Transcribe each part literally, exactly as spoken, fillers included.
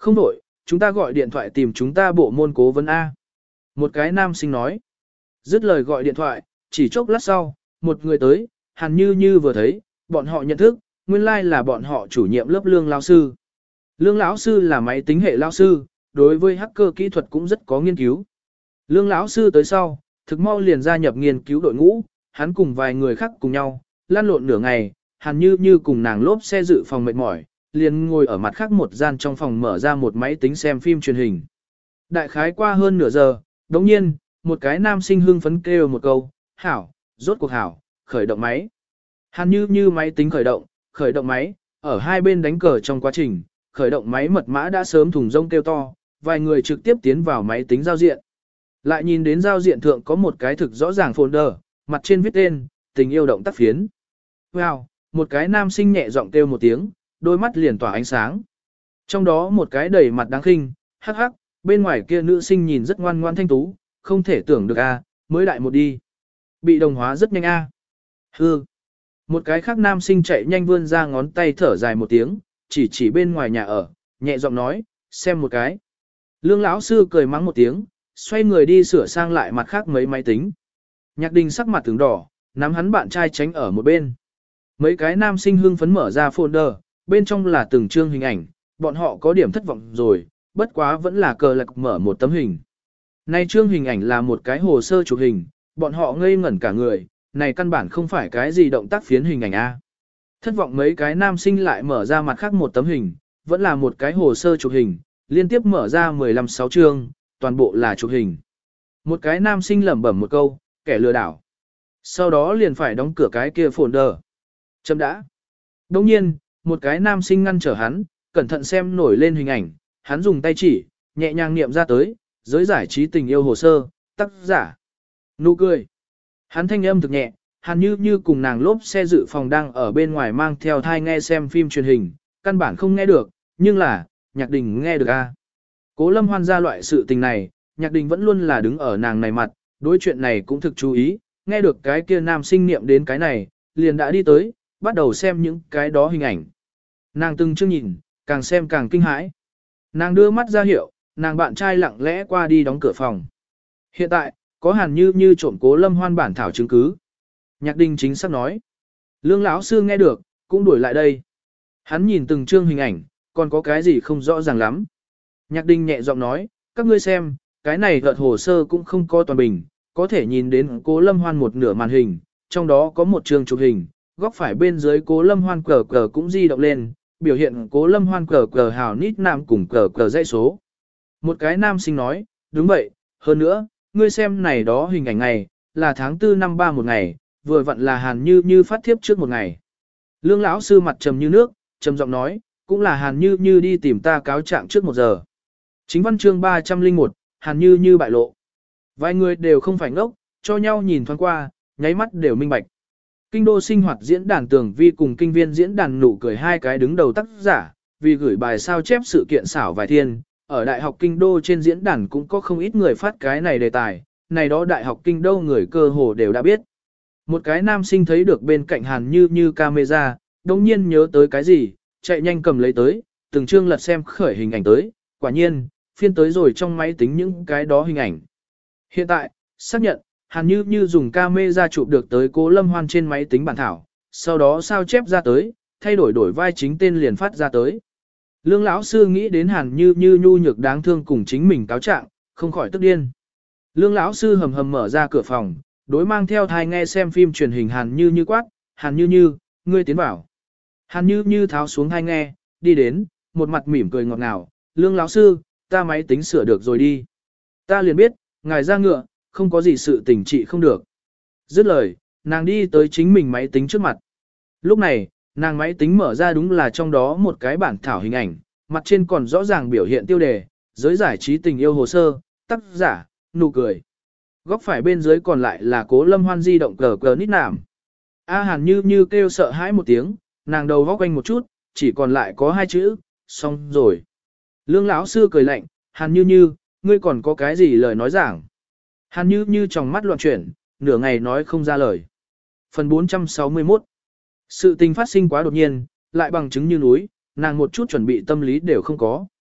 không đổi, chúng ta gọi điện thoại tìm chúng ta bộ môn cố vấn A. Một cái nam sinh nói. Dứt lời gọi điện thoại, chỉ chốc lát sau, một người tới, Hàn Như Như vừa thấy, bọn họ nhận thức, nguyên lai like là bọn họ chủ nhiệm lớp Lương lão sư. Lương lão sư là máy tính hệ lão sư, đối với hacker kỹ thuật cũng rất có nghiên cứu. Lương lão sư tới sau, thực mau liền gia nhập nghiên cứu đội ngũ, hắn cùng vài người khác cùng nhau, lăn lộn nửa ngày, Hàn Như Như cùng nàng lốp xe dự phòng mệt mỏi, liền ngồi ở mặt khác một gian trong phòng mở ra một máy tính xem phim truyền hình. Đại khái qua hơn nửa giờ, đồng nhiên, một cái nam sinh hưng phấn kêu một câu, hảo, rốt cuộc hảo, khởi động máy. Hàn Như Như máy tính khởi động, khởi động máy, ở hai bên đánh cờ trong quá trình, khởi động máy mật mã đã sớm thùng rông kêu to, vài người trực tiếp tiến vào máy tính giao diện. Lại nhìn đến giao diện thượng có một cái thực rõ ràng folder, mặt trên viết tên, tình yêu động tác phiến. Wow, một cái nam sinh nhẹ giọng kêu một tiếng, đôi mắt liền tỏa ánh sáng. Trong đó một cái đầy mặt đáng khinh, hắc hắc, bên ngoài kia nữ sinh nhìn rất ngoan ngoan thanh tú, không thể tưởng được a, mới đại một đi. Bị đồng hóa rất nhanh a. À. Hư. Một cái khác nam sinh chạy nhanh vươn ra ngón tay thở dài một tiếng, chỉ chỉ bên ngoài nhà ở, nhẹ giọng nói, xem một cái. Lương lão sư cười mắng một tiếng, xoay người đi sửa sang lại mặt khác mấy máy tính. Nhạc Đình sắc mặt tướng đỏ, nắm hắn bạn trai tránh ở một bên. Mấy cái nam sinh hưng phấn mở ra folder, bên trong là từng chương hình ảnh, bọn họ có điểm thất vọng rồi, bất quá vẫn là cờ lạc mở một tấm hình. Này chương hình ảnh là một cái hồ sơ chụp hình, bọn họ ngây ngẩn cả người, này căn bản không phải cái gì động tác phiến hình ảnh A. Thất vọng mấy cái nam sinh lại mở ra mặt khác một tấm hình, vẫn là một cái hồ sơ chụp hình, liên tiếp mở ra mười lăm sáu chương, toàn bộ là chụp hình. Một cái nam sinh lẩm bẩm một câu, kẻ lừa đảo. Sau đó liền phải đóng cửa cái kia folder. Chấm đã. Đồng nhiên, một cái nam sinh ngăn trở hắn, cẩn thận xem nổi lên hình ảnh, hắn dùng tay chỉ, nhẹ nhàng niệm ra tới, giới giải trí tình yêu hồ sơ, tác giả. Nụ cười. Hắn thanh âm thực nhẹ, Hàn Như Như cùng nàng lốp xe dự phòng đang ở bên ngoài mang theo thai nghe xem phim truyền hình, căn bản không nghe được, nhưng là, Nhạc Đình nghe được a. Cố Lâm Hoan ra loại sự tình này, Nhạc Đình vẫn luôn là đứng ở nàng này mặt, đối chuyện này cũng thực chú ý, nghe được cái kia nam sinh niệm đến cái này, liền đã đi tới, bắt đầu xem những cái đó hình ảnh. Nàng từng chưa nhìn, càng xem càng kinh hãi. Nàng đưa mắt ra hiệu, nàng bạn trai lặng lẽ qua đi đóng cửa phòng. Hiện tại, có Hàn Như Như trộm Cố Lâm Hoan bản thảo chứng cứ. Nhạc Đình chính xác nói. Lương lão sư nghe được, cũng đuổi lại đây. Hắn nhìn từng chương hình ảnh, còn có cái gì không rõ ràng lắm. Nhạc Đình nhẹ giọng nói, các ngươi xem, cái này gợt hồ sơ cũng không có toàn bình, có thể nhìn đến Cố Lâm Hoan một nửa màn hình, trong đó có một chương chụp hình, góc phải bên dưới Cố Lâm Hoan cờ cờ cũng di động lên, biểu hiện Cố Lâm Hoan cờ cờ hào nít nam cùng cờ cờ dãy số. Một cái nam sinh nói, đúng vậy, hơn nữa, ngươi xem này đó hình ảnh này, là tháng tư năm ba một ngày, vừa vặn là Hàn Như Như phát thiếp trước một ngày. Lương lão sư mặt trầm như nước, trầm giọng nói, cũng là Hàn Như Như đi tìm ta cáo trạng trước một giờ. Chính văn chương ba trăm lẻ một, Hàn Như Như bại lộ. Vài người đều không phải ngốc, cho nhau nhìn thoáng qua, nháy mắt đều minh bạch. Kinh đô sinh hoạt diễn đàn Tường Vi cùng kinh viên diễn đàn nụ cười hai cái đứng đầu tác giả, vì gửi bài sao chép sự kiện xảo vài thiên, ở Đại học Kinh đô trên diễn đàn cũng có không ít người phát cái này đề tài, này đó Đại học Kinh đô người cơ hồ đều đã biết. Một cái nam sinh thấy được bên cạnh Hàn Như Như camera, đồng nhiên nhớ tới cái gì, chạy nhanh cầm lấy tới, từng chương lật xem khởi hình ảnh tới, quả nhiên, phiên tới rồi trong máy tính những cái đó hình ảnh. Hiện tại, xác nhận, Hàn Như Như dùng camera chụp được tới Cố Lâm Hoan trên máy tính bản thảo, sau đó sao chép ra tới, thay đổi đổi vai chính tên liền phát ra tới. Lương lão sư nghĩ đến Hàn Như Như nhu nhược đáng thương cùng chính mình cáo trạng, không khỏi tức điên. Lương lão sư hầm hầm mở ra cửa phòng, đối mang theo thai nghe xem phim truyền hình Hàn Như Như quát, Hàn Như Như, ngươi tiến vào. Hàn Như Như tháo xuống thai nghe, đi đến, một mặt mỉm cười ngọt ngào, Lương lão sư, ta máy tính sửa được rồi đi. Ta liền biết, ngài ra ngựa, không có gì sự tình trị không được. Dứt lời, nàng đi tới chính mình máy tính trước mặt. Lúc này, nàng máy tính mở ra đúng là trong đó một cái bản thảo hình ảnh, mặt trên còn rõ ràng biểu hiện tiêu đề, giới giải trí tình yêu hồ sơ, tác giả, nụ cười. Góc phải bên dưới còn lại là Cố Lâm Hoan di động cờ cờ nít nảm. A Hàn Như Như kêu sợ hãi một tiếng, nàng đầu góc quanh một chút, chỉ còn lại có hai chữ, xong rồi. Lương lão sư cười lạnh, Hàn Như Như, ngươi còn có cái gì lời nói giảng? Hàn Như Như trong mắt loạn chuyển, nửa ngày nói không ra lời. Phần bốn trăm sáu mươi mốt. Sự tình phát sinh quá đột nhiên, lại bằng chứng như núi, nàng một chút chuẩn bị tâm lý đều không có.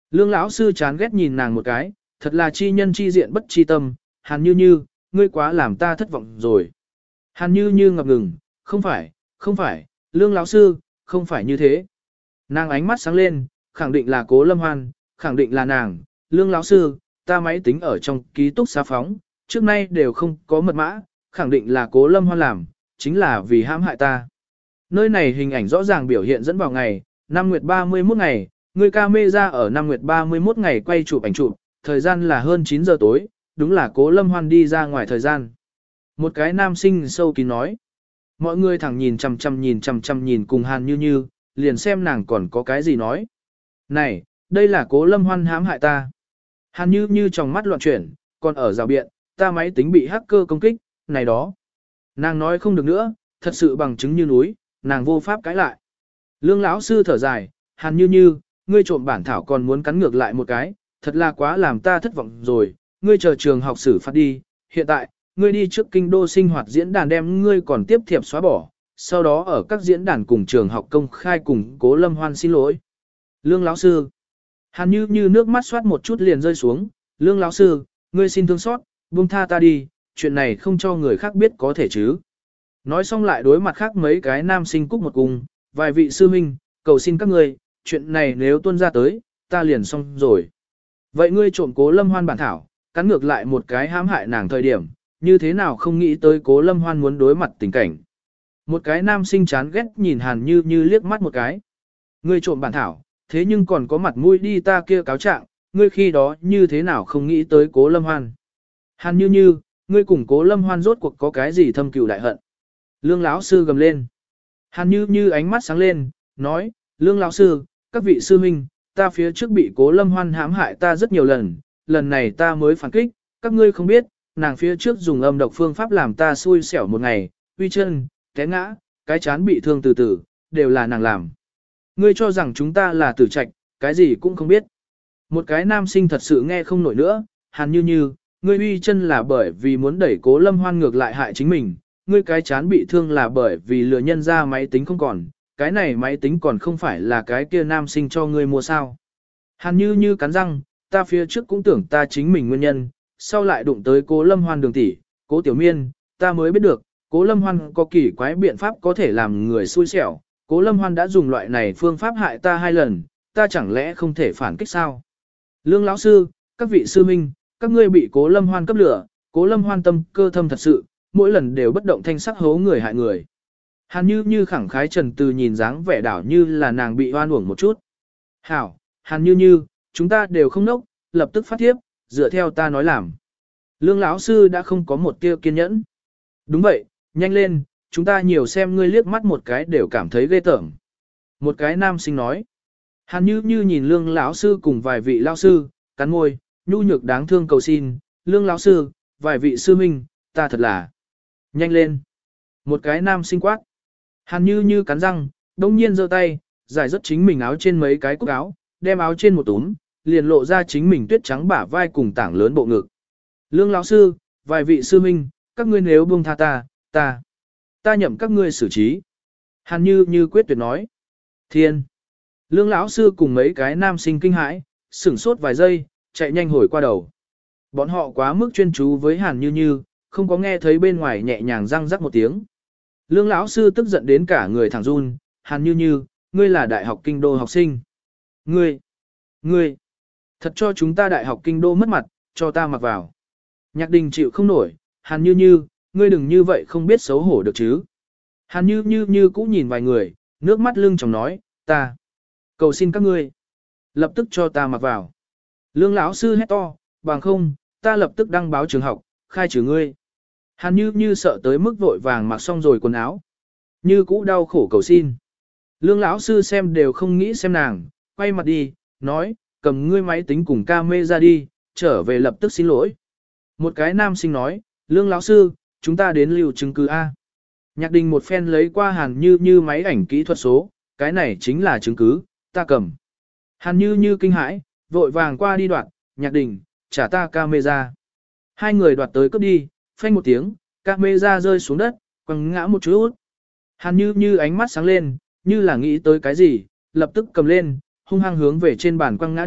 Lương lão sư chán ghét nhìn nàng một cái, thật là chi nhân chi diện bất chi tâm, Hàn Như Như, ngươi quá làm ta thất vọng rồi. Hàn Như Như ngập ngừng, không phải, không phải, Lương lão sư, không phải như thế. Nàng ánh mắt sáng lên, khẳng định là Cố Lâm Hoan, khẳng định là nàng, Lương lão sư, ta máy tính ở trong ký túc xá phóng, trước nay đều không có mật mã, khẳng định là Cố Lâm Hoan làm, chính là vì hãm hại ta. Nơi này hình ảnh rõ ràng biểu hiện dẫn vào ngày, năm nguyệt ba mươi mốt ngày, người camera ở năm nguyệt ba mươi mốt ngày quay chụp ảnh chụp, thời gian là hơn chín giờ tối, đúng là Cố Lâm Hoan đi ra ngoài thời gian. Một cái nam sinh sâu kín nói. Mọi người thẳng nhìn chằm chằm nhìn chằm chằm nhìn cùng Hàn Như Như, liền xem nàng còn có cái gì nói. Này, đây là Cố Lâm Hoan hãm hại ta. Hàn Như Như trong mắt loạn chuyển, còn ở rào biện, ta máy tính bị hacker công kích, này đó. Nàng nói không được nữa, thật sự bằng chứng như núi, nàng vô pháp cãi lại. Lương lão sư thở dài, Hàn Như Như, ngươi trộm bản thảo còn muốn cắn ngược lại một cái, thật là quá làm ta thất vọng rồi, ngươi chờ trường học xử phạt đi, hiện tại, ngươi đi trước kinh đô sinh hoạt diễn đàn đem ngươi còn tiếp thiệp xóa bỏ, sau đó ở các diễn đàn cùng trường học công khai cùng Cố Lâm Hoan xin lỗi. Lương lão sư, Hàn Như Như nước mắt xoát một chút liền rơi xuống, Lương lão sư, ngươi xin thương xót, buông tha ta đi, chuyện này không cho người khác biết có thể chứ. Nói xong lại đối mặt khác mấy cái nam sinh cúc một cung, vài vị sư huynh, cầu xin các ngươi, chuyện này nếu tuân ra tới, ta liền xong rồi. Vậy ngươi trộm Cố Lâm Hoan bản thảo, cắn ngược lại một cái hãm hại nàng thời điểm, như thế nào không nghĩ tới Cố Lâm Hoan muốn đối mặt tình cảnh. Một cái nam sinh chán ghét nhìn Hàn Như Như liếc mắt một cái. Ngươi trộm bản thảo, thế nhưng còn có mặt mũi đi ta kia cáo trạng, ngươi khi đó như thế nào không nghĩ tới Cố Lâm Hoan. Hàn Như Như, ngươi cùng Cố Lâm Hoan rốt cuộc có cái gì thâm cừu đại hận. Lương lão sư gầm lên. Hàn Như Như ánh mắt sáng lên, nói, Lương lão sư, các vị sư huynh, ta phía trước bị Cố Lâm Hoan hãm hại ta rất nhiều lần, lần này ta mới phản kích, các ngươi không biết, nàng phía trước dùng âm độc phương pháp làm ta xui xẻo một ngày, uy chân, té ngã, cái chán bị thương từ từ, đều là nàng làm. Ngươi cho rằng chúng ta là tử trạch, cái gì cũng không biết. Một cái nam sinh thật sự nghe không nổi nữa, Hàn Như Như, ngươi uy chân là bởi vì muốn đẩy Cố Lâm Hoan ngược lại hại chính mình, ngươi cái chán bị thương là bởi vì lừa nhân ra máy tính không còn, cái này máy tính còn không phải là cái kia nam sinh cho ngươi mua sao. Hàn Như Như cắn răng, ta phía trước cũng tưởng ta chính mình nguyên nhân, sau lại đụng tới Cố Lâm Hoan đường tỷ, Cố Tiểu Miên, ta mới biết được, Cố Lâm Hoan có kỳ quái biện pháp có thể làm người xui xẻo, Cố Lâm Hoan đã dùng loại này phương pháp hại ta hai lần, ta chẳng lẽ không thể phản kích sao? Lương lão sư, các vị sư minh, các ngươi bị Cố Lâm Hoan cấp lửa, Cố Lâm Hoan tâm cơ thâm thật sự, mỗi lần đều bất động thanh sắc hố người hại người. Hàn Như Như khẳng khái trần từ nhìn dáng vẻ đảo như là nàng bị oan uổng một chút. Hảo, Hàn Như Như, chúng ta đều không nốc, lập tức phát thiếp, dựa theo ta nói làm. Lương lão sư đã không có một tia kiên nhẫn. Đúng vậy, nhanh lên, chúng ta nhiều xem ngươi liếc mắt một cái đều cảm thấy ghê tởm. Một cái nam sinh nói. Hàn Như Như nhìn Lương lão sư cùng vài vị lão sư, cắn môi, nhu nhược đáng thương cầu xin, Lương lão sư, vài vị sư huynh, ta thật là. Nhanh lên. Một cái nam sinh quát. Hàn Như Như cắn răng, đông nhiên giơ tay, giải rất chính mình áo trên mấy cái cúc áo, đem áo trên một túm, liền lộ ra chính mình tuyết trắng bả vai cùng tảng lớn bộ ngực. Lương lão sư, vài vị sư minh, các ngươi nếu buông tha ta, ta, ta nhậm các ngươi xử trí. Hàn Như Như quyết tuyệt nói. Thiên. Lương lão sư cùng mấy cái nam sinh kinh hãi, sửng sốt vài giây, chạy nhanh hồi qua đầu. Bọn họ quá mức chuyên chú với Hàn Như Như, không có nghe thấy bên ngoài nhẹ nhàng răng rắc một tiếng. Lương lão sư tức giận đến cả người thẳng run, Hàn Như Như, ngươi là đại học kinh đô học sinh. Ngươi, ngươi, thật cho chúng ta đại học kinh đô mất mặt, cho ta mặc vào. Nhạc Đình chịu không nổi, Hàn Như Như, ngươi đừng như vậy không biết xấu hổ được chứ. Hàn Như Như như cũng nhìn vài người, nước mắt lưng tròng nói, ta, cầu xin các ngươi, lập tức cho ta mặc vào. Lương lão sư hét to, bằng không, ta lập tức đăng báo trường học, khai trừ ngươi. Hàn Như Như sợ tới mức vội vàng mặc xong rồi quần áo. Như cũ đau khổ cầu xin. Lương lão sư xem đều không nghĩ xem nàng, quay mặt đi, nói, cầm ngươi máy tính cùng ca mê ra đi, trở về lập tức xin lỗi. Một cái nam sinh nói, Lương lão sư, chúng ta đến lưu chứng cứ A. Nhạc Đình một phen lấy qua Hàn Như Như máy ảnh kỹ thuật số, cái này chính là chứng cứ, ta cầm. Hàn Như Như kinh hãi, vội vàng qua đi đoạt, Nhạc Đình, trả ta camera. Hai người đoạt tới cướp đi, phanh một tiếng, camera rơi xuống đất, quăng ngã một chút. Hàn Như Như ánh mắt sáng lên, như là nghĩ tới cái gì, lập tức cầm lên, hung hăng hướng về trên bàn quăng ngã đi,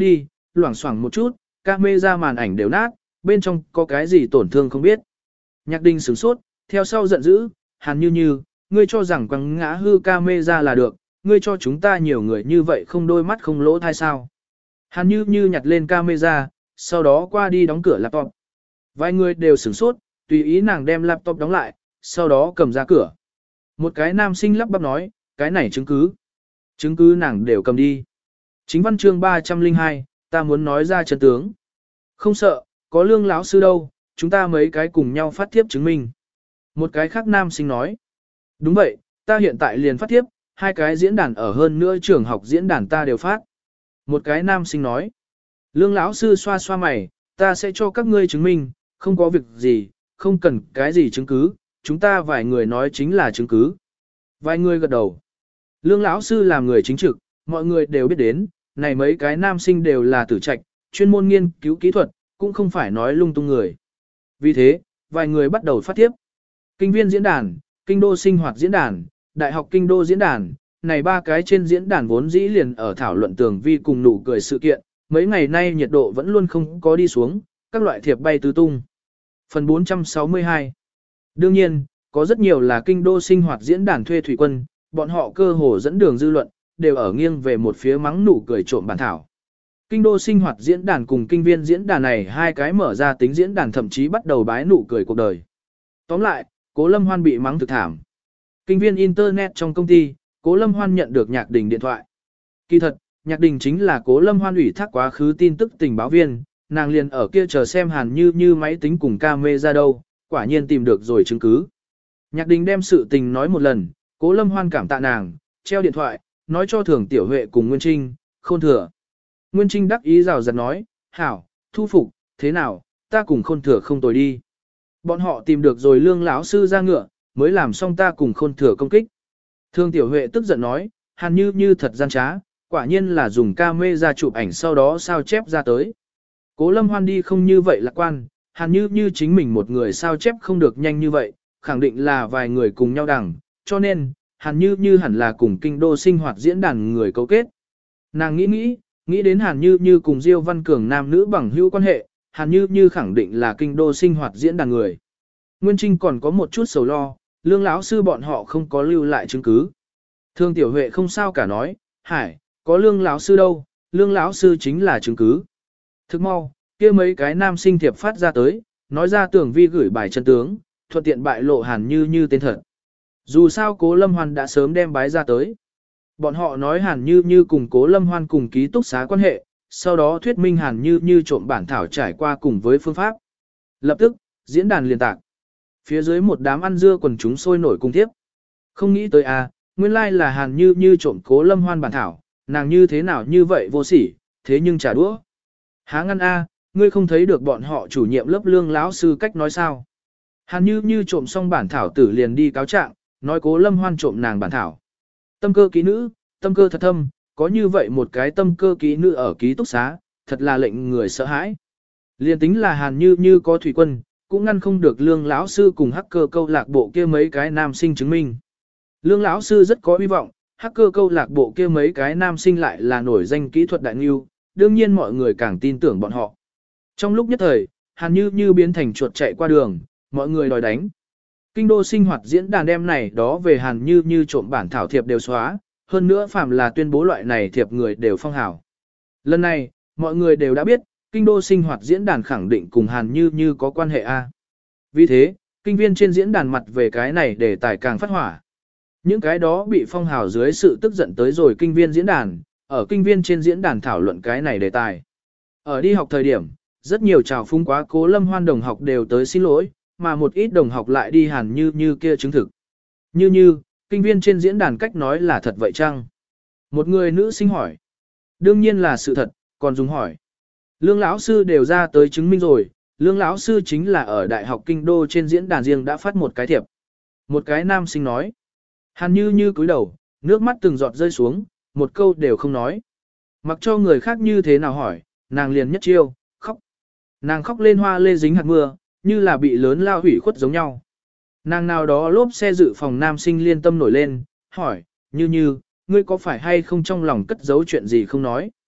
loảng xoảng một chút, camera màn ảnh đều nát, bên trong có cái gì tổn thương không biết. Nhạc Đình sửng sốt, theo sau giận dữ, Hàn Như Như, ngươi cho rằng quăng ngã hư camera là được, ngươi cho chúng ta nhiều người như vậy không đôi mắt không lỗ thai sao. Hàn Như Như nhặt lên camera, sau đó qua đi đóng cửa laptop. Vài người đều sửng sốt, tùy ý nàng đem laptop đóng lại, sau đó cầm ra cửa. Một cái nam sinh lắp bắp nói, cái này chứng cứ. Chứng cứ nàng đều cầm đi. Chính văn chương ba trăm lẻ hai, ta muốn nói ra chân tướng. Không sợ, có Lương lão sư đâu, chúng ta mấy cái cùng nhau phát thiếp chứng minh. Một cái khác nam sinh nói. Đúng vậy, ta hiện tại liền phát thiếp, hai cái diễn đàn ở hơn nữa trường học diễn đàn ta đều phát. Một cái nam sinh nói. Lương lão sư xoa xoa mày, ta sẽ cho các ngươi chứng minh, không có việc gì, không cần cái gì chứng cứ, chúng ta vài người nói chính là chứng cứ. Vài người gật đầu. Lương lão sư làm người chính trực, mọi người đều biết đến, này mấy cái nam sinh đều là tử trạch, chuyên môn nghiên cứu kỹ thuật, cũng không phải nói lung tung người. Vì thế, vài người bắt đầu phát tiếp. Kinh viên diễn đàn, kinh đô sinh hoạt diễn đàn, đại học kinh đô diễn đàn, này ba cái trên diễn đàn vốn dĩ liền ở thảo luận tường vi cùng nụ cười sự kiện, mấy ngày nay nhiệt độ vẫn luôn không có đi xuống, các loại thiệp bay tứ tung. Phần bốn trăm sáu mươi hai. Đương nhiên, có rất nhiều là kinh đô sinh hoạt diễn đàn thuê thủy quân, bọn họ cơ hồ dẫn đường dư luận, đều ở nghiêng về một phía mắng nụ cười trộm bản thảo. Kinh đô sinh hoạt diễn đàn cùng kinh viên diễn đàn này hai cái mở ra tính diễn đàn thậm chí bắt đầu bái nụ cười cuộc đời. Tóm lại, Cố Lâm Hoan bị mắng thực thảm. Kinh viên Internet trong công ty, Cố Lâm Hoan nhận được Nhạc Đình điện thoại. Kỳ thật, Nhạc Đình chính là Cố Lâm Hoan ủy thác quá khứ tin tức tình báo viên, nàng liền ở kia chờ xem Hàn Như Như máy tính cùng camera đâu, quả nhiên tìm được rồi chứng cứ. Nhạc Đình đem sự tình nói một lần, Cố Lâm Hoan cảm tạ nàng, treo điện thoại, nói cho Thường Tiểu Huệ cùng Nguyên Trinh, Khôn Thừa. Nguyên Trinh đắc ý rào rạt nói, hảo, thu phục, thế nào, ta cùng Khôn Thừa không tồi đi. Bọn họ tìm được rồi Lương lão sư ra ngựa, mới làm xong ta cùng Khôn Thừa công kích. Thường Tiểu Huệ tức giận nói, Hàn Như Như thật gian trá, quả nhiên là dùng camera chụp ảnh sau đó sao chép ra tới. Cố Lâm Hoan đi không như vậy lạc quan, Hàn Như Như chính mình một người sao chép không được nhanh như vậy, khẳng định là vài người cùng nhau đằng, cho nên, Hàn Như Như hẳn là cùng kinh đô sinh hoạt diễn đàn người cấu kết. Nàng nghĩ nghĩ, nghĩ đến Hàn Như Như cùng Diêu Văn Cường nam nữ bằng hữu quan hệ, Hàn Như Như khẳng định là kinh đô sinh hoạt diễn đàn người. Nguyên Trinh còn có một chút sầu lo, Lương lão sư bọn họ không có lưu lại chứng cứ. Thương Tiểu Huệ không sao cả nói, hải, có Lương lão sư đâu, Lương lão sư chính là chứng cứ. Thức mau, kia mấy cái nam sinh thiệp phát ra tới, nói ra Tưởng Vi gửi bài chân tướng, thuận tiện bại lộ Hàn Như Như tên thật. Dù sao Cố Lâm Hoan đã sớm đem bái ra tới. Bọn họ nói Hàn Như Như cùng Cố Lâm Hoan cùng ký túc xá quan hệ, sau đó thuyết minh Hàn Như Như trộm bản thảo trải qua cùng với phương pháp. Lập tức, diễn đàn liên tạc. Phía dưới một đám ăn dưa quần chúng sôi nổi cung tiếp. Không nghĩ tới à, nguyên lai là Hàn Như Như trộm Cố Lâm Hoan bản thảo, nàng như thế nào như vậy vô sỉ, thế nhưng trả đũa. Há ngăn a, ngươi không thấy được bọn họ chủ nhiệm lớp Lương lão sư cách nói sao? Hàn Như Như trộm xong bản thảo tử liền đi cáo trạng, nói Cố Lâm Hoan trộm nàng bản thảo. Tâm cơ ký nữ, tâm cơ thật thâm, có như vậy một cái tâm cơ ký nữ ở ký túc xá, thật là lệnh người sợ hãi. Liên tính là Hàn Như Như có thủy quân, cũng ngăn không được Lương lão sư cùng hacker câu lạc bộ kia mấy cái nam sinh chứng minh. Lương lão sư rất có hy vọng, hacker câu lạc bộ kia mấy cái nam sinh lại là nổi danh kỹ thuật đại nghiêu, đương nhiên mọi người càng tin tưởng bọn họ. Trong lúc nhất thời, Hàn Như Như biến thành chuột chạy qua đường, mọi người đòi đánh. Kinh đô sinh hoạt diễn đàn đem này đó về Hàn Như Như trộm bản thảo thiệp đều xóa, hơn nữa phạm là tuyên bố loại này thiệp người đều phong hảo. Lần này, mọi người đều đã biết, kinh đô sinh hoạt diễn đàn khẳng định cùng Hàn Như Như có quan hệ A. Vì thế, kinh viên trên diễn đàn mặt về cái này để tài càng phát hỏa. Những cái đó bị phong hào dưới sự tức giận tới rồi kinh viên diễn đàn, ở kinh viên trên diễn đàn thảo luận cái này đề tài. Ở đi học thời điểm, rất nhiều trào phúng quá Cố Lâm Hoan đồng học đều tới xin lỗi, mà một ít đồng học lại đi Hàn Như Như kia chứng thực. Như như, kinh viên trên diễn đàn cách nói là thật vậy chăng? Một người nữ sinh hỏi. Đương nhiên là sự thật, còn dùng hỏi. Lương lão sư đều ra tới chứng minh rồi, Lương lão sư chính là ở Đại học Kinh Đô trên diễn đàn riêng đã phát một cái thiệp. Một cái nam sinh nói. Hàn Như Như cúi đầu, nước mắt từng giọt rơi xuống, một câu đều không nói. Mặc cho người khác như thế nào hỏi, nàng liền nhất chiêu, khóc. Nàng khóc lên hoa lê dính hạt mưa, như là bị lớn lao hủy khuất giống nhau. Nàng nào đó lốp xe dự phòng nam sinh liên tâm nổi lên, hỏi, Như Như, ngươi có phải hay không trong lòng cất giấu chuyện gì không nói?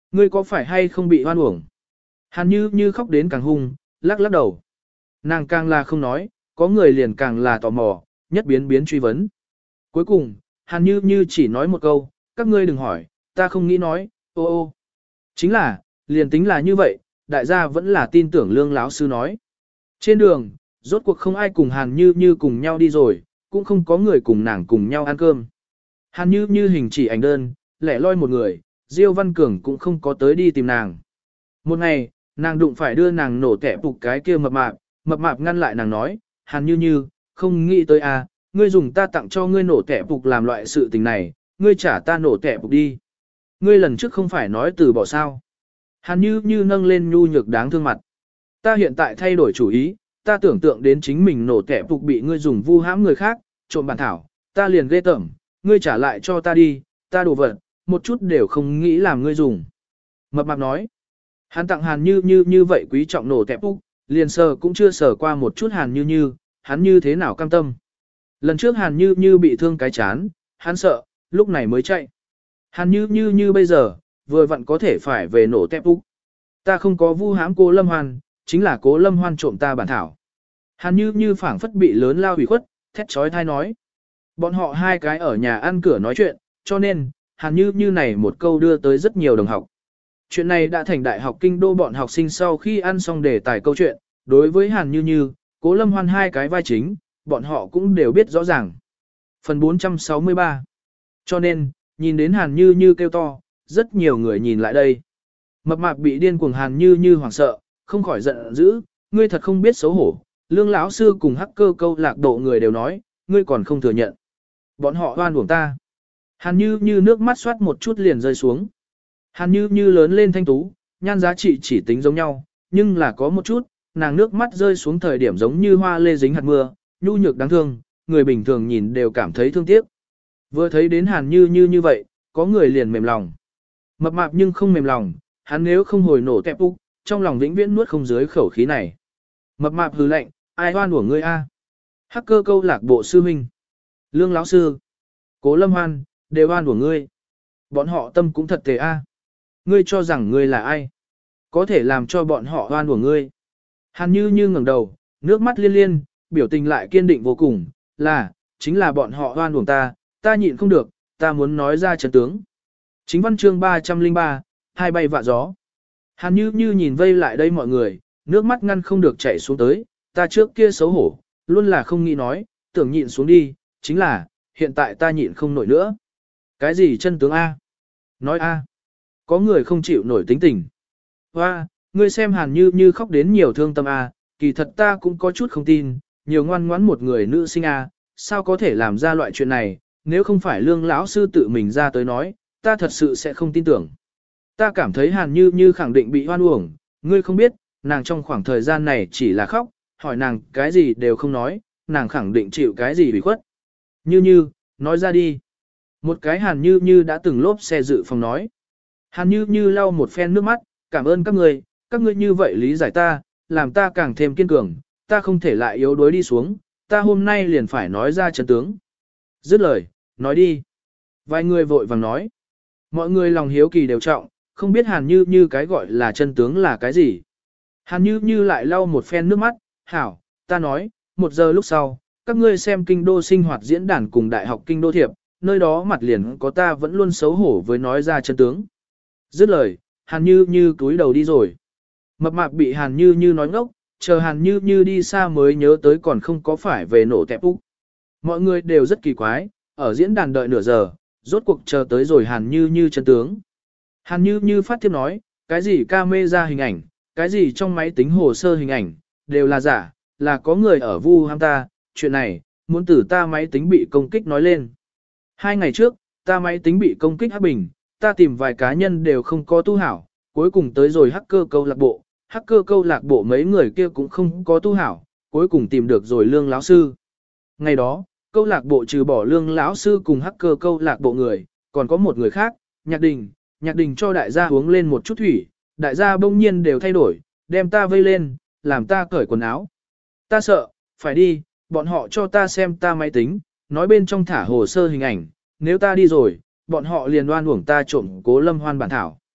Ngươi có phải hay không bị hoan uổng? Hàn Như Như khóc đến càng hung, lắc lắc đầu. Nàng càng là không nói, có người liền càng là tò mò, nhất biến biến truy vấn. Cuối cùng, Hàn Như Như chỉ nói một câu, các ngươi đừng hỏi, ta không nghĩ nói, ô ô. Chính là, liền tính là như vậy, đại gia vẫn là tin tưởng lương lão sư nói. Trên đường, rốt cuộc không ai cùng Hàn Như Như cùng nhau đi rồi, cũng không có người cùng nàng cùng nhau ăn cơm. Hàn Như Như hình chỉ ảnh đơn, lẻ loi một người, Diêu Văn Cường cũng không có tới đi tìm nàng. Một ngày, nàng đụng phải đưa nàng nổ tẻ phục cái kia mập mạp, mập mạp ngăn lại nàng nói, Hàn Như Như, không nghĩ tới à, ngươi dùng ta tặng cho ngươi nổ tẻ phục làm loại sự tình này, ngươi trả ta nổ tẻ phục đi. Ngươi lần trước không phải nói từ bỏ sao. Hàn Như Như nâng lên nhu nhược đáng thương mặt. Ta hiện tại thay đổi chủ ý, ta tưởng tượng đến chính mình nổ tẻ phục bị ngươi dùng vu hãm người khác, trộm bản thảo, ta liền ghê tởm, ngươi trả lại cho ta đi, ta đồ vật, một chút đều không nghĩ làm ngươi dùng. Mập mạp nói, hắn tặng Hàn Như Như như vậy quý trọng nổ tẻ phục, liền sờ cũng chưa sờ qua một chút Hàn Như Như, hắn như thế nào cam tâm. Lần trước Hàn Như Như bị thương cái chán, hắn sợ, lúc này mới chạy. Hàn Như Như như bây giờ, vừa vặn có thể phải về nổ tép úc. Ta không có vu hãm cô Lâm Hoan, chính là cố Lâm Hoan trộm ta bản thảo. Hàn Như Như phảng phất bị lớn lao hủy khuất, thét trói thai nói. Bọn họ hai cái ở nhà ăn cửa nói chuyện, cho nên, Hàn Như Như này một câu đưa tới rất nhiều đồng học. Chuyện này đã thành đại học kinh đô bọn học sinh sau khi ăn xong đề tài câu chuyện, đối với Hàn Như Như, cố Lâm Hoan hai cái vai chính, bọn họ cũng đều biết rõ ràng. Phần bốn trăm sáu mươi ba. Cho nên, nhìn đến Hàn Như Như kêu to, rất nhiều người nhìn lại đây. Mập mạp bị điên cuồng Hàn Như Như hoảng sợ, không khỏi giận dữ, ngươi thật không biết xấu hổ. Lương lão sư cùng hacker câu lạc bộ người đều nói, ngươi còn không thừa nhận. Bọn họ oan uổng ta. Hàn Như Như nước mắt xoát một chút liền rơi xuống. Hàn Như Như lớn lên thanh tú, nhan giá trị chỉ tính giống nhau, nhưng là có một chút, nàng nước mắt rơi xuống thời điểm giống như hoa lê dính hạt mưa, nhu nhược đáng thương, người bình thường nhìn đều cảm thấy thương tiếc. Vừa thấy đến Hàn Như Như như vậy, có người liền mềm lòng. Mập mạp nhưng không mềm lòng, hắn nếu không hồi nổ tẹp úc, trong lòng vĩnh viễn nuốt không dưới khẩu khí này. Mập mạp hừ lạnh, ai oan uổng ngươi a? Hacker câu lạc bộ sư huynh, Lương lão sư, Cố Lâm Hoan, đều oan uổng ngươi. Bọn họ tâm cũng thật tệ a. Ngươi cho rằng ngươi là ai? Có thể làm cho bọn họ oan uổng ngươi. Hàn Như Như ngẩng đầu, nước mắt liên liên, biểu tình lại kiên định vô cùng, là, chính là bọn họ oan uổng ta, ta nhịn không được, ta muốn nói ra chân tướng. Chính văn chương ba trăm lẻ ba, hai bay vạ gió. Hàn Như Như nhìn vây lại đây mọi người, nước mắt ngăn không được chảy xuống tới, ta trước kia xấu hổ, luôn là không nghĩ nói, tưởng nhịn xuống đi, chính là, hiện tại ta nhịn không nổi nữa. Cái gì chân tướng A? Nói A. Có người không chịu nổi tính tình. Hoa, ngươi xem Hàn Như Như khóc đến nhiều thương tâm A, kỳ thật ta cũng có chút không tin, nhiều ngoan ngoãn một người nữ sinh A, sao có thể làm ra loại chuyện này, nếu không phải Lương lão sư tự mình ra tới nói, ta thật sự sẽ không tin tưởng. Ta cảm thấy Hàn Như Như khẳng định bị hoan uổng, ngươi không biết, nàng trong khoảng thời gian này chỉ là khóc, hỏi nàng cái gì đều không nói, nàng khẳng định chịu cái gì bị khuất. Như Như, nói ra đi. Một cái Hàn Như Như đã từng lốp xe dự phòng nói. Hàn Như Như lau một phen nước mắt, cảm ơn các ngươi, các ngươi như vậy lý giải ta, làm ta càng thêm kiên cường, ta không thể lại yếu đuối đi xuống, ta hôm nay liền phải nói ra chân tướng. Dứt lời, nói đi. Vài người vội vàng nói. Mọi người lòng hiếu kỳ đều trọng, không biết Hàn Như Như cái gọi là chân tướng là cái gì. Hàn Như Như lại lau một phen nước mắt, hảo, ta nói, một giờ lúc sau, các ngươi xem kinh đô sinh hoạt diễn đàn cùng đại học kinh đô thiệp, nơi đó mặt liền có ta vẫn luôn xấu hổ với nói ra chân tướng. Dứt lời, Hàn Như Như cúi đầu đi rồi. Mập mạp bị Hàn Như Như nói ngốc, chờ Hàn Như Như đi xa mới nhớ tới còn không có phải về nổ tẹp úc. Mọi người đều rất kỳ quái, ở diễn đàn đợi nửa giờ, rốt cuộc chờ tới rồi Hàn Như Như chân tướng. Hàn Như Như phát tiếp nói, cái gì camera hình ảnh, cái gì trong máy tính hồ sơ hình ảnh, đều là giả, là có người ở vu ham ta, chuyện này, muốn từ ta máy tính bị công kích nói lên. Hai ngày trước, ta máy tính bị công kích hắc bình, ta tìm vài cá nhân đều không có tu hảo, cuối cùng tới rồi hacker câu lạc bộ, hacker câu lạc bộ mấy người kia cũng không có tu hảo, cuối cùng tìm được rồi Lương lão sư. Ngày đó, câu lạc bộ trừ bỏ Lương lão sư cùng hacker câu lạc bộ người, còn có một người khác, Nhạc Đình, Nhạc Đình cho đại gia uống lên một chút thủy, đại gia bỗng nhiên đều thay đổi, đem ta vây lên, làm ta cởi quần áo. Ta sợ, phải đi, bọn họ cho ta xem ta máy tính, nói bên trong thả hồ sơ hình ảnh, nếu ta đi rồi, bọn họ liền đoan uổng ta trộm Cố Lâm Hoan bản thảo.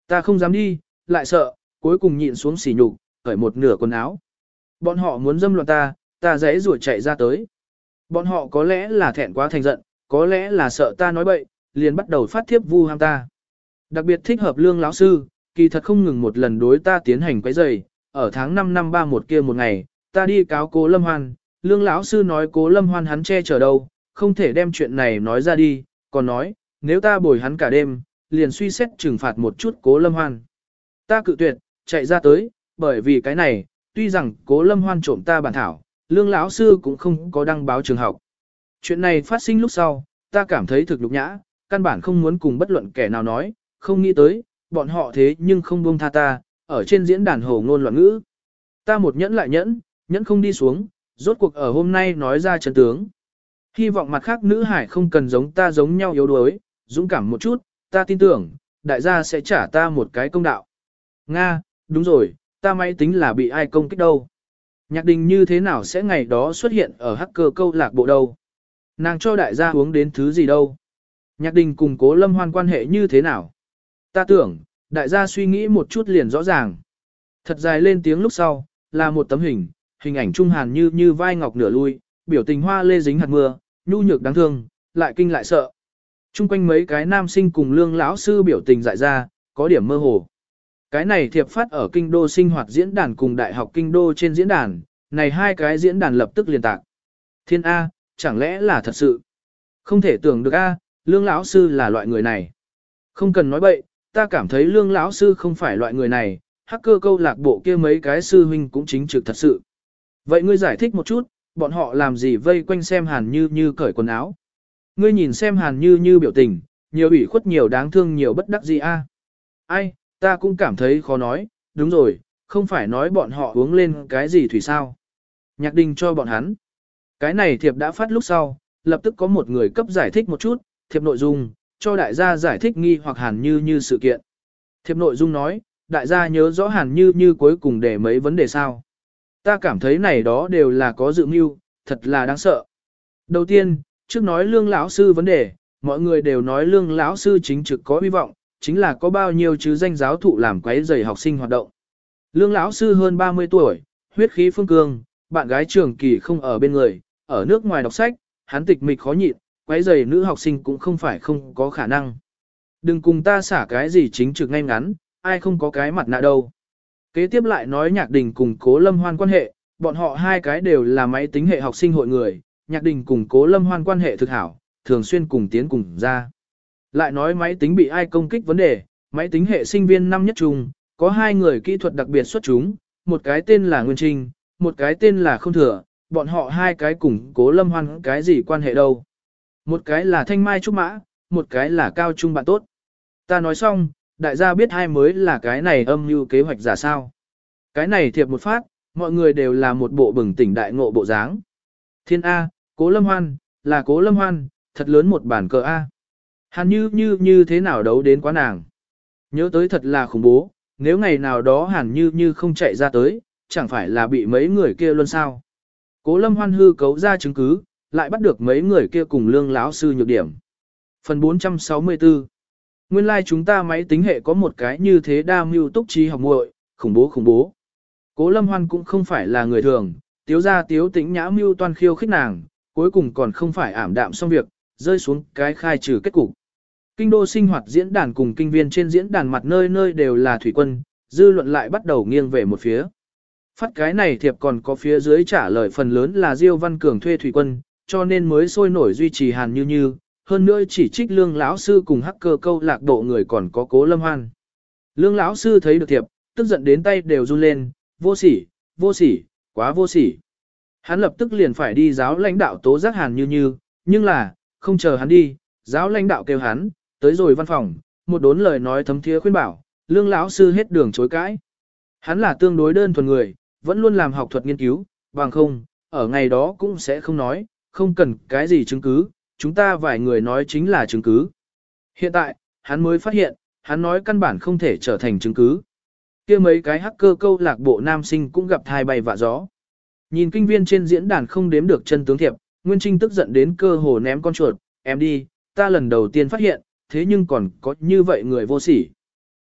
Ta không dám đi, lại sợ, cuối cùng nhịn xuống sỉ nhục, cởi một nửa quần áo. Bọn họ muốn dâm loạn ta, ta dãy rủa chạy ra tới. Bọn họ có lẽ là thẹn quá thành giận, có lẽ là sợ ta nói bậy, liền bắt đầu phát thiếp vu ham ta. Đặc biệt thích hợp lương lão sư, kỳ thật không ngừng một lần đối ta tiến hành quấy rầy. Ở tháng năm năm ba một kia một ngày, ta đi cáo cố Lâm Hoan, lương lão sư nói cố Lâm Hoan hắn che chở đâu, không thể đem chuyện này nói ra đi, còn nói, nếu ta bồi hắn cả đêm, liền suy xét trừng phạt một chút cố Lâm Hoan. Ta cự tuyệt, chạy ra tới, bởi vì cái này, tuy rằng cố Lâm Hoan trộm ta bản thảo, lương lão sư cũng không có đăng báo trường học. Chuyện này phát sinh lúc sau, ta cảm thấy thực nhục nhã, căn bản không muốn cùng bất luận kẻ nào nói, không nghĩ tới, bọn họ thế nhưng không buông tha ta, ở trên diễn đàn hồ ngôn loạn ngữ. Ta một nhẫn lại nhẫn, nhẫn không đi xuống, rốt cuộc ở hôm nay nói ra chân tướng. Hy vọng mặt khác nữ hải không cần giống ta giống nhau yếu đuối, dũng cảm một chút, ta tin tưởng, đại gia sẽ trả ta một cái công đạo. Nga, đúng rồi, ta máy tính là bị ai công kích đâu. Nhạc Đình như thế nào sẽ ngày đó xuất hiện ở hacker câu lạc bộ đâu? Nàng cho đại gia uống đến thứ gì đâu? Nhạc Đình cùng cố Lâm Hoan quan hệ như thế nào? Ta tưởng, đại gia suy nghĩ một chút liền rõ ràng. Thật dài lên tiếng lúc sau, là một tấm hình, hình ảnh trung hàn như như vai ngọc nửa lui, biểu tình hoa lê dính hạt mưa, nhu nhược đáng thương, lại kinh lại sợ. Trung quanh mấy cái nam sinh cùng lương lão sư biểu tình dại ra, có điểm mơ hồ. Cái này thiệp phát ở kinh đô sinh hoạt diễn đàn cùng đại học kinh đô trên diễn đàn, này hai cái diễn đàn lập tức liên tạc. Thiên A, chẳng lẽ là thật sự? Không thể tưởng được A, lương lão sư là loại người này. Không cần nói bậy, ta cảm thấy lương lão sư không phải loại người này, hacker câu lạc bộ kia mấy cái sư huynh cũng chính trực thật sự. Vậy ngươi giải thích một chút, bọn họ làm gì vây quanh xem Hàn Như Như cởi quần áo? Ngươi nhìn xem Hàn Như Như biểu tình, nhiều ủy khuất nhiều đáng thương nhiều bất đắc gì a? Ai, ta cũng cảm thấy khó nói, đúng rồi, không phải nói bọn họ uống lên cái gì thủy sao? Nhạc Đình cho bọn hắn. Cái này thiệp đã phát lúc sau, lập tức có một người cấp giải thích một chút, thiệp nội dung, cho đại gia giải thích nghi hoặc Hàn Như Như sự kiện. Thiệp nội dung nói, đại gia nhớ rõ Hàn Như Như cuối cùng để mấy vấn đề sao. Ta cảm thấy này đó đều là có dự mưu, thật là đáng sợ. Đầu tiên, trước nói lương lão sư vấn đề, mọi người đều nói lương lão sư chính trực có hy vọng, chính là có bao nhiêu chứ danh giáo thụ làm quấy rầy học sinh hoạt động. Lương lão sư hơn ba mươi tuổi, huyết khí phương cương, bạn gái trường kỳ không ở bên người, ở nước ngoài đọc sách, hắn tịch mịch khó nhịn, quấy rầy nữ học sinh cũng không phải không có khả năng. Đừng cùng ta xả cái gì chính trực ngay ngắn, ai không có cái mặt nạ đâu. Kế tiếp lại nói Nhạc Đình cùng Cố Lâm Hoan quan hệ, bọn họ hai cái đều là máy tính hệ học sinh hội người, Nhạc Đình cùng Cố Lâm Hoan quan hệ thực hảo, thường xuyên cùng tiến cùng ra. Lại nói máy tính bị ai công kích vấn đề, máy tính hệ sinh viên năm nhất trùng, có hai người kỹ thuật đặc biệt xuất chúng, một cái tên là Nguyên Trinh, một cái tên là Không Thừa, bọn họ hai cái cùng Cố Lâm Hoan cái gì quan hệ đâu. Một cái là Thanh Mai Trúc Mã, một cái là Cao Trung bạn tốt. Ta nói xong, đại gia biết hai mới là cái này âm mưu kế hoạch giả sao. Cái này thiệp một phát, mọi người đều là một bộ bừng tỉnh đại ngộ bộ dáng. Thiên A, Cố Lâm Hoan, là Cố Lâm Hoan, thật lớn một bản cờ A. Hàn Như Như như thế nào đấu đến quá nàng. Nhớ tới thật là khủng bố, nếu ngày nào đó Hàn Như Như không chạy ra tới, chẳng phải là bị mấy người kia luôn sao. Cố Lâm Hoan hư cấu ra chứng cứ, lại bắt được mấy người kia cùng lương lão sư nhược điểm. Phần bốn trăm sáu mươi tư. Nguyên lai like chúng ta máy tính hệ có một cái như thế đa mưu túc trí học muội, khủng bố khủng bố. Cố Lâm Hoan cũng không phải là người thường, tiếu ra tiếu tĩnh nhã mưu toan khiêu khích nàng, cuối cùng còn không phải ảm đạm xong việc, rơi xuống cái khai trừ kết cục. Kinh đô sinh hoạt diễn đàn cùng kinh viên trên diễn đàn mặt nơi nơi đều là thủy quân, dư luận lại bắt đầu nghiêng về một phía. Phát cái này thiệp còn có phía dưới trả lời phần lớn là Diêu Văn Cường thuê thủy quân, cho nên mới sôi nổi duy trì Hàn Như Như, hơn nữa chỉ trích lương lão sư cùng hacker câu lạc bộ người còn có Cố Lâm Hoan. Lương lão sư thấy được thiệp, tức giận đến tay đều run lên, vô sỉ, vô sỉ, quá vô sỉ. Hắn lập tức liền phải đi giáo lãnh đạo tố giác Hàn Như Như, nhưng là, không chờ hắn đi, giáo lãnh đạo kêu hắn, tới rồi văn phòng, một đốn lời nói thấm thiế khuyên bảo, lương lão sư hết đường chối cãi. Hắn là tương đối đơn thuần người, vẫn luôn làm học thuật nghiên cứu, bằng không, ở ngày đó cũng sẽ không nói, không cần cái gì chứng cứ, chúng ta vài người nói chính là chứng cứ. Hiện tại, hắn mới phát hiện, hắn nói căn bản không thể trở thành chứng cứ. Kia mấy cái hacker câu lạc bộ nam sinh cũng gặp thai bay vạ gió. Nhìn kinh viên trên diễn đàn không đếm được chân tướng thiệp, Nguyên Trinh tức giận đến cơ hồ ném con chuột, em đi, ta lần đầu tiên phát hiện, thế nhưng còn có như vậy người vô sỉ.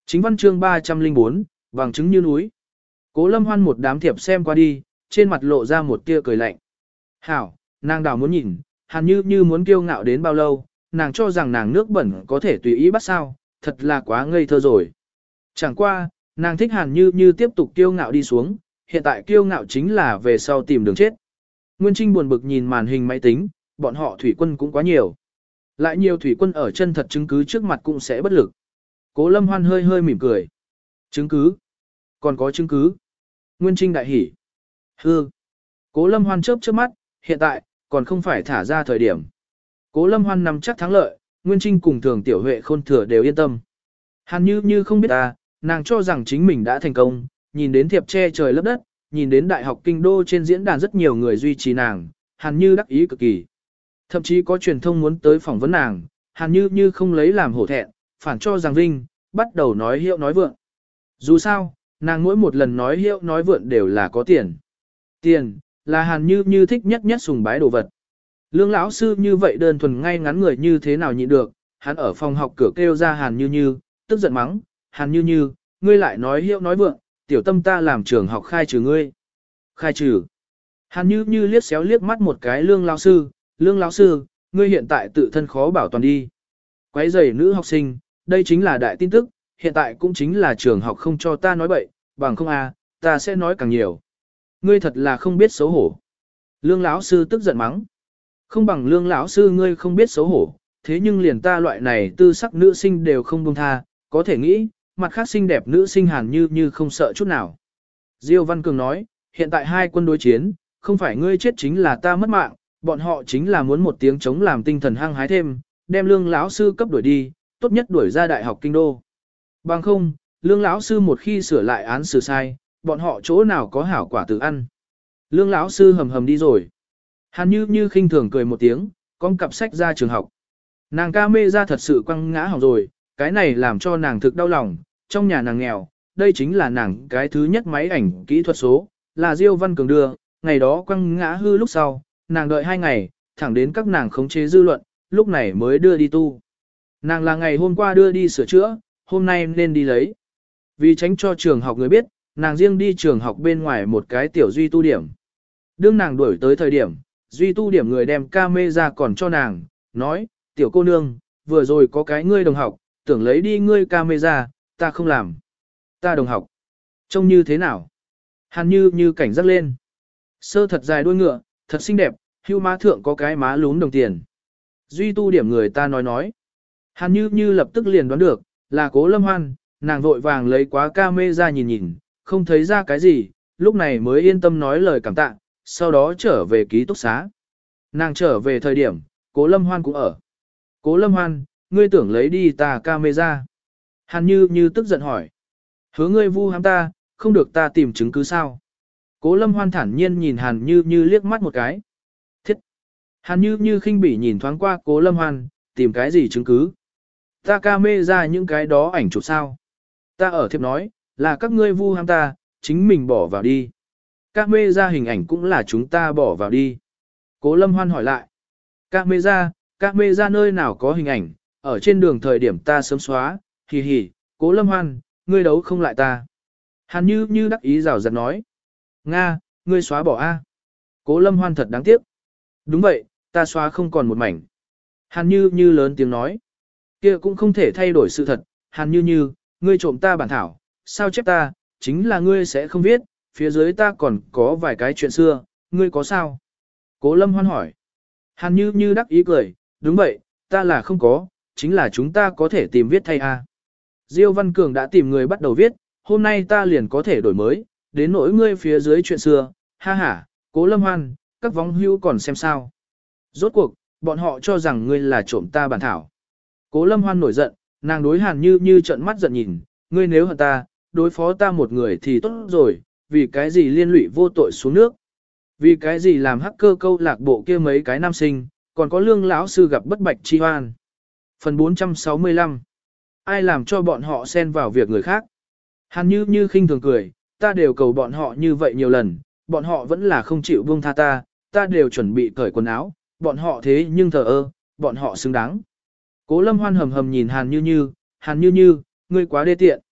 Chính văn chương ba trăm lẻ bốn, vàng trứng như núi. Cố Lâm Hoan một đám thiệp xem qua đi, trên mặt lộ ra một tia cười lạnh. Hảo, nàng đảo muốn nhìn, Hàn Như Như muốn kiêu ngạo đến bao lâu, nàng cho rằng nàng nước bẩn có thể tùy ý bắt sao, thật là quá ngây thơ rồi. Chẳng qua, nàng thích Hàn Như Như tiếp tục kiêu ngạo đi xuống, hiện tại kiêu ngạo chính là về sau tìm đường chết. Nguyên Trinh buồn bực nhìn màn hình máy tính, bọn họ thủy quân cũng quá nhiều. Lại nhiều thủy quân ở chân thật chứng cứ trước mặt cũng sẽ bất lực. Cố Lâm Hoan hơi hơi mỉm cười. Chứng cứ? Còn có chứng cứ? Nguyên Trinh đại hỉ. Hư. Cố Lâm Hoan chớp chớp mắt, hiện tại, còn không phải thả ra thời điểm. Cố Lâm Hoan nắm chắc thắng lợi, Nguyên Trinh cùng Thường Tiểu Huệ Khôn Thừa đều yên tâm. Hàn Như Như không biết ta, nàng cho rằng chính mình đã thành công, nhìn đến thiệp che trời lấp đất, nhìn đến Đại học Kinh Đô trên diễn đàn rất nhiều người duy trì nàng, Hàn Như đắc ý cực kỳ. Thậm chí có truyền thông muốn tới phỏng vấn nàng, Hàn Như Như không lấy làm hổ thẹn, phản cho rằng vinh, bắt đầu nói hiệu nói vượng. Dù sao, nàng mỗi một lần nói hiệu nói vượng đều là có tiền. Tiền, là Hàn Như Như thích nhất nhất sùng bái đồ vật. Lương lão sư như vậy đơn thuần ngay ngắn người như thế nào nhịn được, hắn ở phòng học cửa kêu ra Hàn Như Như, tức giận mắng, Hàn Như Như, ngươi lại nói hiệu nói vượng, tiểu tâm ta làm trường học khai trừ ngươi. Khai trừ. Hàn Như Như liếc xéo liếc mắt một cái lương lão sư, lương lão sư, ngươi hiện tại tự thân khó bảo toàn đi. Quấy rầy nữ học sinh, đây chính là đại tin tức, hiện tại cũng chính là trường học không cho ta nói bậy, bằng không à, ta sẽ nói càng nhiều. Ngươi thật là không biết xấu hổ. Lương lão sư tức giận mắng. Không bằng lương lão sư ngươi không biết xấu hổ, thế nhưng liền ta loại này tư sắc nữ sinh đều không buông tha, có thể nghĩ, mặt khác xinh đẹp nữ sinh Hàn Như Như không sợ chút nào. Diêu Văn Cường nói, hiện tại hai quân đối chiến, không phải ngươi chết chính là ta mất mạng, bọn họ chính là muốn một tiếng chống làm tinh thần hăng hái thêm, đem lương lão sư cấp đuổi đi, tốt nhất đuổi ra đại học Kinh Đô. Bằng không, lương lão sư một khi sửa lại án xử sai, bọn họ chỗ nào có hảo quả tự ăn. Lương lão sư hầm hầm đi rồi. Hàn Như Như khinh thường cười một tiếng, con cặp sách ra trường học. Nàng ca mê ra thật sự quăng ngã hỏng rồi, cái này làm cho nàng thực đau lòng, trong nhà nàng nghèo, đây chính là nàng cái thứ nhất máy ảnh kỹ thuật số, là Diêu Văn Cường đưa, ngày đó quăng ngã hư lúc sau, nàng đợi hai ngày, thẳng đến các nàng khống chế dư luận, lúc này mới đưa đi tu. Nàng là ngày hôm qua đưa đi sửa chữa, hôm nay nên đi lấy. Vì tránh cho trường học người biết, nàng riêng đi trường học bên ngoài một cái tiểu duy tu điểm. Đương nàng đuổi tới thời điểm, duy tu điểm người đem camera còn cho nàng, nói, tiểu cô nương, vừa rồi có cái ngươi đồng học, tưởng lấy đi ngươi camera, ta không làm. Ta đồng học. Trông như thế nào? Hàn Như Như cảnh giác lên. Sơ thật dài đuôi ngựa, thật xinh đẹp, hưu má thượng có cái má lún đồng tiền. Duy tu điểm người ta nói nói. Hàn Như Như lập tức liền đoán được, là Cố Lâm Hoan, nàng vội vàng lấy quá camera nhìn nhìn, không thấy ra cái gì, lúc này mới yên tâm nói lời cảm tạ, sau đó trở về ký túc xá. Nàng trở về thời điểm, Cố Lâm Hoan cũng ở. Cố Lâm Hoan, ngươi tưởng lấy đi ta camera. Hàn Như Như tức giận hỏi. Hứa ngươi vu hãm ta, không được ta tìm chứng cứ sao? Cố Lâm Hoan thản nhiên nhìn Hàn Như Như liếc mắt một cái. Thiết! Hàn Như Như khinh bỉ nhìn thoáng qua Cố Lâm Hoan, tìm cái gì chứng cứ? Ta camera những cái đó ảnh chụp sao? Ta ở thiệp nói, là các ngươi vu hãm ta, chính mình bỏ vào đi. Camera hình ảnh cũng là chúng ta bỏ vào đi. Cố Lâm Hoan hỏi lại. Camera, camera nơi nào có hình ảnh, ở trên đường thời điểm ta sớm xóa, hì hì, Cố Lâm Hoan, ngươi đấu không lại ta. Hàn Như Như đắc ý rào rạt nói. Nga, ngươi xóa bỏ a? Cố Lâm Hoan thật đáng tiếc. Đúng vậy, ta xóa không còn một mảnh. Hàn Như Như lớn tiếng nói. Kia cũng không thể thay đổi sự thật, Hàn Như Như, ngươi trộm ta bản thảo, sao chép ta, chính là ngươi sẽ không viết, phía dưới ta còn có vài cái chuyện xưa, ngươi có sao? Cố Lâm Hoan hỏi. Hàn Như Như đắc ý cười, đúng vậy, ta là không có, chính là chúng ta có thể tìm viết thay a. Diêu Văn Cường đã tìm người bắt đầu viết, hôm nay ta liền có thể đổi mới, đến nỗi ngươi phía dưới chuyện xưa, ha ha, Cố Lâm Hoan, các vong hưu còn xem sao. Rốt cuộc, bọn họ cho rằng ngươi là trộm ta bản thảo. Cố Lâm Hoan nổi giận, nàng đối Hàn Như Như trợn mắt giận nhìn, ngươi nếu hận ta, đối phó ta một người thì tốt rồi, vì cái gì liên lụy vô tội xuống nước. Vì cái gì làm hacker câu lạc bộ kia mấy cái nam sinh, còn có lương lão sư gặp bất bạch chi hoan. Phần bốn trăm sáu mươi lăm. Ai làm cho bọn họ xen vào việc người khác? Hàn Như Như khinh thường cười, ta đều cầu bọn họ như vậy nhiều lần, bọn họ vẫn là không chịu buông tha ta, ta đều chuẩn bị cởi quần áo, bọn họ thế nhưng thờ ơ, bọn họ xứng đáng. Cố Lâm Hoan hầm hầm nhìn Hàn Như Như, Hàn Như Như, ngươi quá đê tiện.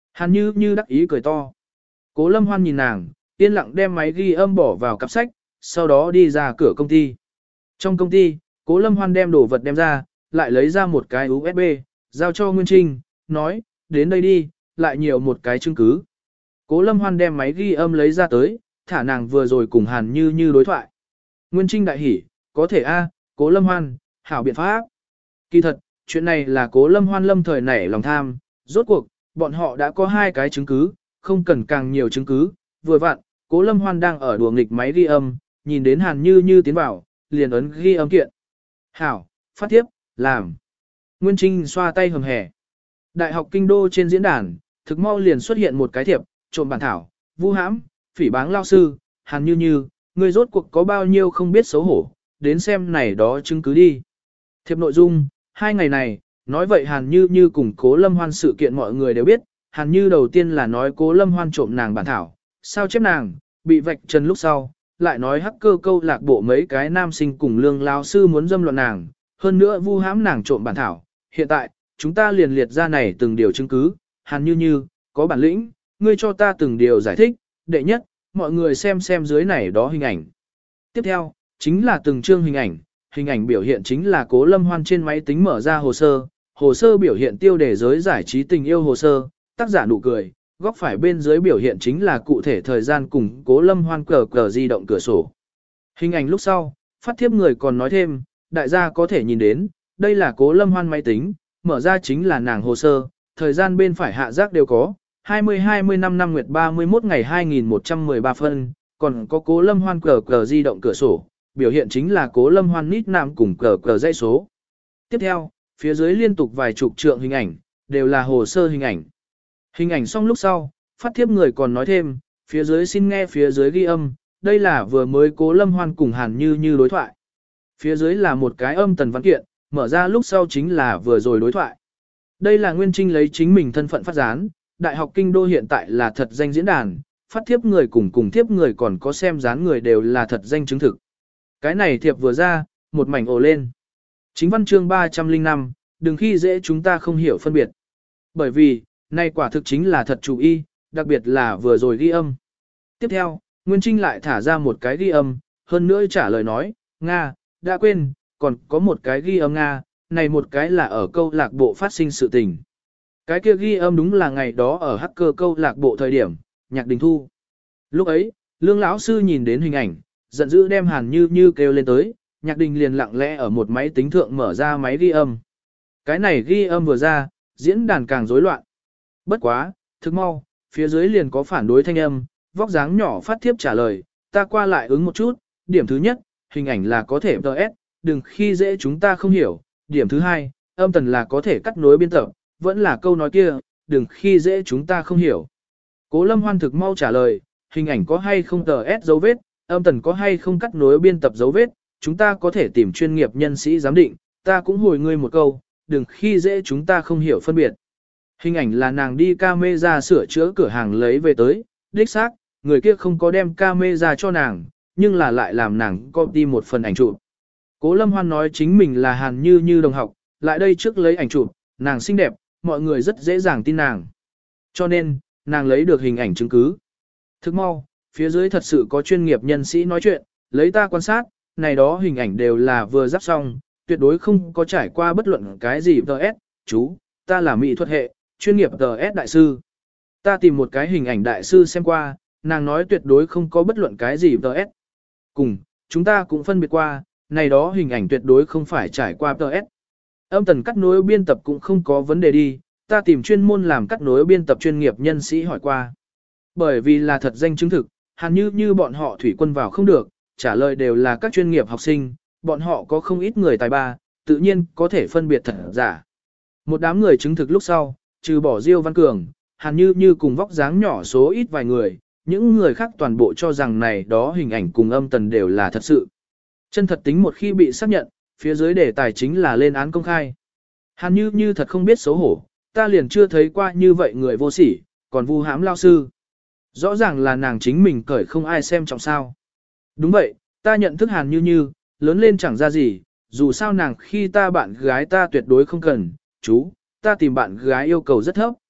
Hàn Như Như đắc ý cười to. Cố Lâm Hoan nhìn nàng, yên lặng đem máy ghi âm bỏ vào cặp sách, sau đó đi ra cửa công ty. Trong công ty, Cố Lâm Hoan đem đồ vật đem ra, lại lấy ra một cái u ét bê, giao cho Nguyên Trinh, nói, đến đây đi, lại nhiều một cái chứng cứ. Cố Lâm Hoan đem máy ghi âm lấy ra tới, thả nàng vừa rồi cùng Hàn Như Như đối thoại. Nguyên Trinh đại hỉ, có thể a, Cố Lâm Hoan, hảo biện pháp. Kỳ thật, chuyện này là Cố Lâm Hoan lâm thời nảy lòng tham, rốt cuộc, bọn họ đã có hai cái chứng cứ, không cần càng nhiều chứng cứ, vừa vặn, Cố Lâm Hoan đang ở đùa nghịch máy ghi âm, nhìn đến Hàn Như Như tiến vào, liền ấn ghi âm kiện. Hảo, phát tiếp, làm. Nguyên Trinh xoa tay hầm hẻ. Đại học Kinh Đô trên diễn đàn, thực mau liền xuất hiện một cái thiệp, trộm bản thảo, vu hãm, phỉ báng lao sư, Hàn Như Như, người rốt cuộc có bao nhiêu không biết xấu hổ, đến xem này đó chứng cứ đi. Thiệp nội dung, hai ngày này, nói vậy Hàn Như Như cùng Cố Lâm Hoan sự kiện mọi người đều biết, Hàn Như đầu tiên là nói Cố Lâm Hoan trộm nàng bản thảo, sao chép nàng, bị vạch trần lúc sau, lại nói hacker câu lạc bộ mấy cái nam sinh cùng lương lao sư muốn dâm loạn nàng, hơn nữa vu hãm nàng trộm bản thảo. Hiện tại, chúng ta liền liệt ra này từng điều chứng cứ, Hàn Như Như, có bản lĩnh, ngươi cho ta từng điều giải thích, đệ nhất, mọi người xem xem dưới này đó hình ảnh. Tiếp theo, chính là từng chương hình ảnh, hình ảnh biểu hiện chính là Cố Lâm Hoan trên máy tính mở ra hồ sơ, hồ sơ biểu hiện tiêu đề giới giải trí tình yêu hồ sơ, tác giả nụ cười, góc phải bên dưới biểu hiện chính là cụ thể thời gian cùng Cố Lâm Hoan cờ cờ di động cửa sổ. Hình ảnh lúc sau, phát thiếp người còn nói thêm, đại gia có thể nhìn đến, đây là Cố Lâm Hoan máy tính, mở ra chính là nàng hồ sơ, thời gian bên phải hạ giác đều có, hai mươi hai mươi năm năm nguyệt ba mươi mốt ngày hai nghìn một trăm mười ba phân, còn có Cố Lâm Hoan cờ cờ di động cửa sổ, biểu hiện chính là Cố Lâm Hoan nít nam cùng cờ cờ dãy số. Tiếp theo, phía dưới liên tục vài chục trượng hình ảnh, đều là hồ sơ hình ảnh. Hình ảnh xong lúc sau, phát thiếp người còn nói thêm, phía dưới xin nghe phía dưới ghi âm, đây là vừa mới Cố Lâm Hoan cùng Hàn Như Như đối thoại. Phía dưới là một cái âm tần văn kiện, mở ra lúc sau chính là vừa rồi đối thoại. Đây là Nguyên Trinh lấy chính mình thân phận phát gián, Đại học Kinh Đô hiện tại là thật danh diễn đàn, phát thiếp người cùng cùng thiếp người còn có xem dán người đều là thật danh chứng thực. Cái này thiệp vừa ra, một mảnh ồ lên. Chính văn chương ba trăm lẻ năm, đừng khi dễ chúng ta không hiểu phân biệt. Bởi vì, này quả thực chính là thật chủ y, đặc biệt là vừa rồi ghi âm. Tiếp theo, Nguyên Trinh lại thả ra một cái ghi âm, hơn nữa trả lời nói, Nga, đã quên, còn có một cái ghi âm Nga, này một cái là ở câu lạc bộ phát sinh sự tình. Cái kia ghi âm đúng là ngày đó ở hacker câu lạc bộ thời điểm, Nhạc Đình thu. Lúc ấy, Lương lão sư nhìn đến hình ảnh, giận dữ đem Hàn Như Như kêu lên tới, Nhạc Đình liền lặng lẽ ở một máy tính thượng mở ra máy ghi âm. Cái này ghi âm vừa ra, diễn đàn càng rối loạn. Bất quá, thức mau, phía dưới liền có phản đối thanh âm, vóc dáng nhỏ phát thiếp trả lời, ta qua lại ứng một chút, điểm thứ nhất, hình ảnh là có thể tê ét, đừng khi dễ chúng ta không hiểu, điểm thứ hai, âm tần là có thể cắt nối biên tập, vẫn là câu nói kia, đừng khi dễ chúng ta không hiểu. Cố Lâm Hoan thực mau trả lời, hình ảnh có hay không tê ét dấu vết, âm tần có hay không cắt nối biên tập dấu vết, chúng ta có thể tìm chuyên nghiệp nhân sĩ giám định, ta cũng hồi ngươi một câu, đừng khi dễ chúng ta không hiểu phân biệt. Hình ảnh là nàng đi camera sửa chữa cửa hàng lấy về tới, đích xác, người kia không có đem camera cho nàng, nhưng là lại làm nàng copy một phần ảnh chụp. Cố Lâm Hoan nói chính mình là Hàn Như Như đồng học, lại đây trước lấy ảnh chụp, nàng xinh đẹp, mọi người rất dễ dàng tin nàng. Cho nên, nàng lấy được hình ảnh chứng cứ. Thức mau, phía dưới thật sự có chuyên nghiệp nhân sĩ nói chuyện, lấy ta quan sát, này đó hình ảnh đều là vừa giáp xong, tuyệt đối không có trải qua bất luận cái gì tê ét, chú, ta là mỹ thuật hệ, chuyên nghiệp tê ét đại sư. Ta tìm một cái hình ảnh đại sư xem qua, nàng nói tuyệt đối không có bất luận cái gì tê ét. Cùng, chúng ta cũng phân biệt qua, này đó hình ảnh tuyệt đối không phải trải qua tê ét. Âm tần cắt nối biên tập cũng không có vấn đề đi, ta tìm chuyên môn làm cắt nối biên tập chuyên nghiệp nhân sĩ hỏi qua. Bởi vì là thật danh chứng thực, Hàn Như Như bọn họ thủy quân vào không được, trả lời đều là các chuyên nghiệp học sinh, bọn họ có không ít người tài ba, tự nhiên có thể phân biệt thật giả. Một đám người chứng thực lúc sau, trừ bỏ Diêu Văn Cường, Hàn Như Như cùng vóc dáng nhỏ số ít vài người, những người khác toàn bộ cho rằng này đó hình ảnh cùng âm tần đều là thật sự. Chân thật tính một khi bị xác nhận, phía dưới đề tài chính là lên án công khai. Hàn Như Như thật không biết xấu hổ, ta liền chưa thấy qua như vậy người vô sỉ, còn vu hãm lao sư. Rõ ràng là nàng chính mình cởi không ai xem trọng sao. Đúng vậy, ta nhận thức Hàn Như Như, lớn lên chẳng ra gì, dù sao nàng khi ta bạn gái ta tuyệt đối không cần, chú, ta tìm bạn gái yêu cầu rất thấp.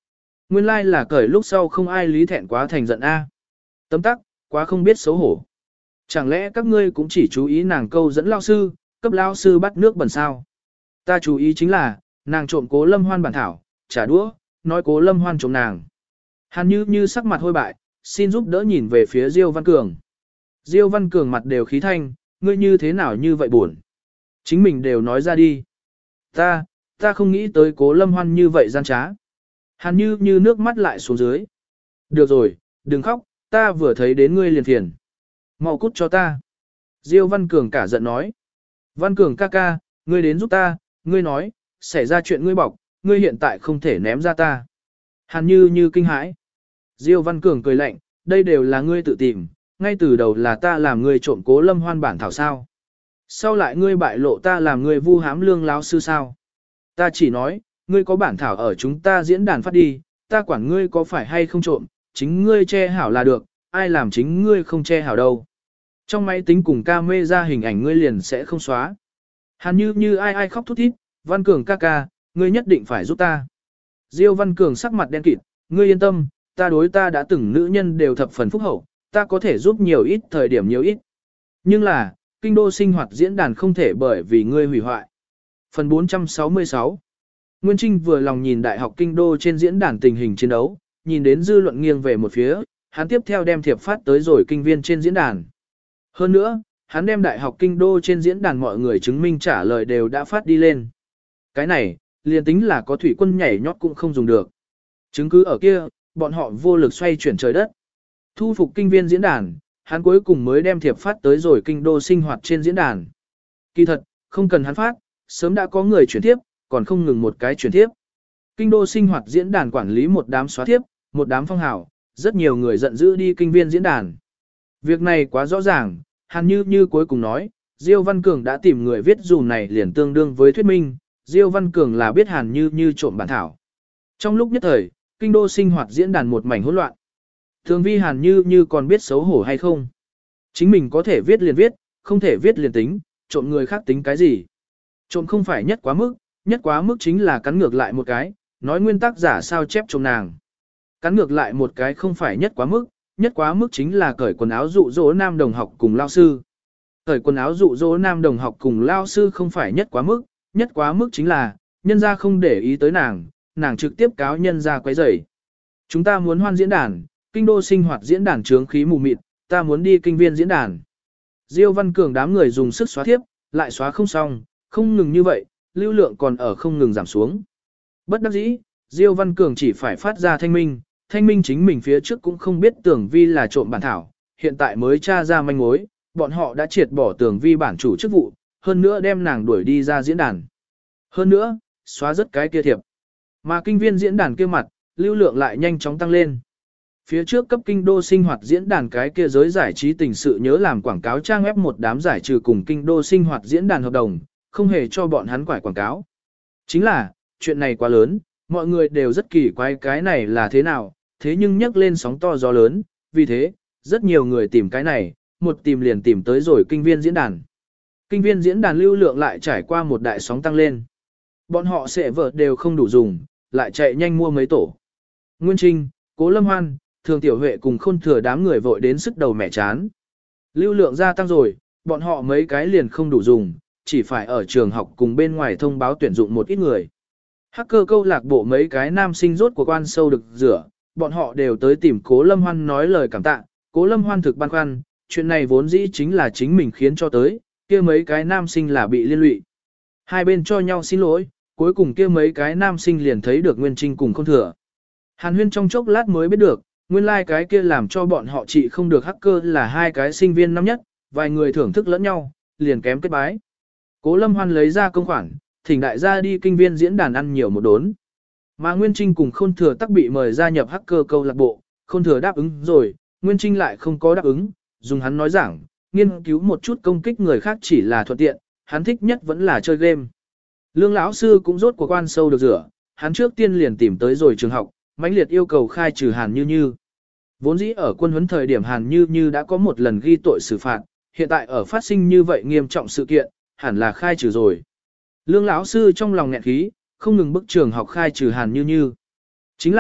Nguyên lai like là cởi lúc sau không ai lý thẹn quá thành giận A. Tấm tắc, quá không biết xấu hổ. Chẳng lẽ các ngươi cũng chỉ chú ý nàng câu dẫn lao sư, cấp lao sư bắt nước bẩn sao? Ta chú ý chính là, nàng trộm Cố Lâm Hoan bản thảo, trả đũa, nói Cố Lâm Hoan trộm nàng. Hàn Như Như sắc mặt hôi bại, xin giúp đỡ nhìn về phía Diêu Văn Cường. Diêu Văn Cường mặt đều khí thanh, ngươi như thế nào như vậy buồn? Chính mình đều nói ra đi. Ta, ta không nghĩ tới Cố Lâm Hoan như vậy gian trá. Hàn Như Như nước mắt lại xuống dưới. Được rồi, đừng khóc, ta vừa thấy đến ngươi liền phiền. Mau cút cho ta. Diêu Văn Cường cả giận nói. Văn Cường ca ca, ngươi đến giúp ta, ngươi nói, xảy ra chuyện ngươi bọc, ngươi hiện tại không thể ném ra ta. Hàn Như Như kinh hãi. Diêu Văn Cường cười lạnh, đây đều là ngươi tự tìm, ngay từ đầu là ta làm ngươi trộm Cố Lâm Hoan bản thảo sao. Sau lại ngươi bại lộ ta làm ngươi vu hãm lương lão sư sao. Ta chỉ nói, ngươi có bản thảo ở chúng ta diễn đàn phát đi, ta quản ngươi có phải hay không trộm, chính ngươi che hảo là được, ai làm chính ngươi không che hảo đâu. Trong máy tính cùng ca mê ra hình ảnh ngươi liền sẽ không xóa. Hàn Như Như ai ai khóc thút thít, Văn Cường ca ca, ngươi nhất định phải giúp ta. Diêu Văn Cường sắc mặt đen kịt, ngươi yên tâm, ta đối ta đã từng nữ nhân đều thập phần phúc hậu, ta có thể giúp nhiều ít thời điểm nhiều ít. Nhưng là, kinh đô sinh hoạt diễn đàn không thể bởi vì ngươi hủy hoại. Phần bốn trăm sáu mươi sáu Nguyên Trinh vừa lòng nhìn Đại học Kinh đô trên diễn đàn tình hình chiến đấu, nhìn đến dư luận nghiêng về một phía, hắn tiếp theo đem thiệp phát tới rồi kinh viên trên diễn đàn. Hơn nữa, hắn đem Đại học Kinh đô trên diễn đàn mọi người chứng minh trả lời đều đã phát đi lên. Cái này, liền tính là có thủy quân nhảy nhót cũng không dùng được. Chứng cứ ở kia, bọn họ vô lực xoay chuyển trời đất. Thu phục kinh viên diễn đàn, hắn cuối cùng mới đem thiệp phát tới rồi kinh đô sinh hoạt trên diễn đàn. Kỳ thật, không cần hắn phát, sớm đã có người chuyển tiếp, còn không ngừng một cái chuyển tiếp. Kinh đô sinh hoạt diễn đàn quản lý một đám xóa tiếp, một đám phong hào, rất nhiều người giận dữ đi kinh viên diễn đàn. Việc này quá rõ ràng, Hàn Như Như cuối cùng nói, Diêu Văn Cường đã tìm người viết dù này liền tương đương với thuyết minh, Diêu Văn Cường là biết Hàn Như Như trộm bản thảo. Trong lúc nhất thời, kinh đô sinh hoạt diễn đàn một mảnh hỗn loạn. Thường vi Hàn Như Như còn biết xấu hổ hay không? Chính mình có thể viết liền viết, không thể viết liền tính, trộm người khác tính cái gì? Trộm không phải nhất quá mức, nhất quá mức chính là cắn ngược lại một cái, nói nguyên tắc giả sao chép trộm nàng. Cắn ngược lại một cái không phải nhất quá mức, nhất quá mức chính là cởi quần áo dụ dỗ nam đồng học cùng lao sư. Cởi quần áo dụ dỗ nam đồng học cùng lao sư không phải nhất quá mức, nhất quá mức chính là, nhân gia không để ý tới nàng, nàng trực tiếp cáo nhân gia quấy rầy. Chúng ta muốn hoan diễn đàn, kinh đô sinh hoạt diễn đàn trướng khí mù mịt, ta muốn đi kinh viên diễn đàn. Diêu Văn Cường đám người dùng sức xóa thiếp, lại xóa không xong, không ngừng như vậy, lưu lượng còn ở không ngừng giảm xuống. Bất đắc dĩ, Diêu Văn Cường chỉ phải phát ra thanh minh, thanh minh chính mình phía trước cũng không biết Tưởng Vi là trộm bản thảo, hiện tại mới tra ra manh mối, bọn họ đã triệt bỏ Tưởng Vi bản chủ chức vụ, hơn nữa đem nàng đuổi đi ra diễn đàn. Hơn nữa, xóa rất cái kia thiệp. Mà kinh viên diễn đàn kia mặt, lưu lượng lại nhanh chóng tăng lên. Phía trước cấp kinh đô sinh hoạt diễn đàn cái kia giới giải trí tình sự nhớ làm quảng cáo trang web một đám giải trừ cùng kinh đô sinh hoạt diễn đàn hợp đồng, không hề cho bọn hắn quải quảng cáo. Chính là, chuyện này quá lớn, mọi người đều rất kỳ quái cái này là thế nào, thế nhưng nhắc lên sóng to gió lớn, vì thế, rất nhiều người tìm cái này, một tìm liền tìm tới rồi kinh viên diễn đàn. Kinh viên diễn đàn lưu lượng lại trải qua một đại sóng tăng lên. Bọn họ sẽ vợ đều không đủ dùng, lại chạy nhanh mua mấy tổ. Nguyên Trinh, Cố Lâm Hoan, Thường Tiểu Huệ cùng Khôn Thừa đám người vội đến sức đầu mẻ chán. Lưu lượng gia tăng rồi, bọn họ mấy cái liền không đủ dùng, chỉ phải ở trường học cùng bên ngoài thông báo tuyển dụng một ít người. Hacker câu lạc bộ mấy cái nam sinh rốt của quan sâu được rửa, bọn họ đều tới tìm Cố Lâm Hoan nói lời cảm tạ. Cố Lâm Hoan thực băn khoăn, chuyện này vốn dĩ chính là chính mình khiến cho tới, kia mấy cái nam sinh là bị liên lụy. Hai bên cho nhau xin lỗi, cuối cùng kia mấy cái nam sinh liền thấy được Nguyên Trinh cùng Khôn Thừa. Hàn Huyên trong chốc lát mới biết được, nguyên lai like cái kia làm cho bọn họ trị không được hacker là hai cái sinh viên năm nhất, vài người thưởng thức lẫn nhau, liền kém kết bái. Cố Lâm Hoan lấy ra công khoản, thỉnh đại gia đi kinh viên diễn đàn ăn nhiều một đốn. Mà Nguyên Trinh cùng Khôn Thừa tắc bị mời gia nhập hacker câu lạc bộ, Khôn Thừa đáp ứng rồi, Nguyên Trinh lại không có đáp ứng, dùng hắn nói giảng, nghiên cứu một chút công kích người khác chỉ là thuận tiện, hắn thích nhất vẫn là chơi game. Lương lão sư cũng rốt cuộc quan sâu được rửa, hắn trước tiên liền tìm tới rồi trường học, mãnh liệt yêu cầu khai trừ Hàn Như Như. Vốn dĩ ở quân huấn thời điểm Hàn Như Như đã có một lần ghi tội xử phạt, hiện tại ở phát sinh như vậy nghiêm trọng sự kiện, hẳn là khai trừ rồi. Lương lão sư trong lòng nghẹn khí, không ngừng bức trường học khai trừ Hàn Như Như. Chính là,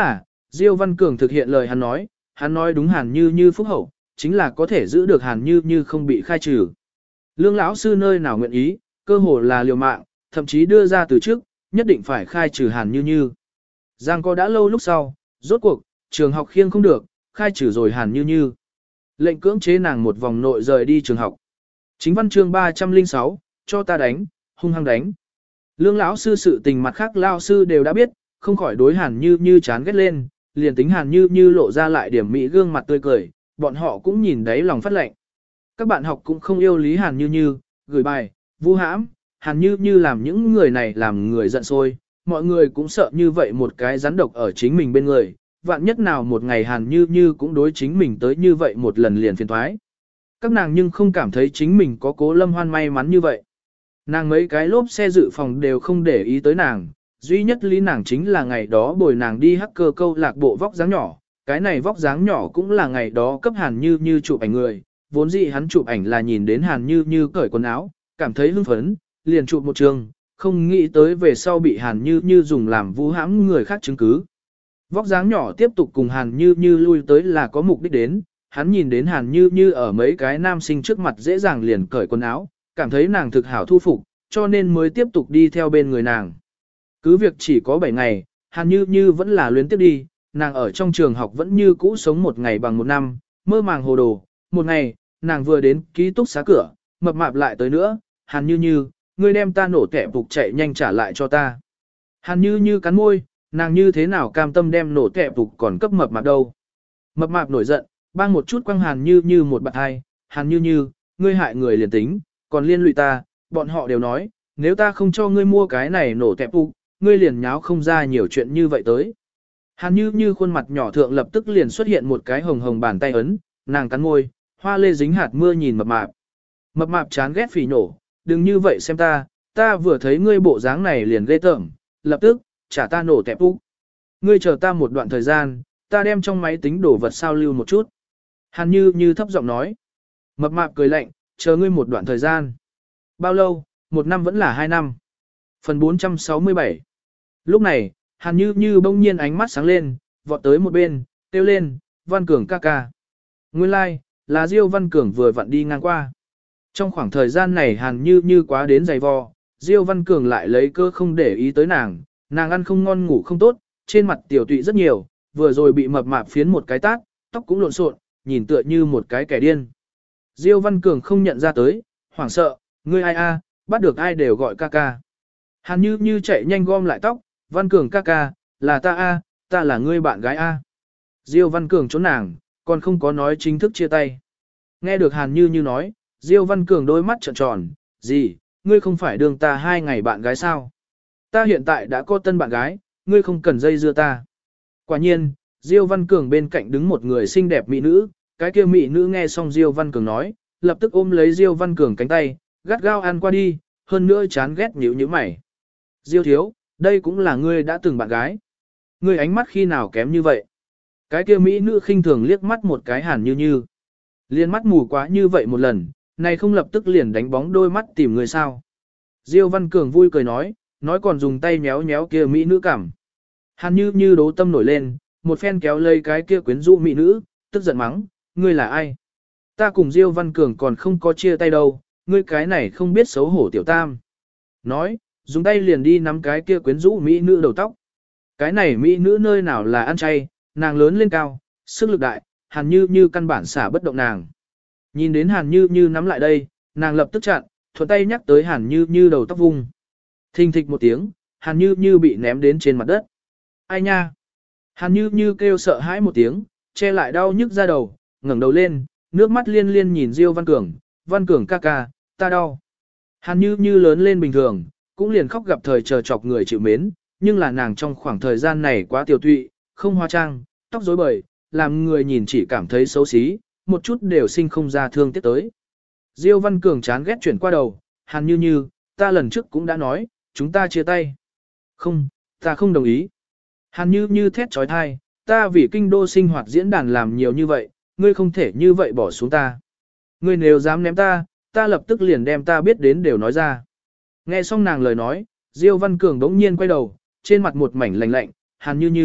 Diêu Văn Cường thực hiện lời hắn nói, hắn nói đúng Hàn Như Như phúc hậu, chính là có thể giữ được Hàn Như Như không bị khai trừ. Lương lão sư nơi nào nguyện ý, cơ hồ là liều mạng, thậm chí đưa ra từ trước, nhất định phải khai trừ Hàn Như Như. Giang có đã lâu lúc sau, rốt cuộc, trường học khiêng không được, khai trừ rồi Hàn Như Như. Lệnh cưỡng chế nàng một vòng nội rời đi trường học. Chính văn chương ba trăm lẻ sáu, cho ta đánh, hung hăng đánh. Lương lão sư sự tình mặt khác lão sư đều đã biết, không khỏi đối Hàn Như Như chán ghét lên, liền tính Hàn Như Như lộ ra lại điểm mỹ gương mặt tươi cười, bọn họ cũng nhìn đáy lòng phát lệnh. Các bạn học cũng không yêu lý Hàn Như Như, gửi bài, vu hãm, Hàn Như Như làm những người này làm người giận sôi, mọi người cũng sợ như vậy một cái rắn độc ở chính mình bên người, vạn nhất nào một ngày Hàn Như Như cũng đối chính mình tới như vậy một lần liền phiền thoái. Các nàng nhưng không cảm thấy chính mình có Cố Lâm Hoan may mắn như vậy. Nàng mấy cái lốp xe dự phòng đều không để ý tới nàng, duy nhất lý nàng chính là ngày đó bồi nàng đi hacker câu lạc bộ vóc dáng nhỏ, cái này vóc dáng nhỏ cũng là ngày đó cấp Hàn Như Như chụp ảnh người, vốn dĩ hắn chụp ảnh là nhìn đến Hàn Như Như cởi quần áo, cảm thấy hưng phấn, liền chụp một trường, không nghĩ tới về sau bị Hàn Như Như dùng làm vu hãm người khác chứng cứ. Vóc dáng nhỏ tiếp tục cùng Hàn Như Như lui tới là có mục đích đến, hắn nhìn đến Hàn Như Như ở mấy cái nam sinh trước mặt dễ dàng liền cởi quần áo, cảm thấy nàng thực hảo thu phục, cho nên mới tiếp tục đi theo bên người nàng. Cứ việc chỉ có bảy ngày, Hàn Như Như vẫn là luyến tiếp đi, nàng ở trong trường học vẫn như cũ sống một ngày bằng một năm, mơ màng hồ đồ. Một ngày, nàng vừa đến ký túc xá cửa, mập mạp lại tới nữa, Hàn Như Như, ngươi đem ta nổ tẹp phục chạy nhanh trả lại cho ta. Hàn Như Như cắn môi, nàng như thế nào cam tâm đem nổ tẹp phục còn cấp mập mạp đâu. Mập mạp nổi giận, bang một chút quăng Hàn Như Như một bạt hai, Hàn Như Như, ngươi hại người liền tính, còn liên lụy ta, bọn họ đều nói, nếu ta không cho ngươi mua cái này nổ tẹp phục, ngươi liền nháo không ra nhiều chuyện như vậy tới. Hàn Như Như khuôn mặt nhỏ thượng lập tức liền xuất hiện một cái hồng hồng bàn tay ấn, nàng cắn môi, hoa lê dính hạt mưa nhìn mập mạp. Mập mạp chán ghét phỉ nổ, đừng như vậy xem ta, ta vừa thấy ngươi bộ dáng này liền ghê tởm, lập tức, trả ta nổ tẹp úc. Ngươi chờ ta một đoạn thời gian, ta đem trong máy tính đổ vật sao lưu một chút. Hàn Như Như thấp giọng nói. Mập mạp cười lạnh, chờ ngươi một đoạn thời gian. Bao lâu, một năm vẫn là hai năm. Phần bốn trăm sáu mươi bảy. Lúc này, Hàn Như Như bỗng nhiên ánh mắt sáng lên, vọt tới một bên, kêu lên, Văn Cường ca ca. Nguyên lai, like, là Diêu Văn Cường vừa vặn đi ngang qua. Trong khoảng thời gian này Hàn Như Như quá đến dày vò, Diêu Văn Cường lại lấy cơ không để ý tới nàng, nàng ăn không ngon ngủ không tốt, trên mặt tiểu tụy rất nhiều, vừa rồi bị mập mạp phiến một cái tát, tóc cũng lộn xộn, nhìn tựa như một cái kẻ điên. Diêu Văn Cường không nhận ra tới, hoảng sợ, ngươi ai a, bắt được ai đều gọi ca ca. Hàn Như Như chạy nhanh gom lại tóc, Văn Cường ca ca, là ta a, ta là ngươi bạn gái a. Diêu Văn Cường trốn nàng, còn không có nói chính thức chia tay. Nghe được Hàn Như Như nói, Diêu Văn Cường đôi mắt trợn tròn, gì, ngươi không phải đường ta hai ngày bạn gái sao? Ta hiện tại đã có tân bạn gái, ngươi không cần dây dưa ta. Quả nhiên, Diêu Văn Cường bên cạnh đứng một người xinh đẹp mỹ nữ, cái kia mỹ nữ nghe xong Diêu Văn Cường nói, lập tức ôm lấy Diêu Văn Cường cánh tay, gắt gao ăn qua đi, hơn nữa chán ghét nhíu nhíu mày. Diêu thiếu, đây cũng là ngươi đã từng bạn gái. Ngươi ánh mắt khi nào kém như vậy? Cái kia mỹ nữ khinh thường liếc mắt một cái Hàn Như Như. Liên mắt mù quá như vậy một lần, này không lập tức liền đánh bóng đôi mắt tìm người sao. Diêu Văn Cường vui cười nói, nói còn dùng tay méo méo kia mỹ nữ cảm. Hàn Như Như đố tâm nổi lên, một phen kéo lấy cái kia quyến rũ mỹ nữ, tức giận mắng, ngươi là ai? Ta cùng Diêu Văn Cường còn không có chia tay đâu, ngươi cái này không biết xấu hổ tiểu tam. Nói, dùng tay liền đi nắm cái kia quyến rũ mỹ nữ đầu tóc. Cái này mỹ nữ nơi nào là ăn chay, nàng lớn lên cao, sức lực đại, Hàn Như Như căn bản xả bất động nàng. Nhìn đến Hàn Như Như nắm lại đây, nàng lập tức chặn, thuận tay nhắc tới Hàn Như Như đầu tóc vung. Thình thịch một tiếng, Hàn Như Như bị ném đến trên mặt đất. Ai nha? Hàn Như Như kêu sợ hãi một tiếng, che lại đau nhức ra đầu, ngẩng đầu lên, nước mắt liên liên nhìn Diêu Văn Cường, Văn Cường ca ca, ta đau. Hàn Như Như lớn lên bình thường, cũng liền khóc gặp thời chờ chọc người chịu mến, nhưng là nàng trong khoảng thời gian này quá tiểu tụy, không hóa trang, tóc rối bời, làm người nhìn chỉ cảm thấy xấu xí, một chút đều sinh không ra thương tiếc tới. Diêu Văn Cường chán ghét chuyển qua đầu, Hàn Như Như, ta lần trước cũng đã nói, chúng ta chia tay. Không, ta không đồng ý. Hàn Như Như thét trói thai, ta vì kinh đô sinh hoạt diễn đàn làm nhiều như vậy, ngươi không thể như vậy bỏ xuống ta. Ngươi nếu dám ném ta, ta lập tức liền đem ta biết đến đều nói ra. Nghe xong nàng lời nói, Diêu Văn Cường đống nhiên quay đầu, trên mặt một mảnh lạnh lạnh, Hàn Như Như,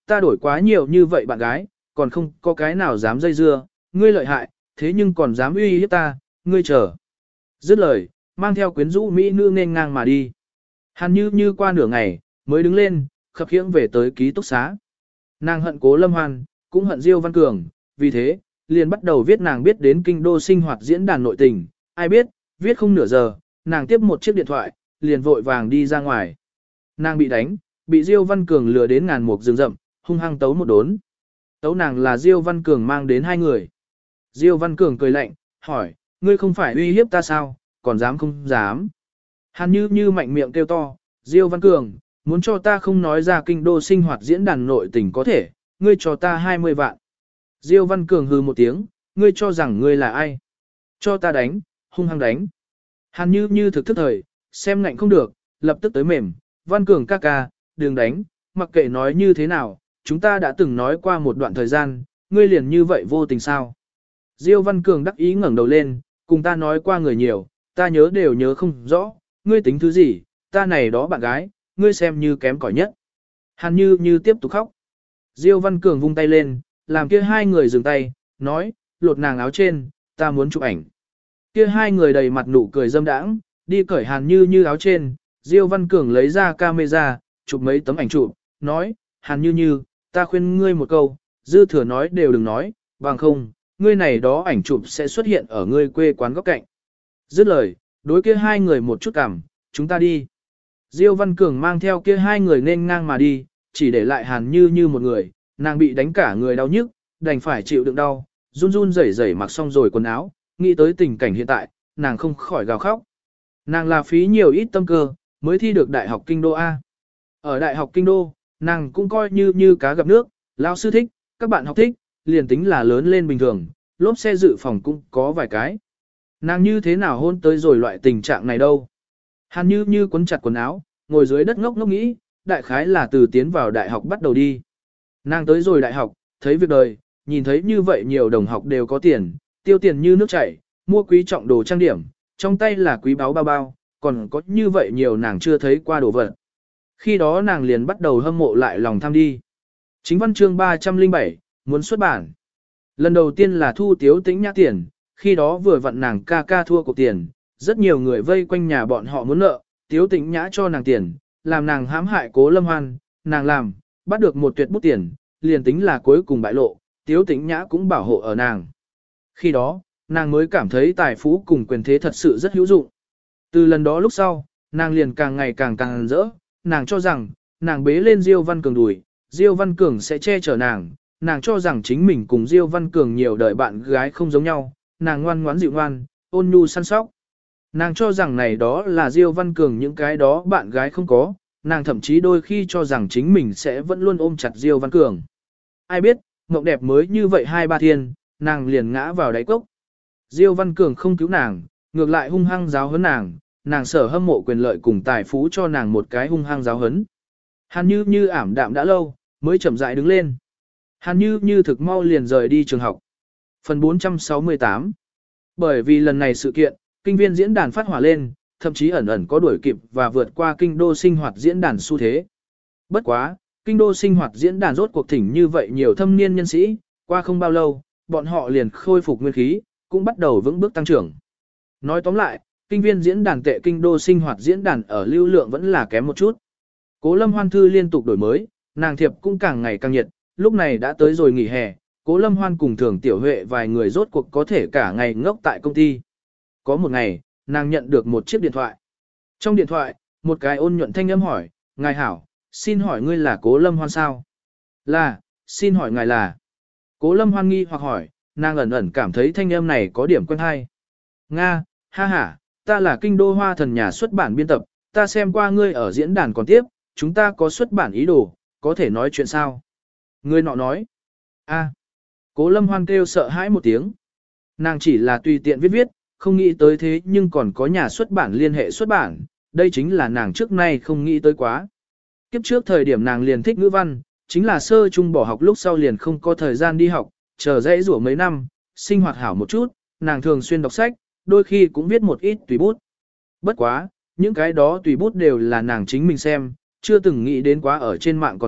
ta đổi quá nhiều như vậy bạn gái, còn không có cái nào dám dây dưa, ngươi lợi hại, thế nhưng còn dám uy hiếp ta, ngươi chờ. Dứt lời, mang theo quyến rũ mỹ nữ nên ngang mà đi. Hàn Như Như qua nửa ngày, mới đứng lên, khập khiễng về tới ký túc xá. Nàng hận Cố Lâm Hoan, cũng hận Diêu Văn Cường, vì thế, liền bắt đầu viết nàng biết đến kinh đô sinh hoạt diễn đàn nội tình, ai biết, viết không nửa giờ, nàng tiếp một chiếc điện thoại, liền vội vàng đi ra ngoài. Nàng bị đánh, bị Diêu Văn Cường lừa đến ngàn mục rừng rậm, hung hăng tấu một đốn. Tấu nàng là Diêu Văn Cường mang đến hai người. Diêu Văn Cường cười lạnh, hỏi, ngươi không phải uy hiếp ta sao, còn dám không dám. Hàn Như Như mạnh miệng kêu to, Diêu Văn Cường, muốn cho ta không nói ra kinh đô sinh hoạt diễn đàn nội tình có thể, ngươi cho ta hai mươi vạn. Diêu Văn Cường hừ một tiếng, ngươi cho rằng ngươi là ai? Cho ta đánh, hung hăng đánh. Hàn Như Như thực thức thời, xem ngạnh không được, lập tức tới mềm, Văn Cường ca ca, đừng đánh, mặc kệ nói như thế nào, chúng ta đã từng nói qua một đoạn thời gian, ngươi liền như vậy vô tình sao? Diêu Văn Cường đắc ý ngẩng đầu lên, cùng ta nói qua người nhiều, ta nhớ đều nhớ không rõ, ngươi tính thứ gì, ta này đó bạn gái, ngươi xem như kém cỏi nhất. Hàn Như Như tiếp tục khóc. Diêu Văn Cường vung tay lên, làm kia hai người dừng tay, nói, lột nàng áo trên, ta muốn chụp ảnh. Kia hai người đầy mặt nụ cười dâm đãng, đi cởi Hàn Như Như áo trên, Diêu Văn Cường lấy ra camera, chụp mấy tấm ảnh chụp, nói, Hàn Như Như, ta khuyên ngươi một câu, dư thừa nói đều đừng nói, bằng không, ngươi này đó ảnh chụp sẽ xuất hiện ở ngươi quê quán góc cạnh. Dứt lời, đối kia hai người một chút cảm, chúng ta đi. Diêu Văn Cường mang theo kia hai người nên ngang mà đi, chỉ để lại Hàn Như Như một người, nàng bị đánh cả người đau nhức, đành phải chịu đựng đau, run run rẩy rẩy mặc xong rồi quần áo, nghĩ tới tình cảnh hiện tại, nàng không khỏi gào khóc. Nàng là phí nhiều ít tâm cơ, mới thi được Đại học Kinh Đô A. Ở Đại học Kinh Đô, nàng cũng coi như như cá gặp nước, lão sư thích, các bạn học thích, liền tính là lớn lên bình thường, lốp xe dự phòng cũng có vài cái. Nàng như thế nào hôn tới rồi loại tình trạng này đâu. Hàn Như Như quấn chặt quần áo, ngồi dưới đất ngốc ngốc nghĩ, đại khái là từ tiến vào đại học bắt đầu đi. Nàng tới rồi đại học, thấy việc đời, nhìn thấy như vậy nhiều đồng học đều có tiền, tiêu tiền như nước chảy, mua quý trọng đồ trang điểm, trong tay là quý báu bao bao, còn có như vậy nhiều nàng chưa thấy qua đồ vật. Khi đó nàng liền bắt đầu hâm mộ lại lòng tham đi. Chính văn chương ba trăm lẻ bảy, muốn xuất bản. Lần đầu tiên là thu Tiếu Tĩnh Nhã tiền, khi đó vừa vặn nàng ca ca thua cuộc tiền, rất nhiều người vây quanh nhà bọn họ muốn nợ, Tiếu Tĩnh Nhã cho nàng tiền, làm nàng hãm hại Cố Lâm Hoan, nàng làm, bắt được một tuyệt bút tiền, liền tính là cuối cùng bại lộ, Tiếu Tĩnh Nhã cũng bảo hộ ở nàng. Khi đó, nàng mới cảm thấy tài phú cùng quyền thế thật sự rất hữu dụng. Từ lần đó lúc sau, nàng liền càng ngày càng càng rỡ, nàng cho rằng, nàng bế lên Diêu Văn Cường đùi, Diêu Văn Cường sẽ che chở nàng, nàng cho rằng chính mình cùng Diêu Văn Cường nhiều đời bạn gái không giống nhau, nàng ngoan ngoãn dịu ngoan, ôn nhu săn sóc. Nàng cho rằng này đó là Diêu Văn Cường những cái đó bạn gái không có, nàng thậm chí đôi khi cho rằng chính mình sẽ vẫn luôn ôm chặt Diêu Văn Cường. Ai biết, mộng đẹp mới như vậy hai ba thiên, nàng liền ngã vào đáy cốc. Diêu Văn Cường không cứu nàng, ngược lại hung hăng giáo huấn nàng, nàng sở hâm mộ quyền lợi cùng tài phú cho nàng một cái hung hăng giáo huấn. Hàn Như Như ảm đạm đã lâu, mới chậm rãi đứng lên. Hàn Như Như thực mau liền rời đi trường học. Phần bốn trăm sáu mươi tám. Bởi vì lần này sự kiện, kinh viên diễn đàn phát hỏa lên, thậm chí ẩn ẩn có đuổi kịp và vượt qua kinh đô sinh hoạt diễn đàn xu thế. Bất quá, kinh đô sinh hoạt diễn đàn rốt cuộc thỉnh như vậy nhiều thâm niên nhân sĩ, qua không bao lâu, bọn họ liền khôi phục nguyên khí, cũng bắt đầu vững bước tăng trưởng. Nói tóm lại, kinh viên diễn đàn tệ kinh đô sinh hoạt diễn đàn ở lưu lượng vẫn là kém một chút. Cố Lâm Hoan thư liên tục đổi mới, nàng thiệp cũng càng ngày càng nhiệt, lúc này đã tới rồi nghỉ hè, Cố Lâm Hoan cùng Thường Tiểu Huệ vài người rốt cuộc có thể cả ngày ngốc tại công ty. Có một ngày, nàng nhận được một chiếc điện thoại. Trong điện thoại, một cái ôn nhuận thanh âm hỏi, ngài hảo, xin hỏi ngươi là Cố Lâm Hoan sao? Là, xin hỏi ngài là. Cố Lâm Hoan nghi hoặc hỏi, nàng ẩn ẩn cảm thấy thanh âm này có điểm quen hay. Nga, ha ha, ta là kinh đô hoa thần nhà xuất bản biên tập, ta xem qua ngươi ở diễn đàn còn tiếp, chúng ta có xuất bản ý đồ, có thể nói chuyện sao? Người nọ nói, a, Cố Lâm Hoan kêu sợ hãi một tiếng. Nàng chỉ là tùy tiện viết viết, không nghĩ tới thế nhưng còn có nhà xuất bản liên hệ xuất bản, đây chính là nàng trước nay không nghĩ tới quá. Kiếp trước thời điểm nàng liền thích ngữ văn, chính là sơ trung bỏ học lúc sau liền không có thời gian đi học, chờ dãy rủa mấy năm, sinh hoạt hảo một chút, nàng thường xuyên đọc sách, đôi khi cũng viết một ít tùy bút. Bất quá, những cái đó tùy bút đều là nàng chính mình xem, chưa từng nghĩ đến quá ở trên mạng còn tiếp,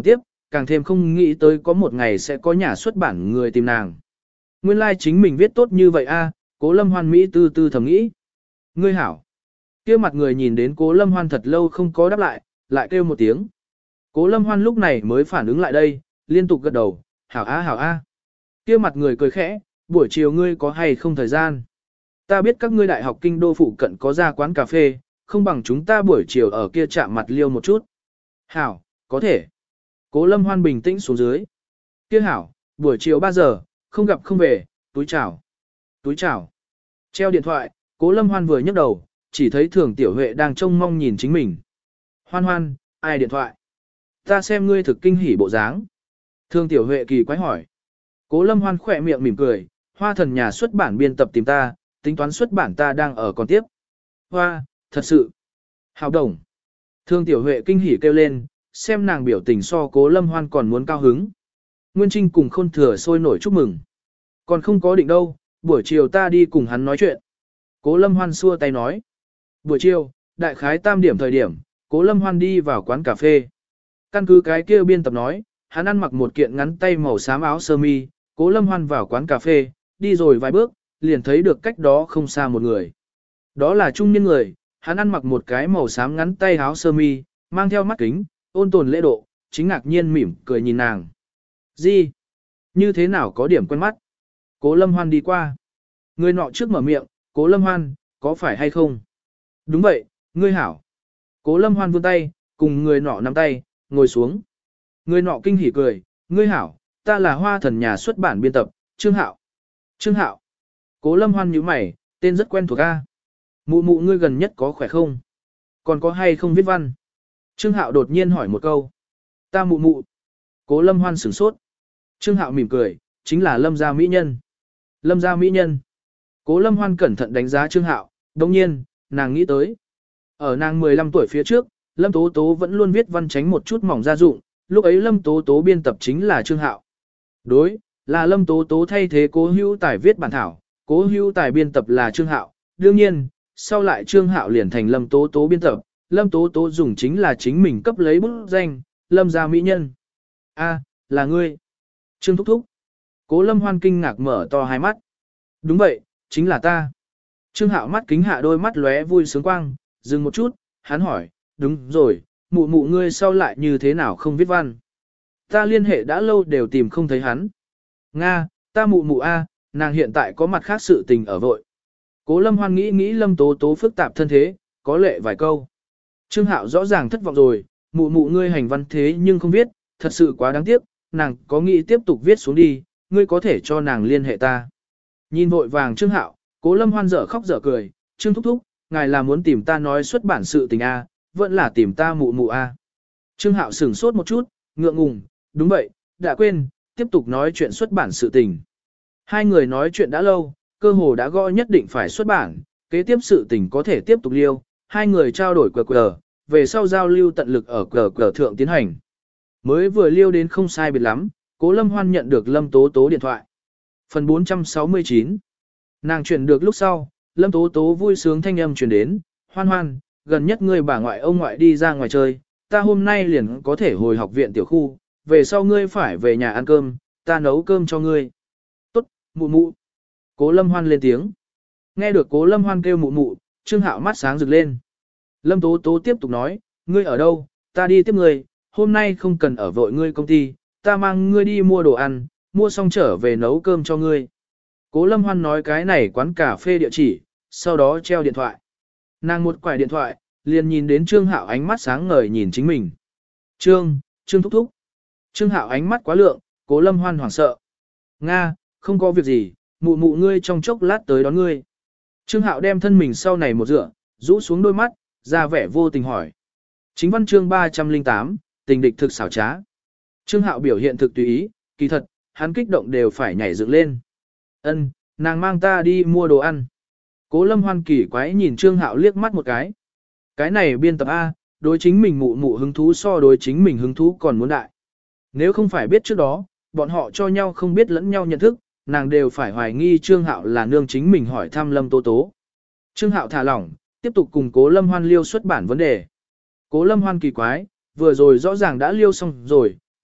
càng thêm không nghĩ tới có một ngày sẽ có nhà xuất bản người tìm nàng. Nguyên lai like chính mình viết tốt như vậy a, Cố Lâm Hoan Mỹ tư tư thầm nghĩ. Ngươi hảo. Kia mặt người nhìn đến Cố Lâm Hoan thật lâu không có đáp lại, lại kêu một tiếng. Cố Lâm Hoan lúc này mới phản ứng lại đây, liên tục gật đầu, hảo a hảo a. Kia mặt người cười khẽ, buổi chiều ngươi có hay không thời gian? Ta biết các ngươi đại học kinh đô phụ cận có ra quán cà phê, không bằng chúng ta buổi chiều ở kia chạm mặt liêu một chút. Hảo, có thể. Cố Lâm Hoan bình tĩnh xuống dưới. Kia hảo, buổi chiều ba giờ, không gặp không về, túi chào. Túi chào. Treo điện thoại, Cố Lâm Hoan vừa nhấc đầu, chỉ thấy Thường Tiểu Huệ đang trông mong nhìn chính mình. Hoan Hoan, ai điện thoại? Ta xem ngươi thực kinh hỉ bộ dáng. Thường Tiểu Huệ kỳ quái hỏi. Cố Lâm Hoan khỏe miệng mỉm cười, Hoa Thần nhà xuất bản biên tập tìm ta, tính toán xuất bản ta đang ở còn tiếp. Hoa, thật sự. Hào đồng. Thường Tiểu Huệ kinh hỉ kêu lên, xem nàng biểu tình so Cố Lâm Hoan còn muốn cao hứng. Nguyên Trinh cùng Khôn Thừa sôi nổi chúc mừng. Còn không có định đâu, buổi chiều ta đi cùng hắn nói chuyện. Cố Lâm Hoan xua tay nói. Buổi chiều, đại khái tam điểm thời điểm, Cố Lâm Hoan đi vào quán cà phê. Căn cứ cái kia biên tập nói, hắn ăn mặc một kiện ngắn tay màu xám áo sơ mi, Cố Lâm Hoan vào quán cà phê, đi rồi vài bước, liền thấy được cách đó không xa một người. Đó là trung niên người, hắn ăn mặc một cái màu xám ngắn tay áo sơ mi, mang theo mắt kính, ôn tồn lễ độ, chính ngạc nhiên mỉm cười nhìn nàng. Gì? Như thế nào có điểm quen mắt? Cố Lâm Hoan đi qua. Người nọ trước mở miệng, Cố Lâm Hoan, có phải hay không? Đúng vậy, ngươi hảo. Cố Lâm Hoan vươn tay, cùng người nọ nắm tay, ngồi xuống. Người nọ kinh hỉ cười, ngươi hảo, ta là Hoa Thần nhà xuất bản biên tập, Trương Hạo. Trương Hạo. Cố Lâm Hoan nhíu mày, tên rất quen thuộc a. Mụ mụ ngươi gần nhất có khỏe không? Còn có hay không viết văn? Trương Hạo đột nhiên hỏi một câu. Ta mụ mụ. Cố Lâm Hoan sửng sốt. Trương Hạo mỉm cười, chính là Lâm gia mỹ nhân. Lâm gia mỹ nhân. Cố Lâm Hoan cẩn thận đánh giá Trương Hạo, đồng nhiên, nàng nghĩ tới. Ở nàng mười lăm tuổi phía trước, Lâm Tố Tố vẫn luôn viết văn tránh một chút mỏng gia dụng, lúc ấy Lâm Tố Tố biên tập chính là Trương Hạo. Đối, là Lâm Tố Tố thay thế Cố Hữu Tài viết bản thảo, Cố Hữu Tài biên tập là Trương Hạo. Đương nhiên, sau lại Trương Hạo liền thành Lâm Tố Tố biên tập, Lâm Tố Tố dùng chính là chính mình cấp lấy bút danh, Lâm gia mỹ nhân. A, là ngươi. Trương Thúc Thúc. Cố Lâm Hoan kinh ngạc mở to hai mắt. Đúng vậy, chính là ta. Trương Hạo mắt kính hạ đôi mắt lóe vui sướng quang, dừng một chút, hắn hỏi, đúng rồi, mụ mụ ngươi sau lại như thế nào không viết văn? Ta liên hệ đã lâu đều tìm không thấy hắn. Nga, ta mụ mụ A, nàng hiện tại có mặt khác sự tình ở vội. Cố Lâm Hoan nghĩ nghĩ Lâm Tố Tố phức tạp thân thế, có lệ vài câu. Trương Hạo rõ ràng thất vọng rồi, mụ mụ ngươi hành văn thế nhưng không viết, thật sự quá đáng tiếc, nàng có nghĩ tiếp tục viết xuống đi, ngươi có thể cho nàng liên hệ ta. Nhìn vội vàng Trương Hạo, Cố Lâm Hoan dở khóc dở cười, Trương Thúc Thúc, ngài là muốn tìm ta nói xuất bản sự tình A, vẫn là tìm ta mụ mụ A. Trương Hạo sửng sốt một chút, ngượng ngùng, đúng vậy, đã quên, tiếp tục nói chuyện xuất bản sự tình. Hai người nói chuyện đã lâu, cơ hồ đã gõ nhất định phải xuất bản, kế tiếp sự tình có thể tiếp tục liêu, hai người trao đổi cờ cờ, về sau giao lưu tận lực ở cờ cờ thượng tiến hành. Mới vừa liêu đến không sai biệt lắm, Cố Lâm Hoan nhận được Lâm Tố Tố điện thoại. Phần bốn trăm sáu mươi chín. Nàng chuyển được lúc sau, Lâm Tố Tố vui sướng thanh âm truyền đến, Hoan Hoan, gần nhất ngươi bà ngoại ông ngoại đi ra ngoài chơi, ta hôm nay liền có thể hồi học viện tiểu khu, về sau ngươi phải về nhà ăn cơm, ta nấu cơm cho ngươi. Tốt, mụ mụ. Cố Lâm Hoan lên tiếng. Nghe được Cố Lâm Hoan kêu mụ mụ, Trương Hạo mắt sáng rực lên. Lâm Tố Tố tiếp tục nói, ngươi ở đâu, ta đi tiếp ngươi, hôm nay không cần ở vội ngươi công ty, ta mang ngươi đi mua đồ ăn, mua xong trở về nấu cơm cho ngươi. Cố Lâm Hoan nói cái này quán cà phê địa chỉ, sau đó treo điện thoại. Nàng một quải điện thoại, liền nhìn đến Trương Hạo ánh mắt sáng ngời nhìn chính mình. Trương, Trương thúc thúc. Trương Hạo ánh mắt quá lượng, Cố Lâm Hoan hoảng sợ. Nga, không có việc gì, mụ mụ ngươi trong chốc lát tới đón ngươi. Trương Hạo đem thân mình sau này một dựa, rũ xuống đôi mắt, ra vẻ vô tình hỏi. Chính văn chương ba trăm lẻ tám, tình địch thực xảo trá. Trương Hạo biểu hiện thực tùy ý, kỳ thật, hắn kích động đều phải nhảy dựng lên. Ân, nàng mang ta đi mua đồ ăn. Cố Lâm Hoan kỳ quái nhìn Trương Hạo liếc mắt một cái. Cái này biên tập A, đối chính mình mụ mụ hứng thú so đối chính mình hứng thú còn muốn đại. Nếu không phải biết trước đó, bọn họ cho nhau không biết lẫn nhau nhận thức, nàng đều phải hoài nghi Trương Hạo là nương chính mình hỏi thăm Lâm Tố Tố. Trương Hạo thả lỏng, tiếp tục cùng Cố Lâm Hoan liêu xuất bản vấn đề. Cố Lâm Hoan kỳ quái, vừa rồi rõ ràng đã liêu xong rồi,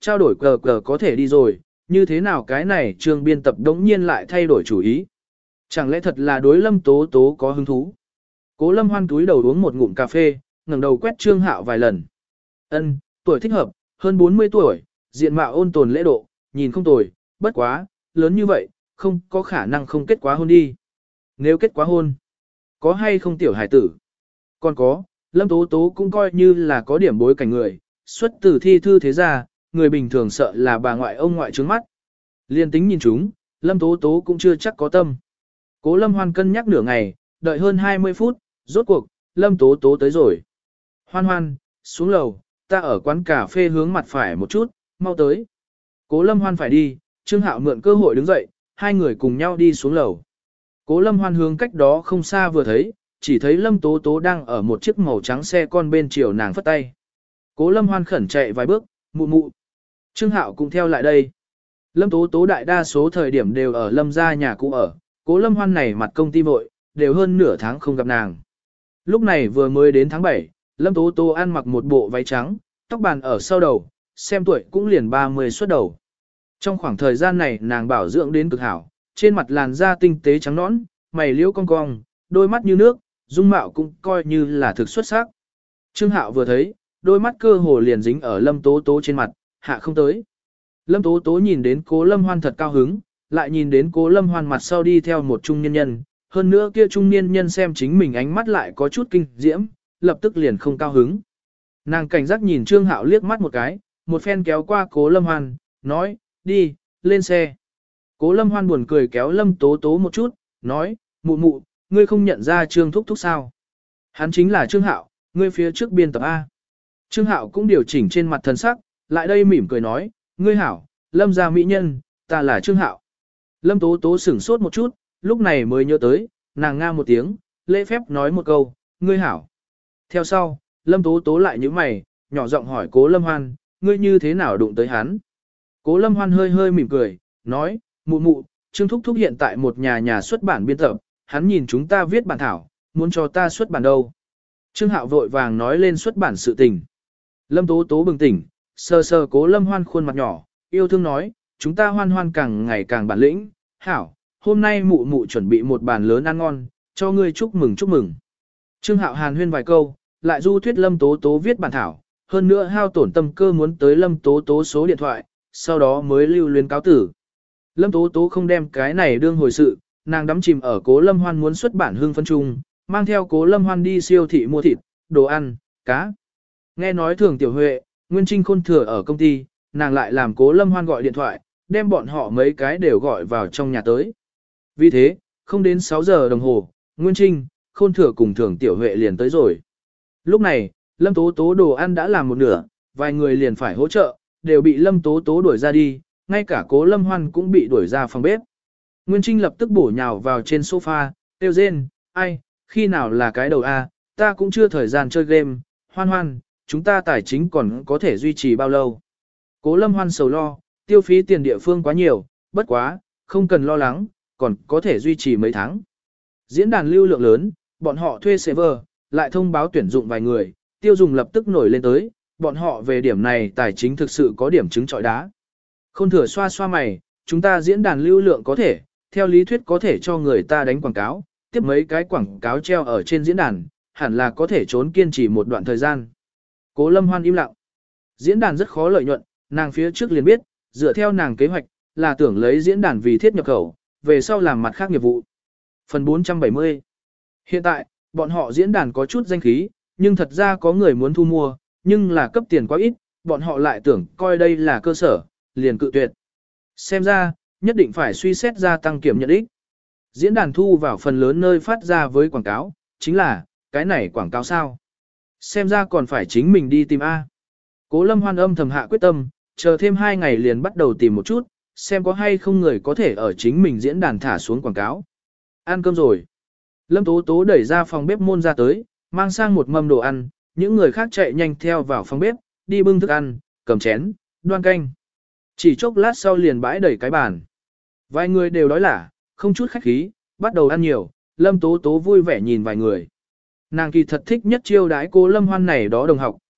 trao đổi cờ cờ có thể đi rồi, như thế nào cái này trương biên tập đống nhiên lại thay đổi chủ ý. Chẳng lẽ thật là đối Lâm Tố Tố có hứng thú? Cố Lâm Hoan túi đầu uống một ngụm cà phê, ngẩng đầu quét Trương Hạo vài lần. Ân, tuổi thích hợp, hơn bốn mươi tuổi, diện mạo ôn tồn lễ độ, nhìn không tồi, bất quá, lớn như vậy, không có khả năng không kết quá hôn đi. Nếu kết quá hôn, có hay không tiểu hải tử? Còn có, Lâm Tố Tố cũng coi như là có điểm bối cảnh người, xuất từ thi thư thế gia, người bình thường sợ là bà ngoại ông ngoại trướng mắt. Liên tính nhìn chúng, Lâm Tố Tố cũng chưa chắc có tâm. Cố Lâm Hoan cân nhắc nửa ngày, đợi hơn hai mươi phút, rốt cuộc, Lâm Tố Tố tới rồi. Hoan Hoan, xuống lầu, ta ở quán cà phê hướng mặt phải một chút, mau tới. Cố Lâm Hoan phải đi, Trương Hạo mượn cơ hội đứng dậy, hai người cùng nhau đi xuống lầu. Cố Lâm Hoan hướng cách đó không xa vừa thấy, chỉ thấy Lâm Tố Tố đang ở một chiếc màu trắng xe con bên chiều nàng phất tay. Cố Lâm Hoan khẩn chạy vài bước, mụ mụ. Trương Hạo cũng theo lại đây. Lâm Tố Tố đại đa số thời điểm đều ở Lâm gia nhà cũ ở, Cố Lâm Hoan này mặt công ty vội, đều hơn nửa tháng không gặp nàng. Lúc này vừa mới đến tháng bảy, Lâm Tố Tố ăn mặc một bộ váy trắng, tóc bàn ở sau đầu, xem tuổi cũng liền ba mươi xuất đầu. Trong khoảng thời gian này nàng bảo dưỡng đến cực hảo, trên mặt làn da tinh tế trắng nõn, mày liễu cong cong, đôi mắt như nước, dung mạo cũng coi như là thực xuất sắc. Trương Hạo vừa thấy, đôi mắt cơ hồ liền dính ở Lâm Tố Tố trên mặt, hạ không tới. Lâm Tố Tố nhìn đến Cố Lâm Hoan thật cao hứng, lại nhìn đến Cố Lâm Hoan mặt sau đi theo một trung niên nhân, hơn nữa kia trung niên nhân xem chính mình ánh mắt lại có chút kinh diễm, lập tức liền không cao hứng. Nàng cảnh giác nhìn Trương Hạo liếc mắt một cái, một phen kéo qua Cố Lâm Hoan, nói, đi, lên xe. Cố Lâm Hoan buồn cười kéo Lâm Tố Tố một chút, nói, mụ mụ, ngươi không nhận ra Trương Thúc Thúc sao? Hắn chính là Trương Hạo, ngươi phía trước biên tập A. Trương Hạo cũng điều chỉnh trên mặt thần sắc, lại đây mỉm cười nói, ngươi hảo, Lâm gia mỹ nhân, ta là Trương Hạo. Lâm Tố Tố sửng sốt một chút, lúc này mới nhớ tới, nàng nga một tiếng, lễ phép nói một câu, ngươi hảo. Theo sau, Lâm Tố Tố lại nhíu mày, nhỏ giọng hỏi Cố Lâm Hoan, ngươi như thế nào đụng tới hắn? Cố Lâm Hoan hơi hơi mỉm cười, nói, mụ mụ, Trương Thúc Thúc hiện tại một nhà nhà xuất bản biên tập, hắn nhìn chúng ta viết bản thảo, muốn cho ta xuất bản đâu. Trương Hạo vội vàng nói lên xuất bản sự tình. Lâm Tố Tố bừng tỉnh, sờ sờ Cố Lâm Hoan khuôn mặt nhỏ, yêu thương nói, chúng ta Hoan Hoan càng ngày càng bản lĩnh, hảo, hôm nay mụ mụ chuẩn bị một bàn lớn ăn ngon, cho ngươi chúc mừng chúc mừng. Trương Hạo hàn huyên vài câu, lại du thuyết Lâm Tố Tố viết bản thảo, hơn nữa hao tổn tâm cơ muốn tới Lâm Tố Tố số điện thoại, sau đó mới lưu luyến cáo tử. Lâm Tố Tố không đem cái này đương hồi sự, nàng đắm chìm ở Cố Lâm Hoan muốn xuất bản hương phân chung, mang theo Cố Lâm Hoan đi siêu thị mua thịt, đồ ăn, cá. Nghe nói Thường Tiểu Huệ, Nguyên Trinh Khôn Thừa ở công ty, nàng lại làm Cố Lâm Hoan gọi điện thoại, đem bọn họ mấy cái đều gọi vào trong nhà tới. Vì thế, không đến sáu giờ đồng hồ, Nguyên Trinh, Khôn Thừa cùng Thường Tiểu Huệ liền tới rồi. Lúc này, Lâm Tố Tố đồ ăn đã làm một nửa, vài người liền phải hỗ trợ, đều bị Lâm Tố Tố đuổi ra đi, ngay cả Cố Lâm Hoan cũng bị đuổi ra phòng bếp. Nguyên Trinh lập tức bổ nhào vào trên sofa, kêu rên, ai, khi nào là cái đầu A, ta cũng chưa thời gian chơi game, Hoan Hoan, chúng ta tài chính còn có thể duy trì bao lâu. Cố Lâm Hoan sầu lo, tiêu phí tiền địa phương quá nhiều, bất quá, không cần lo lắng, còn có thể duy trì mấy tháng. Diễn đàn lưu lượng lớn, bọn họ thuê server, lại thông báo tuyển dụng vài người, tiêu dùng lập tức nổi lên tới, bọn họ về điểm này tài chính thực sự có điểm chứng trọi đá. Khôn Thừa xoa xoa mày, chúng ta diễn đàn lưu lượng có thể, theo lý thuyết có thể cho người ta đánh quảng cáo, tiếp mấy cái quảng cáo treo ở trên diễn đàn, hẳn là có thể trốn kiên trì một đoạn thời gian. Cố Lâm Hoan im lặng. Diễn đàn rất khó lợi nhuận, nàng phía trước liền biết, dựa theo nàng kế hoạch, là tưởng lấy diễn đàn vì thiết nhập khẩu, về sau làm mặt khác nghiệp vụ. Phần bốn trăm bảy mươi. Hiện tại, bọn họ diễn đàn có chút danh khí, nhưng thật ra có người muốn thu mua, nhưng là cấp tiền quá ít, bọn họ lại tưởng coi đây là cơ sở, liền cự tuyệt. Xem ra, nhất định phải suy xét gia tăng kiểm nhận ích. Diễn đàn thu vào phần lớn nơi phát ra với quảng cáo, chính là, cái này quảng cáo sao? Xem ra còn phải chính mình đi tìm A. Cố Lâm Hoan âm thầm hạ quyết tâm, chờ thêm hai ngày liền bắt đầu tìm một chút, xem có hay không người có thể ở chính mình diễn đàn thả xuống quảng cáo. Ăn cơm rồi. Lâm Tố Tố đẩy ra phòng bếp môn ra tới, mang sang một mâm đồ ăn, những người khác chạy nhanh theo vào phòng bếp, đi bưng thức ăn, cầm chén, đoan canh. Chỉ chốc lát sau liền bãi đẩy cái bàn. Vài người đều đói lả, không chút khách khí, bắt đầu ăn nhiều, Lâm Tố Tố vui vẻ nhìn vài người. Nàng kỳ thật thích nhất chiêu đái Cố Lâm Hoan này đó đồng học,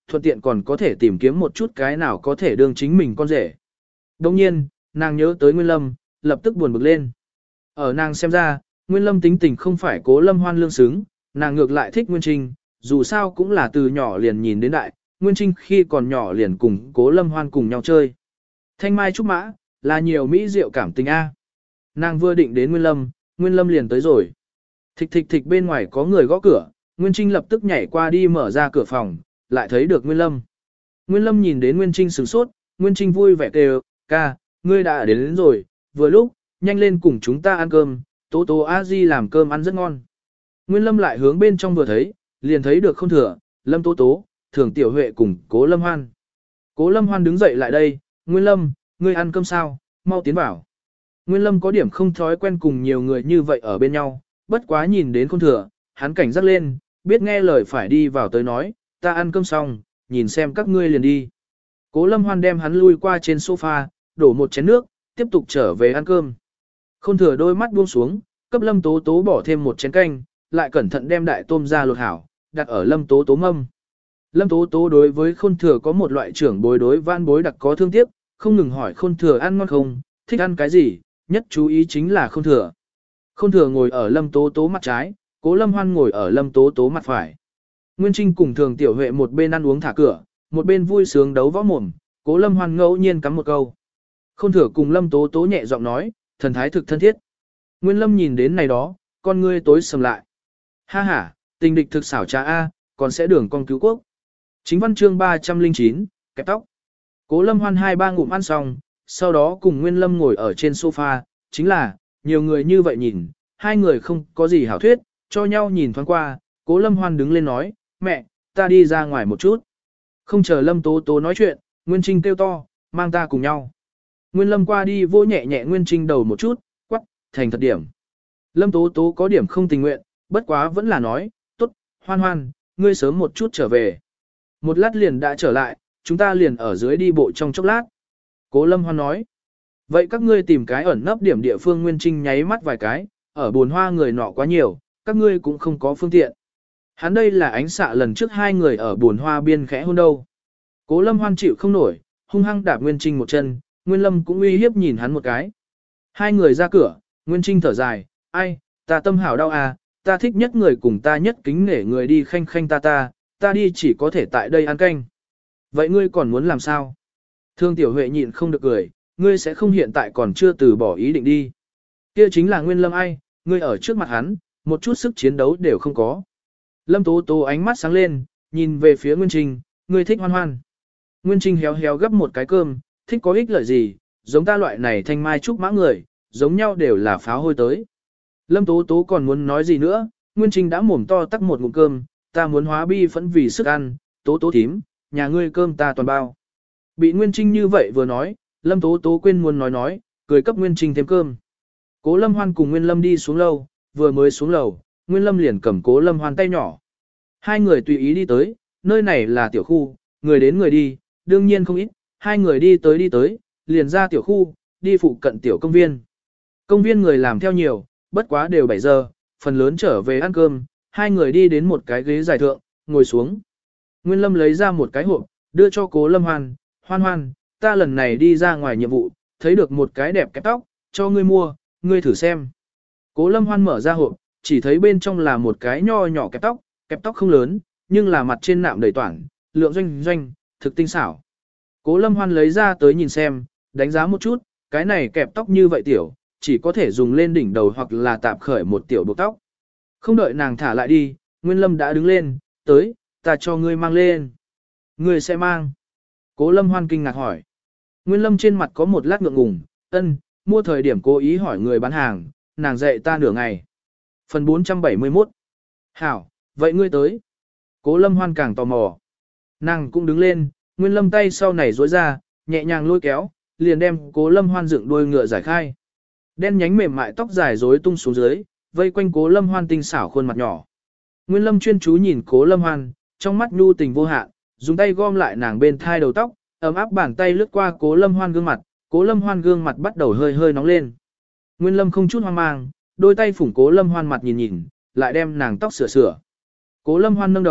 thuận tiện còn có thể tìm kiếm một chút cái nào có thể đương chính mình con rể. Đồng nhiên, nàng nhớ tới Nguyên Lâm, lập tức buồn bực lên. Ở nàng xem ra, Nguyên Lâm tính tình không phải Cố Lâm Hoan lương xứng, nàng ngược lại thích Nguyên Trinh, dù sao cũng là từ nhỏ liền nhìn đến đại, Nguyên Trinh khi còn nhỏ liền cùng Cố Lâm Hoan cùng nhau chơi. Thanh mai trúc mã, là nhiều mỹ diệu cảm tình A. Nàng vừa định đến Nguyên Lâm, Nguyên Lâm liền tới rồi. Thịch thịch thịch bên ngoài có người gõ cửa, Nguyên Trinh lập tức nhảy qua đi mở ra cửa phòng, lại thấy được Nguyên Lâm. Nguyên Lâm nhìn đến Nguyên Trinh sửng sốt, Nguyên Trinh vui vẻ kêu, ca, ngươi đã đến, đến rồi, vừa lúc, nhanh lên cùng chúng ta ăn cơm, Tố Tố A Di làm cơm ăn rất ngon. Nguyên Lâm lại hướng bên trong vừa thấy, liền thấy được Không Thừa, Lâm Tố Tố, Thường Tiểu Huệ cùng Cố Lâm Hoan. Cố Lâm Hoan đứng dậy lại đây, Nguyên Lâm, ngươi ăn cơm sao, mau tiến vào. Nguyên Lâm có điểm không thói quen cùng nhiều người như vậy ở bên nhau, bất quá nhìn đến Không Thừa, hắn cảnh giác lên, biết nghe lời phải đi vào tới nói, ta ăn cơm xong, nhìn xem các ngươi liền đi. Cố Lâm Hoan đem hắn lui qua trên sofa, đổ một chén nước, tiếp tục trở về ăn cơm. Không Thừa đôi mắt buông xuống, cấp Lâm Tố Tố bỏ thêm một chén canh, lại cẩn thận đem đại tôm ra lột hảo, đặt ở Lâm Tố Tố mâm. Lâm Tố Tố đối với Khôn Thừa có một loại trưởng bối đối van bối đặc có thương tiếc, không ngừng hỏi Khôn Thừa ăn ngon không, thích ăn cái gì, nhất chú ý chính là Khôn Thừa. Khôn Thừa ngồi ở Lâm Tố Tố mặt trái, Cố Lâm Hoan ngồi ở Lâm Tố Tố mặt phải. Nguyên Trinh cùng Thường Tiểu Huệ một bên ăn uống thả cửa, một bên vui sướng đấu võ mồm, Cố Lâm Hoan ngẫu nhiên cắm một câu. Khôn Thừa cùng Lâm Tố Tố nhẹ giọng nói, thần thái thực thân thiết. Nguyên Lâm nhìn đến này đó, con ngươi tối sầm lại. Ha ha, tình địch thực xảo trá A, còn sẽ đường con cứu quốc. Chính văn chương ba trăm lẻ chín, kẹp tóc. Cố Lâm Hoan hai ba ngụm ăn xong, sau đó cùng Nguyên Lâm ngồi ở trên sofa, chính là, nhiều người như vậy nhìn, hai người không có gì hảo thuyết, cho nhau nhìn thoáng qua, Cố Lâm Hoan đứng lên nói, mẹ, ta đi ra ngoài một chút. Không chờ Lâm Tố Tố nói chuyện, Nguyên Trinh kêu to, mang ta cùng nhau. Nguyên Lâm qua đi vỗ nhẹ nhẹ Nguyên Trinh đầu một chút, quắc, thành thật điểm. Lâm Tố Tố có điểm không tình nguyện, bất quá vẫn là nói, tốt, Hoan Hoan, ngươi sớm một chút trở về. Một lát liền đã trở lại, chúng ta liền ở dưới đi bộ trong chốc lát. Cố Lâm Hoan nói, vậy các ngươi tìm cái ẩn nấp điểm địa phương. Nguyên Trinh nháy mắt vài cái, ở buồn hoa người nọ quá nhiều, các ngươi cũng không có phương tiện. Hắn đây là ánh xạ lần trước hai người ở buồn hoa biên khẽ hôn đâu. Cố Lâm Hoan chịu không nổi, hung hăng đạp Nguyên Trinh một chân, Nguyên Lâm cũng uy hiếp nhìn hắn một cái. Hai người ra cửa, Nguyên Trinh thở dài, ai, ta tâm hảo đau à, ta thích nhất người cùng ta nhất kính nể người đi khanh khanh ta ta, ta đi chỉ có thể tại đây ăn canh. Vậy ngươi còn muốn làm sao? Thương Tiểu Huệ nhịn không được cười, ngươi sẽ không hiện tại còn chưa từ bỏ ý định đi. Kia chính là Nguyên Lâm ai, ngươi ở trước mặt hắn, một chút sức chiến đấu đều không có. Lâm Tố Tố ánh mắt sáng lên, nhìn về phía Nguyên Trinh, ngươi thích Hoan Hoan. Nguyên Trinh héo héo gấp một cái cơm, thích có ích lợi gì, giống ta loại này thanh mai trúc mã người, giống nhau đều là pháo hôi tới. Lâm Tố Tố còn muốn nói gì nữa, Nguyên Trinh đã mồm to tắc một ngụm cơm, ta muốn hóa bi phẫn vì sức ăn, Tố Tố thím, nhà ngươi cơm ta toàn bao. Bị Nguyên Trinh như vậy vừa nói, Lâm Tố Tố quên muốn nói nói, cười cấp Nguyên Trinh thêm cơm. Cố Lâm Hoan cùng Nguyên Lâm đi xuống lầu, vừa mới xuống lầu, Nguyên Lâm liền cầm Cố Lâm Hoan tay nhỏ. Hai người tùy ý đi tới, nơi này là tiểu khu, người đến người đi, đương nhiên không ít, hai người đi tới đi tới, liền ra tiểu khu, đi phụ cận tiểu công viên. Công viên người làm theo nhiều, bất quá đều bảy giờ, phần lớn trở về ăn cơm, hai người đi đến một cái ghế dài thượng, ngồi xuống. Nguyên Lâm lấy ra một cái hộp, đưa cho Cố Lâm Hoan, Hoan Hoan, ta lần này đi ra ngoài nhiệm vụ, thấy được một cái đẹp kẹp tóc, cho ngươi mua, ngươi thử xem. Cố Lâm Hoan mở ra hộp, chỉ thấy bên trong là một cái nho nhỏ kẹp tóc, kẹp tóc không lớn, nhưng là mặt trên nạm đầy toản, lượng doanh doanh, thực tinh xảo. Cố Lâm Hoan lấy ra tới nhìn xem, đánh giá một chút, cái này kẹp tóc như vậy tiểu, chỉ có thể dùng lên đỉnh đầu hoặc là tạm khởi một tiểu buộc tóc. Không đợi nàng thả lại đi, Nguyên Lâm đã đứng lên, tới, ta cho ngươi mang lên. Ngươi sẽ mang. Cố Lâm Hoan kinh ngạc hỏi. Nguyên Lâm trên mặt có một lát ngượng ngùng, ân, mua thời điểm cố ý hỏi người bán hàng, nàng dạy ta nửa ngày. Phần bốn trăm bảy mươi mốt. Hảo, vậy ngươi tới. Cố Lâm Hoan càng tò mò. Nàng cũng đứng lên, Nguyên Lâm tay sau này duỗi ra, nhẹ nhàng lôi kéo, liền đem Cố Lâm Hoan dựng đuôi ngựa giải khai. Đen nhánh mềm mại tóc dài rối tung xuống dưới, vây quanh Cố Lâm Hoan tinh xảo khuôn mặt nhỏ. Nguyên Lâm chuyên chú nhìn Cố Lâm Hoan, trong mắt nhu tình vô hạn, dùng tay gom lại nàng bên thai đầu tóc, ấm áp bàn tay lướt qua Cố Lâm Hoan gương mặt, Cố Lâm Hoan gương mặt bắt đầu hơi hơi nóng lên. Nguyên Lâm không chút hoang mang, đôi tay phủng Cố Lâm Hoan mặt nhìn nhìn, lại đem nàng tóc sửa sửa. Cố Lâm Hoan nâng đầu,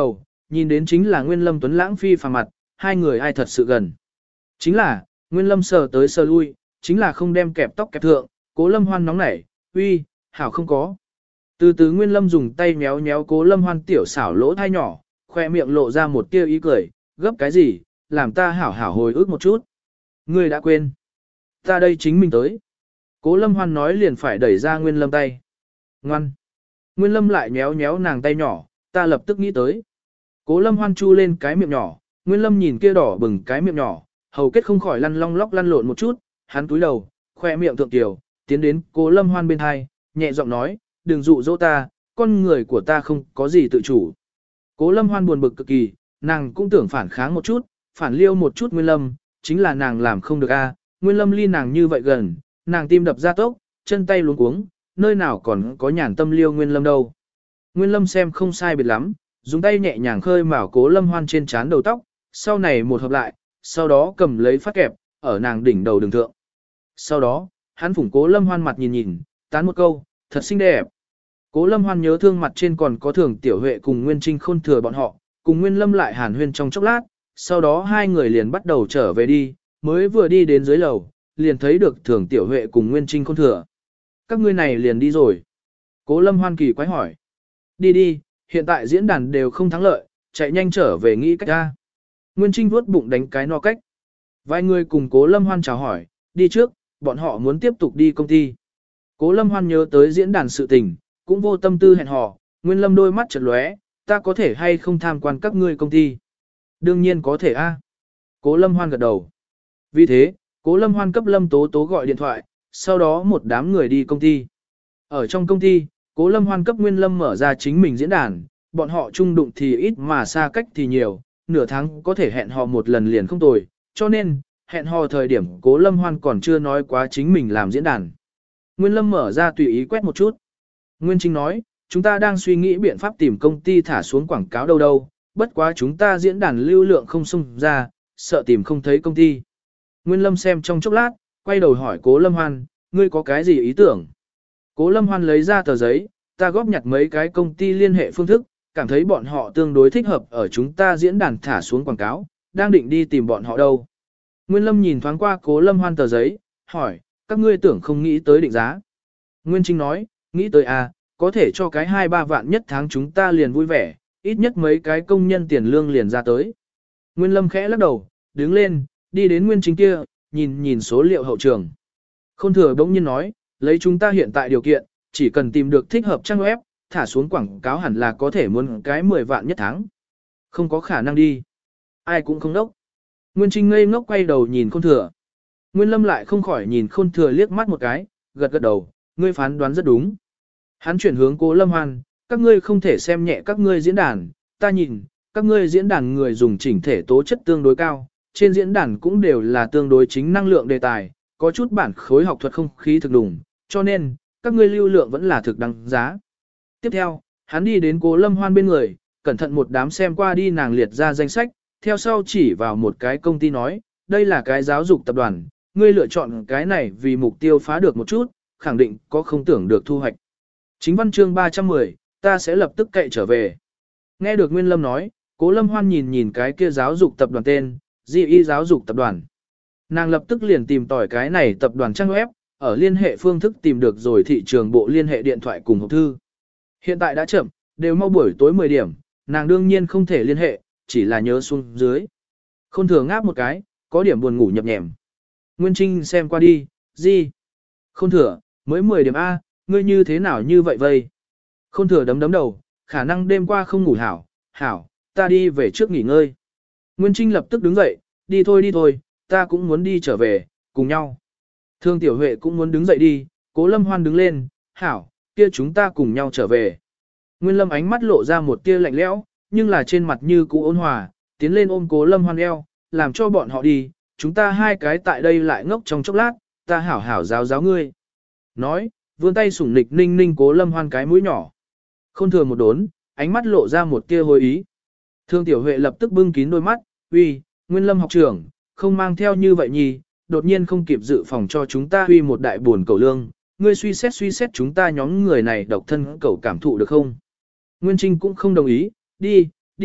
nhìn đến chính là Nguyên Lâm tuấn lãng phi phàm mặt, hai người ai thật sự gần. Chính là, Nguyên Lâm sờ tới sờ lui, chính là không đem kẹp tóc kẹp thượng, Cố Lâm Hoan nóng nảy, uy, hảo không có. Từ từ Nguyên Lâm dùng tay méo méo Cố Lâm Hoan tiểu xảo lỗ thai nhỏ, khoe miệng lộ ra một tia ý cười, gấp cái gì, làm ta hảo hảo hồi ức một chút. Ngươi đã quên. Ta đây chính mình tới. Cố Lâm Hoan nói liền phải đẩy ra Nguyên Lâm tay. Ngoan. Nguyên Lâm lại méo méo nàng tay nhỏ, ta lập tức nghĩ tới. Cố Lâm Hoan chu lên cái miệng nhỏ, Nguyên Lâm nhìn kia đỏ bừng cái miệng nhỏ, hầu kết không khỏi lăn long lóc lăn lộn một chút, hắn túi đầu, khoe miệng thượng tiểu, tiến đến Cố Lâm Hoan bên hai, nhẹ giọng nói, đừng dụ dỗ ta, con người của ta không có gì tự chủ. Cố Lâm Hoan buồn bực cực kỳ, nàng cũng tưởng phản kháng một chút, phản liêu một chút Nguyên Lâm, chính là nàng làm không được a. Nguyên Lâm ly nàng như vậy gần, nàng tim đập ra tốc, chân tay luống cuống, nơi nào còn có nhàn tâm liêu Nguyên Lâm đâu. Nguyên Lâm xem không sai biệt lắm, dùng tay nhẹ nhàng khơi mào Cố Lâm Hoan trên trán đầu tóc, sau này một hợp lại, sau đó cầm lấy phát kẹp, ở nàng đỉnh đầu đường thượng. Sau đó, hắn phủng Cố Lâm Hoan mặt nhìn nhìn, tán một câu, thật xinh đẹp. Cố Lâm Hoan nhớ thương mặt trên còn có Thường Tiểu Huệ cùng Nguyên Trinh Khôn thừa bọn họ, cùng Nguyên Lâm lại hàn huyên trong chốc lát, sau đó hai người liền bắt đầu trở về đi, mới vừa đi đến dưới lầu, liền thấy được Thường Tiểu Huệ cùng Nguyên Trinh Khôn thừa. Các ngươi này liền đi rồi. Cố Lâm Hoan kỳ quái hỏi. Đi đi, hiện tại diễn đàn đều không thắng lợi, chạy nhanh trở về nghĩ cách ra. Nguyên Trinh vuốt bụng đánh cái no cách. Vài người cùng Cố Lâm Hoan chào hỏi, đi trước, bọn họ muốn tiếp tục đi công ty. Cố Lâm Hoan nhớ tới diễn đàn sự tình, cũng vô tâm tư hẹn hò, Nguyên Lâm đôi mắt chợt lóe, ta có thể hay không tham quan các ngươi công ty? Đương nhiên có thể a. Cố Lâm Hoan gật đầu. Vì thế, Cố Lâm Hoan cấp Lâm Tố Tố gọi điện thoại, sau đó một đám người đi công ty. Ở trong công ty, Cố Lâm Hoan cấp Nguyên Lâm mở ra chính mình diễn đàn, bọn họ chung đụng thì ít mà xa cách thì nhiều, nửa tháng có thể hẹn hò một lần liền không tồi, cho nên, hẹn hò thời điểm Cố Lâm Hoan còn chưa nói quá chính mình làm diễn đàn. Nguyên Lâm mở ra tùy ý quét một chút. Nguyên Trinh nói, chúng ta đang suy nghĩ biện pháp tìm công ty thả xuống quảng cáo đâu đâu, bất quá chúng ta diễn đàn lưu lượng không xung ra, sợ tìm không thấy công ty. Nguyên Lâm xem trong chốc lát, quay đầu hỏi Cố Lâm Hoan, ngươi có cái gì ý tưởng? Cố Lâm Hoan lấy ra tờ giấy, ta góp nhặt mấy cái công ty liên hệ phương thức, cảm thấy bọn họ tương đối thích hợp ở chúng ta diễn đàn thả xuống quảng cáo, đang định đi tìm bọn họ đâu. Nguyên Lâm nhìn thoáng qua Cố Lâm Hoan tờ giấy, hỏi, các ngươi tưởng không nghĩ tới định giá. Nguyên Trinh nói, nghĩ tới à, có thể cho cái hai ba vạn nhất tháng chúng ta liền vui vẻ, ít nhất mấy cái công nhân tiền lương liền ra tới. Nguyên Lâm khẽ lắc đầu, đứng lên, đi đến Nguyên Trinh kia, nhìn nhìn số liệu hậu trường. Khôn thừa bỗng nhiên nói, lấy chúng ta hiện tại điều kiện, chỉ cần tìm được thích hợp trang web, thả xuống quảng cáo hẳn là có thể muốn cái mười vạn nhất tháng. Không có khả năng đi. Ai cũng không đốc. Nguyên Trinh ngây ngốc quay đầu nhìn Khôn thừa. Nguyên Lâm lại không khỏi nhìn Khôn thừa liếc mắt một cái, gật gật đầu, ngươi phán đoán rất đúng. Hắn chuyển hướng Cố Lâm Hoan, các ngươi không thể xem nhẹ các ngươi diễn đàn, ta nhìn, các ngươi diễn đàn người dùng chỉnh thể tố chất tương đối cao, trên diễn đàn cũng đều là tương đối chính năng lượng đề tài, có chút bản khối học thuật không khí thực đủng, cho nên, các ngươi lưu lượng vẫn là thực đăng giá. Tiếp theo, hắn đi đến Cố Lâm Hoan bên người, cẩn thận một đám xem qua đi nàng liệt ra danh sách, theo sau chỉ vào một cái công ty nói, đây là cái giáo dục tập đoàn, ngươi lựa chọn cái này vì mục tiêu phá được một chút, khẳng định có không tưởng được thu hoạch. Chính văn chương ba trăm mười, ta sẽ lập tức cậy trở về. Nghe được Nguyên Lâm nói, Cố Lâm Hoan nhìn nhìn cái kia giáo dục tập đoàn tên, giê i giáo dục tập đoàn. Nàng lập tức liền tìm tỏi cái này tập đoàn trang web, ở liên hệ phương thức tìm được rồi thị trường bộ liên hệ điện thoại cùng hộp thư. Hiện tại đã chậm, đều mau buổi tối mười điểm, nàng đương nhiên không thể liên hệ, chỉ là nhớ xuống dưới. Khôn thừa ngáp một cái, có điểm buồn ngủ nhập nhèm. Nguyên Trinh xem qua đi, gì? Khôn thừa, mới mười điểm A, ngươi như thế nào như vậy vây? Khôn thừa đấm đấm đầu, khả năng đêm qua không ngủ hảo, hảo, ta đi về trước nghỉ ngơi. Nguyên Trinh lập tức đứng dậy, đi thôi đi thôi, ta cũng muốn đi trở về, cùng nhau. Thương Tiểu Huệ cũng muốn đứng dậy đi, Cố Lâm Hoan đứng lên, hảo, kia chúng ta cùng nhau trở về. Nguyên Lâm ánh mắt lộ ra một tia lạnh lẽo, nhưng là trên mặt như cũ ôn hòa, tiến lên ôm Cố Lâm Hoan eo, làm cho bọn họ đi, chúng ta hai cái tại đây lại ngốc trong chốc lát, ta hảo hảo giáo giáo ngươi. Nói, vươn tay sủng nịch ninh ninh Cố Lâm Hoan cái mũi nhỏ. Khôn thừa một đốn, ánh mắt lộ ra một tia hồi ý. Thương Tiểu Huệ lập tức bưng kín đôi mắt, uy, Nguyên Lâm học trưởng, không mang theo như vậy nhì, đột nhiên không kịp dự phòng cho chúng ta huy một đại buồn cầu lương, ngươi suy xét suy xét chúng ta nhóm người này độc thân cầu cảm thụ được không? Nguyên Trinh cũng không đồng ý, đi, đi,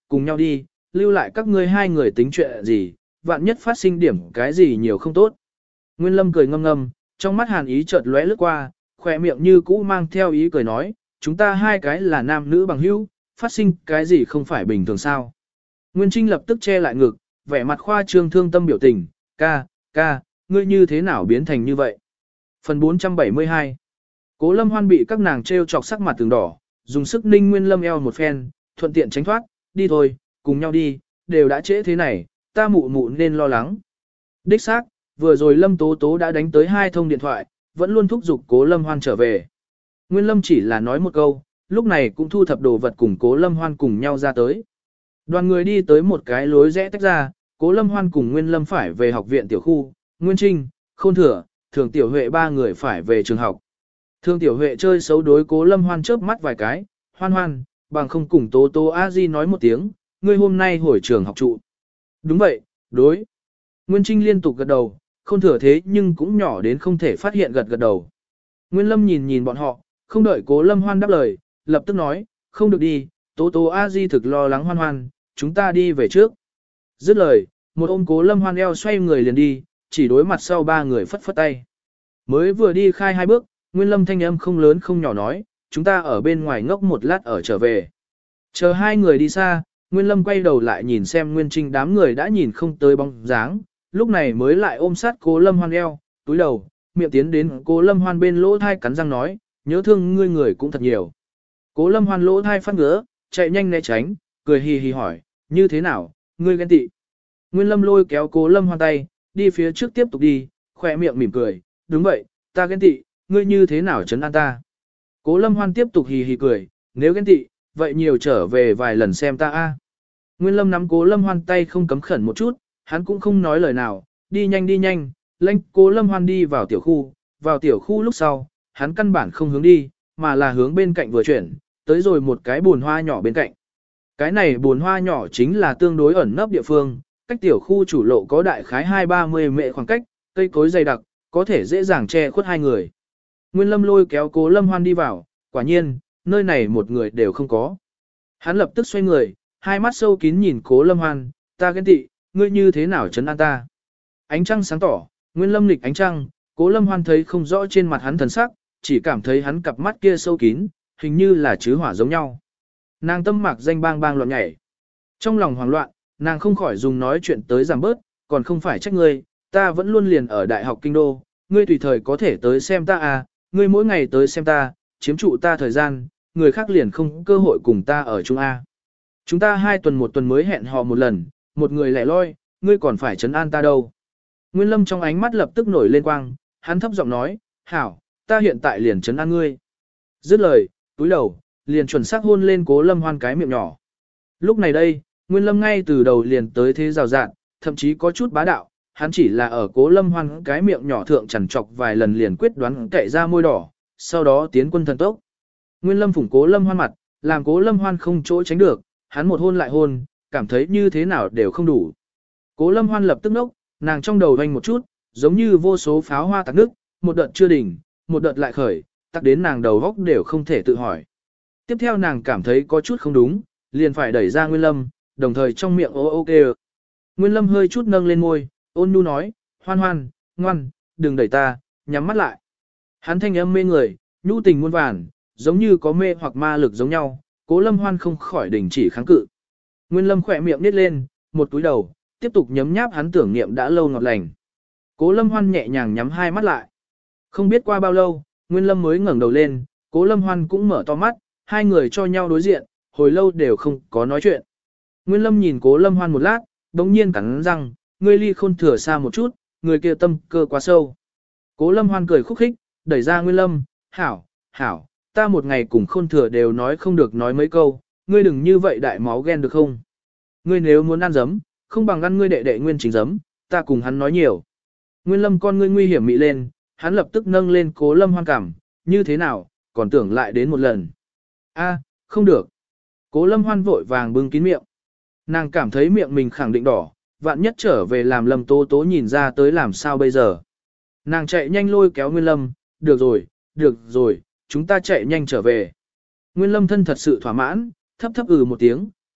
cùng nhau đi, lưu lại các ngươi hai người tính chuyện gì, vạn nhất phát sinh điểm cái gì nhiều không tốt. Nguyên Lâm cười ngâm ngâm, trong mắt hàn ý chợt lóe lướt qua, khỏe miệng như cũ mang theo ý cười nói, chúng ta hai cái là nam nữ bằng hữu, phát sinh cái gì không phải bình thường sao. Nguyên Trinh lập tức che lại ngực, vẻ mặt khoa trương thương tâm biểu tình, ca, ca, ngươi như thế nào biến thành như vậy. Phần bốn trăm bảy mươi hai. Cố Lâm Hoan bị các nàng trêu chọc sắc mặt từng đỏ, dùng sức ninh Nguyên Lâm eo một phen, thuận tiện tránh thoát, đi thôi, cùng nhau đi, đều đã trễ thế này, ta mụ mụ nên lo lắng. Đích xác, vừa rồi Lâm Tố Tố đã đánh tới hai thông điện thoại, vẫn luôn thúc giục Cố Lâm Hoan trở về. Nguyên Lâm chỉ là nói một câu, lúc này cũng thu thập đồ vật cùng Cố Lâm Hoan cùng nhau ra tới. Đoàn người đi tới một cái lối rẽ tách ra, Cố Lâm Hoan cùng Nguyên Lâm phải về học viện tiểu khu, Nguyên Trinh, Khôn Thừa, Thường Tiểu Huệ ba người phải về trường học. Thường Tiểu Huệ chơi xấu đối Cố Lâm Hoan chớp mắt vài cái, hoan hoan, bằng không cùng Tố Tố A Di nói một tiếng, ngươi hôm nay hồi trường học trụ. Đúng vậy, đối. Nguyên Trinh liên tục gật đầu, Khôn Thừa thế nhưng cũng nhỏ đến không thể phát hiện gật gật đầu. Nguyên Lâm nhìn nhìn bọn họ, không đợi Cố Lâm Hoan đáp lời, lập tức nói, không được đi, Tố Tố A Di thực lo lắng hoan hoan, chúng ta đi về trước. Dứt lời, một ôm Cố Lâm Hoan eo xoay người liền đi, chỉ đối mặt sau ba người phất phất tay. Mới vừa đi khai hai bước, Nguyên Lâm thanh âm không lớn không nhỏ nói, chúng ta ở bên ngoài ngốc một lát ở trở về. Chờ hai người đi xa, Nguyên Lâm quay đầu lại nhìn xem Nguyên Trinh đám người đã nhìn không tới bóng dáng, lúc này mới lại ôm sát Cố Lâm Hoan eo, túi đầu, miệng tiến đến Cố Lâm Hoan bên lỗ thai cắn răng nói, nhớ thương ngươi người cũng thật nhiều. Cố Lâm Hoan lỗ thai phát ngứa, chạy nhanh né tránh, cười hì hì hỏi, như thế nào, ngươi ghen tị. Nguyên Lâm lôi kéo Cố Lâm Hoan tay, đi phía trước tiếp tục đi, khỏe miệng mỉm cười, đúng vậy, ta ghen tị, ngươi như thế nào trấn an ta. Cố Lâm Hoan tiếp tục hì hì cười, nếu ghen tị, vậy nhiều trở về vài lần xem ta a. Nguyên Lâm nắm Cố Lâm Hoan tay không cấm khẩn một chút, hắn cũng không nói lời nào, đi nhanh đi nhanh, lãnh Cố Lâm Hoan đi vào tiểu khu, vào tiểu khu lúc sau, hắn căn bản không hướng đi, mà là hướng bên cạnh vừa chuyển, tới rồi một cái bồn hoa nhỏ bên cạnh. Cái này bồn hoa nhỏ chính là tương đối ẩn nấp địa phương, cách tiểu khu chủ lộ có đại khái hai ba mươi mệ khoảng cách, cây cối dày đặc, có thể dễ dàng che khuất hai người. Nguyên Lâm lôi kéo Cố Lâm Hoan đi vào, quả nhiên, nơi này một người đều không có. Hắn lập tức xoay người, hai mắt sâu kín nhìn Cố Lâm Hoan, ta ghen tị, ngươi như thế nào trấn an ta. Ánh trăng sáng tỏ, Nguyên Lâm lịch ánh trăng, Cố Lâm Hoan thấy không rõ trên mặt hắn thần sắc, chỉ cảm thấy hắn cặp mắt kia sâu kín, hình như là chứ hỏa giống nhau. Nàng tâm mạc danh bang bang loạn nhảy. Trong lòng hoảng loạn, nàng không khỏi dùng nói chuyện tới giảm bớt, còn không phải trách ngươi, ta vẫn luôn liền ở Đại học Kinh Đô, ngươi tùy thời có thể tới xem ta à, ngươi mỗi ngày tới xem ta, chiếm trụ ta thời gian, người khác liền không cơ hội cùng ta ở chung A. Chúng ta hai tuần một tuần mới hẹn hò một lần, một người lẻ loi, ngươi còn phải trấn an ta đâu. Nguyên Lâm trong ánh mắt lập tức nổi lên quang, hắn thấp giọng nói, hảo, ta hiện tại liền trấn an ngươi. Dứt lời, túi đầu, liền chuẩn xác hôn lên Cố Lâm Hoan cái miệng nhỏ. Lúc này đây, Nguyên Lâm ngay từ đầu liền tới thế rào rạn, thậm chí có chút bá đạo, hắn chỉ là ở Cố Lâm Hoan cái miệng nhỏ thượng chằn trọc vài lần liền quyết đoán cậy ra môi đỏ, sau đó tiến quân thần tốc. Nguyên Lâm phủng Cố Lâm Hoan mặt, làm Cố Lâm Hoan không chỗ tránh được, hắn một hôn lại hôn, cảm thấy như thế nào đều không đủ. Cố Lâm Hoan lập tức nốc, nàng trong đầu vang một chút, giống như vô số pháo hoa tạc nước, một đợt chưa đỉnh, một đợt lại khởi, tạc đến nàng đầu góc đều không thể tự hỏi. Tiếp theo nàng cảm thấy có chút không đúng, liền phải đẩy ra Nguyên Lâm, đồng thời trong miệng ô ô kêu. Nguyên Lâm hơi chút nâng lên môi, ôn nhu nói, Hoan Hoan, ngoan, đừng đẩy ta, nhắm mắt lại. Hắn thanh âm mê người, nhu tình muôn vàn, giống như có mê hoặc ma lực giống nhau, Cố Lâm Hoan không khỏi đình chỉ kháng cự. Nguyên Lâm khỏe miệng nít lên, một túi đầu, tiếp tục nhấm nháp hắn tưởng niệm đã lâu ngọt lành. Cố Lâm Hoan nhẹ nhàng nhắm hai mắt lại. Không biết qua bao lâu, Nguyên Lâm mới ngẩng đầu lên, Cố Lâm Hoan cũng mở to mắt, hai người cho nhau đối diện, hồi lâu đều không có nói chuyện. Nguyên Lâm nhìn Cố Lâm Hoan một lát, đống nhiên cắn răng, ngươi ly Khôn Thừa xa một chút, người kia tâm cơ quá sâu. Cố Lâm Hoan cười khúc khích, đẩy ra Nguyên Lâm, hảo, hảo, ta một ngày cùng Khôn Thừa đều nói không được nói mấy câu, ngươi đừng như vậy đại máu ghen được không? Ngươi nếu muốn ăn giấm, không bằng ăn ngươi đệ đệ Nguyên Chính giấm, ta cùng hắn nói nhiều. Nguyên Lâm con ngươi nguy hiểm mị lên, hắn lập tức nâng lên Cố Lâm Hoan cảm, như thế nào, còn tưởng lại đến một lần. A, không được. Cố Lâm Hoan vội vàng bưng kín miệng. Nàng cảm thấy miệng mình khẳng định đỏ, vạn nhất trở về làm Lâm Tố Tố nhìn ra tới làm sao bây giờ. Nàng chạy nhanh lôi kéo Nguyên Lâm, được rồi, được rồi, chúng ta chạy nhanh trở về. Nguyên Lâm thân thật sự thỏa mãn, thấp thấp ừ một tiếng,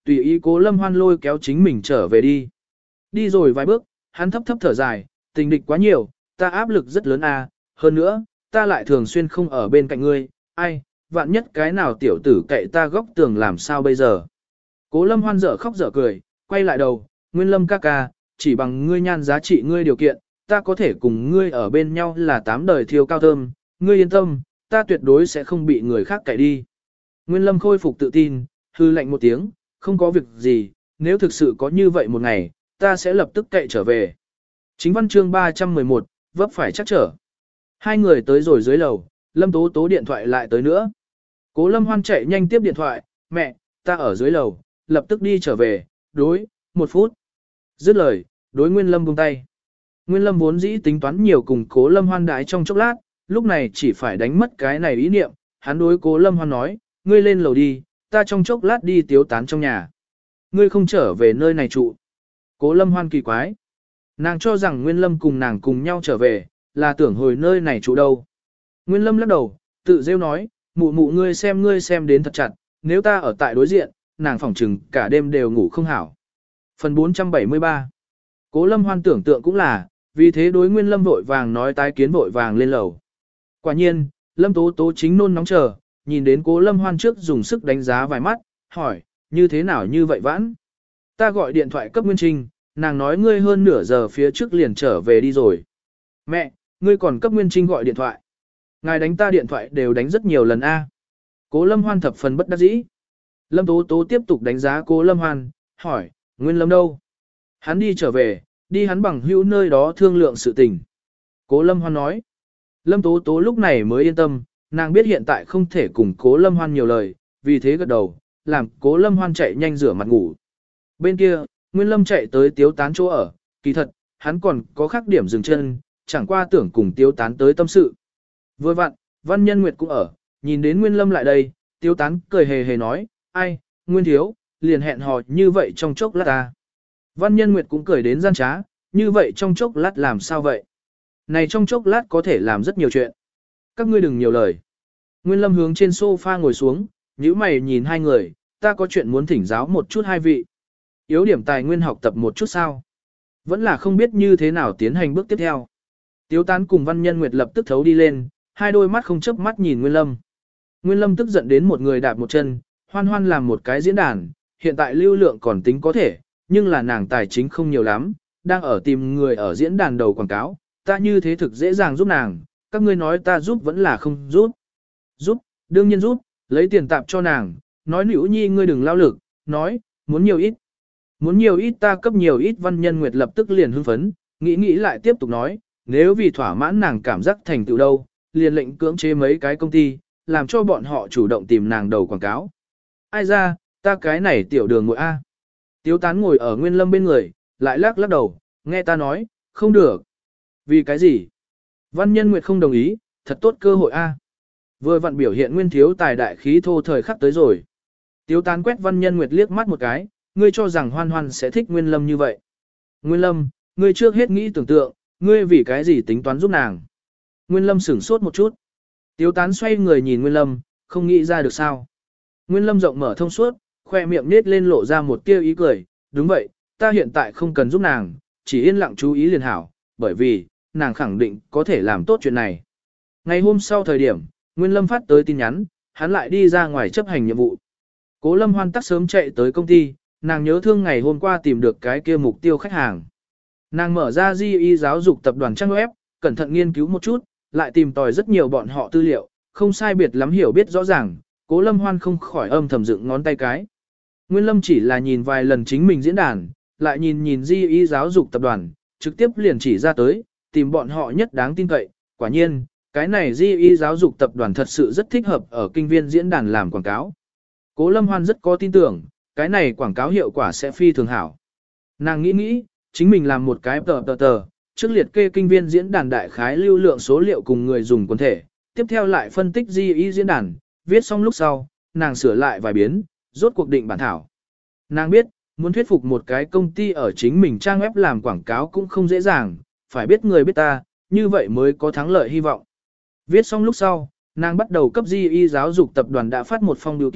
tùy ý Cố Lâm Hoan lôi kéo chính mình trở về đi. Đi rồi vài bước, hắn thấp thấp thở dài, tình địch quá nhiều, ta áp lực rất lớn à, hơn nữa, ta lại thường xuyên không ở bên cạnh ngươi, ai, vạn nhất cái nào tiểu tử cậy ta góc tường làm sao bây giờ. Cố Lâm Hoan dở khóc dở cười, quay lại đầu, Nguyên Lâm ca ca, chỉ bằng ngươi nhan giá trị ngươi điều kiện, ta có thể cùng ngươi ở bên nhau là tám đời thiêu cao thơm, ngươi yên tâm, ta tuyệt đối sẽ không bị người khác cậy đi. Nguyên Lâm khôi phục tự tin, hư lạnh một tiếng, không có việc gì, nếu thực sự có như vậy một ngày, ta sẽ lập tức cậy trở về. Chính văn chương ba trăm mười một, vấp phải chắc trở. Hai người tới rồi dưới lầu, Lâm Tố Tố điện thoại lại tới nữa. Cố Lâm Hoan chạy nhanh tiếp điện thoại, mẹ, ta ở dưới lầu, lập tức đi trở về, đối, một phút. Dứt lời, đối Nguyên Lâm buông tay. Nguyên Lâm vốn dĩ tính toán nhiều cùng Cố Lâm Hoan đái trong chốc lát, lúc này chỉ phải đánh mất cái này ý niệm, hắn đối Cố Lâm Hoan nói, ngươi lên lầu đi, ta trong chốc lát đi tiếu tán trong nhà. Ngươi không trở về nơi này trụ. Cố Lâm Hoan kỳ quái. Nàng cho rằng Nguyên Lâm cùng nàng cùng nhau trở về, là tưởng hồi nơi này trụ đâu. Nguyên Lâm lắc đầu, tự rêu nói, mụ mụ ngươi xem ngươi xem đến thật chặt, nếu ta ở tại đối diện, nàng phỏng chừng cả đêm đều ngủ không hảo. Phần bốn trăm bảy mươi ba. Cố Lâm Hoan tưởng tượng cũng là, vì thế đối Nguyên Lâm vội vàng nói tái kiến vội vàng lên lầu. Quả nhiên, Lâm Tố Tố chính nôn nóng chờ, nhìn đến Cố Lâm Hoan trước dùng sức đánh giá vài mắt, hỏi, như thế nào như vậy vãn? Ta gọi điện thoại cấp Nguyên Trinh, nàng nói ngươi hơn nửa giờ phía trước liền trở về đi rồi. Mẹ, ngươi còn cấp Nguyên Trinh gọi điện thoại. Ngài đánh ta điện thoại đều đánh rất nhiều lần a. Cố Lâm Hoan thập phần bất đắc dĩ. Lâm Tố Tố tiếp tục đánh giá Cố Lâm Hoan, hỏi, Nguyên Lâm đâu? Hắn đi trở về, đi hắn bằng hữu nơi đó thương lượng sự tình. Cố Lâm Hoan nói. Lâm Tố Tố lúc này mới yên tâm, nàng biết hiện tại không thể cùng Cố Lâm Hoan nhiều lời, vì thế gật đầu, làm Cố Lâm Hoan chạy nhanh rửa mặt ngủ. Bên kia, Nguyên Lâm chạy tới Tiếu Tán chỗ ở, kỳ thật, hắn còn có khác điểm dừng chân, chẳng qua tưởng cùng Tiếu Tán tới tâm sự. Vừa vặn, Văn Nhân Nguyệt cũng ở, nhìn đến Nguyên Lâm lại đây, Tiếu Tán cười hề hề nói, ai, Nguyên Thiếu, liền hẹn hò như vậy trong chốc lát ta. Văn Nhân Nguyệt cũng cười đến gian trá, như vậy trong chốc lát làm sao vậy? Này trong chốc lát có thể làm rất nhiều chuyện. Các ngươi đừng nhiều lời. Nguyên Lâm hướng trên sofa ngồi xuống, nhíu mày nhìn hai người, ta có chuyện muốn thỉnh giáo một chút hai vị. Yếu điểm tài nguyên học tập một chút sao? Vẫn là không biết như thế nào tiến hành bước tiếp theo. Tiếu Tán cùng Văn Nhân Nguyệt lập tức thấu đi lên, hai đôi mắt không chớp mắt nhìn Nguyên Lâm. Nguyên Lâm tức giận đến một người đạp một chân, hoan hoan làm một cái diễn đàn, hiện tại lưu lượng còn tính có thể, nhưng là nàng tài chính không nhiều lắm, đang ở tìm người ở diễn đàn đầu quảng cáo, ta như thế thực dễ dàng giúp nàng, các ngươi nói ta giúp vẫn là không giúp. Giúp, đương nhiên giúp, lấy tiền tạp cho nàng, nói nữ nhi ngươi đừng lao lực, nói, muốn nhiều ít. Muốn nhiều ít ta cấp nhiều ít. Văn Nhân Nguyệt lập tức liền hưng phấn, nghĩ nghĩ lại tiếp tục nói, nếu vì thỏa mãn nàng cảm giác thành tựu đâu, liền lệnh cưỡng chế mấy cái công ty, làm cho bọn họ chủ động tìm nàng đầu quảng cáo. Ai ra, ta cái này tiểu đường ngồi A. Tiếu Tán ngồi ở Nguyên Lâm bên người, lại lắc lắc đầu, nghe ta nói, không được. Vì cái gì? Văn Nhân Nguyệt không đồng ý, thật tốt cơ hội A. Vừa vặn biểu hiện Nguyên Thiếu tài đại khí thô thời khắc tới rồi. Tiếu Tán quét Văn Nhân Nguyệt liếc mắt một cái, ngươi cho rằng Hoan Hoan sẽ thích Nguyên Lâm như vậy. Nguyên Lâm, ngươi trước hết nghĩ tưởng tượng, ngươi vì cái gì tính toán giúp nàng. Nguyên Lâm sửng sốt một chút. Tiếu Tán xoay người nhìn Nguyên Lâm, không nghĩ ra được sao. Nguyên Lâm rộng mở thông suốt, khoe miệng nết lên lộ ra một tia ý cười, đúng vậy, ta hiện tại không cần giúp nàng, chỉ yên lặng chú ý liền hảo, bởi vì, nàng khẳng định có thể làm tốt chuyện này. Ngày hôm sau thời điểm, Nguyên Lâm phát tới tin nhắn, hắn lại đi ra ngoài chấp hành nhiệm vụ. Cố Lâm Hoan tắc sớm chạy tới công ty, nàng nhớ thương ngày hôm qua tìm được cái kia mục tiêu khách hàng. Nàng mở ra gi i giáo dục tập đoàn trang web, cẩn thận nghiên cứu một chút, lại tìm tòi rất nhiều bọn họ tư liệu, không sai biệt lắm hiểu biết rõ ràng, Cố Lâm Hoan không khỏi âm thầm dựng ngón tay cái. Nguyên Lâm chỉ là nhìn vài lần chính mình diễn đàn, lại nhìn nhìn gi i giáo dục tập đoàn, trực tiếp liền chỉ ra tới, tìm bọn họ nhất đáng tin cậy. Quả nhiên, cái này gi i giáo dục tập đoàn thật sự rất thích hợp ở kinh viên diễn đàn làm quảng cáo. Cố Lâm Hoan rất có tin tưởng, cái này quảng cáo hiệu quả sẽ phi thường hảo. Nàng nghĩ nghĩ, chính mình làm một cái tờ tờ tờ, trước liệt kê kinh viên diễn đàn đại khái lưu lượng số liệu cùng người dùng quần thể, tiếp theo lại phân tích gi i diễn đàn, viết xong lúc sau, nàng sửa lại vài biến, rốt cuộc định bản thảo. Nàng biết, muốn thuyết phục một cái công ty ở chính mình trang web làm quảng cáo cũng không dễ dàng, phải biết người biết ta, như vậy mới có thắng lợi hy vọng. Viết xong lúc sau, nàng bắt đầu cấp gi i giáo dục tập đoàn đã phát một phong điều kiện,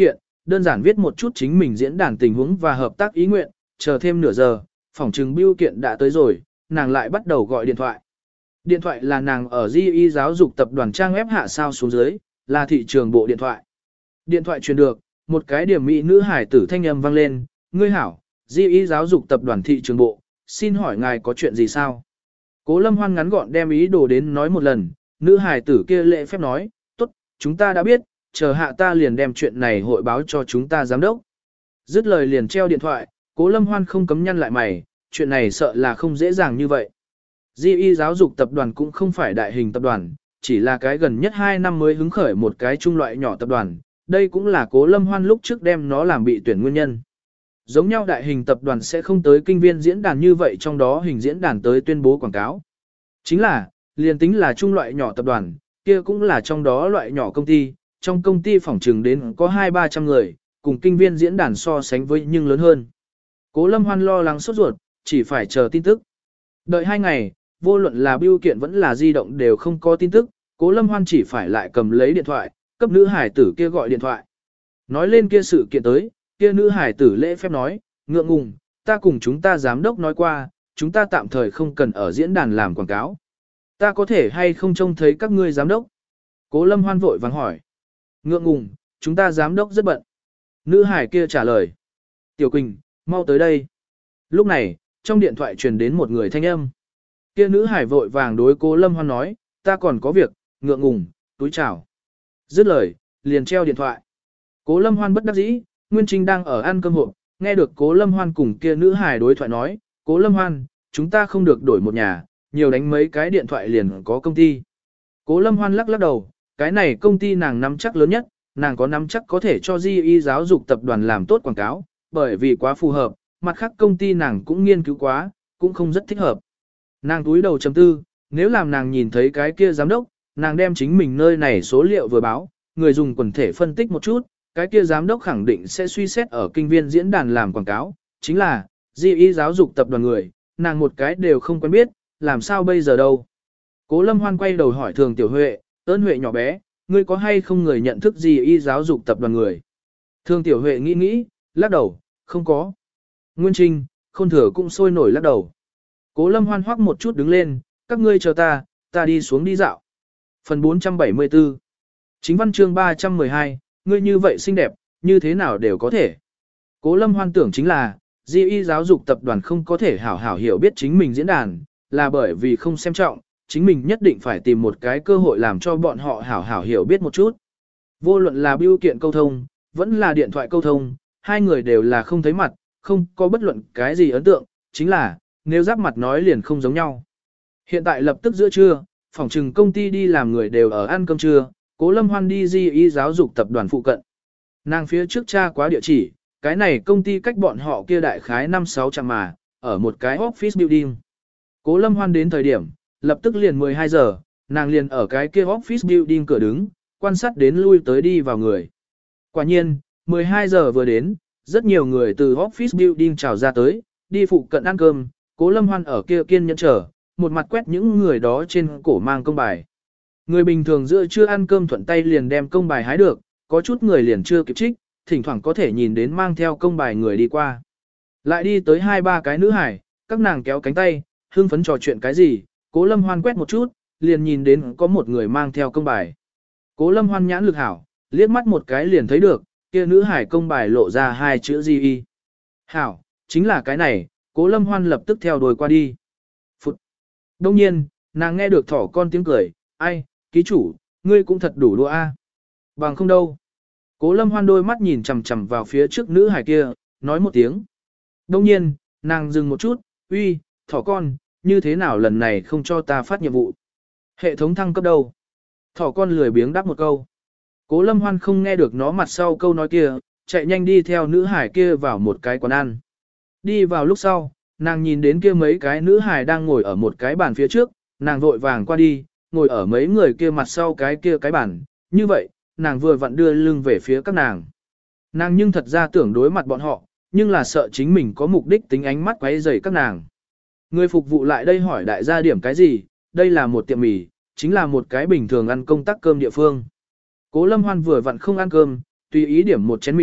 đơn giản viết một chút chính mình diễn đàn tình huống và hợp tác ý nguyện, chờ thêm nửa giờ, phòng trừng bưu kiện đã tới rồi, nàng lại bắt đầu gọi điện thoại. Điện thoại là nàng ở gi i giáo dục tập đoàn trang web hạ sao xuống dưới, là thị trường bộ điện thoại. Điện thoại truyền được, một cái điểm mỹ nữ hải tử thanh âm vang lên, ngươi hảo, gi i giáo dục tập đoàn thị trường bộ, xin hỏi ngài có chuyện gì sao? Cố Lâm Hoan ngắn gọn đem ý đồ đến nói một lần, nữ hải tử kia lễ phép nói, tốt, chúng ta đã biết, chờ hạ ta liền đem chuyện này hội báo cho chúng ta giám đốc. Dứt lời liền treo điện thoại, Cố Lâm Hoan không cấm nhăn lại mày, chuyện này sợ là không dễ dàng như vậy. gi i giáo dục tập đoàn cũng không phải đại hình tập đoàn, chỉ là cái gần nhất hai năm mới hứng khởi một cái trung loại nhỏ tập đoàn, đây cũng là Cố Lâm Hoan lúc trước đem nó làm bị tuyển nguyên nhân. Giống nhau đại hình tập đoàn sẽ không tới kinh viên diễn đàn như vậy, trong đó hình diễn đàn tới tuyên bố quảng cáo. Chính là, liền tính là trung loại nhỏ tập đoàn, kia cũng là trong đó loại nhỏ công ty, trong công ty phỏng trừng đến có hai ba trăm người, cùng kinh viên diễn đàn so sánh với nhưng lớn hơn. Cố Lâm Hoan lo lắng sốt ruột, chỉ phải chờ tin tức. Đợi hai ngày, vô luận là bưu kiện vẫn là di động đều không có tin tức, Cố Lâm Hoan chỉ phải lại cầm lấy điện thoại, cấp nữ hải tử kia gọi điện thoại. Nói lên kia sự kiện tới, kia nữ hải tử lễ phép nói, ngượng ngùng, ta cùng chúng ta giám đốc nói qua, chúng ta tạm thời không cần ở diễn đàn làm quảng cáo. Ta có thể hay không trông thấy các ngươi giám đốc? Cố Lâm Hoan vội vàng hỏi. Ngượng ngùng, chúng ta giám đốc rất bận. Nữ hải kia trả lời. Tiểu Quỳnh, mau tới đây. Lúc này, trong điện thoại truyền đến một người thanh âm. Kia nữ hải vội vàng đối Cố Lâm Hoan nói, ta còn có việc, ngượng ngùng, túi chào. Dứt lời, liền treo điện thoại. Cố Lâm Hoan bất đắc dĩ, Nguyên Trinh đang ở ăn cơm hộp, nghe được Cố Lâm Hoan cùng kia nữ hải đối thoại nói, Cố Lâm Hoan, chúng ta không được đổi một nhà, nhiều đánh mấy cái điện thoại liền có công ty. Cố Lâm Hoan lắc lắc đầu, cái này công ty nàng nắm chắc lớn nhất, nàng có nắm chắc có thể cho gi i giáo dục tập đoàn làm tốt quảng cáo, bởi vì quá phù hợp, mặt khác công ty nàng cũng nghiên cứu quá, cũng không rất thích hợp. Nàng túi đầu chấm tư, nếu làm nàng nhìn thấy cái kia giám đốc, nàng đem chính mình nơi này số liệu vừa báo, người dùng quần thể phân tích một chút, cái kia giám đốc khẳng định sẽ suy xét ở kinh viên diễn đàn làm quảng cáo, chính là, gi i giáo dục tập đoàn người, nàng một cái đều không quen biết, làm sao bây giờ đâu. Cố Lâm Hoan quay đầu hỏi Thường Tiểu Huệ, ơn Huệ nhỏ bé, ngươi có hay không người nhận thức gì y giáo dục tập đoàn người? Thường Tiểu Huệ nghĩ nghĩ, lắc đầu, không có. Nguyên Trinh, Khôn Thừa cũng sôi nổi lắc đầu. Cố Lâm Hoan hoắc một chút đứng lên, các ngươi chờ ta, ta đi xuống đi dạo. Phần bốn trăm bảy mươi tư. Chính văn chương ba trăm mười hai, ngươi như vậy xinh đẹp, như thế nào đều có thể. Cố Lâm Hoan tưởng chính là, gi i giáo dục tập đoàn không có thể hảo hảo hiểu biết chính mình diễn đàn, là bởi vì không xem trọng, chính mình nhất định phải tìm một cái cơ hội làm cho bọn họ hảo hảo hiểu biết một chút. Vô luận là bưu kiện câu thông, vẫn là điện thoại câu thông, hai người đều là không thấy mặt, không có bất luận cái gì ấn tượng, chính là, nếu giáp mặt nói liền không giống nhau. Hiện tại lập tức giữa trưa, phòng trừng công ty đi làm người đều ở ăn cơm trưa, Cố Lâm Hoan đi gi i giáo dục tập đoàn phụ cận. Nàng phía trước tra quá địa chỉ, cái này công ty cách bọn họ kia đại khái năm sáu trăm mà, ở một cái office building. Cố Lâm Hoan đến thời điểm, lập tức liền mười hai giờ, nàng liền ở cái kia office building cửa đứng, quan sát đến lui tới đi vào người. Quả nhiên, mười hai giờ vừa đến, rất nhiều người từ office building trào ra tới, đi phụ cận ăn cơm, Cố Lâm Hoan ở kia kiên nhẫn chờ, một mặt quét những người đó trên cổ mang công bài. Người bình thường giữa chưa ăn cơm thuận tay liền đem công bài hái được, có chút người liền chưa kịp trích, thỉnh thoảng có thể nhìn đến mang theo công bài người đi qua. Lại đi tới hai ba cái nữ hải, các nàng kéo cánh tay, hưng phấn trò chuyện cái gì, Cố Lâm Hoan quét một chút, liền nhìn đến có một người mang theo công bài. Cố Lâm Hoan nhãn lực hảo, liếc mắt một cái liền thấy được, kia nữ hải công bài lộ ra hai chữ gi i. Hảo, chính là cái này, Cố Lâm Hoan lập tức theo đuổi qua đi. Phụt. Đông nhiên, nàng nghe được thỏ con tiếng cười, ai, ký chủ, ngươi cũng thật đủ đùa a. Bằng không đâu. Cố Lâm Hoan đôi mắt nhìn chằm chằm vào phía trước nữ hải kia, nói một tiếng. Đông nhiên, nàng dừng một chút, uy, thỏ con, như thế nào lần này không cho ta phát nhiệm vụ? Hệ thống thăng cấp đâu? Thỏ con lười biếng đáp một câu. Cố Lâm Hoan không nghe được nó mặt sau câu nói kia, chạy nhanh đi theo nữ hải kia vào một cái quán ăn. Đi vào lúc sau, nàng nhìn đến kia mấy cái nữ hải đang ngồi ở một cái bàn phía trước, nàng vội vàng qua đi, ngồi ở mấy người kia mặt sau cái kia cái bàn, như vậy, nàng vừa vặn đưa lưng về phía các nàng. Nàng nhưng thật ra tưởng đối mặt bọn họ, nhưng là sợ chính mình có mục đích tính ánh mắt quấy rầy các nàng. Người phục vụ lại đây hỏi đại gia điểm cái gì, đây là một tiệm mì, chính là một cái bình thường ăn công tác cơm địa phương. Cố Lâm Hoan vừa vặn không ăn cơm, tùy ý điểm một chén mì,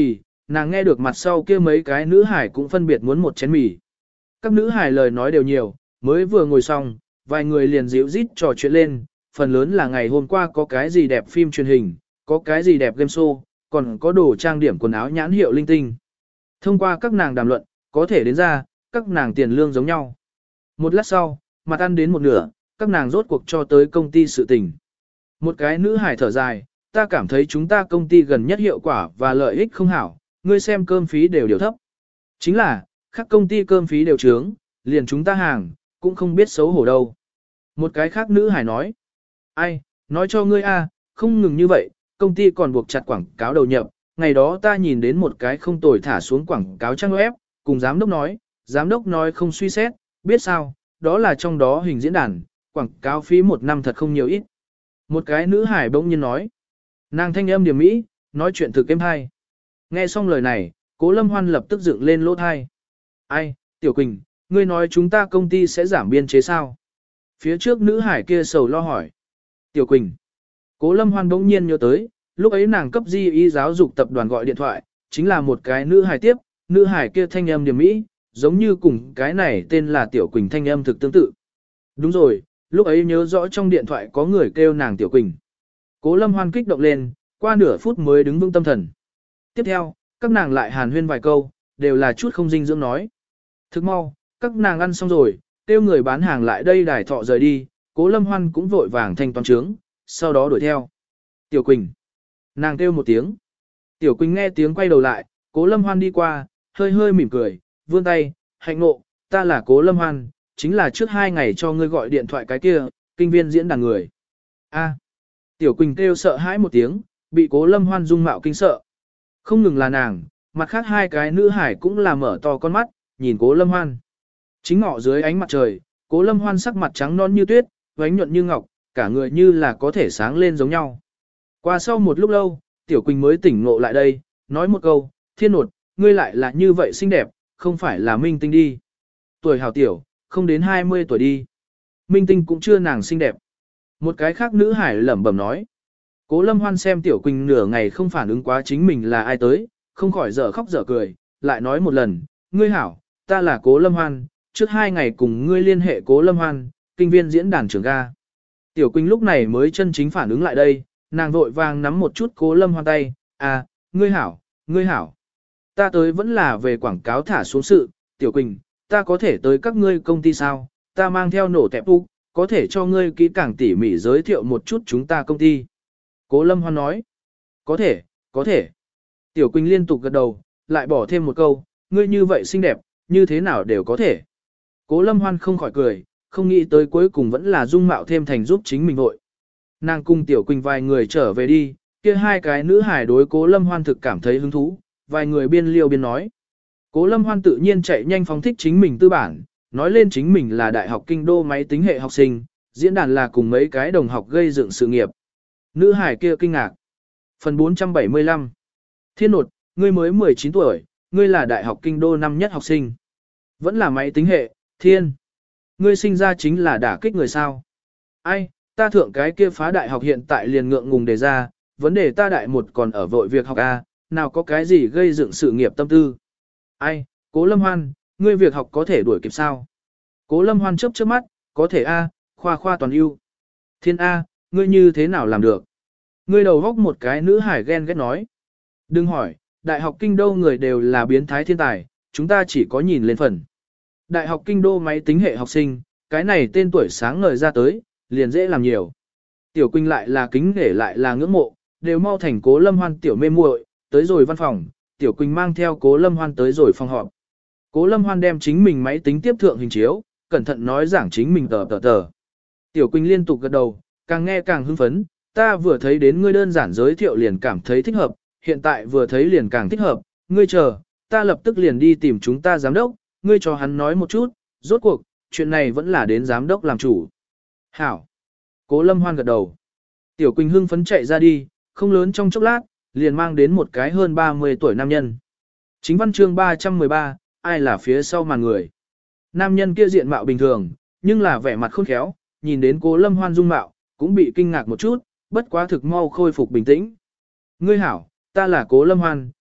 nàng nghe được mặt sau kia mấy cái nữ hải cũng phân biệt muốn một chén mì. Các nữ hải lời nói đều nhiều, mới vừa ngồi xong, vài người liền dịu rít trò chuyện lên, phần lớn là ngày hôm qua có cái gì đẹp phim truyền hình, có cái gì đẹp game show, còn có đồ trang điểm quần áo nhãn hiệu linh tinh. Thông qua các nàng đàm luận, có thể đến ra, các nàng tiền lương giống nhau. Một lát sau, mặt ăn đến một nửa, các nàng rốt cuộc cho tới công ty sự tình. Một cái nữ hải thở dài, ta cảm thấy chúng ta công ty gần nhất hiệu quả và lợi ích không hảo, ngươi xem cơm phí đều điều thấp. Chính là, khác công ty cơm phí đều trướng, liền chúng ta hàng, cũng không biết xấu hổ đâu. Một cái khác nữ hải nói, ai, nói cho ngươi a, không ngừng như vậy, công ty còn buộc chặt quảng cáo đầu nhập, ngày đó ta nhìn đến một cái không tồi thả xuống quảng cáo trang web, cùng giám đốc nói, giám đốc nói không suy xét, biết sao, đó là trong đó hình diễn đàn, quảng cáo phí một năm thật không nhiều ít. Một cái nữ hải bỗng nhiên nói, nàng thanh âm điểm mỹ, nói chuyện thực êm hay. Nghe xong lời này, Cố Lâm Hoan lập tức dựng lên lỗ thai. Ai, Tiểu Quỳnh, ngươi nói chúng ta công ty sẽ giảm biên chế sao? Phía trước nữ hải kia sầu lo hỏi. Tiểu Quỳnh. Cố Lâm Hoan bỗng nhiên nhớ tới, lúc ấy nàng cấp di y giáo dục tập đoàn gọi điện thoại, chính là một cái nữ hải tiếp, nữ hải kia thanh âm điểm mỹ, giống như cùng cái này tên là Tiểu Quỳnh thanh âm thực tương tự. Đúng rồi, lúc ấy nhớ rõ trong điện thoại có người kêu nàng Tiểu Quỳnh. Cố Lâm Hoan kích động lên, qua nửa phút mới đứng vững tâm thần. Tiếp theo, các nàng lại hàn huyên vài câu, đều là chút không dinh dưỡng nói. Thức mau, các nàng ăn xong rồi, kêu người bán hàng lại đây đài thọ rời đi, Cố Lâm Hoan cũng vội vàng thanh toán trướng, sau đó đuổi theo. Tiểu Quỳnh. Nàng kêu một tiếng. Tiểu Quỳnh nghe tiếng quay đầu lại, Cố Lâm Hoan đi qua, hơi hơi mỉm cười, vươn tay, hạnh ngộ, ta là Cố Lâm Hoan, chính là trước hai ngày cho ngươi gọi điện thoại cái kia, kinh viên diễn đàn người. A. Tiểu Quỳnh kêu sợ hãi một tiếng, bị Cố Lâm Hoan dung mạo kinh sợ. Không ngừng là nàng, mặt khác hai cái nữ hải cũng là mở to con mắt, nhìn Cố Lâm Hoan. Chính ngọ dưới ánh mặt trời, Cố Lâm Hoan sắc mặt trắng non như tuyết, vánh nhuận như ngọc, cả người như là có thể sáng lên giống nhau. Qua sau một lúc lâu, Tiểu Quỳnh mới tỉnh ngộ lại đây, nói một câu, thiên nột, ngươi lại là như vậy xinh đẹp, không phải là minh tinh đi. Tuổi hào tiểu, không đến hai mươi tuổi đi. Minh tinh cũng chưa nàng xinh đẹp. Một cái khác nữ hải lẩm bẩm nói. Cố Lâm Hoan xem Tiểu Quỳnh nửa ngày không phản ứng quá chính mình là ai tới, không khỏi dở khóc dở cười, lại nói một lần, ngươi hảo, ta là Cố Lâm Hoan, trước hai ngày cùng ngươi liên hệ Cố Lâm Hoan, kinh viên diễn đàn trưởng ga. Tiểu Quỳnh lúc này mới chân chính phản ứng lại đây, nàng vội vàng nắm một chút Cố Lâm Hoan tay, à, ngươi hảo, ngươi hảo. Ta tới vẫn là về quảng cáo thả xuống sự, Tiểu Quỳnh, ta có thể tới các ngươi công ty sao, ta mang theo nổ tẹp úc, có thể cho ngươi kỹ càng tỉ mỉ giới thiệu một chút chúng ta công ty. Cố Lâm Hoan nói, có thể, có thể. Tiểu Quỳnh liên tục gật đầu, lại bỏ thêm một câu, ngươi như vậy xinh đẹp, như thế nào đều có thể. Cố Lâm Hoan không khỏi cười, không nghĩ tới cuối cùng vẫn là dung mạo thêm thành giúp chính mình vội. Nàng cùng Tiểu Quỳnh vài người trở về đi, kia hai cái nữ hải đối Cố Lâm Hoan thực cảm thấy hứng thú, vài người biên liêu biên nói. Cố Lâm Hoan tự nhiên chạy nhanh phóng thích chính mình tư bản, nói lên chính mình là đại học kinh đô máy tính hệ học sinh, diễn đàn là cùng mấy cái đồng học gây dựng sự nghiệp. Nữ hải kia kinh ngạc. Phần bốn trăm bảy mươi lăm. Thiên nột, ngươi mới mười chín tuổi, ngươi là đại học kinh đô năm nhất học sinh. Vẫn là máy tính hệ, thiên. Ngươi sinh ra chính là đả kích người sao. Ai, ta thượng cái kia phá đại học hiện tại liền ngượng ngùng đề ra, vấn đề ta đại một còn ở vội việc học A, nào có cái gì gây dựng sự nghiệp tâm tư. Ai, Cố Lâm Hoan, ngươi việc học có thể đuổi kịp sao? Cố Lâm Hoan chớp chớp mắt, có thể A, khoa khoa toàn ưu. Thiên A, ngươi như thế nào làm được? Ngươi đầu góc một cái nữ hải ghen ghét nói. Đừng hỏi, đại học kinh đô người đều là biến thái thiên tài, chúng ta chỉ có nhìn lên phần. Đại học kinh đô máy tính hệ học sinh, cái này tên tuổi sáng ngời ra tới, liền dễ làm nhiều. Tiểu Quỳnh lại là kính nể lại là ngưỡng mộ, đều mau thành Cố Lâm Hoan tiểu mê muội, tới rồi văn phòng, Tiểu Quỳnh mang theo Cố Lâm Hoan tới rồi phòng họp. Cố Lâm Hoan đem chính mình máy tính tiếp thượng hình chiếu, cẩn thận nói giảng chính mình tờ tờ tờ. Tiểu Quỳnh liên tục gật đầu, càng nghe càng hưng phấn, ta vừa thấy đến ngươi đơn giản giới thiệu liền cảm thấy thích hợp, hiện tại vừa thấy liền càng thích hợp, ngươi chờ, ta lập tức liền đi tìm chúng ta giám đốc, ngươi cho hắn nói một chút, rốt cuộc, chuyện này vẫn là đến giám đốc làm chủ. Hảo. Cố Lâm Hoan gật đầu. Tiểu Quỳnh hưng phấn chạy ra đi, không lớn trong chốc lát, liền mang đến một cái hơn ba mươi tuổi nam nhân. Chính văn chương ba trăm mười ba, ai là phía sau màn người. Nam nhân kia diện mạo bình thường, nhưng là vẻ mặt khôn khéo, nhìn đến Cố Lâm Hoan dung mạo, cũng bị kinh ngạc một chút, bất quá thực mau khôi phục bình tĩnh. Ngươi hảo, ta là Cố Lâm Hoan,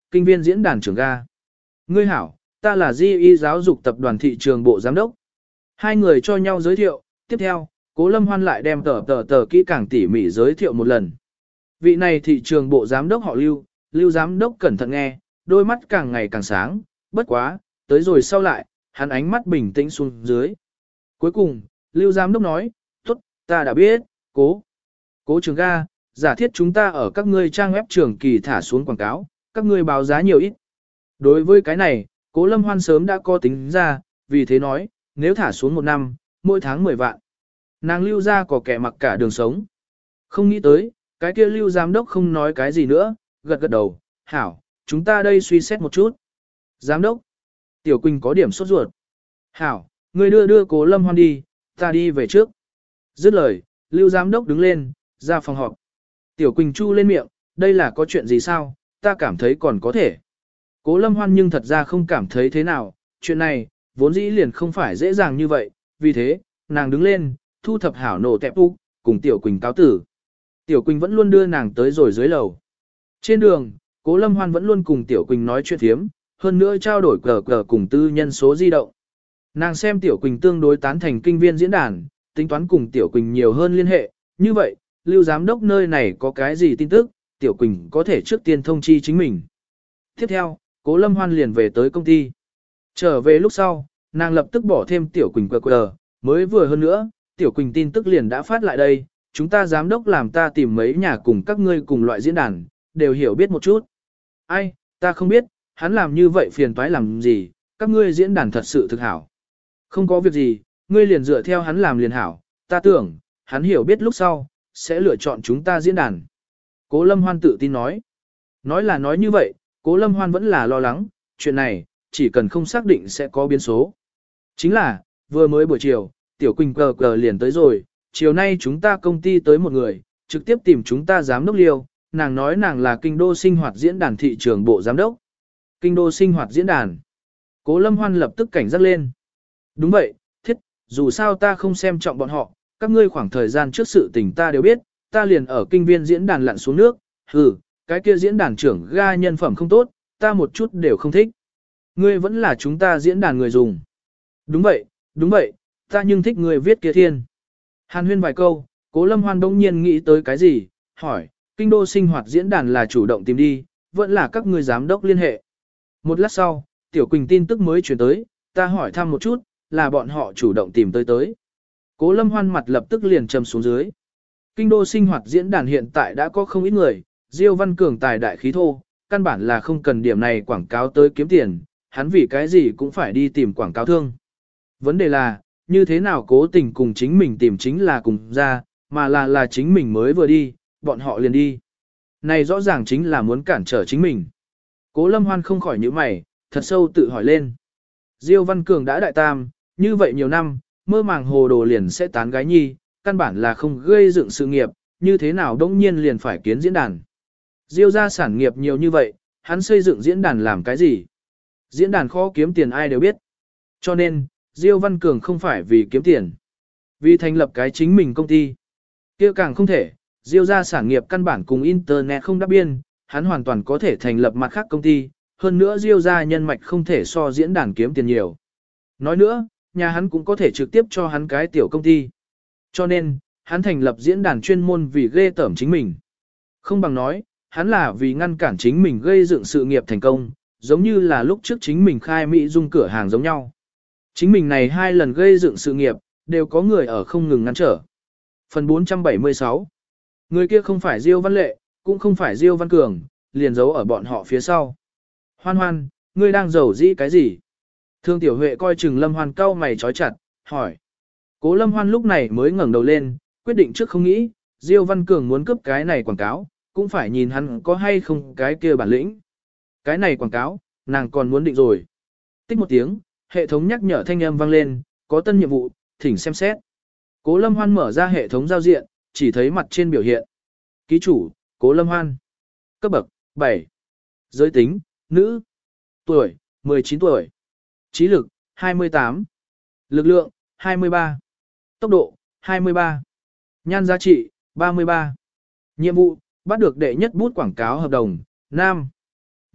kinh viên diễn đàn trưởng ga. Ngươi hảo, ta là Di y giáo dục tập đoàn thị trường bộ giám đốc. Hai người cho nhau giới thiệu, tiếp theo, Cố Lâm Hoan lại đem tờ tờ tờ kỹ càng tỉ mỉ giới thiệu một lần. Vị này thị trường bộ giám đốc họ Lưu, Lưu giám đốc cẩn thận nghe, đôi mắt càng ngày càng sáng, bất quá, tới rồi sau lại, hắn ánh mắt bình tĩnh xuống dưới. Cuối cùng, Lưu giám đốc nói, tốt, ta đã biết, cố. Cố trường ga, giả thiết chúng ta ở các ngươi trang web trường kỳ thả xuống quảng cáo, các ngươi báo giá nhiều ít. Đối với cái này, Cố Lâm Hoan sớm đã có tính ra, vì thế nói, nếu thả xuống một năm, mỗi tháng mười vạn. Nàng Lưu ra có kẻ mặc cả đường sống. Không nghĩ tới, cái kia Lưu giám đốc không nói cái gì nữa, gật gật đầu, hảo, chúng ta đây suy xét một chút. Giám đốc, Tiểu Quỳnh có điểm sốt ruột. Hảo, người đưa đưa Cố Lâm Hoan đi, ta đi về trước. Dứt lời, Lưu giám đốc đứng lên, ra phòng họp. Tiểu Quỳnh chu lên miệng, đây là có chuyện gì sao, ta cảm thấy còn có thể. Cố Lâm Hoan nhưng thật ra không cảm thấy thế nào, chuyện này, vốn dĩ liền không phải dễ dàng như vậy, vì thế, nàng đứng lên, thu thập hảo nổ tẹp úc, cùng Tiểu Quỳnh cáo tử. Tiểu Quỳnh vẫn luôn đưa nàng tới rồi dưới lầu. Trên đường, Cố Lâm Hoan vẫn luôn cùng Tiểu Quỳnh nói chuyện thiếm, hơn nữa trao đổi cờ cờ cùng tư nhân số di động. Nàng xem Tiểu Quỳnh tương đối tán thành kinh viên diễn đàn, tính toán cùng Tiểu Quỳnh nhiều hơn liên hệ, như vậy, Lưu giám đốc nơi này có cái gì tin tức, Tiểu Quỳnh có thể trước tiên thông chi chính mình. Tiếp theo, Cố Lâm Hoan liền về tới công ty. Trở về lúc sau, nàng lập tức bỏ thêm Tiểu Quỳnh cờ cờ, mới vừa hơn nữa, Tiểu Quỳnh tin tức liền đã phát lại đây, chúng ta giám đốc làm ta tìm mấy nhà cùng các ngươi cùng loại diễn đàn, đều hiểu biết một chút. Ai, ta không biết, hắn làm như vậy phiền toái làm gì, các ngươi diễn đàn thật sự thực hảo. Không có việc gì, ngươi liền dựa theo hắn làm liền hảo, ta tưởng, hắn hiểu biết lúc sau, sẽ lựa chọn chúng ta diễn đàn. Cố Lâm Hoan tự tin nói. Nói là nói như vậy, Cố Lâm Hoan vẫn là lo lắng, chuyện này, chỉ cần không xác định sẽ có biến số. Chính là, vừa mới buổi chiều, Tiểu Quỳnh cờ cờ liền tới rồi, chiều nay chúng ta công ty tới một người, trực tiếp tìm chúng ta giám đốc Liêu, nàng nói nàng là kinh đô sinh hoạt diễn đàn thị trường bộ giám đốc. Kinh đô sinh hoạt diễn đàn. Cố Lâm Hoan lập tức cảnh giác lên. Đúng vậy, thiết, dù sao ta không xem trọng bọn họ, các ngươi khoảng thời gian trước sự tình ta đều biết, ta liền ở kinh viên diễn đàn lặn xuống nước, hừ, cái kia diễn đàn trưởng ga nhân phẩm không tốt, ta một chút đều không thích. Ngươi vẫn là chúng ta diễn đàn người dùng. Đúng vậy, đúng vậy, ta nhưng thích người viết kia thiên. Hàn huyên vài câu, Cố Lâm Hoan đông nhiên nghĩ tới cái gì, hỏi, kinh đô sinh hoạt diễn đàn là chủ động tìm đi, vẫn là các người giám đốc liên hệ. Một lát sau, Tiểu Quỳnh tin tức mới chuyển tới, ta hỏi thăm một chút, là bọn họ chủ động tìm tới tới. Cố Lâm Hoan mặt lập tức liền trầm xuống dưới. Kinh đô sinh hoạt diễn đàn hiện tại đã có không ít người, Diêu Văn Cường tài đại khí thô, căn bản là không cần điểm này quảng cáo tới kiếm tiền, hắn vì cái gì cũng phải đi tìm quảng cáo thương. Vấn đề là, như thế nào cố tình cùng chính mình tìm chính là cùng ra, mà là là chính mình mới vừa đi, bọn họ liền đi. Này rõ ràng chính là muốn cản trở chính mình. Cố Lâm Hoan không khỏi nhíu mày, thật sâu tự hỏi lên. Diêu Văn Cường đã đại tam, như vậy nhiều năm, mơ màng hồ đồ liền sẽ tán gái nhi, căn bản là không gây dựng sự nghiệp, như thế nào đống nhiên liền phải kiến diễn đàn. Diêu ra sản nghiệp nhiều như vậy, hắn xây dựng diễn đàn làm cái gì? Diễn đàn khó kiếm tiền ai đều biết. Cho nên, Diêu Văn Cường không phải vì kiếm tiền, vì thành lập cái chính mình công ty. Kia càng không thể, Diêu ra sản nghiệp căn bản cùng Internet không đáp biên, hắn hoàn toàn có thể thành lập mặt khác công ty, hơn nữa Diêu ra nhân mạch không thể so diễn đàn kiếm tiền nhiều. Nói nữa, nhà hắn cũng có thể trực tiếp cho hắn cái tiểu công ty. Cho nên, hắn thành lập diễn đàn chuyên môn vì ghê tởm chính mình. Không bằng nói, hắn là vì ngăn cản chính mình gây dựng sự nghiệp thành công, giống như là lúc trước chính mình khai Mỹ dung cửa hàng giống nhau. Chính mình này hai lần gây dựng sự nghiệp, đều có người ở không ngừng ngăn trở. Phần bốn trăm bảy mươi sáu. Người kia không phải Diêu Văn Lệ, cũng không phải Diêu Văn Cường, liền giấu ở bọn họ phía sau. Hoan Hoan, ngươi đang giấu dĩ cái gì? Thương Tiểu Huệ coi chừng Lâm Hoan cau mày trói chặt, hỏi. Cố Lâm Hoan lúc này mới ngẩng đầu lên, quyết định trước không nghĩ, Diêu Văn Cường muốn cướp cái này quảng cáo, cũng phải nhìn hắn có hay không cái kia bản lĩnh. Cái này quảng cáo, nàng còn muốn định rồi. Tích một tiếng, hệ thống nhắc nhở thanh âm vang lên, có tân nhiệm vụ, thỉnh xem xét. Cố Lâm Hoan mở ra hệ thống giao diện, chỉ thấy mặt trên biểu hiện. Ký chủ, Cố Lâm Hoan. Cấp bậc, bảy. Giới tính, nữ. Tuổi, mười chín tuổi. Trí lực, hai mươi tám. Lực lượng, hai mươi ba. Tốc độ, hai mươi ba. Nhan giá trị, ba mươi ba. Nhiệm vụ, bắt được đệ nhất bút quảng cáo hợp đồng, nam.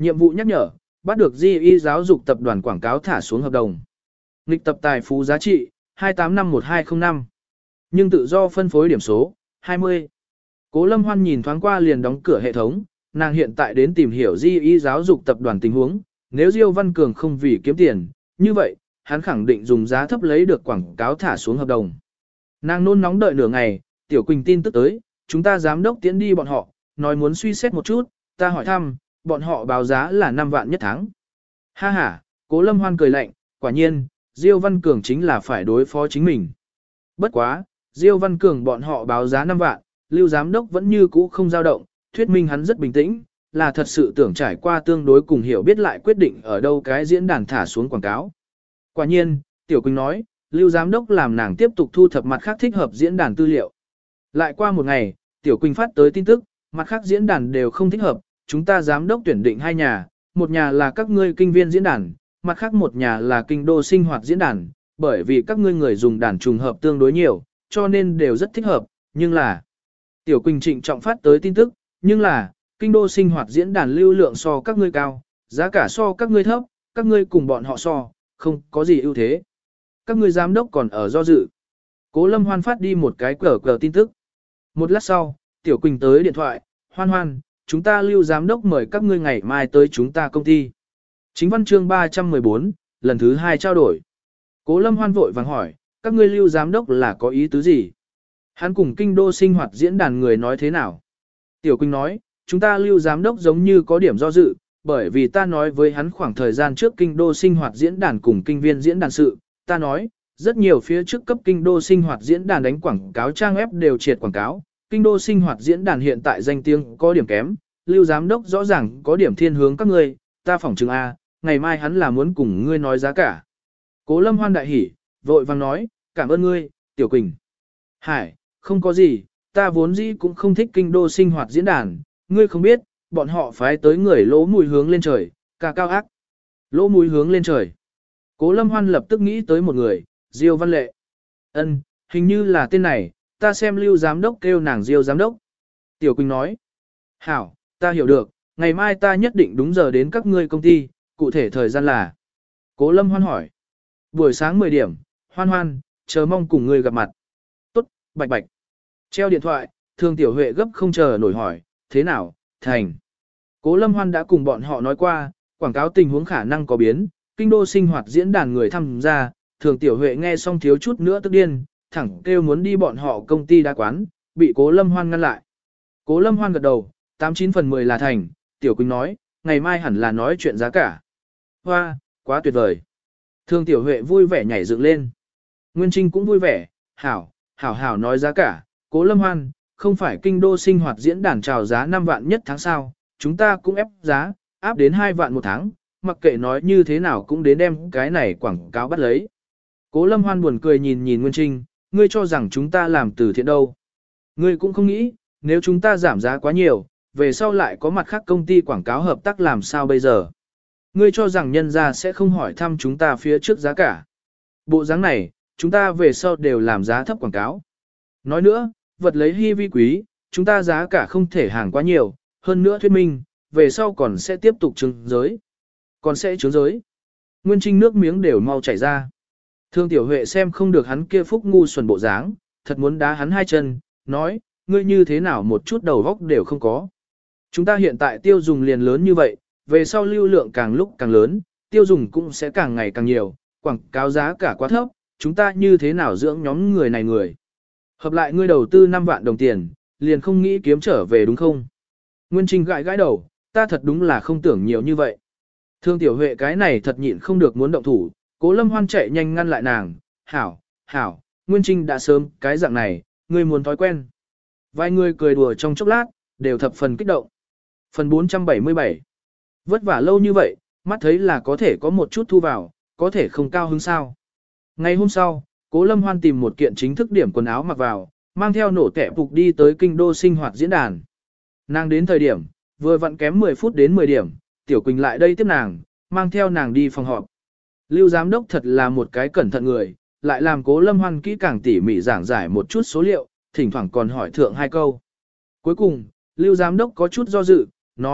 Nhiệm vụ nhắc nhở, bắt được gi i giáo dục tập đoàn quảng cáo thả xuống hợp đồng. Nghịch tập tài phú giá trị, hai tám năm một hai không năm. Nhưng tự do phân phối điểm số, hai mươi. Cố Lâm Hoan nhìn thoáng qua liền đóng cửa hệ thống, nàng hiện tại đến tìm hiểu gi i giáo dục tập đoàn tình huống, nếu Diêu Văn Cường không vì kiếm tiền, như vậy, hắn khẳng định dùng giá thấp lấy được quảng cáo thả xuống hợp đồng. Nàng nôn nóng đợi nửa ngày, Tiểu Quỳnh tin tức tới, chúng ta giám đốc tiến đi bọn họ, nói muốn suy xét một chút, ta hỏi thăm, bọn họ báo giá là năm vạn nhất tháng. Ha ha, Cố Lâm Hoan cười lạnh, quả nhiên, Diêu Văn Cường chính là phải đối phó chính mình. Bất quá, Diêu Văn Cường bọn họ báo giá năm vạn, Lưu giám đốc vẫn như cũ không dao động, thuyết minh hắn rất bình tĩnh, là thật sự tưởng trải qua tương đối cùng hiểu biết lại quyết định ở đâu cái diễn đàn thả xuống quảng cáo. Quả nhiên, Tiểu Quỳnh nói, Lưu giám đốc làm nàng tiếp tục thu thập mặt khác thích hợp diễn đàn tư liệu. Lại qua một ngày, Tiểu Quỳnh phát tới tin tức, mặt khác diễn đàn đều không thích hợp, chúng ta giám đốc tuyển định hai nhà, một nhà là các ngươi kinh viên diễn đàn, mặt khác một nhà là kinh đô sinh hoạt diễn đàn, bởi vì các ngươi người dùng đàn trùng hợp tương đối nhiều, cho nên đều rất thích hợp, nhưng là... Tiểu Quỳnh trịnh trọng phát tới tin tức, nhưng là, kinh đô sinh hoạt diễn đàn lưu lượng so các ngươi cao, giá cả so các ngươi thấp, các ngươi cùng bọn họ so, không có gì ưu thế. Các ngươi giám đốc còn ở do dự. Cố Lâm Hoan phát đi một cái cờ cờ tin tức. Một lát sau, Tiểu Quỳnh tới điện thoại, Hoan Hoan, chúng ta Lưu giám đốc mời các ngươi ngày mai tới chúng ta công ty. Chính văn chương ba trăm mười bốn, lần thứ hai trao đổi. Cố Lâm Hoan vội vàng hỏi, các ngươi Lưu giám đốc là có ý tứ gì? Hắn cùng kinh đô sinh hoạt diễn đàn người nói thế nào? Tiểu Quỳnh nói, chúng ta Lưu giám đốc giống như có điểm do dự, bởi vì ta nói với hắn khoảng thời gian trước kinh đô sinh hoạt diễn đàn cùng kinh viên diễn đàn sự, ta nói, rất nhiều phía trước cấp kinh đô sinh hoạt diễn đàn đánh quảng cáo trang web đều triệt quảng cáo, kinh đô sinh hoạt diễn đàn hiện tại danh tiếng có điểm kém, Lưu giám đốc rõ ràng có điểm thiên hướng các ngươi, ta phỏng chừng A, ngày mai hắn là muốn cùng ngươi nói giá cả. Cố Lâm Hoan đại hỉ, vội vàng nói, cảm ơn ngươi, Tiểu Quỳnh. Hải, không có gì, ta vốn dĩ cũng không thích kinh đô sinh hoạt diễn đàn, ngươi không biết, bọn họ phái tới người lỗ mùi hướng lên trời, ca cao ác. Lỗ mùi hướng lên trời. Cố Lâm Hoan lập tức nghĩ tới một người, Diêu Văn Lệ. Ân, hình như là tên này, ta xem Lưu giám đốc kêu nàng Diêu giám đốc. Tiểu Quỳnh nói, hảo, ta hiểu được, ngày mai ta nhất định đúng giờ đến các ngươi công ty, cụ thể thời gian là. Cố Lâm Hoan hỏi, buổi sáng mười điểm, Hoan Hoan, chờ mong cùng ngươi gặp mặt. Tốt, bạch bạch. Treo điện thoại, Thương Tiểu Huệ gấp không chờ nổi hỏi, thế nào, thành. Cố Lâm Hoan đã cùng bọn họ nói qua, quảng cáo tình huống khả năng có biến, kinh đô sinh hoạt diễn đàn người tham gia, Thường Tiểu Huệ nghe xong thiếu chút nữa tức điên, thẳng kêu muốn đi bọn họ công ty đa quán, bị Cố Lâm Hoan ngăn lại. Cố Lâm Hoan gật đầu, tám chín phần mười là thành, Tiểu Quỳnh nói, ngày mai hẳn là nói chuyện giá cả. Hoa, quá tuyệt vời. Thường Tiểu Huệ vui vẻ nhảy dựng lên. Nguyên Trinh cũng vui vẻ, hảo, hảo hảo nói giá cả, Cố Lâm Hoan, không phải kinh đô sinh hoạt diễn đàn chào giá năm vạn nhất tháng sau, chúng ta cũng ép giá, áp đến hai vạn một tháng, mặc kệ nói như thế nào cũng đến đem cái này quảng cáo bắt lấy. Cố Lâm Hoan buồn cười nhìn nhìn Nguyên Trinh, ngươi cho rằng chúng ta làm từ thiện đâu. Ngươi cũng không nghĩ, nếu chúng ta giảm giá quá nhiều, về sau lại có mặt khác công ty quảng cáo hợp tác làm sao bây giờ. Ngươi cho rằng nhân gia sẽ không hỏi thăm chúng ta phía trước giá cả. Bộ dáng này, chúng ta về sau đều làm giá thấp quảng cáo. Nói nữa, vật lấy hy vi quý, chúng ta giá cả không thể hàng quá nhiều, hơn nữa thuyết minh, về sau còn sẽ tiếp tục trứng giới. Còn sẽ trứng giới. Nguyên Trinh nước miếng đều mau chảy ra. Thương Tiểu Huệ xem không được hắn kia phúc ngu xuẩn bộ dáng, thật muốn đá hắn hai chân, nói, ngươi như thế nào một chút đầu góc đều không có. Chúng ta hiện tại tiêu dùng liền lớn như vậy, về sau lưu lượng càng lúc càng lớn, tiêu dùng cũng sẽ càng ngày càng nhiều, quảng cáo giá cả quá thấp, chúng ta như thế nào dưỡng nhóm người này người. Hợp lại ngươi đầu tư năm vạn đồng tiền, liền không nghĩ kiếm trở về đúng không? Nguyên Trinh gãi gãi đầu, ta thật đúng là không tưởng nhiều như vậy. Thương Tiểu Huệ cái này thật nhịn không được muốn động thủ, Cố Lâm Hoan chạy nhanh ngăn lại nàng, hảo, hảo, Nguyên Trinh đã sớm cái dạng này, ngươi muốn thói quen. Vài người cười đùa trong chốc lát, đều thập phần kích động. Phần bốn trăm bảy mươi bảy. Vất vả lâu như vậy, mắt thấy là có thể có một chút thu vào, có thể không cao hứng sao. Ngày hôm sau, Cố Lâm Hoan tìm một kiện chính thức điểm quần áo mặc vào, mang theo nổ tẻ phục đi tới kinh đô sinh hoạt diễn đàn. Nàng đến thời điểm, vừa vặn kém mười phút đến mười điểm, Tiểu Quỳnh lại đây tiếp nàng, mang theo nàng đi phòng họp. Lưu giám đốc thật là một cái cẩn thận người, lại làm Cố Lâm Hoan kỹ càng tỉ mỉ giảng giải một chút số liệu, thỉnh thoảng còn hỏi thượng hai câu. Cuối cùng, Lưu giám đốc có chút do dự, nói,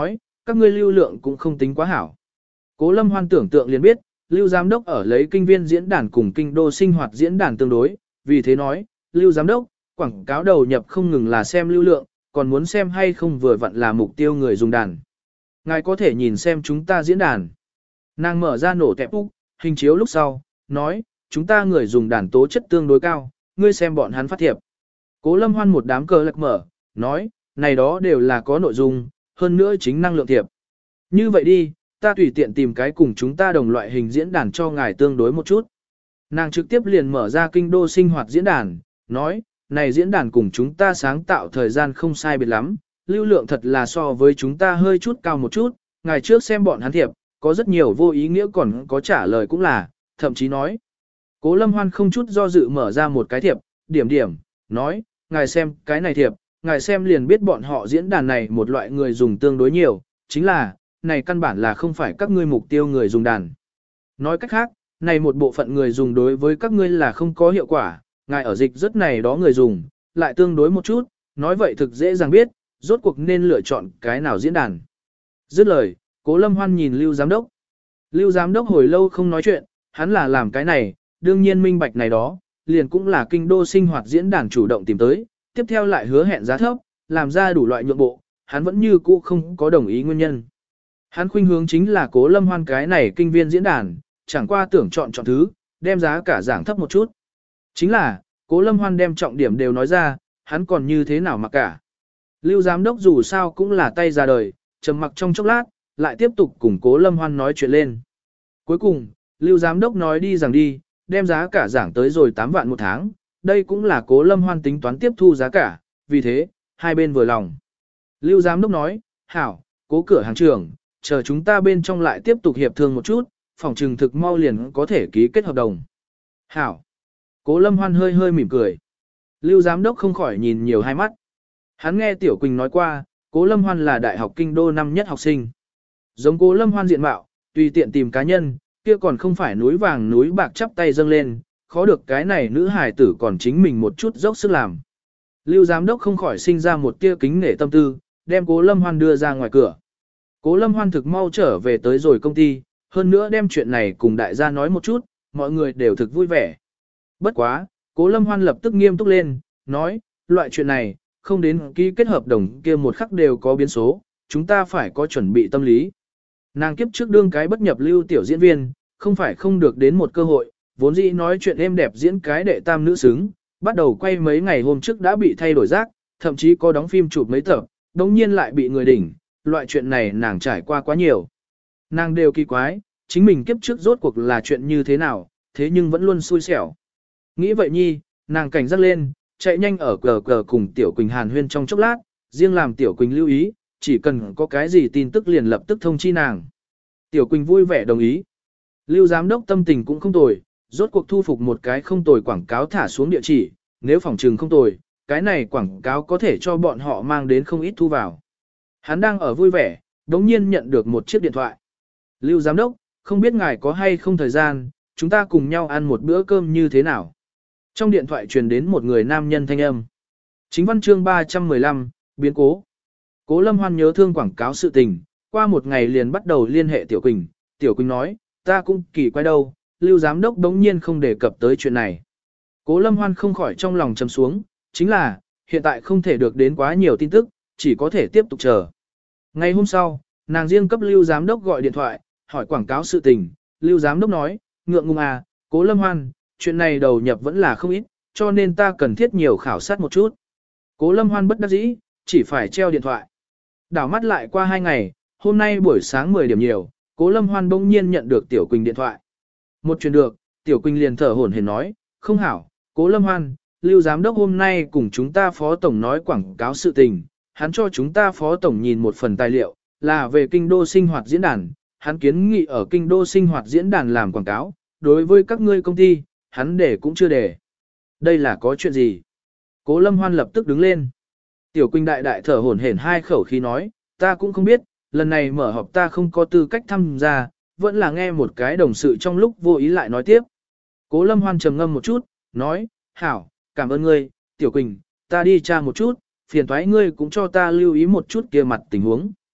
các ngươi lưu lượng cũng không tính quá hảo. Cố Lâm Hoan tưởng tượng liền biết, Lưu Giám Đốc ở lấy kinh viên diễn đàn cùng kinh đô sinh hoạt diễn đàn tương đối, vì thế nói, Lưu Giám Đốc, quảng cáo đầu nhập không ngừng là xem lưu lượng, còn muốn xem hay không vừa vặn là mục tiêu người dùng đàn. Ngài có thể nhìn xem chúng ta diễn đàn. Nàng mở ra nổ tẹp úc, hình chiếu lúc sau, nói, chúng ta người dùng đàn tố chất tương đối cao, ngươi xem bọn hắn phát thiệp. Cố Lâm Hoan một đám cờ lạc mở, nói, này đó đều là có nội dung, hơn nữa chính năng lượng thiệp. Như vậy đi, ta tùy tiện tìm cái cùng chúng ta đồng loại hình diễn đàn cho ngài tương đối một chút. Nàng trực tiếp liền mở ra kinh đô sinh hoạt diễn đàn, nói, này diễn đàn cùng chúng ta sáng tạo thời gian không sai biệt lắm, lưu lượng thật là so với chúng ta hơi chút cao một chút, ngài trước xem bọn hắn thiệp, có rất nhiều vô ý nghĩa còn có trả lời cũng là, thậm chí nói. Cố Lâm Hoan không chút do dự mở ra một cái thiệp, điểm điểm, nói, ngài xem cái này thiệp, ngài xem liền biết bọn họ diễn đàn này một loại người dùng tương đối nhiều, chính là, này căn bản là không phải các ngươi mục tiêu người dùng đàn. Nói cách khác, này một bộ phận người dùng đối với các ngươi là không có hiệu quả, ngài ở dịch rất này đó người dùng, lại tương đối một chút, nói vậy thực dễ dàng biết, rốt cuộc nên lựa chọn cái nào diễn đàn. Dứt lời, Cố Lâm Hoan nhìn Lưu Giám Đốc. Lưu Giám Đốc hồi lâu không nói chuyện, hắn là làm cái này, đương nhiên minh bạch này đó, liền cũng là kinh đô sinh hoạt diễn đàn chủ động tìm tới, tiếp theo lại hứa hẹn giá thấp, làm ra đủ loại nhượng bộ, hắn vẫn như cũ không có đồng ý nguyên nhân. Hắn khuynh hướng chính là Cố Lâm Hoan cái này kinh viên diễn đàn, chẳng qua tưởng chọn chọn thứ, đem giá cả giảng thấp một chút. Chính là, Cố Lâm Hoan đem trọng điểm đều nói ra, hắn còn như thế nào mà cả. Lưu Giám Đốc dù sao cũng là tay ra đời, trầm mặc trong chốc lát, lại tiếp tục cùng Cố Lâm Hoan nói chuyện lên. Cuối cùng, Lưu Giám Đốc nói đi rằng đi, đem giá cả giảng tới rồi tám vạn một tháng, đây cũng là Cố Lâm Hoan tính toán tiếp thu giá cả, vì thế, hai bên vừa lòng. Lưu Giám Đốc nói, hảo, Cố cửa hàng trưởng, chờ chúng ta bên trong lại tiếp tục hiệp thương một chút, phòng trừng thực mau liền có thể ký kết hợp đồng. Hảo. Cố Lâm Hoan hơi hơi mỉm cười. Lưu Giám Đốc không khỏi nhìn nhiều hai mắt. Hắn nghe Tiểu Quỳnh nói qua, Cố Lâm Hoan là đại học kinh đô năm nhất học sinh. Giống Cố Lâm Hoan diện mạo, tùy tiện tìm cá nhân, kia còn không phải núi vàng núi bạc chắp tay dâng lên, khó được cái này nữ hài tử còn chính mình một chút dốc sức làm. Lưu Giám Đốc không khỏi sinh ra một tia kính nể tâm tư, đem Cố Lâm Hoan đưa ra ngoài cửa. Cố Lâm Hoan thực mau trở về tới rồi công ty, hơn nữa đem chuyện này cùng đại gia nói một chút, mọi người đều thực vui vẻ. Bất quá, Cố Lâm Hoan lập tức nghiêm túc lên, nói, loại chuyện này, không đến ký kết hợp đồng kia một khắc đều có biến số, chúng ta phải có chuẩn bị tâm lý. Nàng kiếp trước đương cái bất nhập lưu tiểu diễn viên, không phải không được đến một cơ hội, vốn dĩ nói chuyện êm đẹp diễn cái đệ tam nữ xứng, bắt đầu quay mấy ngày hôm trước đã bị thay đổi giác, thậm chí có đóng phim chụp mấy tập, đồng nhiên lại bị người đỉnh, loại chuyện này nàng trải qua quá nhiều. Nàng đều kỳ quái, chính mình kiếp trước rốt cuộc là chuyện như thế nào, thế nhưng vẫn luôn xui xẻo. Nghĩ vậy nhi, nàng cảnh giác lên, chạy nhanh ở cờ cờ cùng Tiểu Quỳnh hàn huyên trong chốc lát, riêng làm Tiểu Quỳnh lưu ý, chỉ cần có cái gì tin tức liền lập tức thông chi nàng. Tiểu Quỳnh vui vẻ đồng ý. Lưu Giám Đốc tâm tình cũng không tồi, rốt cuộc thu phục một cái không tồi quảng cáo thả xuống địa chỉ, nếu phòng trừng không tồi, cái này quảng cáo có thể cho bọn họ mang đến không ít thu vào. Hắn đang ở vui vẻ, đống nhiên nhận được một chiếc điện thoại. Lưu Giám Đốc, không biết ngài có hay không thời gian, chúng ta cùng nhau ăn một bữa cơm như thế nào? Trong điện thoại truyền đến một người nam nhân thanh âm. Chính văn chương ba trăm mười lăm, biến cố. Cố Lâm Hoan nhớ thương quảng cáo sự tình, qua một ngày liền bắt đầu liên hệ Tiểu Quỳnh. Tiểu Quỳnh nói, ta cũng kỳ quái đâu, Lưu Giám Đốc đống nhiên không đề cập tới chuyện này. Cố Lâm Hoan không khỏi trong lòng trầm xuống, chính là, hiện tại không thể được đến quá nhiều tin tức, chỉ có thể tiếp tục chờ. Ngày hôm sau, nàng riêng cấp Lưu Giám Đốc gọi điện thoại, hỏi quảng cáo sự tình. Lưu Giám Đốc nói, ngượng ngùng à, Cố Lâm Hoan, chuyện này đầu nhập vẫn là không ít, cho nên ta cần thiết nhiều khảo sát một chút. Cố Lâm Hoan bất đắc dĩ, chỉ phải treo điện thoại. Đảo mắt lại qua hai ngày, hôm nay buổi sáng mười điểm nhiều, Cố Lâm Hoan bỗng nhiên nhận được Tiểu Quỳnh điện thoại. Một chuyện được, Tiểu Quỳnh liền thở hổn hển nói, không hảo, Cố Lâm Hoan, Lưu Giám Đốc hôm nay cùng chúng ta Phó Tổng nói quảng cáo sự tình, hắn cho chúng ta Phó Tổng nhìn một phần tài liệu, là về kinh đô sinh hoạt diễn đàn, hắn kiến nghị ở kinh đô sinh hoạt diễn đàn làm quảng cáo, đối với các ngươi công ty, hắn để cũng chưa để. Đây là có chuyện gì? Cố Lâm Hoan lập tức đứng lên. Tiểu Quỳnh đại đại thở hổn hển hai khẩu khí nói, ta cũng không biết, lần này mở họp ta không có tư cách tham gia, vẫn là nghe một cái đồng sự trong lúc vô ý lại nói tiếp. Cố Lâm Hoan trầm ngâm một chút, nói, hảo, cảm ơn ngươi, Tiểu Quỳnh, ta đi tra một chút, phiền thoái ngươi cũng cho ta lưu ý một chút kia mặt tình huống.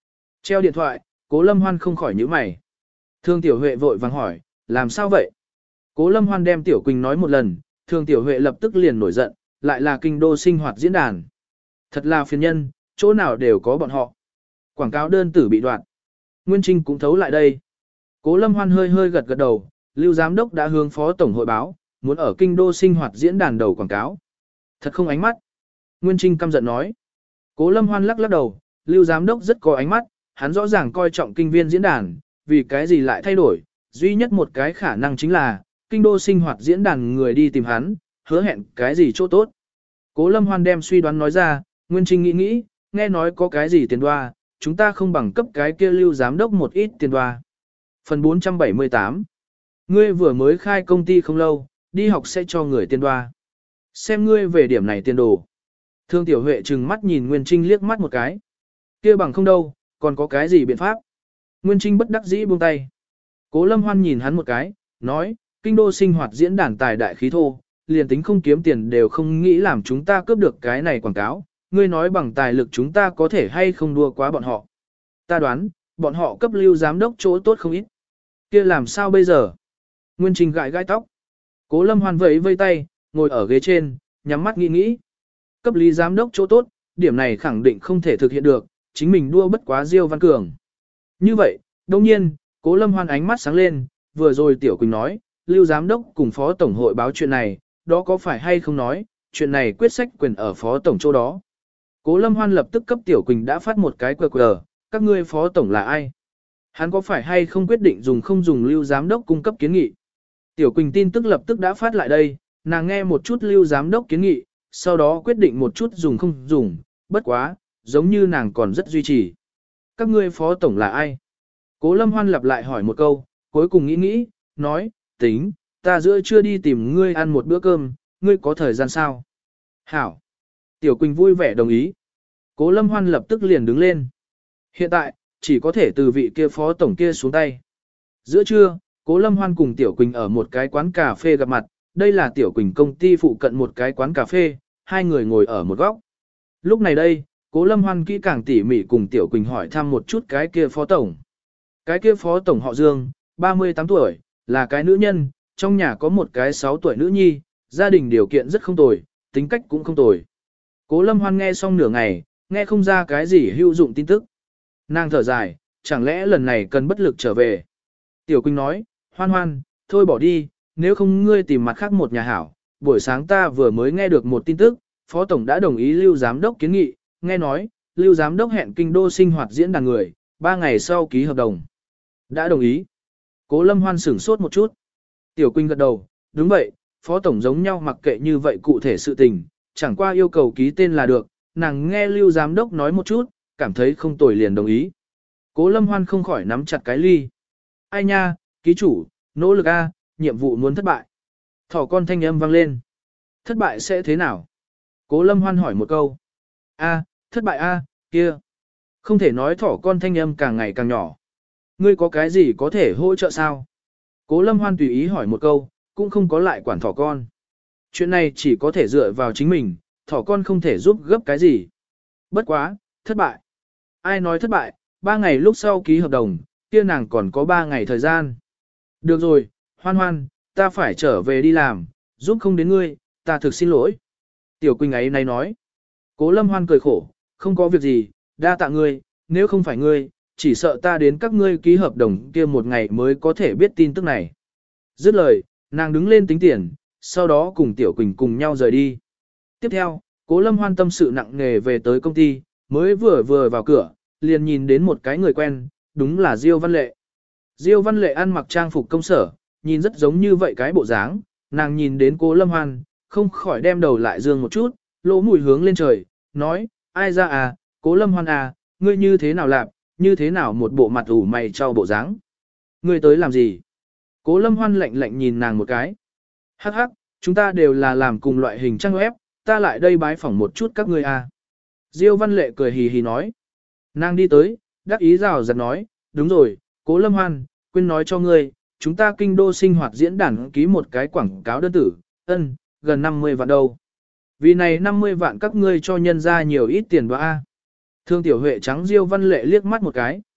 Treo điện thoại, Cố Lâm Hoan không khỏi nhíu mày. Thương Tiểu Huệ vội vàng hỏi, làm sao vậy? Cố Lâm Hoan đem Tiểu Quỳnh nói một lần, Thương Tiểu Huệ lập tức liền nổi giận, lại là kinh đô sinh hoạt diễn đàn. Thật là phiền nhân, chỗ nào đều có bọn họ. Quảng cáo đơn tử bị đoạn. Nguyên Trinh cũng thấu lại đây. Cố Lâm Hoan hơi hơi gật gật đầu, Lưu Giám Đốc đã hướng Phó Tổng hội báo, muốn ở kinh đô sinh hoạt diễn đàn đầu quảng cáo. Thật không ánh mắt. Nguyên Trinh căm giận nói. Cố Lâm Hoan lắc lắc đầu, Lưu Giám Đốc rất có ánh mắt, hắn rõ ràng coi trọng kinh viên diễn đàn, vì cái gì lại thay đổi, duy nhất một cái khả năng chính là, kinh đô sinh hoạt diễn đàn người đi tìm hắn, hứa hẹn cái gì chỗ tốt. Cố Lâm Hoan đem suy đoán nói ra, Nguyên Trinh nghĩ nghĩ, nghe nói có cái gì tiền đoa, chúng ta không bằng cấp cái kia Lưu Giám Đốc một ít tiền đoa. Phần bốn trăm bảy mươi tám. Ngươi vừa mới khai công ty không lâu, đi học sẽ cho người tiền đoa. Xem ngươi về điểm này tiền đồ. Thương Tiểu Huệ trừng mắt nhìn Nguyên Trinh liếc mắt một cái. Kia bằng không đâu, còn có cái gì biện pháp? Nguyên Trinh bất đắc dĩ buông tay. Cố Lâm Hoan nhìn hắn một cái, nói, kinh đô sinh hoạt diễn đàn tài đại khí thô, liền tính không kiếm tiền đều không nghĩ làm chúng ta cướp được cái này quảng cáo. Ngươi nói bằng tài lực chúng ta có thể hay không đua quá bọn họ. Ta đoán, bọn họ cấp Lưu Giám Đốc chỗ tốt không ít. Kia làm sao bây giờ? Nguyên Trinh gãi gãi tóc. Cố Lâm Hoan vẫy vây tay, ngồi ở ghế trên, nhắm mắt nghĩ nghĩ. Cấp Lý Giám Đốc chỗ tốt, điểm này khẳng định không thể thực hiện được, chính mình đua bất quá Diêu Văn Cường. Như vậy, đồng nhiên, Cố Lâm Hoan ánh mắt sáng lên, vừa rồi Tiểu Quỳnh nói, Lưu Giám Đốc cùng Phó Tổng hội báo chuyện này, đó có phải hay không nói, chuyện này quyết sách quyền ở Phó Tổng chỗ đó. Cố Lâm Hoan lập tức cấp Tiểu Quỳnh đã phát một cái quy quy, các ngươi Phó Tổng là ai? Hắn có phải hay không quyết định dùng không dùng Lưu Giám Đốc cung cấp kiến nghị? Tiểu Quỳnh tin tức lập tức đã phát lại đây, nàng nghe một chút Lưu Giám Đốc kiến nghị, sau đó quyết định một chút dùng không dùng, bất quá, giống như nàng còn rất duy trì. Các ngươi Phó Tổng là ai? Cố Lâm Hoan lặp lại hỏi một câu, cuối cùng nghĩ nghĩ, nói, tính, ta giữa trưa đi tìm ngươi ăn một bữa cơm, ngươi có thời gian sao? Hảo. Tiểu Quỳnh vui vẻ đồng ý. Cố Lâm Hoan lập tức liền đứng lên. Hiện tại, chỉ có thể từ vị kia Phó Tổng kia xuống tay. Giữa trưa, Cố Lâm Hoan cùng Tiểu Quỳnh ở một cái quán cà phê gặp mặt, đây là Tiểu Quỳnh công ty phụ cận một cái quán cà phê, hai người ngồi ở một góc. Lúc này đây, Cố Lâm Hoan kỹ càng tỉ mỉ cùng Tiểu Quỳnh hỏi thăm một chút cái kia Phó Tổng. Cái kia Phó Tổng họ Dương, ba mươi tám tuổi, là cái nữ nhân, trong nhà có một cái sáu tuổi nữ nhi, gia đình điều kiện rất không tồi, tính cách cũng không tồi. Cố Lâm Hoan nghe xong nửa ngày, nghe không ra cái gì hữu dụng tin tức. Nàng thở dài, chẳng lẽ lần này cần bất lực trở về. Tiểu Quỳnh nói, Hoan Hoan, thôi bỏ đi, nếu không ngươi tìm mặt khác một nhà hảo. Buổi sáng ta vừa mới nghe được một tin tức, Phó Tổng đã đồng ý Lưu Giám Đốc kiến nghị, nghe nói, Lưu Giám Đốc hẹn kinh đô sinh hoạt diễn đàn người, ba ngày sau ký hợp đồng. Đã đồng ý. Cố Lâm Hoan sửng sốt một chút. Tiểu Quỳnh gật đầu, đúng vậy, Phó Tổng giống nhau mặc kệ như vậy cụ thể sự tình, chẳng qua yêu cầu ký tên là được, nàng nghe Lưu Giám Đốc nói một chút, cảm thấy không tồi liền đồng ý. Cố Lâm Hoan không khỏi nắm chặt cái ly. Ai nha, ký chủ, nỗ lực a, nhiệm vụ muốn thất bại. Thỏ con thanh âm vang lên. Thất bại sẽ thế nào? Cố Lâm Hoan hỏi một câu. A, thất bại a, kia. Không thể nói thỏ con thanh âm càng ngày càng nhỏ. Ngươi có cái gì có thể hỗ trợ sao? Cố Lâm Hoan tùy ý hỏi một câu, cũng không có lại quản thỏ con. Chuyện này chỉ có thể dựa vào chính mình, thỏ con không thể giúp gấp cái gì. Bất quá, thất bại. Ai nói thất bại, ba ngày lúc sau ký hợp đồng, kia nàng còn có ba ngày thời gian. Được rồi, Hoan Hoan, ta phải trở về đi làm, giúp không đến ngươi, ta thực xin lỗi. Tiểu Quỳnh ấy này nói. Cố Lâm Hoan cười khổ, không có việc gì, đa tạ ngươi, nếu không phải ngươi, chỉ sợ ta đến các ngươi ký hợp đồng kia một ngày mới có thể biết tin tức này. Dứt lời, nàng đứng lên tính tiền, sau đó cùng Tiểu Quỳnh cùng nhau rời đi. Tiếp theo, Cố Lâm Hoan tâm sự nặng nề về tới công ty, mới vừa vừa vào cửa, liền nhìn đến một cái người quen, đúng là Diêu Văn Lệ. Diêu Văn Lệ ăn mặc trang phục công sở, nhìn rất giống như vậy cái bộ dáng, nàng nhìn đến Cố Lâm Hoan, không khỏi đem đầu lại dương một chút, lỗ mũi hướng lên trời, nói, ai ra à, Cố Lâm Hoan à, ngươi như thế nào làm, như thế nào một bộ mặt ủ mày cho bộ dáng. Ngươi tới làm gì? Cố Lâm Hoan lạnh lạnh nhìn nàng một cái. Hắc hắc, chúng ta đều là làm cùng loại hình trang web, ta lại đây bái phỏng một chút các ngươi à. Diêu Văn Lệ cười hì hì nói. Nàng đi tới, đắc ý rào rạt nói, đúng rồi, Cố Lâm Hoan, quên nói cho ngươi, chúng ta kinh đô sinh hoạt diễn đàn ký một cái quảng cáo đơn tử, ân, gần năm mươi vạn đâu. Vì này năm mươi vạn các ngươi cho nhân ra nhiều ít tiền đó a. Thương Tiểu Huệ trắng Diêu Văn Lệ liếc mắt một cái,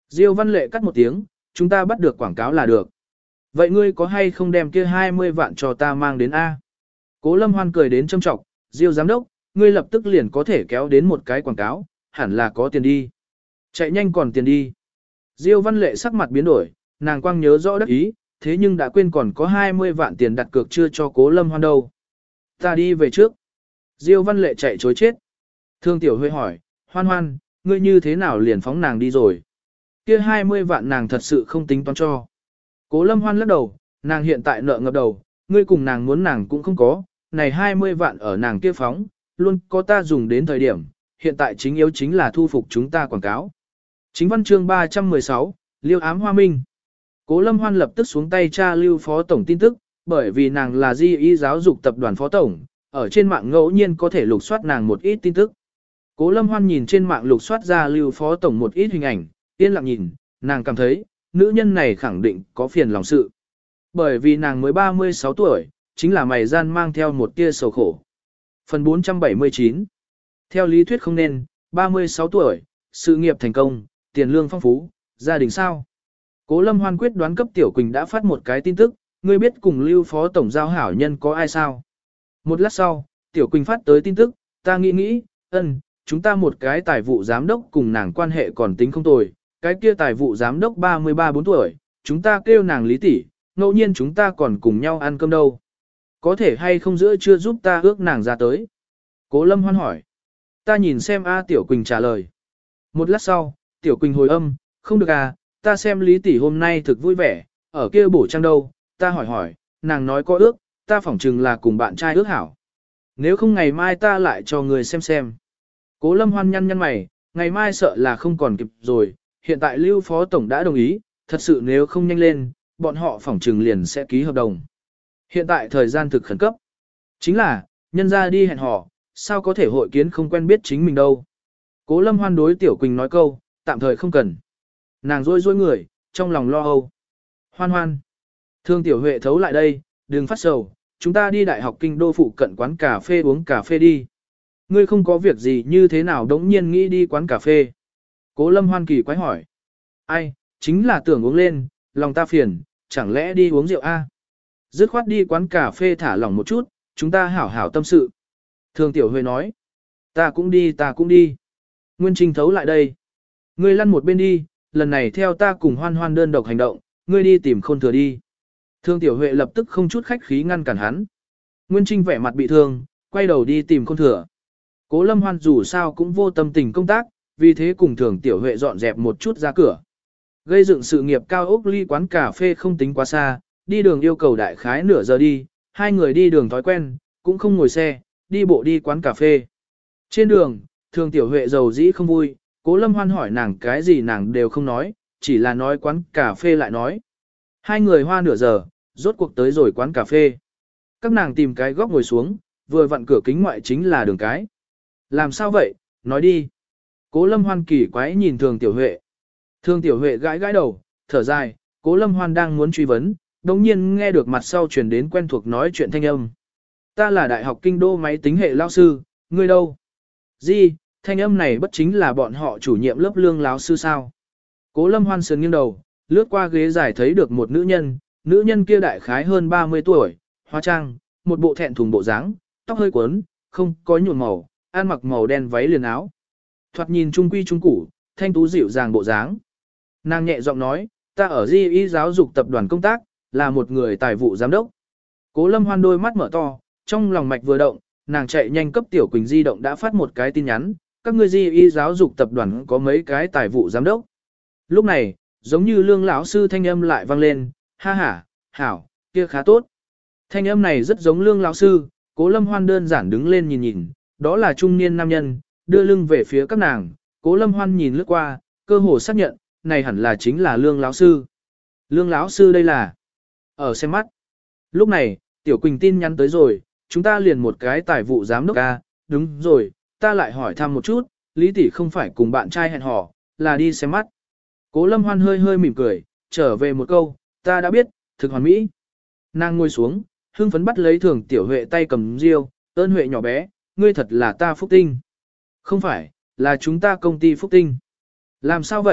Diêu Văn Lệ cắt một tiếng, chúng ta bắt được quảng cáo là được. Vậy ngươi có hay không đem kia hai mươi vạn cho ta mang đến A? Cố Lâm Hoan cười đến châm trọng, Diêu giám đốc, ngươi lập tức liền có thể kéo đến một cái quảng cáo, hẳn là có tiền đi. Chạy nhanh còn tiền đi. Diêu Văn Lệ sắc mặt biến đổi, nàng quang nhớ rõ đắc ý, thế nhưng đã quên còn có hai mươi vạn tiền đặt cược chưa cho Cố Lâm Hoan đâu. Ta đi về trước. Diêu Văn Lệ chạy chối chết. Thương Tiểu Huệ hỏi, Hoan Hoan, ngươi như thế nào liền phóng nàng đi rồi? Kia hai mươi vạn nàng thật sự không tính toán cho. Cố Lâm Hoan lắc đầu, nàng hiện tại nợ ngập đầu, ngươi cùng nàng muốn nàng cũng không có, này hai mươi vạn ở nàng kia phóng, luôn có ta dùng đến thời điểm, hiện tại chính yếu chính là thu phục chúng ta quảng cáo. Chính văn chương ba trăm mười sáu, Liêu ám hoa minh. Cố Lâm Hoan lập tức xuống tay tra lưu phó tổng tin tức, bởi vì nàng là di y giáo dục tập đoàn phó tổng, ở trên mạng ngẫu nhiên có thể lục soát nàng một ít tin tức. Cố Lâm Hoan nhìn trên mạng lục soát ra lưu phó tổng một ít hình ảnh, yên lặng nhìn, nàng cảm thấy, nữ nhân này khẳng định có phiền lòng sự. Bởi vì nàng mới ba mươi sáu tuổi, chính là mày gian mang theo một tia sầu khổ. Phần bốn trăm bảy mươi chín. Theo lý thuyết không nên, ba mươi sáu tuổi, sự nghiệp thành công, tiền lương phong phú, gia đình sao? Cố Lâm Hoan quyết đoán cấp Tiểu Quỳnh đã phát một cái tin tức, ngươi biết cùng lưu phó tổng giao hảo nhân có ai sao? Một lát sau, Tiểu Quỳnh phát tới tin tức, ta nghĩ nghĩ, ân, chúng ta một cái tài vụ giám đốc cùng nàng quan hệ còn tính không tồi, cái kia tài vụ giám đốc ba mươi ba bốn tuổi, chúng ta kêu nàng Lý tỷ, ngẫu nhiên chúng ta còn cùng nhau ăn cơm đâu. Có thể hay không giữa trưa giúp ta ước nàng ra tới? Cố Lâm Hoan hỏi. Ta nhìn xem A Tiểu Quỳnh trả lời. Một lát sau, Tiểu Quỳnh hồi âm, không được à, ta xem Lý tỷ hôm nay thực vui vẻ, ở kia bổ trang đâu, ta hỏi hỏi, nàng nói có ước, ta phỏng chừng là cùng bạn trai ước hảo. Nếu không ngày mai ta lại cho người xem xem. Cố Lâm Hoan nhăn nhăn mày, ngày mai sợ là không còn kịp rồi, hiện tại Lưu Phó Tổng đã đồng ý, thật sự nếu không nhanh lên, bọn họ phỏng trừng liền sẽ ký hợp đồng. Hiện tại thời gian thực khẩn cấp. Chính là, nhân ra đi hẹn hò, sao có thể hội kiến không quen biết chính mình đâu. Cố Lâm Hoan đối Tiểu Quỳnh nói câu, tạm thời không cần. Nàng rôi rôi người, trong lòng lo âu. Hoan Hoan. Thương Tiểu Huệ thấu lại đây, đừng phát sầu, chúng ta đi đại học kinh đô phụ cận quán cà phê uống cà phê đi. Ngươi không có việc gì như thế nào đống nhiên nghĩ đi quán cà phê. Cố Lâm Hoan kỳ quái hỏi. Ai, chính là tưởng uống lên, lòng ta phiền, chẳng lẽ đi uống rượu a? Dứt khoát đi quán cà phê thả lỏng một chút, chúng ta hảo hảo tâm sự. Thương Tiểu Huệ nói. Ta cũng đi, ta cũng đi. Nguyên Trinh thấu lại đây. Ngươi lăn một bên đi, lần này theo ta cùng Hoan Hoan đơn độc hành động, ngươi đi tìm Khôn Thừa đi. Thương Tiểu Huệ lập tức không chút khách khí ngăn cản hắn. Nguyên Trinh vẻ mặt bị thương, quay đầu đi tìm Khôn Thừa. Cố Lâm Hoan dù sao cũng vô tâm tình công tác, vì thế cùng Thường Tiểu Huệ dọn dẹp một chút ra cửa. Gây dựng sự nghiệp cao ốc ly quán cà phê không tính quá xa, đi đường yêu cầu đại khái nửa giờ đi, hai người đi đường thói quen, cũng không ngồi xe, đi bộ đi quán cà phê. Trên đường, Thường Tiểu Huệ giàu dĩ không vui, Cố Lâm Hoan hỏi nàng cái gì nàng đều không nói, chỉ là nói quán cà phê lại nói. Hai người hoa nửa giờ, rốt cuộc tới rồi quán cà phê. Các nàng tìm cái góc ngồi xuống, vừa vặn cửa kính ngoại chính là đường cái. Làm sao vậy, nói đi. Cố Lâm Hoan kỳ quái nhìn Thường Tiểu Huệ. Thường Tiểu Huệ gãi gãi đầu, thở dài, Cố Lâm Hoan đang muốn truy vấn, đồng nhiên nghe được mặt sau truyền đến quen thuộc nói chuyện thanh âm. Ta là đại học kinh đô máy tính hệ lao sư, ngươi đâu? Gì, thanh âm này bất chính là bọn họ chủ nhiệm lớp lương lão sư sao? Cố Lâm Hoan sườn nghiêng đầu, lướt qua ghế dài thấy được một nữ nhân, nữ nhân kia đại khái hơn ba mươi tuổi, hóa trang, một bộ thẹn thùng bộ dáng, tóc hơi quấn, không có nhuộm màu, ăn mặc màu đen váy liền áo. Thoạt nhìn trung quy trung củ, thanh tú dịu dàng bộ dáng. Nàng nhẹ giọng nói, ta ở Di Y giáo dục tập đoàn công tác, là một người tài vụ giám đốc. Cố Lâm Hoan đôi mắt mở to, trong lòng mạch vừa động, nàng chạy nhanh cấp Tiểu Quỳnh di động đã phát một cái tin nhắn, các ngươi Di Y giáo dục tập đoàn có mấy cái tài vụ giám đốc. Lúc này, giống như lương lão sư thanh âm lại vang lên, ha ha, hảo, kia khá tốt. Thanh âm này rất giống lương lão sư, Cố Lâm Hoan đơn giản đứng lên nhìn nhìn, đó là trung niên nam nhân, đưa lưng về phía các nàng, Cố Lâm Hoan nhìn lướt qua, cơ hồ xác nhận, này hẳn là chính là lương lão sư. Lương lão sư đây là ở xem mắt. Lúc này, Tiểu Quỳnh tin nhắn tới rồi, chúng ta liền một cái tài vụ giám đốc a, đúng rồi, ta lại hỏi thăm một chút, Lý tỷ không phải cùng bạn trai hẹn hò, là đi xem mắt. Cố Lâm Hoan hơi hơi mỉm cười, trở về một câu, ta đã biết, thực hoàn mỹ. Nàng ngồi xuống, hưng phấn bắt lấy Thường Tiểu Huệ tay cầm riêu, ơn Huệ nhỏ bé, ngươi thật là ta phúc tinh. Không phải, là chúng ta công ty phúc tinh. Làm sao vậy,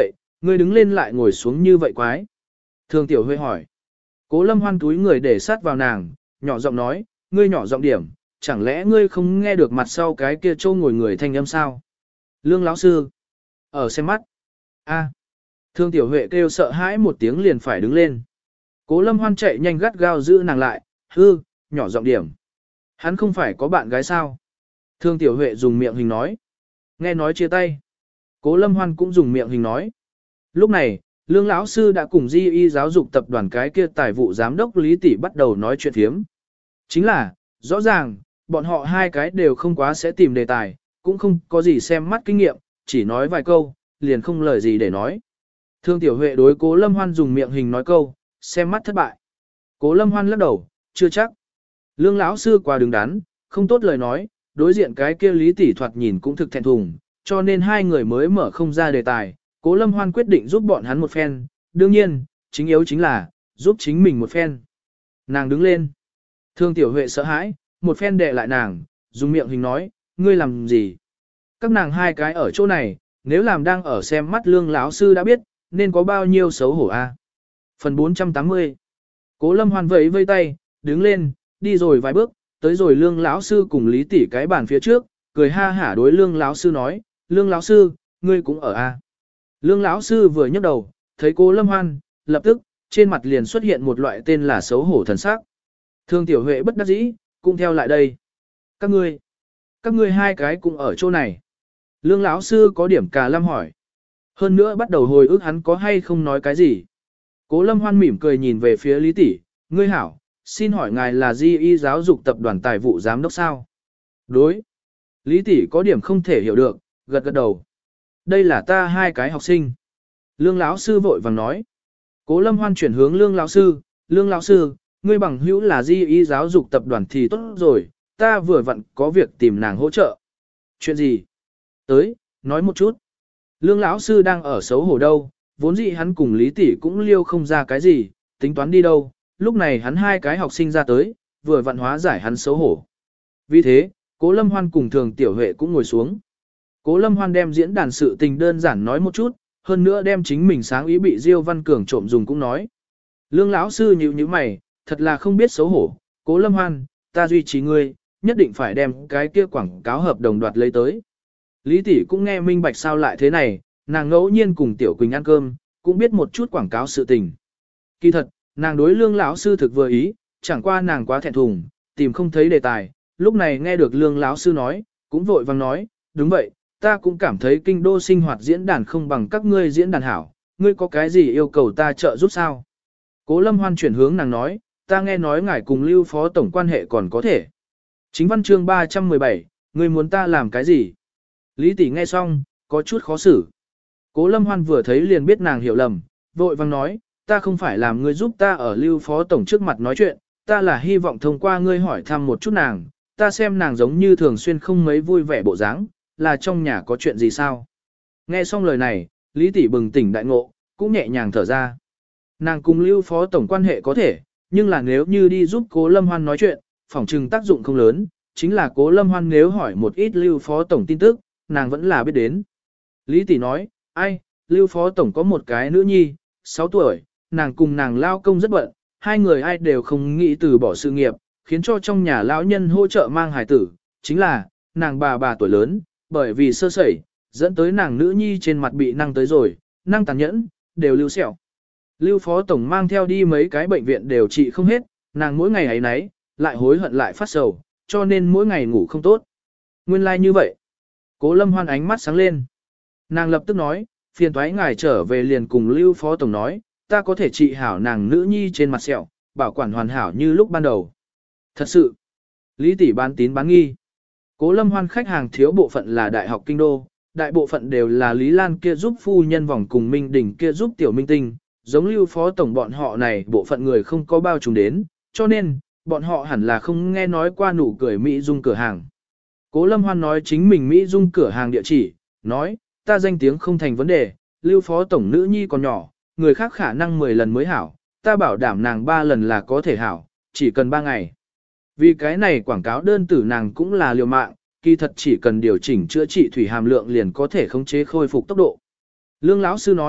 Ngươi đứng lên lại ngồi xuống như vậy quái. Thường Tiểu Huệ hỏi. Cố Lâm Hoan túi người để sát vào nàng, nhỏ giọng nói, ngươi nhỏ giọng điểm, chẳng lẽ ngươi không nghe được mặt sau cái kia châu ngồi người thanh âm sao? Lương lão sư. Ở xem mắt. A. Thương Tiểu Huệ kêu sợ hãi một tiếng liền phải đứng lên. Cố Lâm Hoan chạy nhanh gắt gao giữ nàng lại, hư, nhỏ giọng điểm. Hắn không phải có bạn gái sao? Thương Tiểu Huệ dùng miệng hình nói. Nghe nói chia tay. Cố Lâm Hoan cũng dùng miệng hình nói. Lúc này, Lương lão sư đã cùng Di Y giáo dục tập đoàn cái kia tài vụ giám đốc Lý Tỷ bắt đầu nói chuyện thiếm. Chính là, rõ ràng, bọn họ hai cái đều không quá sẽ tìm đề tài, cũng không có gì xem mắt kinh nghiệm, chỉ nói vài câu, liền không lời gì để nói. Thương Tiểu Huệ đối Cố Lâm Hoan dùng miệng hình nói câu, xem mắt thất bại. Cố Lâm Hoan lắc đầu, chưa chắc. Lương lão sư qua đứng đắn, không tốt lời nói, đối diện cái kia Lý Tỷ thoạt nhìn cũng thực thẹn thùng, cho nên hai người mới mở không ra đề tài. Cố Lâm Hoan quyết định giúp bọn hắn một phen, đương nhiên, chính yếu chính là, giúp chính mình một phen. Nàng đứng lên. Thương Tiểu Huệ sợ hãi, một phen đè lại nàng, dùng miệng hình nói, ngươi làm gì? Các nàng hai cái ở chỗ này, nếu làm đang ở xem mắt Lương lão sư đã biết, nên có bao nhiêu xấu hổ a. Phần bốn trăm tám mươi. Cố Lâm Hoan vẫy vây tay, đứng lên, đi rồi vài bước, tới rồi Lương lão sư cùng Lý Tỷ cái bàn phía trước, cười ha hả đối Lương lão sư nói, Lương lão sư, ngươi cũng ở a. Lương lão sư vừa nhấc đầu, thấy Cố Lâm Hoan, lập tức, trên mặt liền xuất hiện một loại tên là xấu hổ thần sắc. Thương Tiểu Huệ bất đắc dĩ, cũng theo lại đây. Các ngươi, các ngươi hai cái cũng ở chỗ này. Lương lão sư có điểm cà lâm hỏi. Hơn nữa bắt đầu hồi ức hắn có hay không nói cái gì. Cố Lâm Hoan mỉm cười nhìn về phía Lý Tỷ, ngươi hảo, xin hỏi ngài là Di Y giáo dục tập đoàn tài vụ giám đốc sao? Đối. Lý Tỷ có điểm không thể hiểu được, gật gật đầu. Đây là ta hai cái học sinh. Lương lão sư vội vàng nói. Cố Lâm Hoan chuyển hướng Lương lão sư, Lương lão sư, ngươi bằng hữu là Di Y giáo dục tập đoàn thì tốt rồi, ta vừa vặn có việc tìm nàng hỗ trợ. Chuyện gì? Tới, nói một chút. Lương lão sư đang ở xấu hổ đâu, vốn dĩ hắn cùng Lý Tỷ cũng liêu không ra cái gì, tính toán đi đâu, lúc này hắn hai cái học sinh ra tới, vừa vặn hóa giải hắn xấu hổ. Vì thế, Cố Lâm Hoan cùng Thường Tiểu Huệ cũng ngồi xuống. Cố Lâm Hoan đem diễn đàn sự tình đơn giản nói một chút, hơn nữa đem chính mình sáng ý bị Diêu Văn Cường trộm dùng cũng nói. Lương lão sư nhíu nhíu mày, thật là không biết xấu hổ, Cố Lâm Hoan, ta duy trì ngươi, nhất định phải đem cái kia quảng cáo hợp đồng đoạt lấy tới. Lý Tỷ cũng nghe minh bạch sao lại thế này, nàng ngẫu nhiên cùng Tiểu Quỳnh ăn cơm, cũng biết một chút quảng cáo sự tình. Kỳ thật, nàng đối Lương lão sư thực vừa ý, chẳng qua nàng quá thẹn thùng, tìm không thấy đề tài, lúc này nghe được Lương lão sư nói, cũng vội vàng nói, đúng vậy, ta cũng cảm thấy kinh đô sinh hoạt diễn đàn không bằng các ngươi diễn đàn hảo, ngươi có cái gì yêu cầu ta trợ giúp sao? Cố Lâm Hoan chuyển hướng nàng nói, ta nghe nói ngài cùng Lưu phó tổng quan hệ còn có thể. Chính văn chương ba trăm mười bảy, ngươi muốn ta làm cái gì? Lý Tỷ nghe xong, có chút khó xử. Cố Lâm Hoan vừa thấy liền biết nàng hiểu lầm, vội vàng nói, ta không phải làm ngươi giúp ta ở Lưu phó tổng trước mặt nói chuyện, ta là hy vọng thông qua ngươi hỏi thăm một chút nàng, ta xem nàng giống như thường xuyên không mấy vui vẻ bộ dáng, là trong nhà có chuyện gì sao? Nghe xong lời này, Lý Tỷ bừng tỉnh đại ngộ, cũng nhẹ nhàng thở ra. Nàng cùng Lưu phó tổng quan hệ có thể, nhưng là nếu như đi giúp Cố Lâm Hoan nói chuyện, phỏng chừng tác dụng không lớn, chính là Cố Lâm Hoan nếu hỏi một ít Lưu phó tổng tin tức, nàng vẫn là biết đến. Lý Tỷ nói, ai, Lưu phó tổng có một cái nữ nhi, sáu tuổi, nàng cùng nàng lao công rất bận, hai người ai đều không nghĩ từ bỏ sự nghiệp, khiến cho trong nhà lão nhân hỗ trợ mang hài tử, chính là, nàng bà bà tuổi lớn, bởi vì sơ sẩy, dẫn tới nàng nữ nhi trên mặt bị năng tới rồi, năng tàn nhẫn, đều lưu sẹo. Lưu phó tổng mang theo đi mấy cái bệnh viện đều trị không hết, nàng mỗi ngày ấy nấy, lại hối hận lại phát sầu, cho nên mỗi ngày ngủ không tốt. Nguyên lai like như vậy. Cố Lâm Hoan ánh mắt sáng lên. Nàng lập tức nói, phiền thoái ngài trở về liền cùng Lưu phó tổng nói, ta có thể trị hảo nàng nữ nhi trên mặt sẹo, bảo quản hoàn hảo như lúc ban đầu. Thật sự. Lý Tỷ bán tín bán nghi. Cố Lâm Hoan khách hàng thiếu bộ phận là Đại học Kinh Đô, đại bộ phận đều là Lý Lan kia giúp phu nhân vòng cùng Minh Đình kia giúp tiểu minh tinh, giống Lưu phó tổng bọn họ này bộ phận người không có bao trùm đến, cho nên, bọn họ hẳn là không nghe nói qua nụ cười Mỹ Dung cửa hàng. Cố Lâm Hoan nói chính mình Mỹ Dung cửa hàng địa chỉ, nói, ta danh tiếng không thành vấn đề, Lưu phó tổng nữ nhi còn nhỏ, người khác khả năng mười lần mới hảo, ta bảo đảm nàng ba lần là có thể hảo, chỉ cần ba ngày. Vì cái này quảng cáo đơn tử nàng cũng là liều mạng, kỳ thật chỉ cần điều chỉnh chữa trị thủy hàm lượng liền có thể khống chế khôi phục tốc độ. Lương lão sư nói,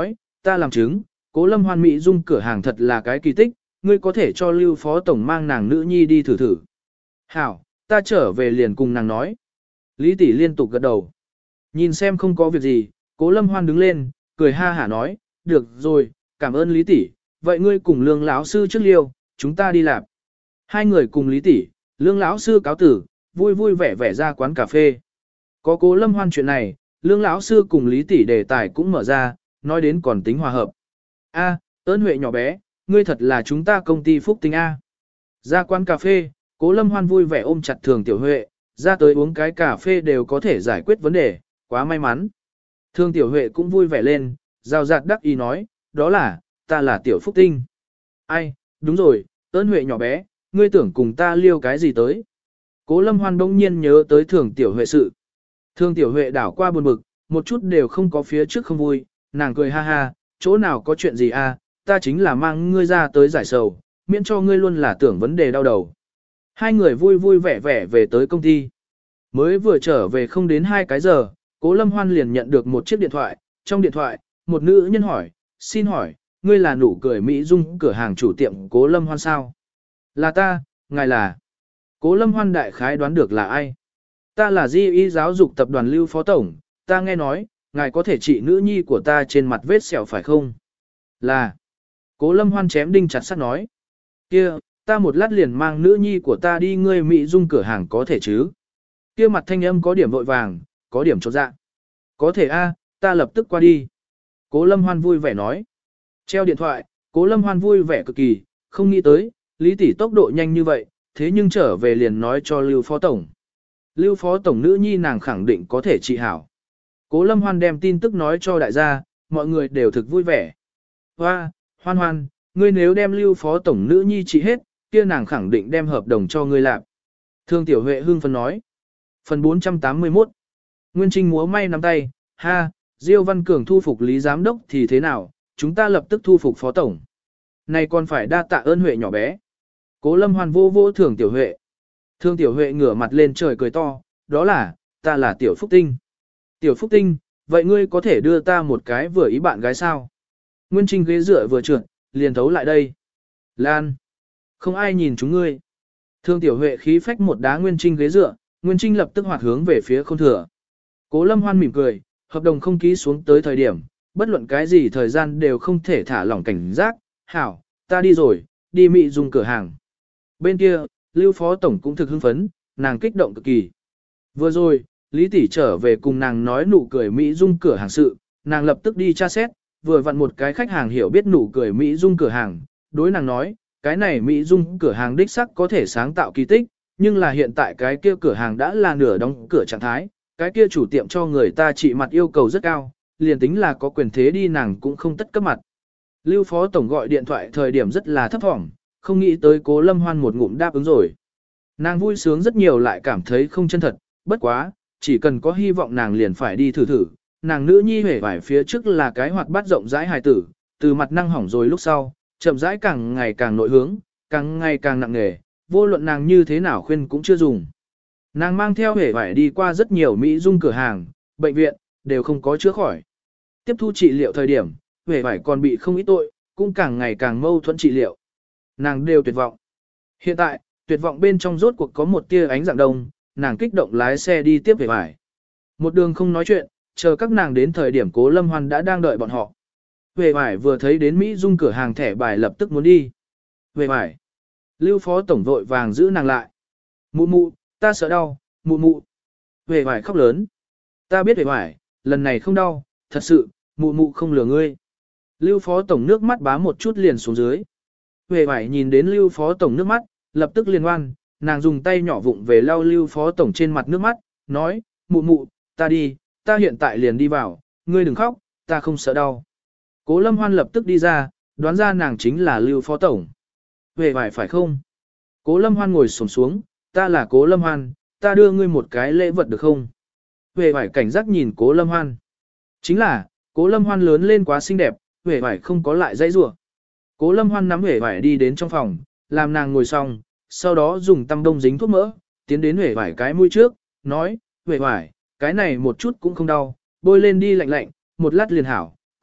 ta làm chứng, Cố Lâm Hoan Mỹ Dung cửa hàng thật là cái kỳ tích, ngươi có thể cho Lưu Phó Tổng mang nàng nữ nhi đi thử thử. Hảo, ta trở về liền cùng nàng nói. Lý tỷ liên tục gật đầu. Nhìn xem không có việc gì, Cố Lâm Hoan đứng lên, cười ha hả nói, được rồi, cảm ơn Lý tỷ, vậy ngươi cùng Lương lão sư trước liêu, chúng ta đi làm. Hai người cùng Lý tỷ, Lương lão sư cáo tử, vui vui vẻ vẻ ra quán cà phê. Có Cố Lâm Hoan chuyện này, Lương lão sư cùng Lý tỷ đề tài cũng mở ra, nói đến còn tính hòa hợp. A, ơn Huệ nhỏ bé, ngươi thật là chúng ta công ty phúc tinh A. Ra quán cà phê, Cố Lâm Hoan vui vẻ ôm chặt Thường Tiểu Huệ, ra tới uống cái cà phê đều có thể giải quyết vấn đề, quá may mắn. Thường Tiểu Huệ cũng vui vẻ lên, rào rạt đắc ý nói, đó là, ta là Tiểu Phúc Tinh. Ai, đúng rồi, ơn Huệ nhỏ bé, ngươi tưởng cùng ta liêu cái gì tới. Cố Lâm Hoan bỗng nhiên nhớ tới Thường Tiểu Huệ sự. Thường Tiểu Huệ đảo qua buồn bực, một chút đều không có phía trước không vui, nàng cười ha ha, chỗ nào có chuyện gì à, ta chính là mang ngươi ra tới giải sầu, miễn cho ngươi luôn là tưởng vấn đề đau đầu. Hai người vui vui vẻ vẻ về tới công ty. Mới vừa trở về không đến hai cái giờ, Cố Lâm Hoan liền nhận được một chiếc điện thoại, trong điện thoại, một nữ nhân hỏi, xin hỏi, ngươi là nụ cười Mỹ Dung cửa hàng chủ tiệm Cố Lâm Hoan sao? Là ta, ngài là. Cố Lâm Hoan đại khái đoán được là ai? Ta là Di y giáo dục tập đoàn Lưu Phó Tổng, ta nghe nói, ngài có thể trị nữ nhi của ta trên mặt vết sẹo phải không? Là. Cố Lâm Hoan chém đinh chặt sắt nói. Kia, ta một lát liền mang nữ nhi của ta đi ngươi Mỹ Dung cửa hàng có thể chứ? Kia mặt thanh âm có điểm vội vàng, có điểm chột dạ. Có thể a, ta lập tức qua đi. Cố Lâm Hoan vui vẻ nói. Treo điện thoại, Cố Lâm Hoan vui vẻ cực kỳ, không nghĩ tới, Lý tỷ tốc độ nhanh như vậy, thế nhưng trở về liền nói cho Lưu Phó Tổng. Lưu Phó Tổng nữ nhi nàng khẳng định có thể trị hảo. Cố Lâm Hoan đem tin tức nói cho đại gia, mọi người đều thực vui vẻ. Hoa, Hoan Hoan, ngươi nếu đem Lưu Phó Tổng nữ nhi trị hết, kia nàng khẳng định đem hợp đồng cho ngươi làm. Thương Tiểu Huệ hưng phấn nói. Phần bốn trăm tám mươi mốt. Nguyên Trinh múa may nắm tay, ha, Diêu Văn Cường thu phục Lý Giám Đốc thì thế nào, chúng ta lập tức thu phục Phó Tổng. Này còn phải đa tạ ơn Huệ nhỏ bé. Cố Lâm Hoan vô vô Thường Tiểu Huệ. Thương Tiểu Huệ ngửa mặt lên trời cười to, đó là, ta là Tiểu Phúc Tinh. Tiểu Phúc Tinh, vậy ngươi có thể đưa ta một cái vừa ý bạn gái sao? Nguyên Trinh ghế dựa vừa trượt, liền thấu lại đây. Lan, không ai nhìn chúng ngươi. Thương Tiểu Huệ khí phách một đá Nguyên Trinh ghế dựa, Nguyên Trinh lập tức hoạt hướng về phía Khôn Thừa. Cố Lâm Hoan mỉm cười, hợp đồng không ký xuống tới thời điểm, bất luận cái gì thời gian đều không thể thả lỏng cảnh giác. Hảo, ta đi rồi, đi Mỹ Dung cửa hàng. Bên kia, Lưu Phó Tổng cũng thực hưng phấn, nàng kích động cực kỳ. Vừa rồi, Lý tỷ trở về cùng nàng nói nụ cười Mỹ Dung cửa hàng sự, nàng lập tức đi tra xét, vừa vặn một cái khách hàng hiểu biết nụ cười Mỹ Dung cửa hàng, đối nàng nói, cái này Mỹ Dung cửa hàng đích sắc có thể sáng tạo kỳ tích, nhưng là hiện tại cái kia cửa hàng đã là nửa đóng cửa trạng thái, cái kia chủ tiệm cho người ta trị mặt yêu cầu rất cao, liền tính là có quyền thế đi nàng cũng không tất cấp mặt. Lưu Phó Tổng gọi điện thoại thời điểm rất là thấp thỏm, không nghĩ tới Cố Lâm Hoan một ngụm đáp ứng rồi. Nàng vui sướng rất nhiều lại cảm thấy không chân thật, bất quá, chỉ cần có hy vọng nàng liền phải đi thử thử. Nàng nữ nhi hề vải phía trước là cái hoạt bát rộng rãi hài tử, từ mặt năng hỏng rồi lúc sau, chậm rãi càng ngày càng nội hướng, càng ngày càng nặng nề, vô luận nàng như thế nào khuyên cũng chưa dùng. Nàng mang theo hề vải đi qua rất nhiều Mỹ Dung cửa hàng, bệnh viện, đều không có chữa khỏi. Tiếp thu trị liệu thời điểm, hề vải còn bị không ít tội, cũng càng ngày càng mâu thuẫn trị liệu. Nàng đều tuyệt vọng. Hiện tại, tuyệt vọng bên trong rốt cuộc có một tia ánh dạng đông, nàng kích động lái xe đi tiếp về vải. Một đường không nói chuyện, chờ các nàng đến thời điểm Cố Lâm Hoan đã đang đợi bọn họ. Về vải vừa thấy đến Mỹ Dung cửa hàng thẻ bài lập tức muốn đi. Về vải. Lưu Phó Tổng vội vàng giữ nàng lại. Mụ mụ, ta sợ đau, mụ mụ. Về vải khóc lớn. Ta biết về vải, lần này không đau, thật sự, mụ mụ không lừa ngươi. Lưu Phó Tổng nước mắt bá một chút liền xuống dưới. Về vải nhìn đến Lưu Phó Tổng nước mắt, lập tức liền oan, nàng dùng tay nhỏ vụng về lau Lưu Phó Tổng trên mặt nước mắt, nói, mụ mụ, ta đi, ta hiện tại liền đi vào, ngươi đừng khóc, ta không sợ đau. Cố Lâm Hoan lập tức đi ra, đoán ra nàng chính là Lưu Phó Tổng. Về vải phải không? Cố Lâm Hoan ngồi xổm xuống, ta là Cố Lâm Hoan, ta đưa ngươi một cái lễ vật được không? Về vải cảnh giác nhìn Cố Lâm Hoan. Chính là, Cố Lâm Hoan lớn lên quá xinh đẹp, về vải không có lại dãy rủa. Cố Lâm Hoan nắm về vải đi đến trong phòng, làm nàng ngồi xong, sau đó dùng tăm đông dính thuốc mỡ, tiến đến về vải cái mũi trước, nói, về vải, cái này một chút cũng không đau, bôi lên đi lạnh lạnh, một lát liền hảo,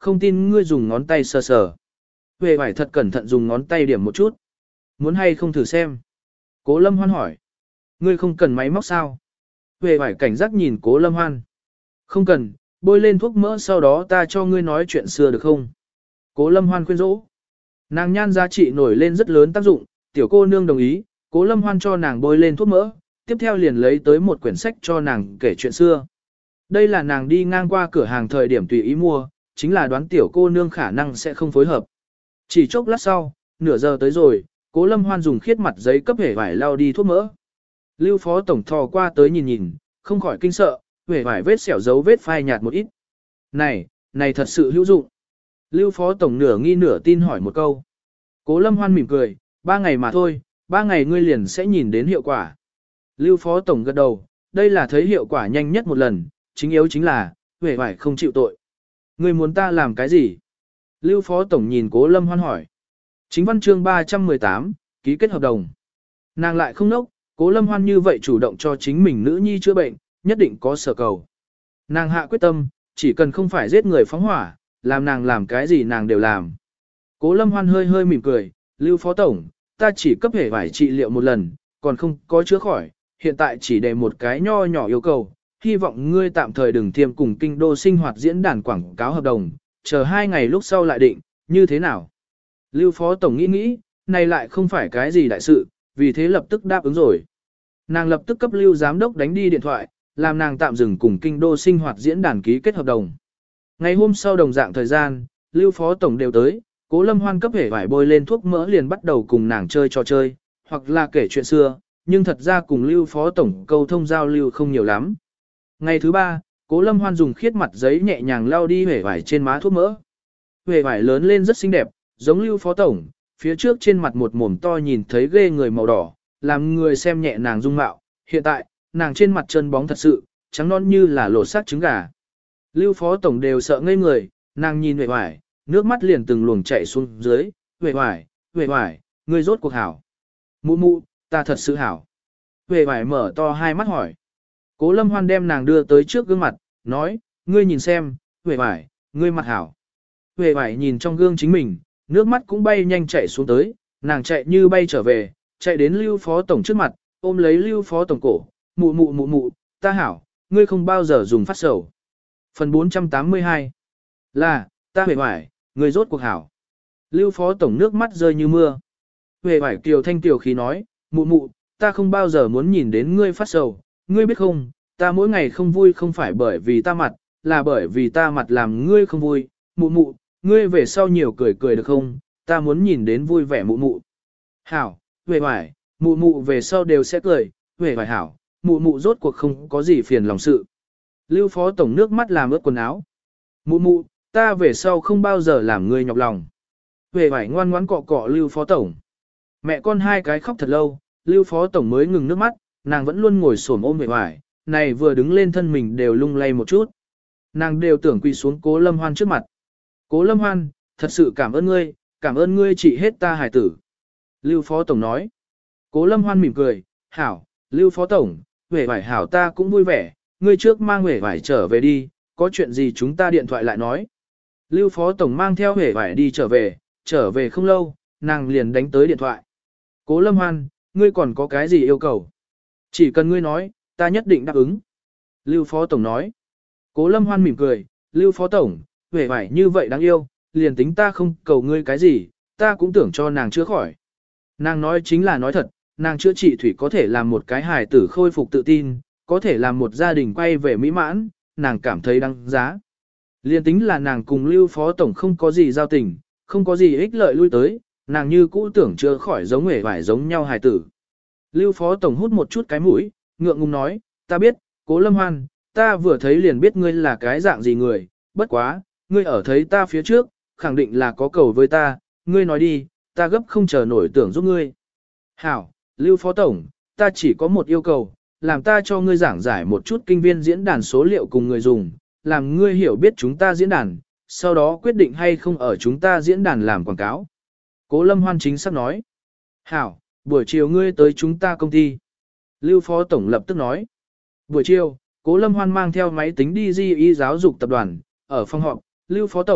không tin ngươi dùng ngón tay sờ sờ. Huệ vải thật cẩn thận dùng ngón tay điểm một chút. Muốn hay không thử xem? Cố Lâm Hoan hỏi. Ngươi không cần máy móc sao? Huệ vải cảnh giác nhìn Cố Lâm Hoan. Không cần, bôi lên thuốc mỡ sau đó ta cho ngươi nói chuyện xưa được không? Cố Lâm Hoan khuyên dỗ. Nàng nhan giá trị nổi lên rất lớn tác dụng, tiểu cô nương đồng ý, Cố Lâm Hoan cho nàng bôi lên thuốc mỡ, tiếp theo liền lấy tới một quyển sách cho nàng kể chuyện xưa. Đây là nàng đi ngang qua cửa hàng thời điểm tùy ý mua, chính là đoán tiểu cô nương khả năng sẽ không phối hợp. Chỉ chốc lát sau, nửa giờ tới rồi, Cố Lâm Hoan dùng khiết mặt giấy cấp hể vải lau đi thuốc mỡ. Lưu phó tổng thò qua tới nhìn nhìn, không khỏi kinh sợ, hể vải vết sẹo dấu vết phai nhạt một ít. Này, này thật sự hữu dụng. Lưu phó tổng nửa nghi nửa tin hỏi một câu. Cố Lâm Hoan mỉm cười, ba ngày mà thôi, ba ngày ngươi liền sẽ nhìn đến hiệu quả. Lưu phó tổng gật đầu, đây là thấy hiệu quả nhanh nhất một lần, chính yếu chính là, hể vải không chịu tội. Ngươi muốn ta làm cái gì? Lưu phó tổng nhìn Cố Lâm Hoan hỏi. Chính văn chương ba trăm mười tám, ký kết hợp đồng. Nàng lại không nốc, Cố Lâm Hoan như vậy chủ động cho chính mình nữ nhi chữa bệnh, nhất định có sở cầu. Nàng hạ quyết tâm, chỉ cần không phải giết người phóng hỏa, làm nàng làm cái gì nàng đều làm. Cố Lâm Hoan hơi hơi mỉm cười, Lưu phó tổng, ta chỉ cấp hể vải trị liệu một lần, còn không có chữa khỏi, hiện tại chỉ để một cái nho nhỏ yêu cầu, hy vọng ngươi tạm thời đừng thiêm cùng kinh đô sinh hoạt diễn đàn quảng cáo hợp đồng, chờ hai ngày lúc sau lại định, như thế nào? Lưu phó tổng nghĩ nghĩ, này lại không phải cái gì đại sự, vì thế lập tức đáp ứng rồi. Nàng lập tức cấp Lưu giám đốc đánh đi điện thoại, làm nàng tạm dừng cùng kinh đô sinh hoạt diễn đàn ký kết hợp đồng. Ngày hôm sau đồng dạng thời gian, Lưu phó tổng đều tới, Cố Lâm Hoan cấp hể vải bôi lên thuốc mỡ liền bắt đầu cùng nàng chơi trò chơi, hoặc là kể chuyện xưa, nhưng thật ra cùng Lưu phó tổng câu thông giao lưu không nhiều lắm. Ngày thứ ba, Cố Lâm Hoan dùng khiết mặt giấy nhẹ nhàng lau đi hể vải trên má thuốc mỡ. Hể vải lớn lên rất xinh đẹp, giống Lưu phó tổng, phía trước trên mặt một mồm to nhìn thấy ghê người màu đỏ, làm người xem nhẹ nàng dung mạo. Hiện tại, nàng trên mặt chân bóng thật sự, trắng non như là lột xác trứng gà. Lưu phó tổng đều sợ ngây người, nàng nhìn hể vải, nước mắt liền từng luồng chảy xuống dưới. Hể vải, hể vải, ngươi rốt cuộc hảo. Mụ mụ, ta thật sự hảo. Hể vải mở to hai mắt hỏi. Cố Lâm Hoan đem nàng đưa tới trước gương mặt, nói, ngươi nhìn xem, hể vải, ngươi mặt hảo. Hể vải nhìn trong gương chính mình, nước mắt cũng bay nhanh chạy xuống tới, nàng chạy như bay trở về, chạy đến Lưu phó tổng trước mặt, ôm lấy Lưu phó tổng cổ, mụ mụ mụ mụ, ta hảo, ngươi không bao giờ dùng phát sầu. Phần bốn trăm tám mươi hai là, ta hể vải, ngươi rốt cuộc hảo. Lưu phó tổng nước mắt rơi như mưa. Hể vải kiều thanh kiều khí nói, mụ mụ, ta không bao giờ muốn nhìn đến ngươi phát sầu, ngươi biết không, ta mỗi ngày không vui không phải bởi vì ta mặt, là bởi vì ta mặt làm ngươi không vui, mụ mụ, ngươi về sau nhiều cười cười được không, ta muốn nhìn đến vui vẻ mụ mụ. Hảo, về hoài, mụ mụ về sau đều sẽ cười, về hoài hảo, mụ mụ rốt cuộc không có gì phiền lòng sự. Lưu phó tổng nước mắt làm ướt quần áo. Mụ mụ, ta về sau không bao giờ làm ngươi nhọc lòng. Về hoài ngoan ngoãn cọ cọ Lưu phó tổng. Mẹ con hai cái khóc thật lâu, Lưu phó tổng mới ngừng nước mắt, nàng vẫn luôn ngồi xổm ôm về hoài, này vừa đứng lên thân mình đều lung lay một chút. Nàng đều tưởng quỳ xuống Cố Lâm Hoan trước mặt. Cố Lâm Hoan, thật sự cảm ơn ngươi, cảm ơn ngươi trị hết ta hài tử. Lưu phó tổng nói. Cố Lâm Hoan mỉm cười, hảo, Lưu phó tổng, huệ vải hảo ta cũng vui vẻ, ngươi trước mang huệ vải trở về đi, có chuyện gì chúng ta điện thoại lại nói. Lưu phó tổng mang theo huệ vải đi trở về, trở về không lâu, nàng liền đánh tới điện thoại. Cố Lâm Hoan, ngươi còn có cái gì yêu cầu? Chỉ cần ngươi nói, ta nhất định đáp ứng. Lưu phó tổng nói. Cố Lâm Hoan mỉm cười, Lưu phó tổng, huệ vải như vậy đáng yêu, liền tính ta không cầu ngươi cái gì, ta cũng tưởng cho nàng chữa khỏi. Nàng nói chính là nói thật, nàng chữa trị thủy có thể làm một cái hài tử khôi phục tự tin, có thể làm một gia đình quay về mỹ mãn, nàng cảm thấy đáng giá. Liên tính là nàng cùng Lưu phó tổng không có gì giao tình, không có gì ích lợi lui tới, nàng như cũ tưởng chữa khỏi giống huệ vải giống nhau hài tử. Lưu phó tổng hút một chút cái mũi, ngượng ngùng nói, ta biết, Cố Lâm Hoan, ta vừa thấy liền biết ngươi là cái dạng gì người, bất quá, ngươi ở thấy ta phía trước, khẳng định là có cầu với ta, ngươi nói đi, ta gấp không chờ nổi tưởng giúp ngươi. Hảo, Lưu phó tổng, ta chỉ có một yêu cầu, làm ta cho ngươi giảng giải một chút kinh viên diễn đàn số liệu cùng người dùng, làm ngươi hiểu biết chúng ta diễn đàn, sau đó quyết định hay không ở chúng ta diễn đàn làm quảng cáo. Cố Lâm Hoan chính xác nói. Hảo, buổi chiều ngươi tới chúng ta công ty. Lưu phó tổng lập tức nói. Buổi chiều, Cố Lâm Hoan mang theo máy tính đi Di Y giáo dục tập đoàn, ở phòng họp, Lưu phó tổng,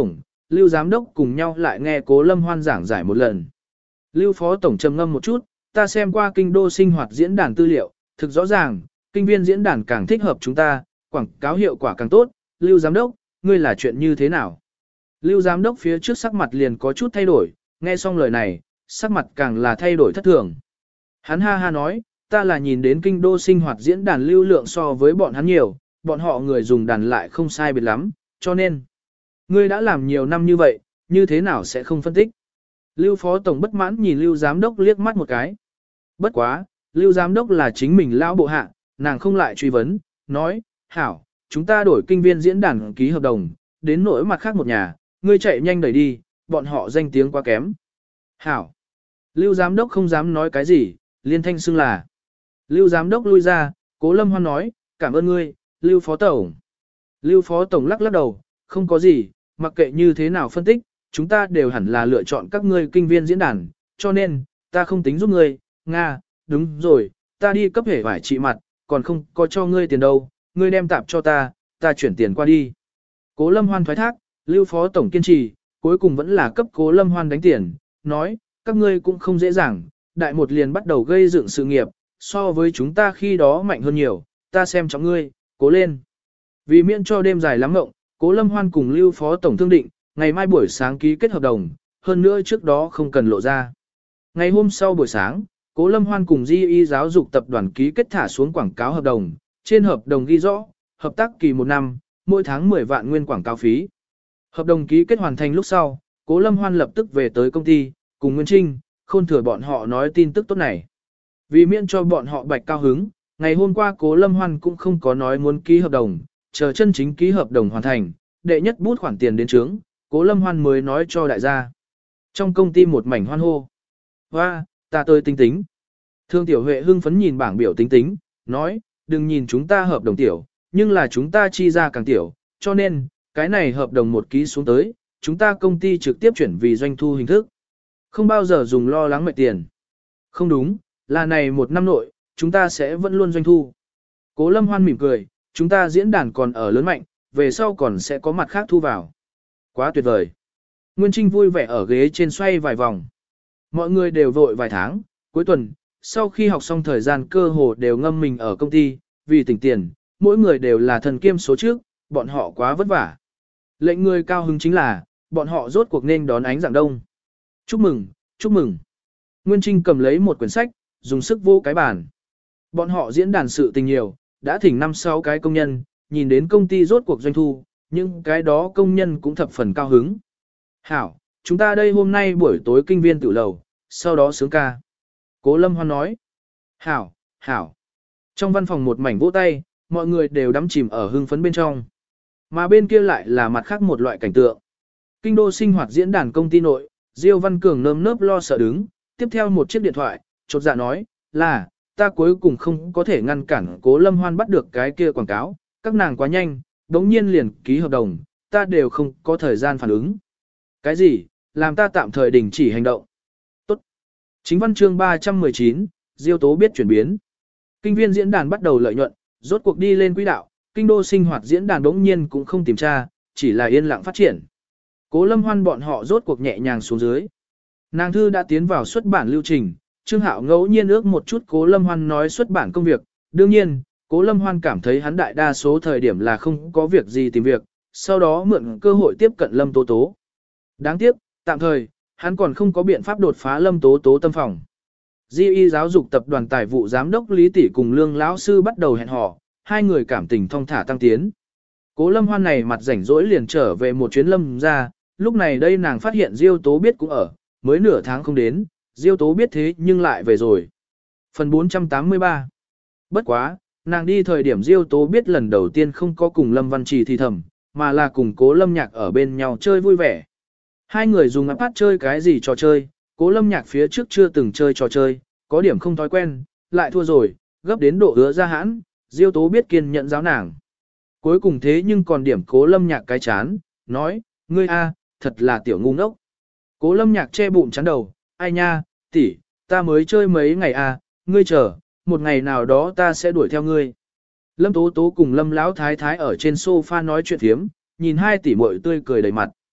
Lưu Giám Đốc cùng nhau lại nghe Cố Lâm Hoan giảng giải một lần. Lưu Phó Tổng trầm ngâm một chút, ta xem qua kinh đô sinh hoạt diễn đàn tư liệu, thực rõ ràng, kinh viên diễn đàn càng thích hợp chúng ta, quảng cáo hiệu quả càng tốt. Lưu Giám Đốc, ngươi là chuyện như thế nào? Lưu Giám Đốc phía trước sắc mặt liền có chút thay đổi, nghe xong lời này, sắc mặt càng là thay đổi thất thường. Hắn ha ha nói, ta là nhìn đến kinh đô sinh hoạt diễn đàn lưu lượng so với bọn hắn nhiều, bọn họ người dùng đàn lại không sai biệt lắm, cho nên, ngươi đã làm nhiều năm như vậy, như thế nào sẽ không phân tích? Lưu Phó Tổng bất mãn nhìn Lưu Giám Đốc liếc mắt một cái. Bất quá, Lưu Giám Đốc là chính mình lão bộ hạ, nàng không lại truy vấn, nói, hảo, chúng ta đổi kinh viên diễn đàn ký hợp đồng, đến nỗi mặt khác một nhà, ngươi chạy nhanh đẩy đi, bọn họ danh tiếng quá kém. Hảo. Lưu Giám Đốc không dám nói cái gì, liên thanh xưng là. Lưu Giám Đốc lui ra, Cố Lâm Hoan nói, cảm ơn ngươi, Lưu Phó Tổng. Lưu Phó Tổng lắc lắc đầu, không có gì, mặc kệ như thế nào phân tích, chúng ta đều hẳn là lựa chọn các ngươi kinh viên diễn đàn, cho nên, ta không tính giúp ngươi, Nga, đúng rồi, ta đi cấp hệ vải trị mặt, còn không có cho ngươi tiền đâu, ngươi đem tạp cho ta, ta chuyển tiền qua đi. Cố Lâm Hoan thoái thác, Lưu Phó Tổng kiên trì, cuối cùng vẫn là cấp Cố Lâm Hoan đánh tiền, nói, các ngươi cũng không dễ dàng, đại một liền bắt đầu gây dựng sự nghiệp, so với chúng ta khi đó mạnh hơn nhiều, ta xem trọng ngươi, cố lên. Vì miễn cho đêm dài lắm ngộng, Cố Lâm Hoan cùng Lưu Phó Tổng thương định, ngày mai buổi sáng ký kết hợp đồng, hơn nữa trước đó không cần lộ ra. Ngày hôm sau buổi sáng, Cố Lâm Hoan cùng Di Y giáo dục tập đoàn ký kết thả xuống quảng cáo hợp đồng, trên hợp đồng ghi rõ, hợp tác kỳ một năm, mỗi tháng mười vạn nguyên quảng cáo phí. Hợp đồng ký kết hoàn thành lúc sau, Cố Lâm Hoan lập tức về tới công ty, cùng Nguyên Trinh, Khôn Thừa bọn họ nói tin tức tốt này. Vì miễn cho bọn họ bạch cao hứng, ngày hôm qua Cố Lâm Hoan cũng không có nói muốn ký hợp đồng, chờ chân chính ký hợp đồng hoàn thành, đệ nhất bút khoản tiền đến trướng, Cố Lâm Hoan mới nói cho đại gia. Trong công ty một mảnh hoan hô. Hoa, ta tôi tính tính. Thương Tiểu Huệ hưng phấn nhìn bảng biểu tính tính, nói, đừng nhìn chúng ta hợp đồng tiểu, nhưng là chúng ta chi ra càng tiểu, cho nên, cái này hợp đồng một ký xuống tới, chúng ta công ty trực tiếp chuyển vì doanh thu hình thức. Không bao giờ dùng lo lắng mệt tiền. Không đúng, là này một năm nội, chúng ta sẽ vẫn luôn doanh thu. Cố Lâm Hoan mỉm cười, chúng ta diễn đàn còn ở lớn mạnh, về sau còn sẽ có mặt khác thu vào. Quá tuyệt vời. Nguyên Trinh vui vẻ ở ghế trên xoay vài vòng. Mọi người đều vội vài tháng, cuối tuần, sau khi học xong thời gian cơ hồ đều ngâm mình ở công ty, vì tỉnh tiền, mỗi người đều là thần kiêm số trước, bọn họ quá vất vả. Lệnh người cao hứng chính là, bọn họ rốt cuộc nên đón ánh rạng đông. Chúc mừng, chúc mừng. Nguyên Trinh cầm lấy một quyển sách, dùng sức vô cái bàn. Bọn họ diễn đàn sự tình nhiều, đã thỉnh năm sáu cái công nhân, nhìn đến công ty rốt cuộc doanh thu, nhưng cái đó công nhân cũng thập phần cao hứng. Hảo, chúng ta đây hôm nay buổi tối kinh viên tự lầu, sau đó sướng ca. Cố Lâm Hoan nói. Hảo, hảo. Trong văn phòng một mảnh vỗ tay, mọi người đều đắm chìm ở hưng phấn bên trong. Mà bên kia lại là mặt khác một loại cảnh tượng. Kinh đô sinh hoạt diễn đàn công ty nội, Diêu Văn Cường nơm nớp lo sợ đứng, tiếp theo một chiếc điện thoại, chột dạ nói, là, ta cuối cùng không có thể ngăn cản Cố Lâm Hoan bắt được cái kia quảng cáo, các nàng quá nhanh, đống nhiên liền ký hợp đồng, ta đều không có thời gian phản ứng. Cái gì, làm ta tạm thời đình chỉ hành động. Tốt. Chính văn chương ba trăm mười chín, Diêu Tố biết chuyển biến. Kinh viên diễn đàn bắt đầu lợi nhuận, rốt cuộc đi lên quỹ đạo, kinh đô sinh hoạt diễn đàn đống nhiên cũng không tìm tra, chỉ là yên lặng phát triển. Cố Lâm Hoan bọn họ rốt cuộc nhẹ nhàng xuống dưới. Nàng thư đã tiến vào xuất bản lưu trình, Trương Hạo ngẫu nhiên ước một chút Cố Lâm Hoan nói xuất bản công việc, đương nhiên, Cố Lâm Hoan cảm thấy hắn đại đa số thời điểm là không có việc gì tìm việc, sau đó mượn cơ hội tiếp cận Lâm Tố Tố. Đáng tiếc, tạm thời, hắn còn không có biện pháp đột phá Lâm Tố Tố tâm phòng. Di Y giáo dục tập đoàn tài vụ giám đốc Lý Tỷ cùng Lương lão sư bắt đầu hẹn hò, hai người cảm tình thong thả tăng tiến. Cố Lâm Hoan này mặt rảnh rỗi liền trở về một chuyến Lâm ra, lúc này đây nàng phát hiện Diêu Tố biết cũng ở, mới nửa tháng không đến, Diêu Tố biết thế nhưng lại về rồi. Phần bốn trăm tám mươi ba. Bất quá, nàng đi thời điểm Diêu Tố biết lần đầu tiên không có cùng Lâm Văn Trì thì thầm, mà là cùng Cố Lâm Nhạc ở bên nhau chơi vui vẻ. Hai người dùng iPad chơi cái gì trò chơi, Cố Lâm Nhạc phía trước chưa từng chơi trò chơi, có điểm không thói quen, lại thua rồi, gấp đến độ ứa ra hãn, Diêu Tố biết kiên nhận giáo nàng. Cuối cùng thế nhưng còn điểm Cố Lâm Nhạc cái chán, nói, ngươi a, thật là tiểu ngu ngốc. Cố Lâm Nhạc che bụng chán đầu, ai nha, tỷ, ta mới chơi mấy ngày a, ngươi chờ, một ngày nào đó ta sẽ đuổi theo ngươi. Lâm Tố Tố cùng Lâm Lão Thái Thái ở trên sofa nói chuyện thiếm, nhìn hai tỷ muội tươi cười đầy mặt.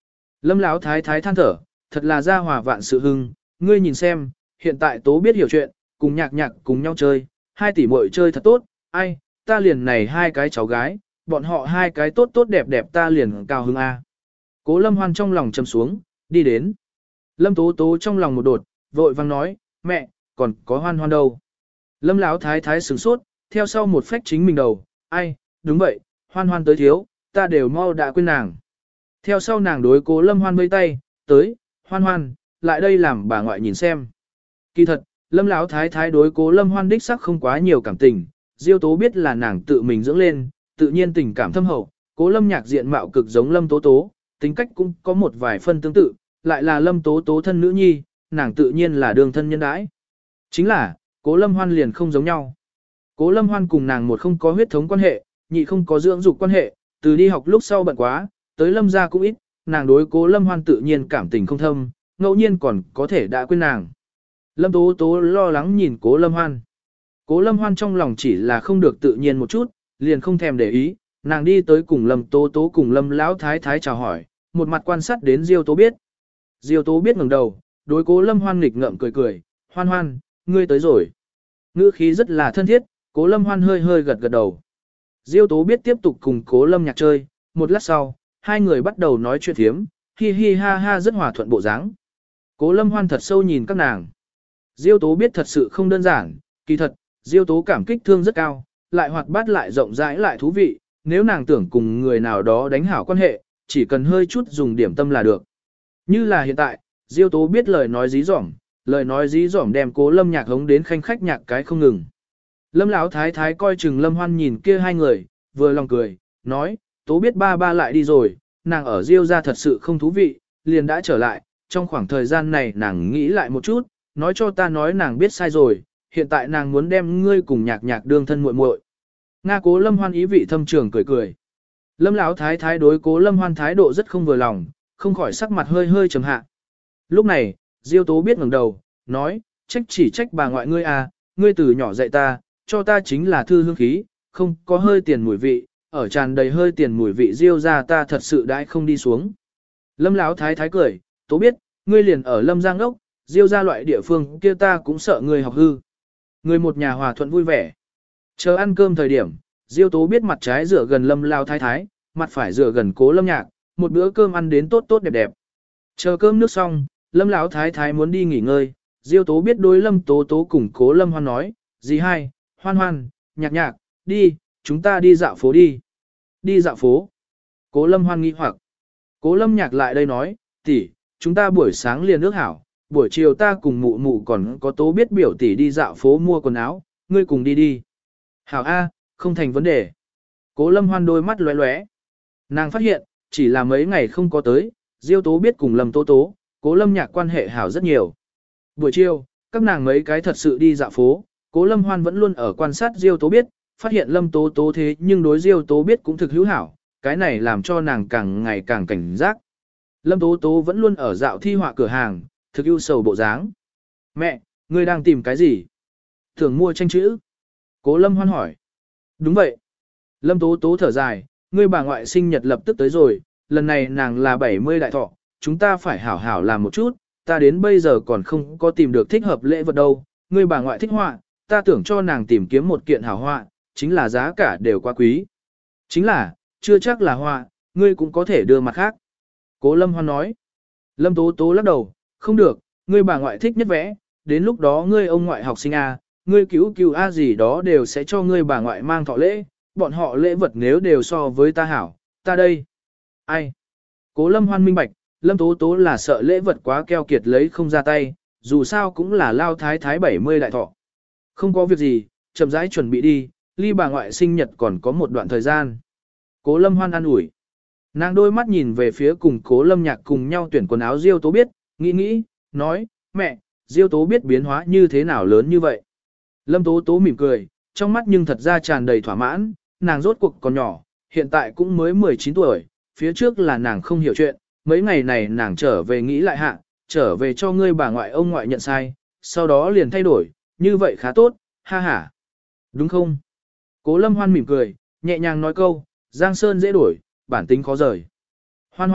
Lâm Lão thái thái than thở, thật là gia hòa vạn sự hưng, ngươi nhìn xem, hiện tại tố biết hiểu chuyện, cùng nhạc nhạc cùng nhau chơi, hai tỷ muội chơi thật tốt, ai, ta liền này hai cái cháu gái, bọn họ hai cái tốt tốt đẹp đẹp ta liền cao hứng a. Cố Lâm Hoan trong lòng trầm xuống, đi đến. Lâm Tố Tố trong lòng một đột, vội vang nói, mẹ, còn có Hoan Hoan đâu. Lâm Lão thái thái sửng sốt, theo sau một phách chính mình đầu, ai, đúng vậy, Hoan Hoan tới thiếu, ta đều mau đã quên nàng. Theo sau nàng đối Cố Lâm Hoan vây tay, tới, Hoan Hoan, lại đây làm bà ngoại nhìn xem. Kỳ thật, Lâm Lão thái thái đối Cố Lâm Hoan đích sắc không quá nhiều cảm tình, Diêu Tố biết là nàng tự mình dưỡng lên, tự nhiên tình cảm thâm hậu, Cố Lâm Nhạc diện mạo cực giống Lâm Tố Tố, tính cách cũng có một vài phân tương tự, lại là Lâm Tố Tố thân nữ nhi, nàng tự nhiên là đường thân nhân đãi. Chính là, Cố Lâm Hoan liền không giống nhau. Cố Lâm Hoan cùng nàng một không có huyết thống quan hệ, nhị không có dưỡng dục quan hệ, từ đi học lúc sau bận quá, tới Lâm gia cũng ít, nàng đối Cố Lâm Hoan tự nhiên cảm tình không thâm, ngẫu nhiên còn có thể đã quên nàng. Lâm Tố Tố lo lắng nhìn Cố Lâm Hoan. Cố Lâm Hoan trong lòng chỉ là không được tự nhiên một chút, liền không thèm để ý, nàng đi tới cùng Lâm Tố Tố cùng Lâm Lão thái thái chào hỏi, một mặt quan sát đến Diêu Tố biết. Diêu Tố biết ngẩng đầu, đối Cố Lâm Hoan nghịch ngợm cười cười, "Hoan Hoan, ngươi tới rồi." Ngữ khí rất là thân thiết, Cố Lâm Hoan hơi hơi gật gật đầu. Diêu Tố biết tiếp tục cùng Cố Lâm Nhạc chơi, một lát sau, hai người bắt đầu nói chuyện thiếm, hi hi ha ha rất hòa thuận bộ dáng. Cố Lâm Hoan thật sâu nhìn các nàng. Diêu Tố biết thật sự không đơn giản, kỳ thật, Diêu Tố cảm kích thương rất cao, lại hoạt bát lại rộng rãi lại thú vị, nếu nàng tưởng cùng người nào đó đánh hảo quan hệ, chỉ cần hơi chút dùng điểm tâm là được. Như là hiện tại, Diêu Tố biết lời nói dí dỏm, lời nói dí dỏm đem Cố Lâm Nhạc hống đến khanh khách nhạc cái không ngừng. Lâm Lão thái thái coi chừng Lâm Hoan nhìn kia hai người, vừa lòng cười, nói, Tố biết ba ba lại đi rồi, nàng ở Diêu gia thật sự không thú vị, liền đã trở lại, trong khoảng thời gian này nàng nghĩ lại một chút, nói cho ta nói nàng biết sai rồi, hiện tại nàng muốn đem ngươi cùng nhạc nhạc đương thân muội muội. Nga Cố Lâm Hoan ý vị thâm trường cười cười. Lâm Lão thái thái đối Cố Lâm Hoan thái độ rất không vừa lòng, không khỏi sắc mặt hơi hơi trầm hạ. Lúc này, Diêu Tố biết ngẩng đầu, nói, trách chỉ trách bà ngoại ngươi à, ngươi từ nhỏ dạy ta, cho ta chính là thư hương khí, không có hơi tiền mùi vị, ở tràn đầy hơi tiền mùi vị Diêu ra ta thật sự đãi không đi xuống. Lâm Lão thái thái cười, Tố biết, ngươi liền ở Lâm Giang ốc, Diêu ra loại địa phương kia ta cũng sợ ngươi học hư. Người một nhà hòa thuận vui vẻ. Chờ ăn cơm thời điểm, Diêu Tố biết mặt trái rửa gần Lâm Lão thái thái, mặt phải rửa gần Cố Lâm Nhạc, một bữa cơm ăn đến tốt tốt đẹp đẹp. Chờ cơm nước xong, Lâm Lão thái thái muốn đi nghỉ ngơi, Diêu Tố biết đối Lâm Tố Tố cùng Cố Lâm Hoan nói, dì hai, Hoan Hoan, Nhạc Nhạc, đi, chúng ta đi dạo phố đi. Đi dạo phố. Cố Lâm Hoan nghi hoặc. Cố Lâm Nhạc lại đây nói, tỷ, chúng ta buổi sáng liền ước hảo, buổi chiều ta cùng mụ mụ còn có Tố biết biểu tỷ đi dạo phố mua quần áo, ngươi cùng đi đi. Hảo A, không thành vấn đề. Cố Lâm Hoan đôi mắt lóe lóe. Nàng phát hiện, chỉ là mấy ngày không có tới, Diêu Tố biết cùng Lâm Tố Tố, Cố Lâm Nhạc quan hệ hảo rất nhiều. Buổi chiều, các nàng mấy cái thật sự đi dạo phố, Cố Lâm Hoan vẫn luôn ở quan sát Diêu Tố biết, phát hiện Lâm Tố Tố thế nhưng đối Diêu Tố biết cũng thực hữu hảo, cái này làm cho nàng càng ngày càng cảnh giác. Lâm Tố Tố vẫn luôn ở dạo thi họa cửa hàng, thực ưu sầu bộ dáng. Mẹ, ngươi đang tìm cái gì? Thường mua tranh chữ. Cố Lâm Hoan hỏi. Đúng vậy. Lâm Tố Tố thở dài, ngươi bà ngoại sinh nhật lập tức tới rồi, lần này nàng là bảy mươi đại thọ, chúng ta phải hảo hảo làm một chút, ta đến bây giờ còn không có tìm được thích hợp lễ vật đâu, ngươi bà ngoại thích họa, ta tưởng cho nàng tìm kiếm một kiện hảo họa, chính là giá cả đều quá quý. Chính là, chưa chắc là họa, ngươi cũng có thể đưa mặt khác. Cố Lâm Hoan nói. Lâm Tố Tố lắc đầu, không được, ngươi bà ngoại thích nhất vẽ, đến lúc đó ngươi ông ngoại học sinh A, ngươi cứu cứu A gì đó đều sẽ cho ngươi bà ngoại mang thọ lễ, bọn họ lễ vật nếu đều so với ta hảo, ta đây. Ai? Cố Lâm Hoan minh bạch, Lâm Tố Tố là sợ lễ vật quá keo kiệt lấy không ra tay, dù sao cũng là lao thái thái bảy mươi đại thọ. Không có việc gì, chậm rãi chuẩn bị đi, ly bà ngoại sinh nhật còn có một đoạn thời gian. Cố Lâm Hoan an ủi. Nàng đôi mắt nhìn về phía cùng Cố Lâm Nhạc cùng nhau tuyển quần áo Diêu Tố biết, nghĩ nghĩ, nói, mẹ, Diêu Tố biết biến hóa như thế nào lớn như vậy. Lâm Tố Tố mỉm cười, trong mắt nhưng thật ra tràn đầy thỏa mãn, nàng rốt cuộc còn nhỏ, hiện tại cũng mới mười chín tuổi, phía trước là nàng không hiểu chuyện, mấy ngày này nàng trở về nghĩ lại hạ, trở về cho ngươi bà ngoại ông ngoại nhận sai, sau đó liền thay đổi, như vậy khá tốt, ha ha. Đúng không? Cố Lâm Hoan mỉm cười, nhẹ nhàng nói câu, Giang Sơn dễ đổi, bản tính khó rời. Hoan Hoan,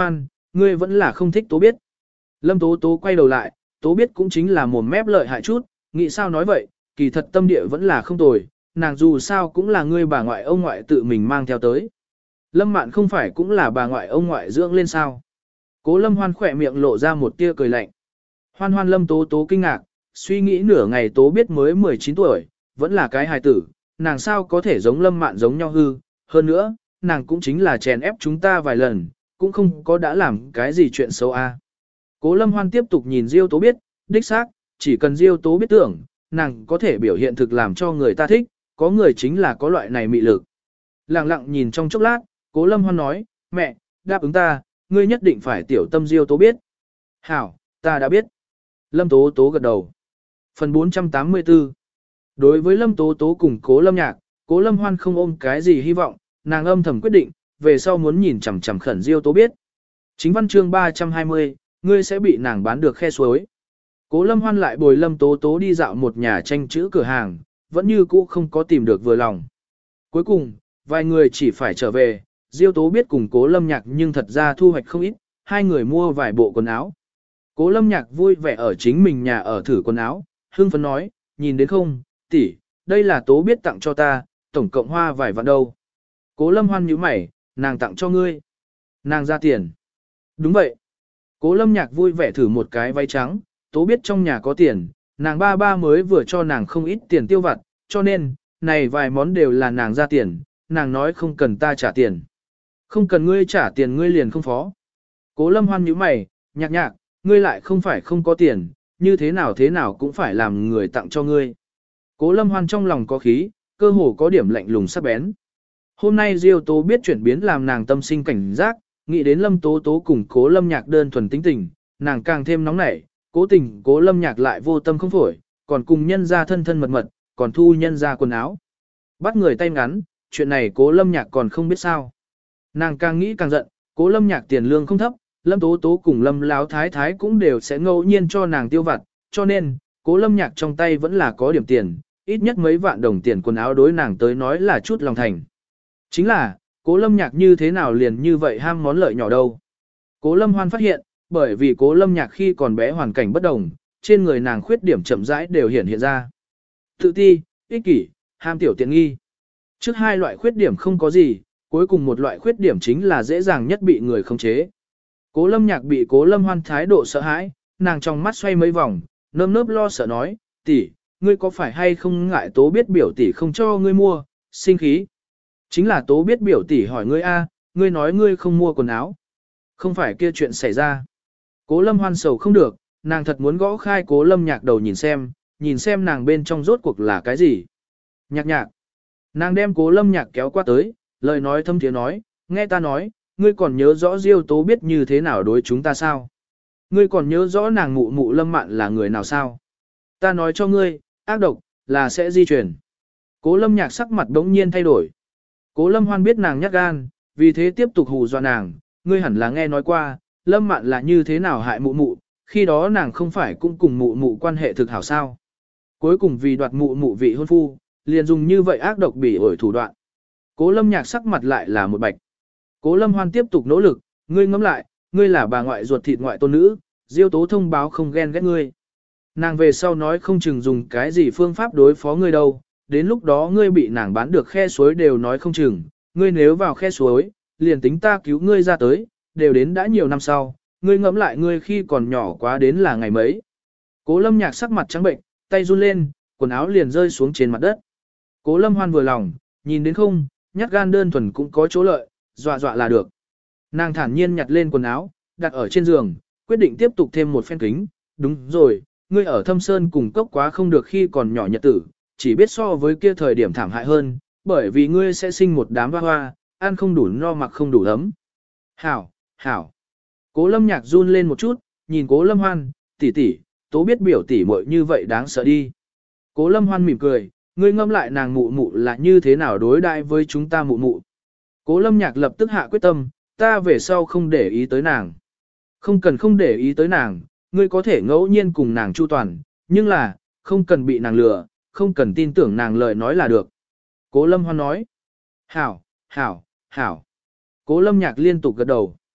ngươi vẫn là không thích Tố Biết. Lâm Tố Tố quay đầu lại, Tố Biết cũng chính là mồm mép lợi hại chút, nghĩ sao nói vậy, kỳ thật tâm địa vẫn là không tồi, nàng dù sao cũng là ngươi bà ngoại ông ngoại tự mình mang theo tới. Lâm Mạn không phải cũng là bà ngoại ông ngoại dưỡng lên sao. Cố Lâm Hoan khỏe miệng lộ ra một tia cười lạnh. Hoan hoan Lâm Tố Tố kinh ngạc, suy nghĩ nửa ngày Tố Biết mới mười chín tuổi, vẫn là cái hài tử, nàng sao có thể giống Lâm Mạn giống nhau hư, hơn nữa, nàng cũng chính là chèn ép chúng ta vài lần, cũng không có đã làm cái gì chuyện xấu a. Cố Lâm Hoan tiếp tục nhìn Diêu Tố Biết, đích xác, chỉ cần Diêu Tố Biết tưởng, nàng có thể biểu hiện thực làm cho người ta thích, có người chính là có loại này mị lực. Lặng lặng nhìn trong chốc lát, Cố Lâm Hoan nói, mẹ, đáp ứng ta, ngươi nhất định phải tiểu tâm Diêu Tố Biết. Hảo, ta đã biết. Lâm Tố Tố gật đầu. Phần bốn trăm tám mươi tư. Đối với Lâm Tố Tố cùng Cố Lâm Nhạc, Cố Lâm Hoan không ôm cái gì hy vọng, nàng âm thầm quyết định, về sau muốn nhìn chằm chằm khẩn Diêu Tố Biết. Chính văn chương ba trăm hai mươi, ngươi sẽ bị nàng bán được khe suối. Cố Lâm Hoan lại bồi Lâm Tố Tố đi dạo một nhà tranh chữ cửa hàng, vẫn như cũ không có tìm được vừa lòng. Cuối cùng, vài người chỉ phải trở về, Diêu Tố Biết cùng Cố Lâm Nhạc nhưng thật ra thu hoạch không ít, hai người mua vài bộ quần áo. Cố Lâm Nhạc vui vẻ ở chính mình nhà ở thử quần áo, hưng phấn nói, nhìn đến không, tỷ, đây là Tố Biết tặng cho ta, tổng cộng hoa vài vạn đâu. Cố Lâm Hoan nhíu mày, nàng tặng cho ngươi. Nàng ra tiền. Đúng vậy. Cố Lâm Nhạc vui vẻ thử một cái váy trắng, Tố Biết trong nhà có tiền, nàng ba ba mới vừa cho nàng không ít tiền tiêu vặt, cho nên, này vài món đều là nàng ra tiền, nàng nói không cần ta trả tiền. Không cần ngươi trả tiền ngươi liền không phó. Cố Lâm Hoan nhíu mày, Nhạc Nhạc, ngươi lại không phải không có tiền, như thế nào thế nào cũng phải làm người tặng cho ngươi. Cố Lâm Hoan trong lòng có khí, cơ hồ có điểm lạnh lùng sắc bén. Hôm nay Diêu Tố Biết chuyển biến làm nàng tâm sinh cảnh giác, nghĩ đến Lâm Tố Tố cùng Cố Lâm Nhạc đơn thuần tính tình, nàng càng thêm nóng nảy, cố tình Cố Lâm Nhạc lại vô tâm không phổi, còn cùng nhân ra thân thân mật mật, còn thu nhân ra quần áo. Bắt người tay ngắn, chuyện này Cố Lâm Nhạc còn không biết sao. Nàng càng nghĩ càng giận, Cố Lâm Nhạc tiền lương không thấp, Lâm Tố Tố cùng Lâm Láo Thái Thái cũng đều sẽ ngẫu nhiên cho nàng tiêu vặt, cho nên, Cố Lâm Nhạc trong tay vẫn là có điểm tiền, ít nhất mấy vạn đồng tiền quần áo đối nàng tới nói là chút lòng thành. Chính là, Cố Lâm Nhạc như thế nào liền như vậy ham món lợi nhỏ đâu. Cố Lâm Hoan phát hiện, bởi vì Cố Lâm Nhạc khi còn bé hoàn cảnh bất đồng, trên người nàng khuyết điểm chậm rãi đều hiện hiện ra. Tự ti, ích kỷ, ham tiểu tiện nghi. Trước hai loại khuyết điểm không có gì, cuối cùng một loại khuyết điểm chính là dễ dàng nhất bị người khống chế. Cố Lâm Nhạc bị Cố Lâm Hoan thái độ sợ hãi, nàng trong mắt xoay mấy vòng, nơm nớp lo sợ nói, tỷ, ngươi có phải hay không ngại Tố Biết biểu tỷ không cho ngươi mua, sinh khí. Chính là Tố Biết biểu tỷ hỏi ngươi a, ngươi nói ngươi không mua quần áo. Không phải kia chuyện xảy ra. Cố Lâm Hoan sầu không được, nàng thật muốn gõ khai Cố Lâm Nhạc đầu nhìn xem, nhìn xem nàng bên trong rốt cuộc là cái gì. Nhạc nhạc. Nàng đem Cố Lâm Nhạc kéo qua tới, lời nói thâm thiế nói, nghe ta nói, ngươi còn nhớ rõ Diêu Tố Biết như thế nào đối chúng ta sao? Ngươi còn nhớ rõ nàng mụ mụ Lâm Mạn là người nào sao? Ta nói cho ngươi, ác độc, là sẽ di chuyển. Cố Lâm Nhạc sắc mặt đống nhiên thay đổi. Cố Lâm Hoan biết nàng nhát gan, vì thế tiếp tục hù dọa nàng, ngươi hẳn là nghe nói qua, Lâm Mạn là như thế nào hại mụ mụ, khi đó nàng không phải cũng cùng mụ mụ quan hệ thực hảo sao. Cuối cùng vì đoạt mụ mụ vị hôn phu, liền dùng như vậy ác độc bỉ ổi thủ đoạn. Cố Lâm Nhạc sắc mặt lại là một bạch. Cố Lâm Hoan tiếp tục nỗ lực, ngươi ngẫm lại, ngươi là bà ngoại ruột thịt ngoại tôn nữ, Diêu Tố thông báo không ghen ghét ngươi. Nàng về sau nói không chừng dùng cái gì phương pháp đối phó ngươi đâu, đến lúc đó ngươi bị nàng bán được khe suối đều nói không chừng, ngươi nếu vào khe suối, liền tính ta cứu ngươi ra tới, đều đến đã nhiều năm sau, ngươi ngẫm lại ngươi khi còn nhỏ quá đến là ngày mấy. Cố Lâm Nhạc sắc mặt trắng bệnh, tay run lên, quần áo liền rơi xuống trên mặt đất. Cố Lâm Hoan vừa lòng, nhìn đến không, nhát gan đơn thuần cũng có chỗ lợi, dọa dọa là được. Nàng thản nhiên nhặt lên quần áo, đặt ở trên giường, quyết định tiếp tục thêm một phen kính. Đúng rồi, ngươi ở Thâm Sơn cùng cốc quá không được khi còn nhỏ nhật tử, chỉ biết so với kia thời điểm thảm hại hơn, bởi vì ngươi sẽ sinh một đám hoa hoa, ăn không đủ no mặc không đủ ấm. Hảo, hảo. Cố Lâm Nhạc run lên một chút, nhìn Cố Lâm Hoan, tỷ tỷ, Tố Biết biểu tỷ muội như vậy đáng sợ đi. Cố Lâm Hoan mỉm cười, ngươi ngâm lại nàng mụ mụ là như thế nào đối đãi với chúng ta mụ mụ. Cố Lâm Nhạc lập tức hạ quyết tâm, ta về sau không để ý tới nàng. Không cần không để ý tới nàng, ngươi có thể ngẫu nhiên cùng nàng chu toàn, nhưng là, không cần bị nàng lừa, không cần tin tưởng nàng lời nói là được. Cố Lâm Hoan nói, hảo, hảo, hảo. Cố Lâm Nhạc liên tục gật đầu.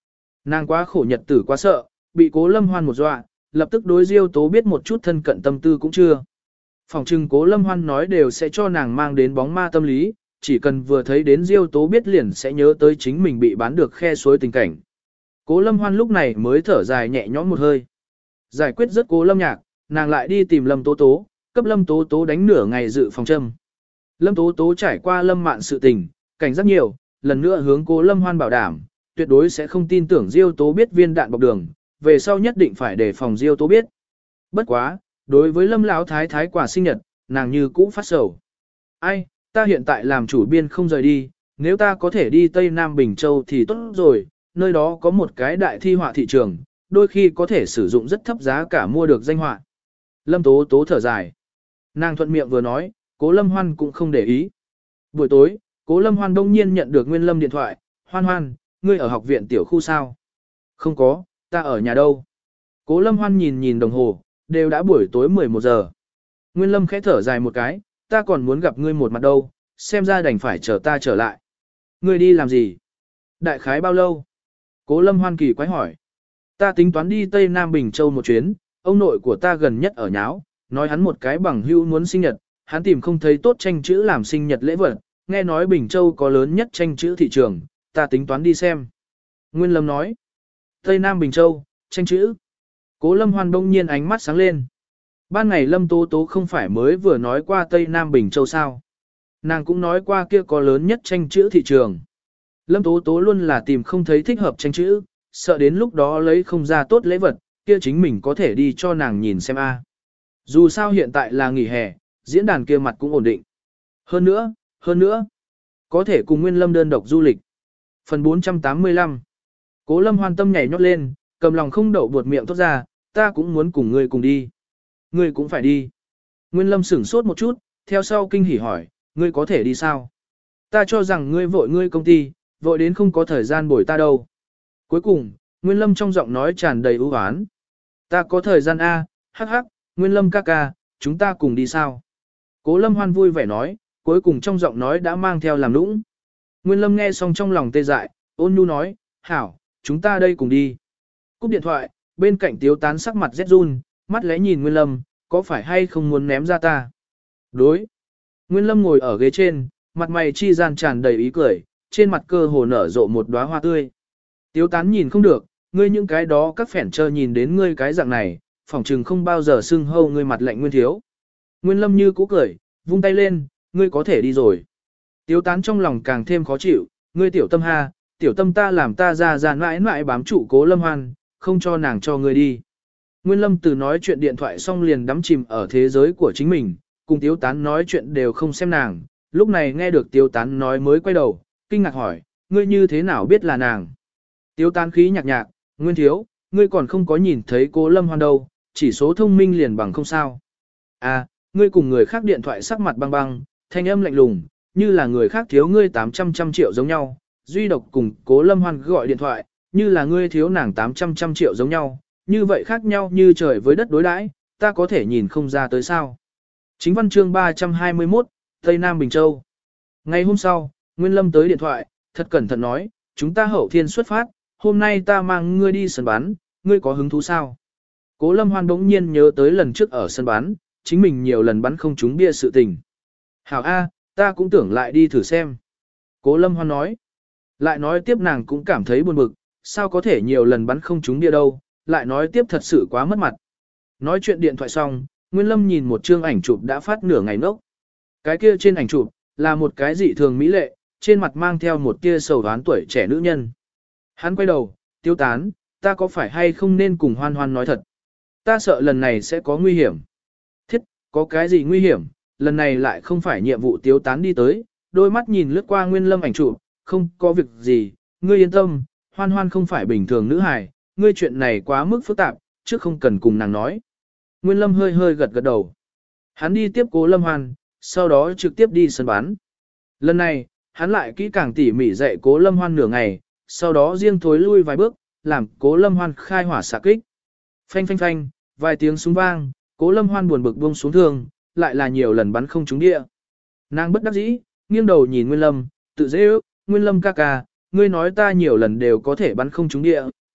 Nàng quá khổ nhật tử quá sợ, bị Cố Lâm Hoan một dọa, lập tức đối Diêu Tố biết một chút thân cận tâm tư cũng chưa. Phòng trừng Cố Lâm Hoan nói đều sẽ cho nàng mang đến bóng ma tâm lý, chỉ cần vừa thấy đến Diêu Tố biết liền sẽ nhớ tới chính mình bị bán được khe suối tình cảnh. Cố Lâm Hoan lúc này mới thở dài nhẹ nhõm một hơi. Giải quyết rất Cố Lâm Nhạc, nàng lại đi tìm Lâm Tố Tố, cấp Lâm Tố Tố đánh nửa ngày dự phòng châm. Lâm Tố Tố trải qua Lâm Mạn sự tình, cảnh giác nhiều, lần nữa hướng Cố Lâm Hoan bảo đảm, tuyệt đối sẽ không tin tưởng Diêu Tố biết viên đạn bọc đường, về sau nhất định phải đề phòng Diêu Tố biết. Bất quá, đối với Lâm lão thái thái quả sinh nhật, nàng như cũ phát sầu. Ai, ta hiện tại làm chủ biên không rời đi, nếu ta có thể đi Tây Nam Bình Châu thì tốt rồi, nơi đó có một cái đại thi họa thị trường, đôi khi có thể sử dụng rất thấp giá cả mua được danh họa. Lâm Tố Tố thở dài. Nàng thuận miệng vừa nói, Cố Lâm Hoan cũng không để ý. Buổi tối, Cố Lâm Hoan đông nhiên nhận được Nguyên Lâm điện thoại, Hoan Hoan, ngươi ở học viện tiểu khu sao? Không có, ta ở nhà đâu? Cố Lâm Hoan nhìn nhìn đồng hồ, đều đã buổi tối mười một giờ. Nguyên Lâm khẽ thở dài một cái, ta còn muốn gặp ngươi một mặt đâu, xem ra đành phải chờ ta trở lại. Ngươi đi làm gì? Đại khái bao lâu? Cố Lâm Hoan kỳ quái hỏi. Ta tính toán đi Tây Nam Bình Châu một chuyến, ông nội của ta gần nhất ở nháo, nói hắn một cái bằng hữu muốn sinh nhật, hắn tìm không thấy tốt tranh chữ làm sinh nhật lễ vật, nghe nói Bình Châu có lớn nhất tranh chữ thị trường, ta tính toán đi xem. Nguyên Lâm nói. Tây Nam Bình Châu, tranh chữ. Cố Lâm Hoan đông nhiên ánh mắt sáng lên. Ban ngày Lâm Tố Tố không phải mới vừa nói qua Tây Nam Bình Châu sao. Nàng cũng nói qua kia có lớn nhất tranh chữ thị trường. Lâm Tố Tố luôn là tìm không thấy thích hợp tranh chữ, sợ đến lúc đó lấy không ra tốt lễ vật, kia chính mình có thể đi cho nàng nhìn xem a. Dù sao hiện tại là nghỉ hè, diễn đàn kia mặt cũng ổn định. Hơn nữa, hơn nữa, có thể cùng Nguyên Lâm đơn độc du lịch. Phần bốn trăm tám mươi lăm. Cố Lâm Hoan tâm nhảy nhót lên, cầm lòng không đậu buột miệng thốt ra, ta cũng muốn cùng ngươi cùng đi. Ngươi cũng phải đi. Nguyên Lâm sửng sốt một chút, theo sau kinh hỉ hỏi, ngươi có thể đi sao? Ta cho rằng ngươi vội ngươi công ty, vội đến không có thời gian bồi ta đâu. Cuối cùng, Nguyên Lâm trong giọng nói tràn đầy ưu oán. Ta có thời gian A, hắc hắc, Nguyên Lâm ca ca, chúng ta cùng đi sao? Cố Lâm Hoan vui vẻ nói, cuối cùng trong giọng nói đã mang theo làm nũng. Nguyên Lâm nghe xong trong lòng tê dại, ôn nhu nói, hảo, chúng ta đây cùng đi. Cúp điện thoại, bên cạnh Tiếu Tán sắc mặt rét run, mắt lẽ nhìn Nguyên Lâm, có phải hay không muốn ném ra ta? Đối. Nguyên Lâm ngồi ở ghế trên, mặt mày chi gian tràn đầy ý cười, trên mặt cơ hồ nở rộ một đóa hoa tươi. Tiếu Tán nhìn không được, ngươi những cái đó các phẻn chờ nhìn đến ngươi cái dạng này, phỏng chừng không bao giờ xưng hâu ngươi mặt lạnh Nguyên Thiếu. Nguyên Lâm như cũ cười, vung tay lên, ngươi có thể đi rồi. Tiếu Tán trong lòng càng thêm khó chịu, ngươi tiểu tâm ha, tiểu tâm ta làm ta ra ra mãi mãi bám trụ Cố Lâm Hoan, không cho nàng cho ngươi đi. Nguyên Lâm từ nói chuyện điện thoại xong liền đắm chìm ở thế giới của chính mình, cùng Tiếu Tán nói chuyện đều không xem nàng, lúc này nghe được Tiếu Tán nói mới quay đầu, kinh ngạc hỏi, ngươi như thế nào biết là nàng? Tiếu Tán khí nhạc nhạc, Nguyên Thiếu, ngươi còn không có nhìn thấy Cố Lâm Hoan đâu, chỉ số thông minh liền bằng không sao. À, ngươi cùng người khác điện thoại sắc mặt băng băng, thanh âm lạnh lùng, như là người khác thiếu ngươi tám trăm trăm triệu giống nhau, duy độc cùng Cố Lâm Hoan gọi điện thoại, như là ngươi thiếu nàng tám trăm trăm triệu giống nhau, như vậy khác nhau như trời với đất đối đãi, ta có thể nhìn không ra tới sao. Chính văn chương ba trăm hai mươi mốt, Tây Nam Bình Châu. Ngày hôm sau, Nguyên Lâm tới điện thoại, thật cẩn thận nói, chúng ta hậu thiên xuất phát, hôm nay ta mang ngươi đi sân bắn, ngươi có hứng thú sao? Cố Lâm Hoan bỗng nhiên nhớ tới lần trước ở sân bắn, chính mình nhiều lần bắn không trúng bia sự tình. Hảo A, ta cũng tưởng lại đi thử xem. Cố Lâm Hoan nói. Lại nói tiếp nàng cũng cảm thấy buồn bực, sao có thể nhiều lần bắn không trúng bia đâu, lại nói tiếp thật sự quá mất mặt. Nói chuyện điện thoại xong, Nguyên Lâm nhìn một chương ảnh chụp đã phát nửa ngày nốc. Cái kia trên ảnh chụp là một cái dị thường mỹ lệ, trên mặt mang theo một tia sầu đoán tuổi trẻ nữ nhân. Hắn quay đầu, Tiếu Tán, ta có phải hay không nên cùng Hoan Hoan nói thật? Ta sợ lần này sẽ có nguy hiểm. Thiết, có cái gì nguy hiểm, lần này lại không phải nhiệm vụ Tiếu Tán đi tới, đôi mắt nhìn lướt qua Nguyên Lâm ảnh chụp, không có việc gì, ngươi yên tâm, Hoan Hoan không phải bình thường nữ hài, ngươi chuyện này quá mức phức tạp, chứ không cần cùng nàng nói. Nguyên Lâm hơi hơi gật gật đầu. Hắn đi tiếp Cố Lâm Hoan, sau đó trực tiếp đi sân bắn. Lần này, hắn lại kỹ càng tỉ mỉ dạy Cố Lâm Hoan nửa ngày, sau đó riêng thối lui vài bước, làm Cố Lâm Hoan khai hỏa xạ kích. Phanh phanh phanh, vài tiếng súng vang, Cố Lâm Hoan buồn bực buông xuống thương, lại là nhiều lần bắn không trúng địa. Nàng bất đắc dĩ, nghiêng đầu nhìn Nguyên Lâm, tự dễ ước, Nguyên Lâm ca ca, ngươi nói ta nhiều lần đều có thể bắn không trúng địa,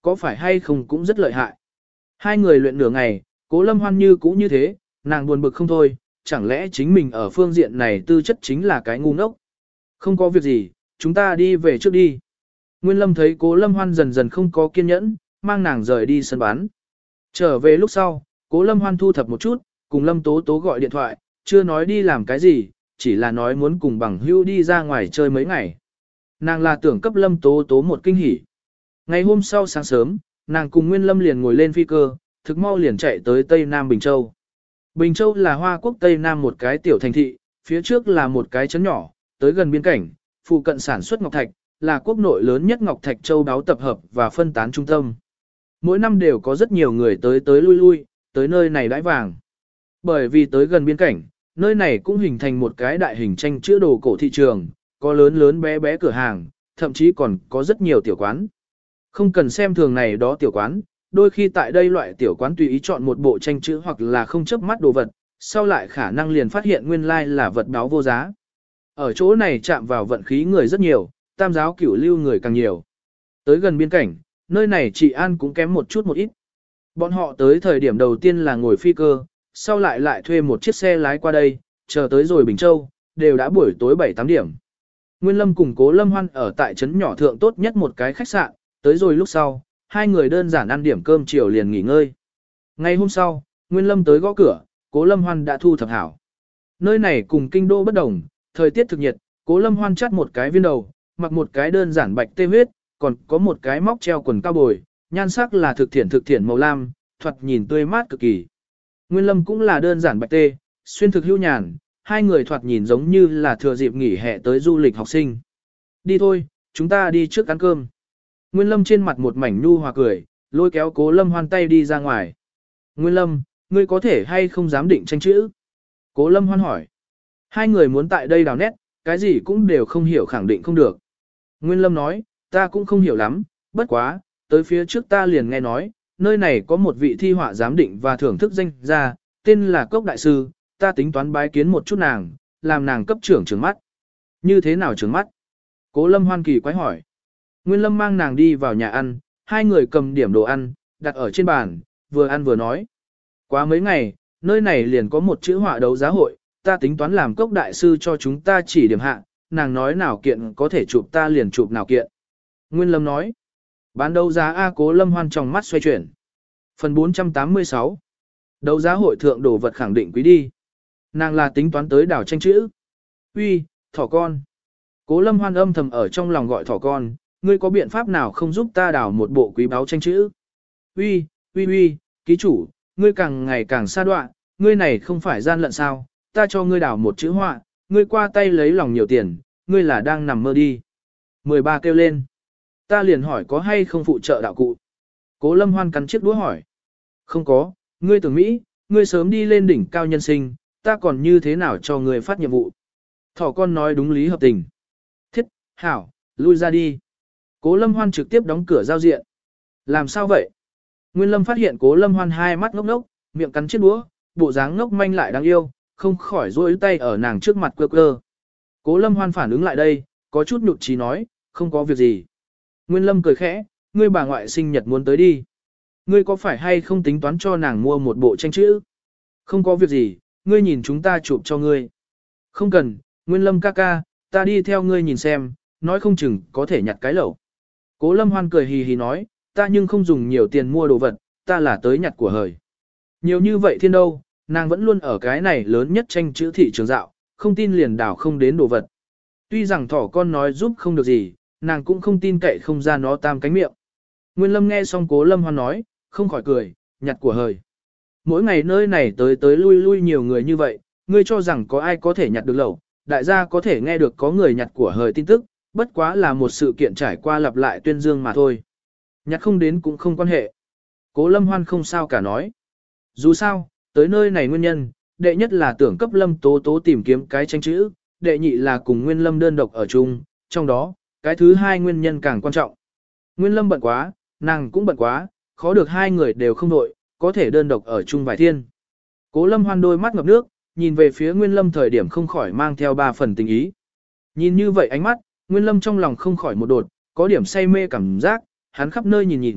có phải hay không cũng rất lợi hại. Hai người luyện nửa ngày, Cố Lâm Hoan như cũ như thế, nàng buồn bực không thôi, chẳng lẽ chính mình ở phương diện này tư chất chính là cái ngu ngốc. Không có việc gì, chúng ta đi về trước đi. Nguyên Lâm thấy Cố Lâm Hoan dần dần không có kiên nhẫn, mang nàng rời đi sân bán. Trở về lúc sau, Cố Lâm Hoan thu thập một chút, cùng Lâm Tố Tố gọi điện thoại, chưa nói đi làm cái gì, chỉ là nói muốn cùng bằng hữu đi ra ngoài chơi mấy ngày. Nàng là tưởng cấp Lâm Tố Tố một kinh hỉ. Ngày hôm sau sáng sớm, nàng cùng Nguyên Lâm liền ngồi lên phi cơ, thực mau liền chạy tới Tây Nam Bình Châu. Bình Châu là Hoa Quốc Tây Nam một cái tiểu thành thị, phía trước là một cái trấn nhỏ, tới gần biên cảnh, phụ cận sản xuất ngọc thạch, là quốc nội lớn nhất ngọc thạch châu đáo tập hợp và phân tán trung tâm. Mỗi năm đều có rất nhiều người tới tới lui lui, tới nơi này đãi vàng. Bởi vì tới gần biên cảnh, nơi này cũng hình thành một cái đại hình tranh chữa đồ cổ thị trường, có lớn lớn bé bé cửa hàng, thậm chí còn có rất nhiều tiểu quán. Không cần xem thường này đó tiểu quán, đôi khi tại đây loại tiểu quán tùy ý chọn một bộ tranh chữ hoặc là không chớp mắt đồ vật, sau lại khả năng liền phát hiện nguyên lai là vật báo vô giá. Ở chỗ này chạm vào vận khí người rất nhiều, tam giáo cửu lưu người càng nhiều. Tới gần biên cảnh, nơi này trị an cũng kém một chút một ít. Bọn họ tới thời điểm đầu tiên là ngồi phi cơ, sau lại lại thuê một chiếc xe lái qua đây, chờ tới rồi Bình Châu, đều đã buổi tối bảy tám điểm. Nguyên Lâm cùng Cố Lâm Hoan ở tại trấn nhỏ thượng tốt nhất một cái khách sạn, tới rồi lúc sau, hai người đơn giản ăn điểm cơm chiều liền nghỉ ngơi. Ngày hôm sau, Nguyên Lâm tới gõ cửa, Cố Lâm Hoan đã thu thập hảo. Nơi này cùng kinh đô bất đồng, thời tiết thực nhiệt, Cố Lâm Hoan chắt một cái viên đầu, mặc một cái đơn giản bạch tê huyết, còn có một cái móc treo quần cao bồi, nhan sắc là thực thiện thực thiện màu lam, thoạt nhìn tươi mát cực kỳ. Nguyên Lâm cũng là đơn giản bạch tê, xuyên thực hữu nhàn, hai người thoạt nhìn giống như là thừa dịp nghỉ hè tới du lịch học sinh. Đi thôi, chúng ta đi trước ăn cơm. Nguyên Lâm trên mặt một mảnh nhu hòa cười, lôi kéo Cố Lâm Hoan tay đi ra ngoài. Nguyên Lâm, ngươi có thể hay không dám định tranh chữ? Cố Lâm Hoan hỏi. Hai người muốn tại đây đào nét, cái gì cũng đều không hiểu khẳng định không được. Nguyên Lâm nói, ta cũng không hiểu lắm, bất quá, tới phía trước ta liền nghe nói, nơi này có một vị thi họa giám định và thưởng thức danh gia, tên là Cốc Đại Sư, ta tính toán bái kiến một chút nàng, làm nàng cấp trưởng trướng mắt. Như thế nào trướng mắt? Cố Lâm Hoan kỳ quái hỏi. Nguyên Lâm mang nàng đi vào nhà ăn, hai người cầm điểm đồ ăn, đặt ở trên bàn, vừa ăn vừa nói. Quá mấy ngày, nơi này liền có một chữ họa đấu giá hội, ta tính toán làm Cốc Đại Sư cho chúng ta chỉ điểm hạ, nàng nói nào kiện có thể chụp ta liền chụp nào kiện. Nguyên Lâm nói. Bán đấu giá A. Cố Lâm Hoan trong mắt xoay chuyển. Phần bốn trăm tám mươi sáu. Đấu giá hội thượng đồ vật khẳng định quý đi. Nàng là tính toán tới đảo tranh chữ. Uy, thỏ con. Cố Lâm Hoan âm thầm ở trong lòng gọi thỏ con, ngươi có biện pháp nào không giúp ta đảo một bộ quý báu tranh chữ? Uy, uy uy, ký chủ, ngươi càng ngày càng xa đoạn, ngươi này không phải gian lận sao, ta cho ngươi đảo một chữ họa, ngươi qua tay lấy lòng nhiều tiền, ngươi là đang nằm mơ đi. mười ba kêu lên. Ta liền hỏi có hay không phụ trợ đạo cụ. Cố Lâm Hoan cắn chiếc đũa hỏi. Không có, ngươi tưởng Mỹ, ngươi sớm đi lên đỉnh cao nhân sinh, ta còn như thế nào cho ngươi phát nhiệm vụ. Thỏ con nói đúng lý hợp tình. Thiết, hảo, lui ra đi. Cố Lâm Hoan trực tiếp đóng cửa giao diện. Làm sao vậy? Nguyên Lâm phát hiện Cố Lâm Hoan hai mắt ngốc ngốc, miệng cắn chiếc đũa, bộ dáng ngốc manh lại đáng yêu, không khỏi rôi tay ở nàng trước mặt quơ quơ. Cố Lâm Hoan phản ứng lại đây, có chút nhụt chí nói, không có việc gì. Nguyên Lâm cười khẽ, ngươi bà ngoại sinh nhật muốn tới đi. Ngươi có phải hay không tính toán cho nàng mua một bộ tranh chữ? Không có việc gì, ngươi nhìn chúng ta chụp cho ngươi. Không cần, Nguyên Lâm ca ca, ta đi theo ngươi nhìn xem, nói không chừng có thể nhặt cái lẩu. Cố Lâm Hoan cười hì hì nói, ta nhưng không dùng nhiều tiền mua đồ vật, ta là tới nhặt của hời. Nhiều như vậy thiên đâu, nàng vẫn luôn ở cái này lớn nhất tranh chữ thị trường dạo, không tin liền đảo không đến đồ vật. Tuy rằng thỏ con nói giúp không được gì, nàng cũng không tin cậy không ra nó tam cánh miệng. Nguyên Lâm nghe xong Cố Lâm Hoan nói, không khỏi cười, nhặt của hời. Mỗi ngày nơi này tới tới lui lui nhiều người như vậy, ngươi cho rằng có ai có thể nhặt được lẩu, đại gia có thể nghe được có người nhặt của hời tin tức, bất quá là một sự kiện trải qua lặp lại tuyên dương mà thôi. Nhặt không đến cũng không quan hệ. Cố Lâm Hoan không sao cả nói. Dù sao, tới nơi này nguyên nhân, đệ nhất là tưởng cấp Lâm Tố Tố tìm kiếm cái tranh chữ, đệ nhị là cùng Nguyên Lâm đơn độc ở chung, trong đó, cái thứ hai nguyên nhân càng quan trọng. Nguyên Lâm bận quá, nàng cũng bận quá, khó được hai người đều không đội, có thể đơn độc ở chung vài thiên. Cố Lâm Hoan đôi mắt ngập nước, nhìn về phía Nguyên Lâm thời điểm không khỏi mang theo ba phần tình ý. Nhìn như vậy ánh mắt, Nguyên Lâm trong lòng không khỏi một đột, có điểm say mê cảm giác, hắn khắp nơi nhìn nhìn,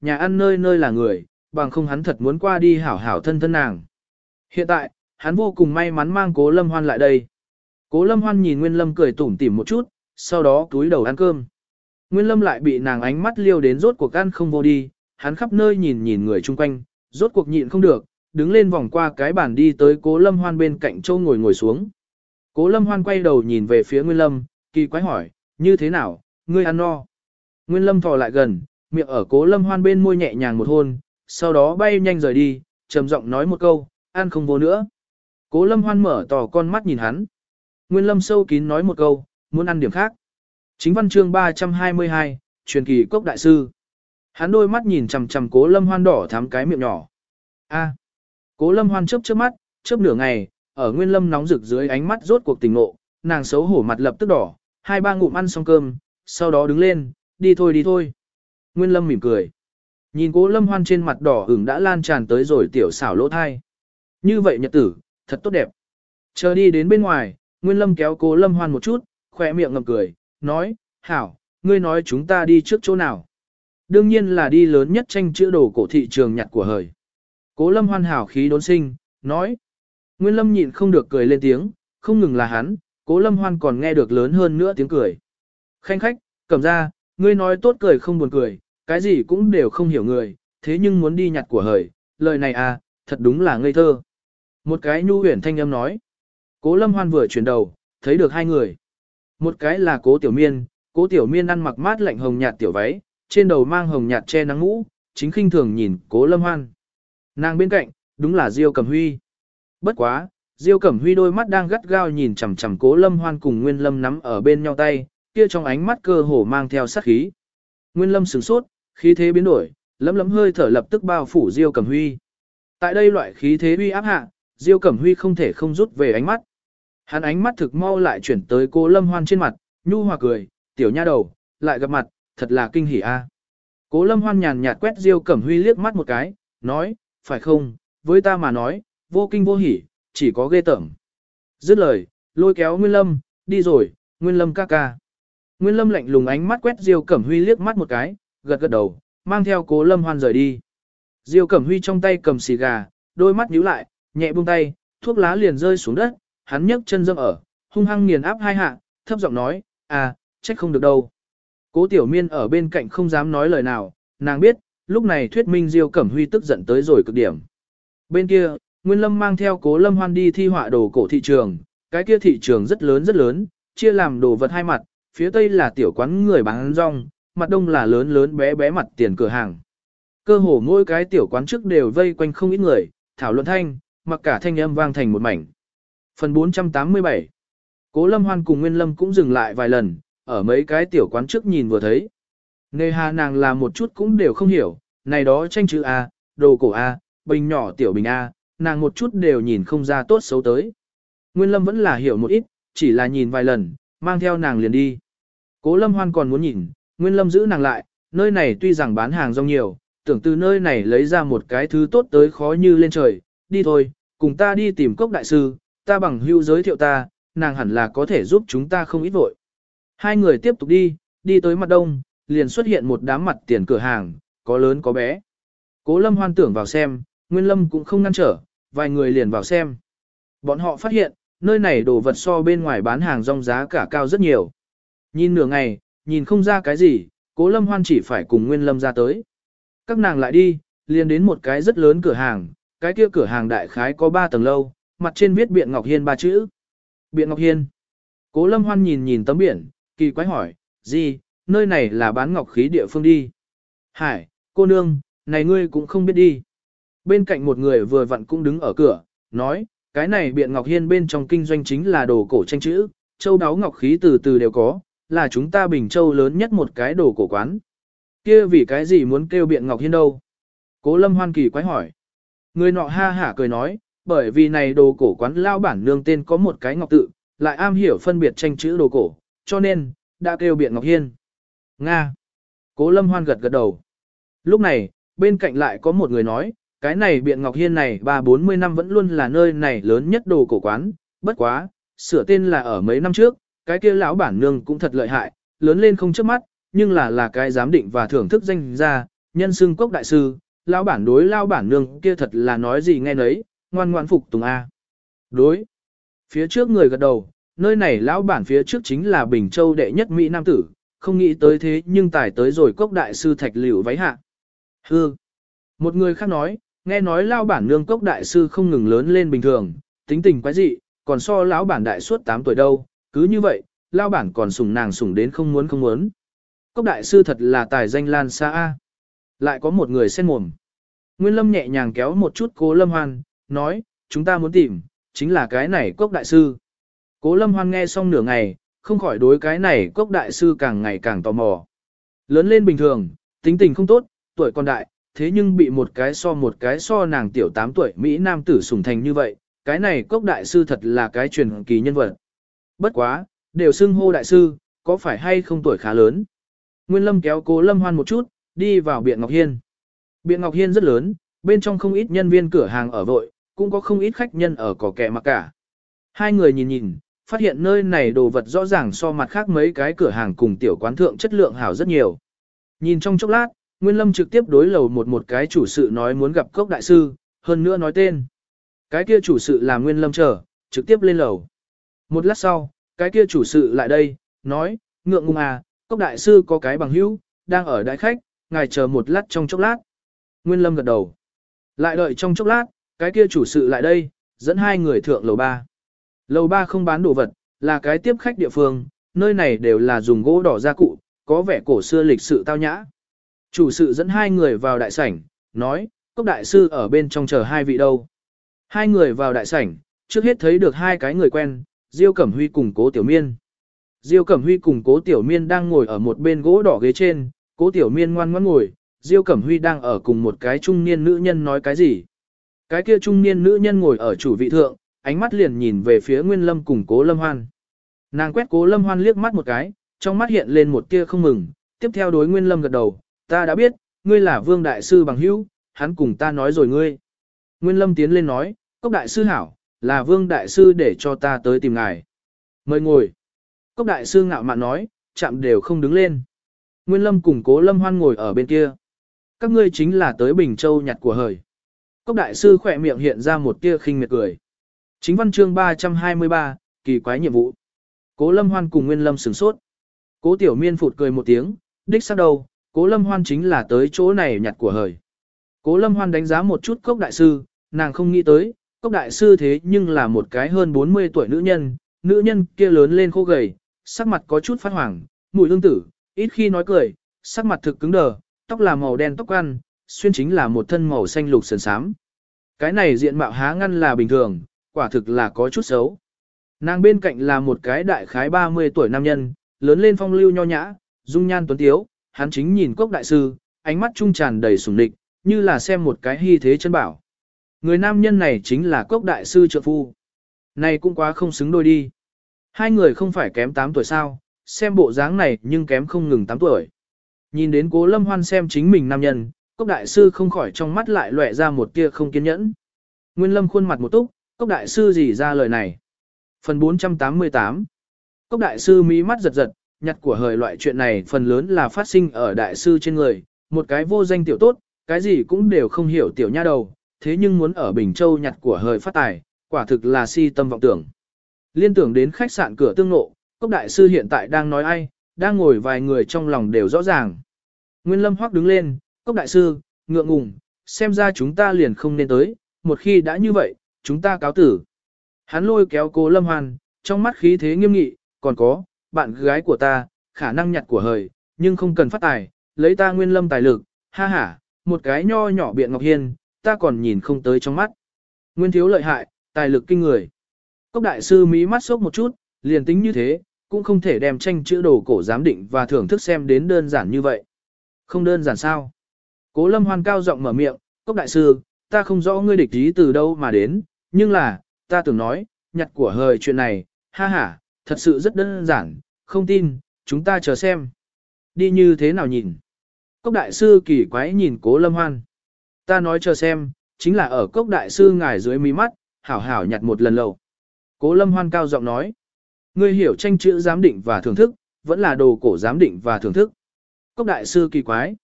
nhà ăn nơi nơi là người, bằng không hắn thật muốn qua đi hảo hảo thân thân nàng. Hiện tại, hắn vô cùng may mắn mang Cố Lâm Hoan lại đây. Cố Lâm Hoan nhìn Nguyên Lâm cười tủm tỉm một chút, sau đó túi đầu ăn cơm. Nguyên Lâm lại bị nàng ánh mắt liêu đến rốt cuộc ăn không vô đi, hắn khắp nơi nhìn nhìn người chung quanh, rốt cuộc nhịn không được, đứng lên vòng qua cái bàn đi tới Cố Lâm Hoan bên cạnh châu ngồi ngồi xuống. Cố Lâm Hoan quay đầu nhìn về phía Nguyên Lâm, kỳ quái hỏi, như thế nào, ngươi ăn no? Nguyên Lâm thò lại gần, miệng ở Cố Lâm Hoan bên môi nhẹ nhàng một hôn, sau đó bay nhanh rời đi, trầm giọng nói một câu, ăn không vô nữa. Cố Lâm Hoan mở to con mắt nhìn hắn. Nguyên Lâm sâu kín nói một câu, muốn ăn điểm khác. Chính văn chương ba trăm hai mươi hai, truyền kỳ cốc đại sư. Hắn đôi mắt nhìn chằm chằm Cố Lâm Hoan đỏ thắm cái miệng nhỏ. A. Cố Lâm Hoan chớp chớp mắt, chớp nửa ngày, ở Nguyên Lâm nóng rực dưới ánh mắt rốt cuộc tỉnh ngộ, nàng xấu hổ mặt lập tức đỏ, hai ba ngụm ăn xong cơm, sau đó đứng lên, đi thôi đi thôi. Nguyên Lâm mỉm cười. Nhìn Cố Lâm Hoan trên mặt đỏ ửng đã lan tràn tới rồi tiểu xảo lỗ thai. Như vậy nhật tử, thật tốt đẹp. Chờ đi đến bên ngoài, Nguyên Lâm kéo Cố Lâm Hoan một chút, khỏe miệng ngậm cười, nói, hảo, ngươi nói chúng ta đi trước chỗ nào. Đương nhiên là đi lớn nhất tranh chữ đồ cổ thị trường nhặt của hời. Cố Lâm Hoan hảo khí đốn sinh, nói. Nguyên Lâm nhịn không được cười lên tiếng, không ngừng là hắn, Cố Lâm Hoan còn nghe được lớn hơn nữa tiếng cười. Khanh khách, cầm ra, ngươi nói tốt cười không buồn cười, cái gì cũng đều không hiểu người, thế nhưng muốn đi nhặt của hời, lời này à, thật đúng là ngây thơ. Một cái nhu huyền thanh âm nói. Cố Lâm Hoan vừa chuyển đầu, thấy được hai người. Một cái là Cố Tiểu Miên, Cố Tiểu Miên ăn mặc mát lạnh hồng nhạt tiểu váy, trên đầu mang hồng nhạt che nắng mũ, chính khinh thường nhìn Cố Lâm Hoan. Nàng bên cạnh, đúng là Diêu Cẩm Huy. Bất quá, Diêu Cẩm Huy đôi mắt đang gắt gao nhìn chằm chằm Cố Lâm Hoan cùng Nguyên Lâm nắm ở bên nhau tay, kia trong ánh mắt cơ hồ mang theo sát khí. Nguyên Lâm sửng sốt, khí thế biến đổi, lấm lấm hơi thở lập tức bao phủ Diêu Cẩm Huy. Tại đây loại khí thế uy áp hạ, Diêu Cẩm Huy không thể không rút về ánh mắt. Hắn ánh mắt thực mau lại chuyển tới Cố Lâm Hoan trên mặt, nhu hòa cười, tiểu nha đầu, lại gặp mặt, thật là kinh hỉ a. Cố Lâm Hoan nhàn nhạt quét Diêu Cẩm Huy liếc mắt một cái, nói, phải không, với ta mà nói, vô kinh vô hỉ, chỉ có ghê tởm. Dứt lời, lôi kéo Nguyên Lâm, đi rồi, Nguyên Lâm ca ca. Nguyên Lâm lạnh lùng ánh mắt quét Diêu Cẩm Huy liếc mắt một cái, gật gật đầu, mang theo Cố Lâm Hoan rời đi. Diêu Cẩm Huy trong tay cầm xì gà, đôi mắt nhíu lại, nhẹ buông tay, thuốc lá liền rơi xuống đất, hắn nhấc chân dâm ở, hung hăng nghiền áp hai hạ, thấp giọng nói, à, trách không được đâu. Cố Tiểu Miên ở bên cạnh không dám nói lời nào, nàng biết, lúc này thuyết minh Diêu Cẩm Huy tức giận tới rồi cực điểm. Bên kia, Nguyên Lâm mang theo Cố Lâm Hoan đi thi họa đồ cổ thị trường, cái kia thị trường rất lớn rất lớn, chia làm đồ vật hai mặt, phía tây là tiểu quán người bán rong, mặt đông là lớn lớn bé bé mặt tiền cửa hàng. Cơ hồ mỗi cái tiểu quán trước đều vây quanh không ít người, thảo luận thanh, mặc cả thanh âm vang thành một mảnh. Phần bốn trăm tám mươi bảy. Cố Lâm Hoan cùng Nguyên Lâm cũng dừng lại vài lần, ở mấy cái tiểu quán trước nhìn vừa thấy. Nề hà nàng là một chút cũng đều không hiểu, này đó tranh chữ A, đồ cổ A, bình nhỏ tiểu bình A, nàng một chút đều nhìn không ra tốt xấu tới. Nguyên Lâm vẫn là hiểu một ít, chỉ là nhìn vài lần, mang theo nàng liền đi. Cố Lâm Hoan còn muốn nhìn, Nguyên Lâm giữ nàng lại, nơi này tuy rằng bán hàng rong nhiều, tưởng từ nơi này lấy ra một cái thứ tốt tới khó như lên trời, đi thôi, cùng ta đi tìm cốc đại sư, ta bằng hữu giới thiệu ta, nàng hẳn là có thể giúp chúng ta không ít vội. Hai người tiếp tục đi, đi tới mặt đông, liền xuất hiện một đám mặt tiền cửa hàng, có lớn có bé. Cố Lâm Hoan tưởng vào xem, Nguyên Lâm cũng không ngăn trở, vài người liền vào xem. Bọn họ phát hiện, nơi này đồ vật so bên ngoài bán hàng rong giá cả cao rất nhiều. Nhìn nửa ngày, nhìn không ra cái gì, Cố Lâm Hoan chỉ phải cùng Nguyên Lâm ra tới. Các nàng lại đi, liền đến một cái rất lớn cửa hàng, cái kia cửa hàng đại khái có ba tầng lâu, mặt trên viết Biện Ngọc Hiên ba chữ. Biện Ngọc Hiên. Cố Lâm Hoan nhìn nhìn tấm biển, kỳ quái hỏi, gì, nơi này là bán ngọc khí địa phương đi. Hải, cô nương, này ngươi cũng không biết đi. Bên cạnh một người vừa vặn cũng đứng ở cửa, nói, cái này Biện Ngọc Hiên bên trong kinh doanh chính là đồ cổ tranh chữ, châu đáo ngọc khí từ từ đều có, là chúng ta Bình Châu lớn nhất một cái đồ cổ quán. Kia vì cái gì muốn kêu Biện Ngọc Hiên đâu? Cố Lâm Hoan kỳ quái hỏi. Người nọ ha hả cười nói, bởi vì này đồ cổ quán lao bản nương tên có một cái ngọc tự, lại am hiểu phân biệt tranh chữ đồ cổ, cho nên, đã kêu Biện Ngọc Hiên. Nga. Cố Lâm Hoan gật gật đầu. Lúc này, bên cạnh lại có một người nói, cái này Biện Ngọc Hiên này ba bốn mươi năm vẫn luôn là nơi này lớn nhất đồ cổ quán, bất quá, sửa tên là ở mấy năm trước, cái kia lão bản nương cũng thật lợi hại, lớn lên không chớp mắt, nhưng là là cái giám định và thưởng thức danh ra, nhân xưng cốc đại sư, lão bản đối lão bản nương kia thật là nói gì nghe nấy, ngoan ngoan phục tùng a. Đối. Phía trước người gật đầu, nơi này lão bản phía trước chính là Bình Châu đệ nhất Mỹ Nam tử, không nghĩ tới thế nhưng tài tới rồi cốc đại sư thạch liễu váy hạ. Hư. Một người khác nói, nghe nói lão bản nương cốc đại sư không ngừng lớn lên bình thường, tính tình quái dị, còn so lão bản đại suốt tám tuổi đâu, cứ như vậy, lão bản còn sủng nàng sủng đến không muốn không muốn. Cốc đại sư thật là tài danh lan xa a. Lại có một người sen mồm. Nguyên Lâm nhẹ nhàng kéo một chút Cố Lâm Hoan, nói, chúng ta muốn tìm, chính là cái này cốc đại sư. Cố Lâm Hoan nghe xong nửa ngày, không khỏi đối cái này cốc đại sư càng ngày càng tò mò. Lớn lên bình thường, tính tình không tốt, tuổi còn đại, thế nhưng bị một cái so một cái so nàng tiểu tám tuổi Mỹ Nam tử sủng thành như vậy, cái này cốc đại sư thật là cái truyền kỳ nhân vật. Bất quá, đều xưng hô đại sư, có phải hay không tuổi khá lớn. Nguyên Lâm kéo Cố Lâm Hoan một chút, đi vào Biện Ngọc Hiên. Biện Ngọc Hiên rất lớn, bên trong không ít nhân viên cửa hàng ở vội, cũng có không ít khách nhân ở cỏ kẹ mặc cả. Hai người nhìn nhìn, phát hiện nơi này đồ vật rõ ràng so mặt khác mấy cái cửa hàng cùng tiểu quán thượng chất lượng hảo rất nhiều. Nhìn trong chốc lát, Nguyên Lâm trực tiếp đối lầu một một cái chủ sự nói muốn gặp cốc đại sư, hơn nữa nói tên. Cái kia chủ sự là Nguyên Lâm chờ, trực tiếp lên lầu. Một lát sau, cái kia chủ sự lại đây, nói, ngượng ngùng à, cốc đại sư có cái bằng hữu, đang ở đại khách, ngài chờ một lát trong chốc lát. Nguyên Lâm gật đầu. Lại đợi trong chốc lát, cái kia chủ sự lại đây, dẫn hai người thượng lầu ba. Lầu ba không bán đồ vật, là cái tiếp khách địa phương, nơi này đều là dùng gỗ đỏ gia cụ, có vẻ cổ xưa lịch sự tao nhã. Chủ sự dẫn hai người vào đại sảnh, nói, cốc đại sư ở bên trong chờ hai vị đâu. Hai người vào đại sảnh, trước hết thấy được hai cái người quen, Diêu Cẩm Huy cùng Cố Tiểu Miên. Diêu Cẩm Huy cùng Cố Tiểu Miên đang ngồi ở một bên gỗ đỏ ghế trên, Cố Tiểu Miên ngoan ngoãn ngồi, Diêu Cẩm Huy đang ở cùng một cái trung niên nữ nhân nói cái gì. Cái kia trung niên nữ nhân ngồi ở chủ vị thượng, ánh mắt liền nhìn về phía Nguyên Lâm cùng Cố Lâm Hoan. Nàng quét Cố Lâm Hoan liếc mắt một cái, trong mắt hiện lên một tia không mừng, tiếp theo đối Nguyên Lâm gật đầu, ta đã biết, ngươi là Vương Đại Sư bằng hữu, hắn cùng ta nói rồi ngươi. Nguyên Lâm tiến lên nói, Cốc Đại Sư hảo, là Vương Đại Sư để cho ta tới tìm ngài. Mời ngồi. Cốc Đại Sư ngạo mạn nói, chạm đều không đứng lên. Nguyên Lâm cùng Cố Lâm Hoan ngồi ở bên kia. Các ngươi chính là tới Bình Châu nhặt của hời. Cốc Đại Sư khỏe miệng hiện ra một tia khinh miệt cười. Chính văn chương ba trăm hai mươi ba, kỳ quái nhiệm vụ. Cố Lâm Hoan cùng Nguyên Lâm sửng sốt. Cố Tiểu Miên phụt cười một tiếng, đích xác đâu, Cố Lâm Hoan chính là tới chỗ này nhặt của hời. Cố Lâm Hoan đánh giá một chút Cốc Đại Sư, nàng không nghĩ tới, Cốc Đại Sư thế nhưng là một cái hơn bốn mươi tuổi nữ nhân, nữ nhân kia lớn lên khô gầy, sắc mặt có chút phát hoàng, mùi hương tử, ít khi nói cười, sắc mặt thực cứng đờ, tóc là màu đen tóc ăn, xuyên chính là một thân màu xanh lục sườn xám. Cái này diện mạo há ngăn là bình thường, quả thực là có chút xấu. Nàng bên cạnh là một cái đại khái ba mươi tuổi nam nhân, lớn lên phong lưu nho nhã, dung nhan tuấn tiếu, hắn chính nhìn Cốc Đại Sư, ánh mắt trung tràn đầy sủng địch, như là xem một cái hy thế chân bảo. Người nam nhân này chính là Cốc Đại Sư trợ phu. Này cũng quá không xứng đôi đi. Hai người không phải kém tám tuổi sao, xem bộ dáng này nhưng kém không ngừng tám tuổi. Nhìn đến Cố Lâm Hoan xem chính mình nam nhân, Cốc Đại Sư không khỏi trong mắt lại lóe ra một tia không kiên nhẫn. Nguyên Lâm khuôn mặt một túc, Cốc Đại Sư gì ra lời này. Phần bốn trăm tám mươi tám. Cốc Đại Sư mí mắt giật giật, nhặt của hời loại chuyện này phần lớn là phát sinh ở Đại Sư trên người, một cái vô danh tiểu tốt, cái gì cũng đều không hiểu tiểu nha đầu, thế nhưng muốn ở Bình Châu nhặt của hời phát tài, quả thực là si tâm vọng tưởng. Liên tưởng đến khách sạn cửa tương nộ, Cốc Đại Sư hiện tại đang nói ai, đang ngồi vài người trong lòng đều rõ ràng. Nguyên Lâm hoắc đứng lên, Cốc Đại Sư, ngượng ngùng, xem ra chúng ta liền không nên tới, một khi đã như vậy, chúng ta cáo tử. Hắn lôi kéo Cố Lâm Hoan, trong mắt khí thế nghiêm nghị, còn có, bạn gái của ta, khả năng nhặt của hời, nhưng không cần phát tài, lấy ta Nguyên Lâm tài lực, ha ha, một cái nho nhỏ Biện Ngọc Hiên, ta còn nhìn không tới trong mắt. Nguyên thiếu lợi hại, tài lực kinh người. Cốc Đại Sư mí mắt sốc một chút, liền tính như thế, cũng không thể đem tranh chữ đồ cổ giám định và thưởng thức xem đến đơn giản như vậy. Không đơn giản sao? Cố Lâm Hoan cao giọng mở miệng, Cốc Đại Sư, ta không rõ ngươi địch ý từ đâu mà đến, nhưng là, ta tưởng nói, nhặt của hời chuyện này, ha ha, thật sự rất đơn giản, không tin, chúng ta chờ xem. Đi như thế nào nhìn? Cốc Đại Sư kỳ quái nhìn Cố Lâm Hoan. Ta nói chờ xem, chính là ở Cốc Đại Sư ngài dưới mí mắt, hảo hảo nhặt một lần lầu. Cố Lâm Hoan cao giọng nói. Ngươi hiểu tranh chữ giám định và thưởng thức, vẫn là đồ cổ giám định và thưởng thức. Cốc Đại Sư kỳ quái.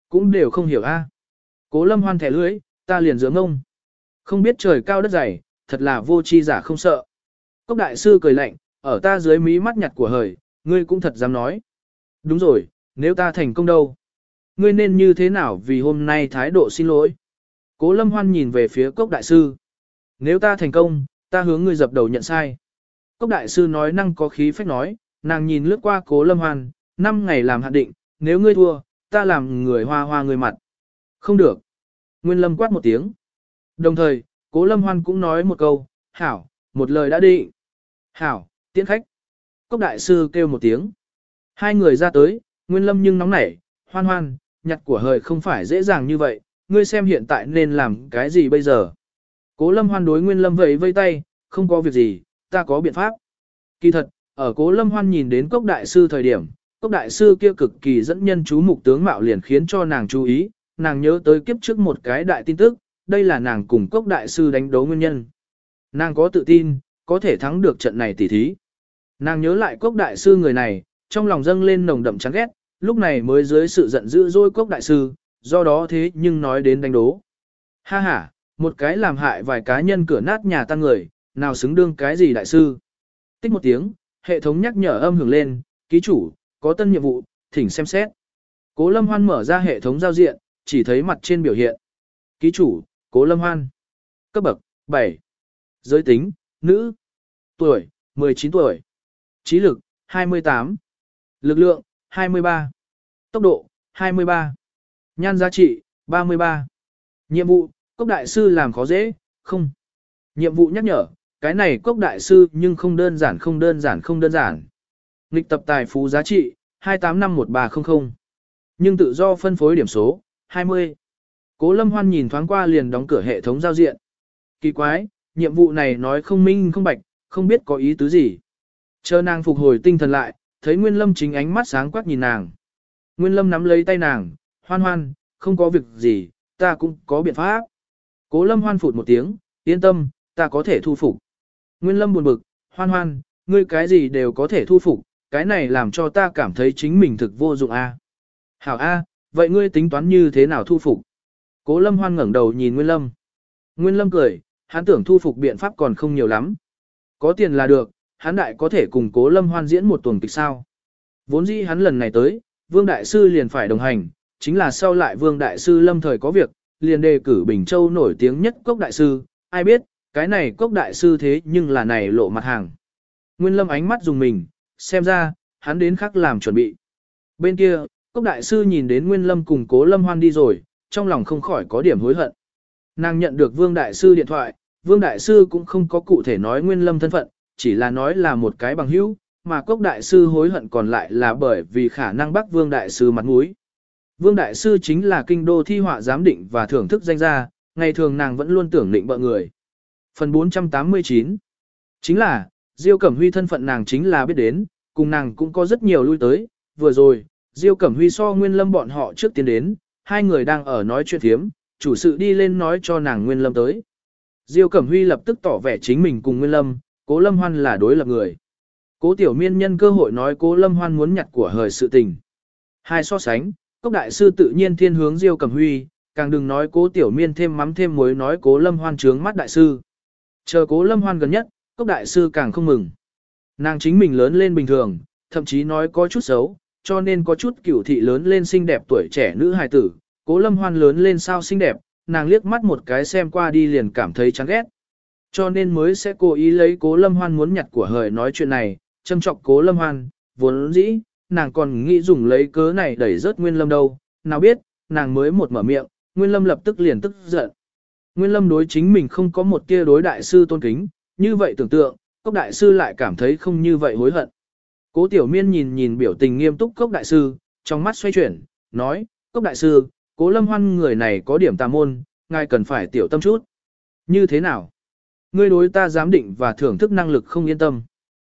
Cũng đều không hiểu a. Cố Lâm Hoan thẻ lưỡi, ta liền dướng ông. Không biết trời cao đất dày, thật là vô tri giả không sợ. Cốc đại sư cười lạnh, ở ta dưới mí mắt nhặt của hời, ngươi cũng thật dám nói. Đúng rồi, nếu ta thành công đâu? Ngươi nên như thế nào vì hôm nay thái độ xin lỗi? Cố Lâm Hoan nhìn về phía Cốc đại sư. Nếu ta thành công, ta hướng ngươi dập đầu nhận sai. Cốc đại sư nói năng có khí phách nói, nàng nhìn lướt qua Cố Lâm Hoan, năm ngày làm hạn định, nếu ngươi thua, ta làm người hoa hoa người mặt. Không được. Nguyên Lâm quát một tiếng. Đồng thời, Cố Lâm Hoan cũng nói một câu, hảo, một lời đã định. Hảo, tiễn khách. Cốc đại sư kêu một tiếng. Hai người ra tới, Nguyên Lâm nhưng nóng nảy, Hoan Hoan, nhặt của hời không phải dễ dàng như vậy, ngươi xem hiện tại nên làm cái gì bây giờ. Cố Lâm Hoan đối Nguyên Lâm vẫy vây tay, không có việc gì, ta có biện pháp. Kỳ thật, ở Cố Lâm Hoan nhìn đến Cốc đại sư thời điểm, Cốc đại sư kia cực kỳ dẫn nhân chú mục tướng mạo liền khiến cho nàng chú ý, nàng nhớ tới kiếp trước một cái đại tin tức, đây là nàng cùng Cốc đại sư đánh đấu nguyên nhân. Nàng có tự tin, có thể thắng được trận này tỉ thí. Nàng nhớ lại Cốc đại sư người này, trong lòng dâng lên nồng đậm chán ghét, lúc này mới dưới sự giận dữ dỗi Cốc đại sư, do đó thế nhưng nói đến đánh đố. Ha ha, một cái làm hại vài cá nhân cửa nát nhà tan người, nào xứng đương cái gì đại sư. Tích một tiếng, hệ thống nhắc nhở âm hưởng lên, ký chủ, có tân nhiệm vụ, thỉnh xem xét. Cố Lâm Hoan mở ra hệ thống giao diện, chỉ thấy mặt trên biểu hiện. Ký chủ, Cố Lâm Hoan. Cấp bậc, bảy. Giới tính, nữ. Tuổi, mười chín tuổi. Trí lực, hai mươi tám. Lực lượng, hai mươi ba. Tốc độ, hai mươi ba. Nhan giá trị, ba mươi ba. Nhiệm vụ, Cốc đại sư làm khó dễ, không. Nhiệm vụ nhắc nhở, cái này Cốc đại sư nhưng không đơn giản không đơn giản không đơn giản. Nghịch tập tài phú giá trị, hai tám năm một ba không không. Nhưng tự do phân phối điểm số, hai mươi. Cố Lâm Hoan nhìn thoáng qua liền đóng cửa hệ thống giao diện. Kỳ quái, nhiệm vụ này nói không minh không bạch, không biết có ý tứ gì. Chờ nàng phục hồi tinh thần lại, thấy Nguyên Lâm chính ánh mắt sáng quắc nhìn nàng. Nguyên Lâm nắm lấy tay nàng, Hoan Hoan, không có việc gì, ta cũng có biện pháp. Cố Lâm Hoan phụt một tiếng, yên tâm, ta có thể thu phục. Nguyên Lâm buồn bực, Hoan Hoan, ngươi cái gì đều có thể thu phục, cái này làm cho ta cảm thấy chính mình thực vô dụng a. Hảo a, vậy ngươi tính toán như thế nào thu phục? Cố Lâm Hoan ngẩng đầu nhìn Nguyên Lâm. Nguyên Lâm cười, hắn tưởng thu phục biện pháp còn không nhiều lắm. Có tiền là được, hắn đại có thể cùng Cố Lâm Hoan diễn một tuần kịch sao. Vốn dĩ hắn lần này tới, Vương Đại Sư liền phải đồng hành, chính là sau lại Vương Đại Sư lâm thời có việc, liền đề cử Bình Châu nổi tiếng nhất Cốc Đại Sư, ai biết, cái này Cốc Đại Sư thế nhưng là này lộ mặt hàng. Nguyên Lâm ánh mắt dùng mình, xem ra, hắn đến khắc làm chuẩn bị. Bên kia, Cốc Đại Sư nhìn đến Nguyên Lâm cùng Cố Lâm Hoan đi rồi, trong lòng không khỏi có điểm hối hận. Nàng nhận được Vương Đại Sư điện thoại, Vương Đại Sư cũng không có cụ thể nói Nguyên Lâm thân phận, chỉ là nói là một cái bằng hữu, mà Cốc Đại Sư hối hận còn lại là bởi vì khả năng bắt Vương Đại Sư mặt mũi. Vương Đại Sư chính là kinh đô thi họa giám định và thưởng thức danh gia, ngày thường nàng vẫn luôn tưởng định bợ người. Phần bốn trăm tám mươi chín chính là, Diêu Cẩm Huy thân phận nàng chính là biết đến, cùng nàng cũng có rất nhiều lui tới, vừa rồi, Diêu Cẩm Huy so Nguyên Lâm bọn họ trước tiến đến, hai người đang ở nói chuyện thiếm, chủ sự đi lên nói cho nàng Nguyên Lâm tới. Diêu Cẩm Huy lập tức tỏ vẻ chính mình cùng Nguyên Lâm, Cố Lâm Hoan là đối lập người. Cố Tiểu Miên nhân cơ hội nói Cố Lâm Hoan muốn nhặt của hời sự tình. Hai so sánh, Cốc Đại Sư tự nhiên thiên hướng Diêu Cẩm Huy, càng đừng nói Cố Tiểu Miên thêm mắm thêm muối nói Cố Lâm Hoan trướng mắt Đại Sư. Chờ Cố Lâm Hoan gần nhất, Cốc Đại Sư càng không mừng. Nàng chính mình lớn lên bình thường, thậm chí nói có chút xấu, cho nên có chút cửu thị lớn lên xinh đẹp tuổi trẻ nữ hài tử. Cố Lâm Hoan lớn lên sao xinh đẹp, nàng liếc mắt một cái xem qua đi liền cảm thấy chán ghét. Cho nên mới sẽ cố ý lấy Cố Lâm Hoan muốn nhặt của hời nói chuyện này, châm chọc Cố Lâm Hoan, vốn dĩ, nàng còn nghĩ dùng lấy cớ này đẩy rớt Nguyên Lâm đâu, nào biết, nàng mới một mở miệng, Nguyên Lâm lập tức liền tức giận. Nguyên Lâm đối chính mình không có một tia đối đại sư tôn kính, như vậy tưởng tượng, Cốc Đại Sư lại cảm thấy không như vậy hối hận. Cố Tiểu Miên nhìn nhìn biểu tình nghiêm túc Cốc Đại Sư, trong mắt xoay chuyển, nói, Cốc Đại Sư, Cố Lâm Hoan người này có điểm tà môn, ngài cần phải tiểu tâm chút. Như thế nào? Ngươi đối ta giám định và thưởng thức năng lực không yên tâm.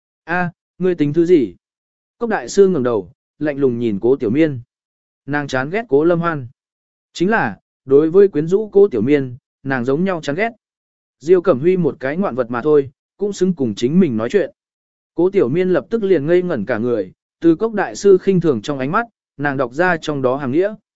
A, ngươi tính thứ gì? Cốc Đại Sư ngẩng đầu, lạnh lùng nhìn Cố Tiểu Miên. Nàng chán ghét Cố Lâm Hoan. Chính là, đối với quyến rũ Cố Tiểu Miên, nàng giống nhau chán ghét. Diêu Cẩm Huy một cái ngoạn vật mà thôi, cũng xứng cùng chính mình nói chuyện. Cố Tiểu Miên lập tức liền ngây ngẩn cả người, từ Cốc Đại Sư khinh thường trong ánh mắt, nàng đọc ra trong đó hàng nghĩa.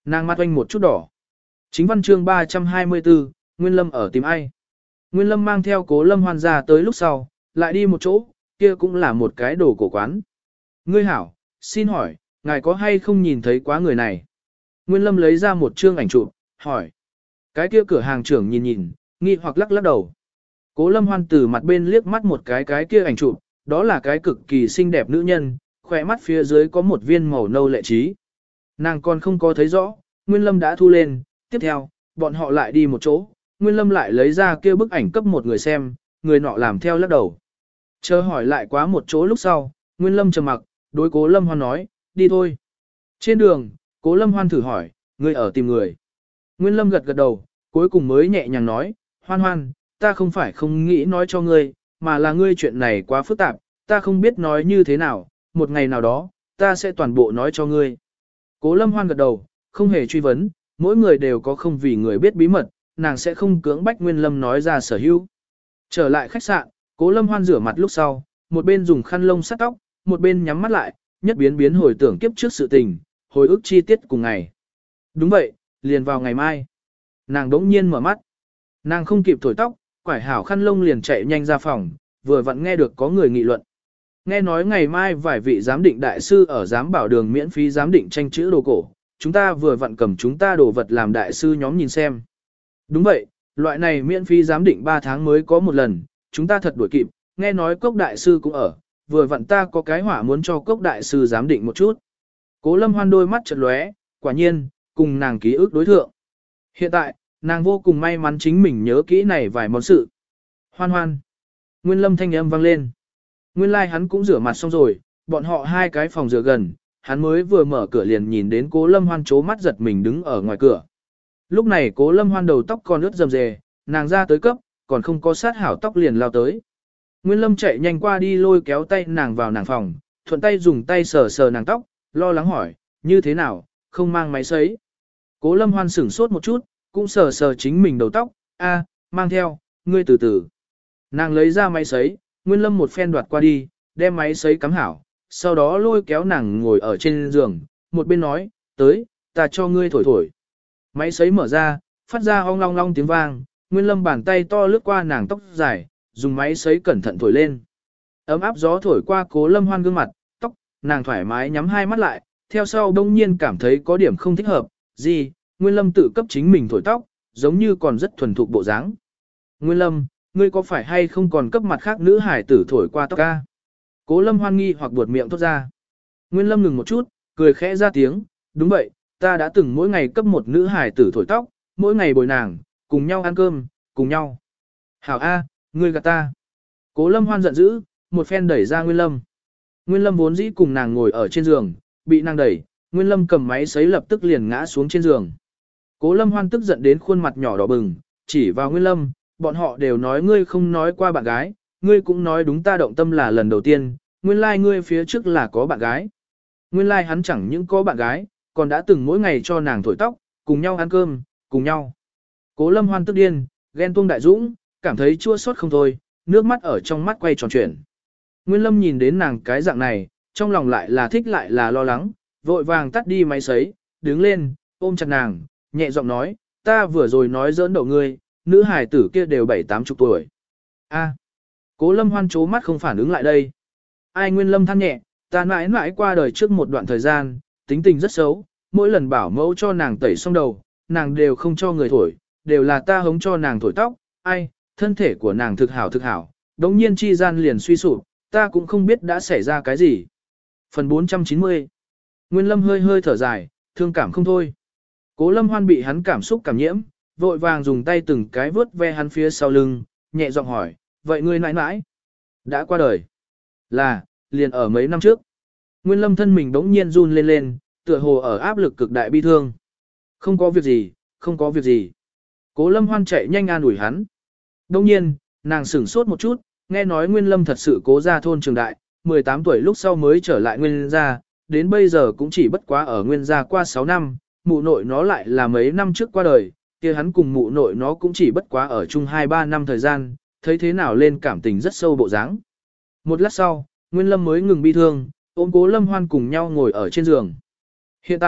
Nàng mắt oanh một chút đỏ. Chính văn chương ba trăm hai mươi tư, Nguyên Lâm ở tìm ai. Nguyên Lâm mang theo Cố Lâm Hoan ra tới lúc sau, lại đi một chỗ, kia cũng là một cái đồ cổ quán. Ngươi hảo, xin hỏi, ngài có hay không nhìn thấy quá người này? Nguyên Lâm lấy ra một chương ảnh chụp, hỏi. Cái kia cửa hàng trưởng nhìn nhìn, nghi hoặc lắc lắc đầu. Cố Lâm Hoan từ mặt bên liếc mắt một cái cái kia ảnh chụp, đó là cái cực kỳ xinh đẹp nữ nhân, khỏe mắt phía dưới có một viên màu nâu lệ trí. Nàng còn không có thấy rõ, Nguyên Lâm đã thu lên, tiếp theo, bọn họ lại đi một chỗ, Nguyên Lâm lại lấy ra kia bức ảnh cấp một người xem, người nọ làm theo lắc đầu. Chờ hỏi lại quá một chỗ lúc sau, Nguyên Lâm trầm mặc, đối Cố Lâm Hoan nói, đi thôi. Trên đường, Cố Lâm Hoan thử hỏi, ngươi ở tìm người. Nguyên Lâm gật gật đầu, cuối cùng mới nhẹ nhàng nói, Hoan Hoan, ta không phải không nghĩ nói cho ngươi, mà là ngươi chuyện này quá phức tạp, ta không biết nói như thế nào, một ngày nào đó, ta sẽ toàn bộ nói cho ngươi. Cố Lâm Hoan gật đầu, không hề truy vấn, mỗi người đều có không vì người biết bí mật, nàng sẽ không cưỡng bách Nguyên Lâm nói ra sở hữu. Trở lại khách sạn, Cố Lâm Hoan rửa mặt lúc sau, một bên dùng khăn lông sát tóc, một bên nhắm mắt lại, nhất biến biến hồi tưởng kiếp trước sự tình, hồi ức chi tiết cùng ngày. Đúng vậy, liền vào ngày mai. Nàng đống nhiên mở mắt. Nàng không kịp thổi tóc, quải hảo khăn lông liền chạy nhanh ra phòng, vừa vặn nghe được có người nghị luận. Nghe nói ngày mai vài vị giám định đại sư ở giám bảo đường miễn phí giám định tranh chữ đồ cổ, chúng ta vừa vặn cầm chúng ta đồ vật làm đại sư nhóm nhìn xem. Đúng vậy, loại này miễn phí giám định ba tháng mới có một lần, chúng ta thật đuổi kịp, nghe nói cốc đại sư cũng ở, vừa vặn ta có cái hỏa muốn cho cốc đại sư giám định một chút. Cố Lâm Hoan đôi mắt chợt lóe, quả nhiên, cùng nàng ký ức đối thượng. Hiện tại, nàng vô cùng may mắn chính mình nhớ kỹ này vài món sự. Hoan Hoan. Nguyên Lâm thanh âm vang lên. Nguyên lai like hắn cũng rửa mặt xong rồi, bọn họ hai cái phòng rửa gần, hắn mới vừa mở cửa liền nhìn đến Cố Lâm Hoan chố mắt giật mình đứng ở ngoài cửa. Lúc này Cố Lâm Hoan đầu tóc còn ướt rầm rề, nàng ra tới cấp, còn không có sát hảo tóc liền lao tới. Nguyên Lâm chạy nhanh qua đi lôi kéo tay nàng vào nàng phòng, thuận tay dùng tay sờ sờ nàng tóc, lo lắng hỏi, như thế nào, không mang máy sấy. Cố Lâm Hoan sửng sốt một chút, cũng sờ sờ chính mình đầu tóc, a, mang theo, ngươi từ từ. Nàng lấy ra máy sấy, Nguyên Lâm một phen đoạt qua đi, đem máy sấy cắm hảo, sau đó lôi kéo nàng ngồi ở trên giường, một bên nói, tới, ta cho ngươi thổi thổi. Máy sấy mở ra, phát ra ong long long tiếng vang, Nguyên Lâm bàn tay to lướt qua nàng tóc dài, dùng máy sấy cẩn thận thổi lên. Ấm áp gió thổi qua Cố Lâm Hoan gương mặt, tóc, nàng thoải mái nhắm hai mắt lại, theo sau đông nhiên cảm thấy có điểm không thích hợp, gì, Nguyên Lâm tự cấp chính mình thổi tóc, giống như còn rất thuần thục bộ dáng. Nguyên Lâm, ngươi có phải hay không còn cấp mặt khác nữ hải tử thổi qua tóc ca? Cố Lâm Hoan nghi hoặc buột miệng thốt ra. Nguyên Lâm ngừng một chút, cười khẽ ra tiếng, đúng vậy, ta đã từng mỗi ngày cấp một nữ hải tử thổi tóc, mỗi ngày bồi nàng, cùng nhau ăn cơm, cùng nhau. Hảo A, ngươi gạt ta. Cố Lâm Hoan giận dữ, một phen đẩy ra Nguyên Lâm. Nguyên Lâm vốn dĩ cùng nàng ngồi ở trên giường, bị nàng đẩy, Nguyên Lâm cầm máy sấy lập tức liền ngã xuống trên giường. Cố Lâm Hoan tức giận đến khuôn mặt nhỏ đỏ bừng, chỉ vào Nguyên Lâm, bọn họ đều nói ngươi không nói qua bạn gái, ngươi cũng nói đúng ta động tâm là lần đầu tiên, nguyên lai like ngươi phía trước là có bạn gái. Nguyên lai like hắn chẳng những có bạn gái, còn đã từng mỗi ngày cho nàng thổi tóc, cùng nhau ăn cơm, cùng nhau. Cố Lâm Hoan tức điên, ghen tuông đại dũng, cảm thấy chua xót không thôi, nước mắt ở trong mắt quay tròn chuyển. Nguyên Lâm nhìn đến nàng cái dạng này, trong lòng lại là thích lại là lo lắng, vội vàng tắt đi máy sấy, đứng lên, ôm chặt nàng, nhẹ giọng nói, ta vừa rồi nói giỡn đậu ngươi, nữ hài tử kia đều bảy tám chục tuổi. A. Cố Lâm Hoan chố mắt không phản ứng lại đây. Ai Nguyên Lâm than nhẹ, ta mãi mãi qua đời trước một đoạn thời gian, tính tình rất xấu, mỗi lần bảo mẫu cho nàng tẩy xong đầu, nàng đều không cho người thổi, đều là ta hống cho nàng thổi tóc, ai, thân thể của nàng thực hảo thực hảo, đống nhiên chi gian liền suy sụp, ta cũng không biết đã xảy ra cái gì. Phần bốn trăm chín mươi. Nguyên Lâm hơi hơi thở dài, thương cảm không thôi. Cố Lâm Hoan bị hắn cảm xúc cảm nhiễm, vội vàng dùng tay từng cái vướt ve hắn phía sau lưng, nhẹ giọng hỏi, vậy ngươi nãi nãi đã qua đời? Là, liền ở mấy năm trước. Nguyên Lâm thân mình đống nhiên run lên lên, tựa hồ ở áp lực cực đại bi thương. Không có việc gì, không có việc gì. Cố Lâm Hoan chạy nhanh an ủi hắn. Đống nhiên, nàng sửng sốt một chút, nghe nói Nguyên Lâm thật sự cố ra thôn Trường Đại, mười tám tuổi lúc sau mới trở lại Nguyên gia, đến bây giờ cũng chỉ bất quá ở Nguyên gia qua sáu năm, mụ nội nó lại là mấy năm trước qua đời, kia hắn cùng mụ nội nó cũng chỉ bất quá ở chung hai ba năm thời gian, thấy thế nào lên cảm tình rất sâu bộ dáng. Một lát sau, Nguyên Lâm mới ngừng bi thương, ôm Cố Lâm Hoan cùng nhau ngồi ở trên giường. Hiện tại,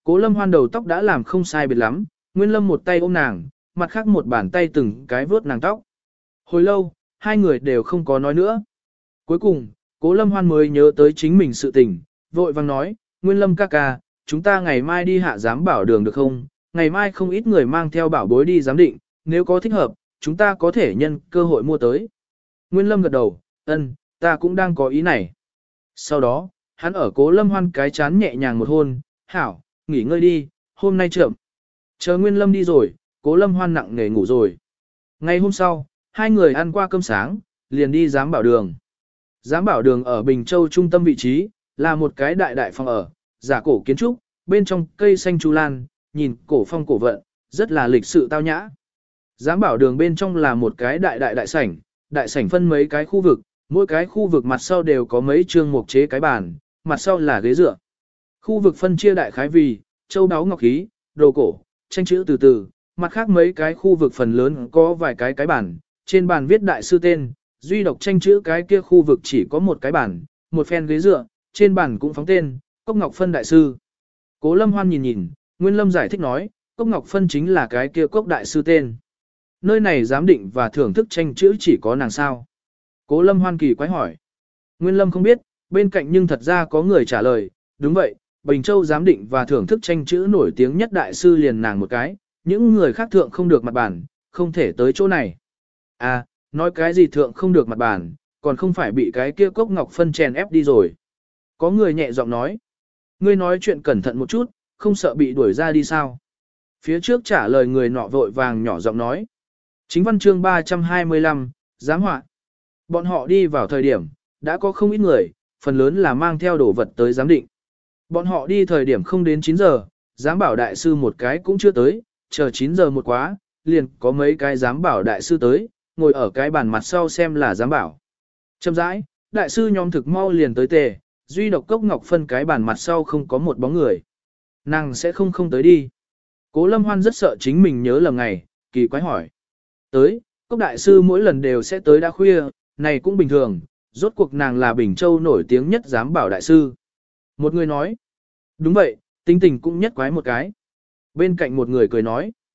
Cố Lâm Hoan đầu tóc đã làm không sai biệt lắm, Nguyên Lâm một tay ôm nàng, mặt khác một bàn tay từng cái vớt nàng tóc. Hồi lâu, hai người đều không có nói nữa. Cuối cùng, Cố Lâm Hoan mới nhớ tới chính mình sự tình, vội vang nói, Nguyên Lâm ca ca, chúng ta ngày mai đi hạ giám bảo đường được không? Ngày mai không ít người mang theo bảo bối đi giám định, nếu có thích hợp, chúng ta có thể nhân cơ hội mua tới. Nguyên Lâm gật đầu, ân, ta cũng đang có ý này. Sau đó, hắn ở Cố Lâm Hoan cái chán nhẹ nhàng một hôn, hảo, nghỉ ngơi đi, hôm nay chậm. Chờ Nguyên Lâm đi rồi, Cố Lâm Hoan nặng nề ngủ rồi. Ngày hôm sau, hai người ăn qua cơm sáng, liền đi giám bảo đường. Giám bảo đường ở Bình Châu trung tâm vị trí, là một cái đại đại phòng ở, giả cổ kiến trúc, bên trong cây xanh chu lan, nhìn cổ phong cổ vận, rất là lịch sự tao nhã. Giám bảo đường bên trong là một cái đại đại đại sảnh, đại sảnh phân mấy cái khu vực, mỗi cái khu vực mặt sau đều có mấy chương mục chế cái bàn, mặt sau là ghế dựa. Khu vực phân chia đại khái vì, châu đáo ngọc khí, đồ cổ, tranh chữ từ từ, mặt khác mấy cái khu vực phần lớn có vài cái cái bàn, trên bàn viết đại sư tên, duy độc tranh chữ cái kia khu vực chỉ có một cái bàn, một phen ghế dựa, trên bàn cũng phóng tên, Cốc Ngọc Phân đại sư. Cố Lâm Hoan nhìn nhìn, Nguyên Lâm giải thích nói, Cốc Ngọc Phân chính là cái kia Cốc đại sư tên. Nơi này giám định và thưởng thức tranh chữ chỉ có nàng sao. Cố Lâm Hoan kỳ quái hỏi. Nguyên Lâm không biết, bên cạnh nhưng thật ra có người trả lời, đúng vậy, Bình Châu giám định và thưởng thức tranh chữ nổi tiếng nhất đại sư liền nàng một cái, những người khác thượng không được mặt bản, không thể tới chỗ này. À, nói cái gì thượng không được mặt bản, còn không phải bị cái kia Cốc Ngọc Phân chèn ép đi rồi. Có người nhẹ giọng nói, ngươi nói chuyện cẩn thận một chút, không sợ bị đuổi ra đi sao. Phía trước trả lời người nọ vội vàng nhỏ giọng nói. Chính văn chương ba trăm hai mươi lăm, giám họa. Bọn họ đi vào thời điểm, đã có không ít người, phần lớn là mang theo đồ vật tới giám định. Bọn họ đi thời điểm không đến chín giờ, giám bảo đại sư một cái cũng chưa tới, chờ chín giờ một quá, liền có mấy cái giám bảo đại sư tới, ngồi ở cái bàn mặt sau xem là giám bảo. Chậm rãi, đại sư nhóm thực mau liền tới tề, duy độc Cốc Ngọc Phân cái bàn mặt sau không có một bóng người. Nàng sẽ không không tới đi. Cố Lâm Hoan rất sợ chính mình nhớ lầm ngày, kỳ quái hỏi. Tới, Cốc đại sư mỗi lần đều sẽ tới đã khuya, này cũng bình thường, rốt cuộc nàng là Bình Châu nổi tiếng nhất giám bảo đại sư. Một người nói, đúng vậy, tính tình cũng nhất quái một cái. Bên cạnh một người cười nói,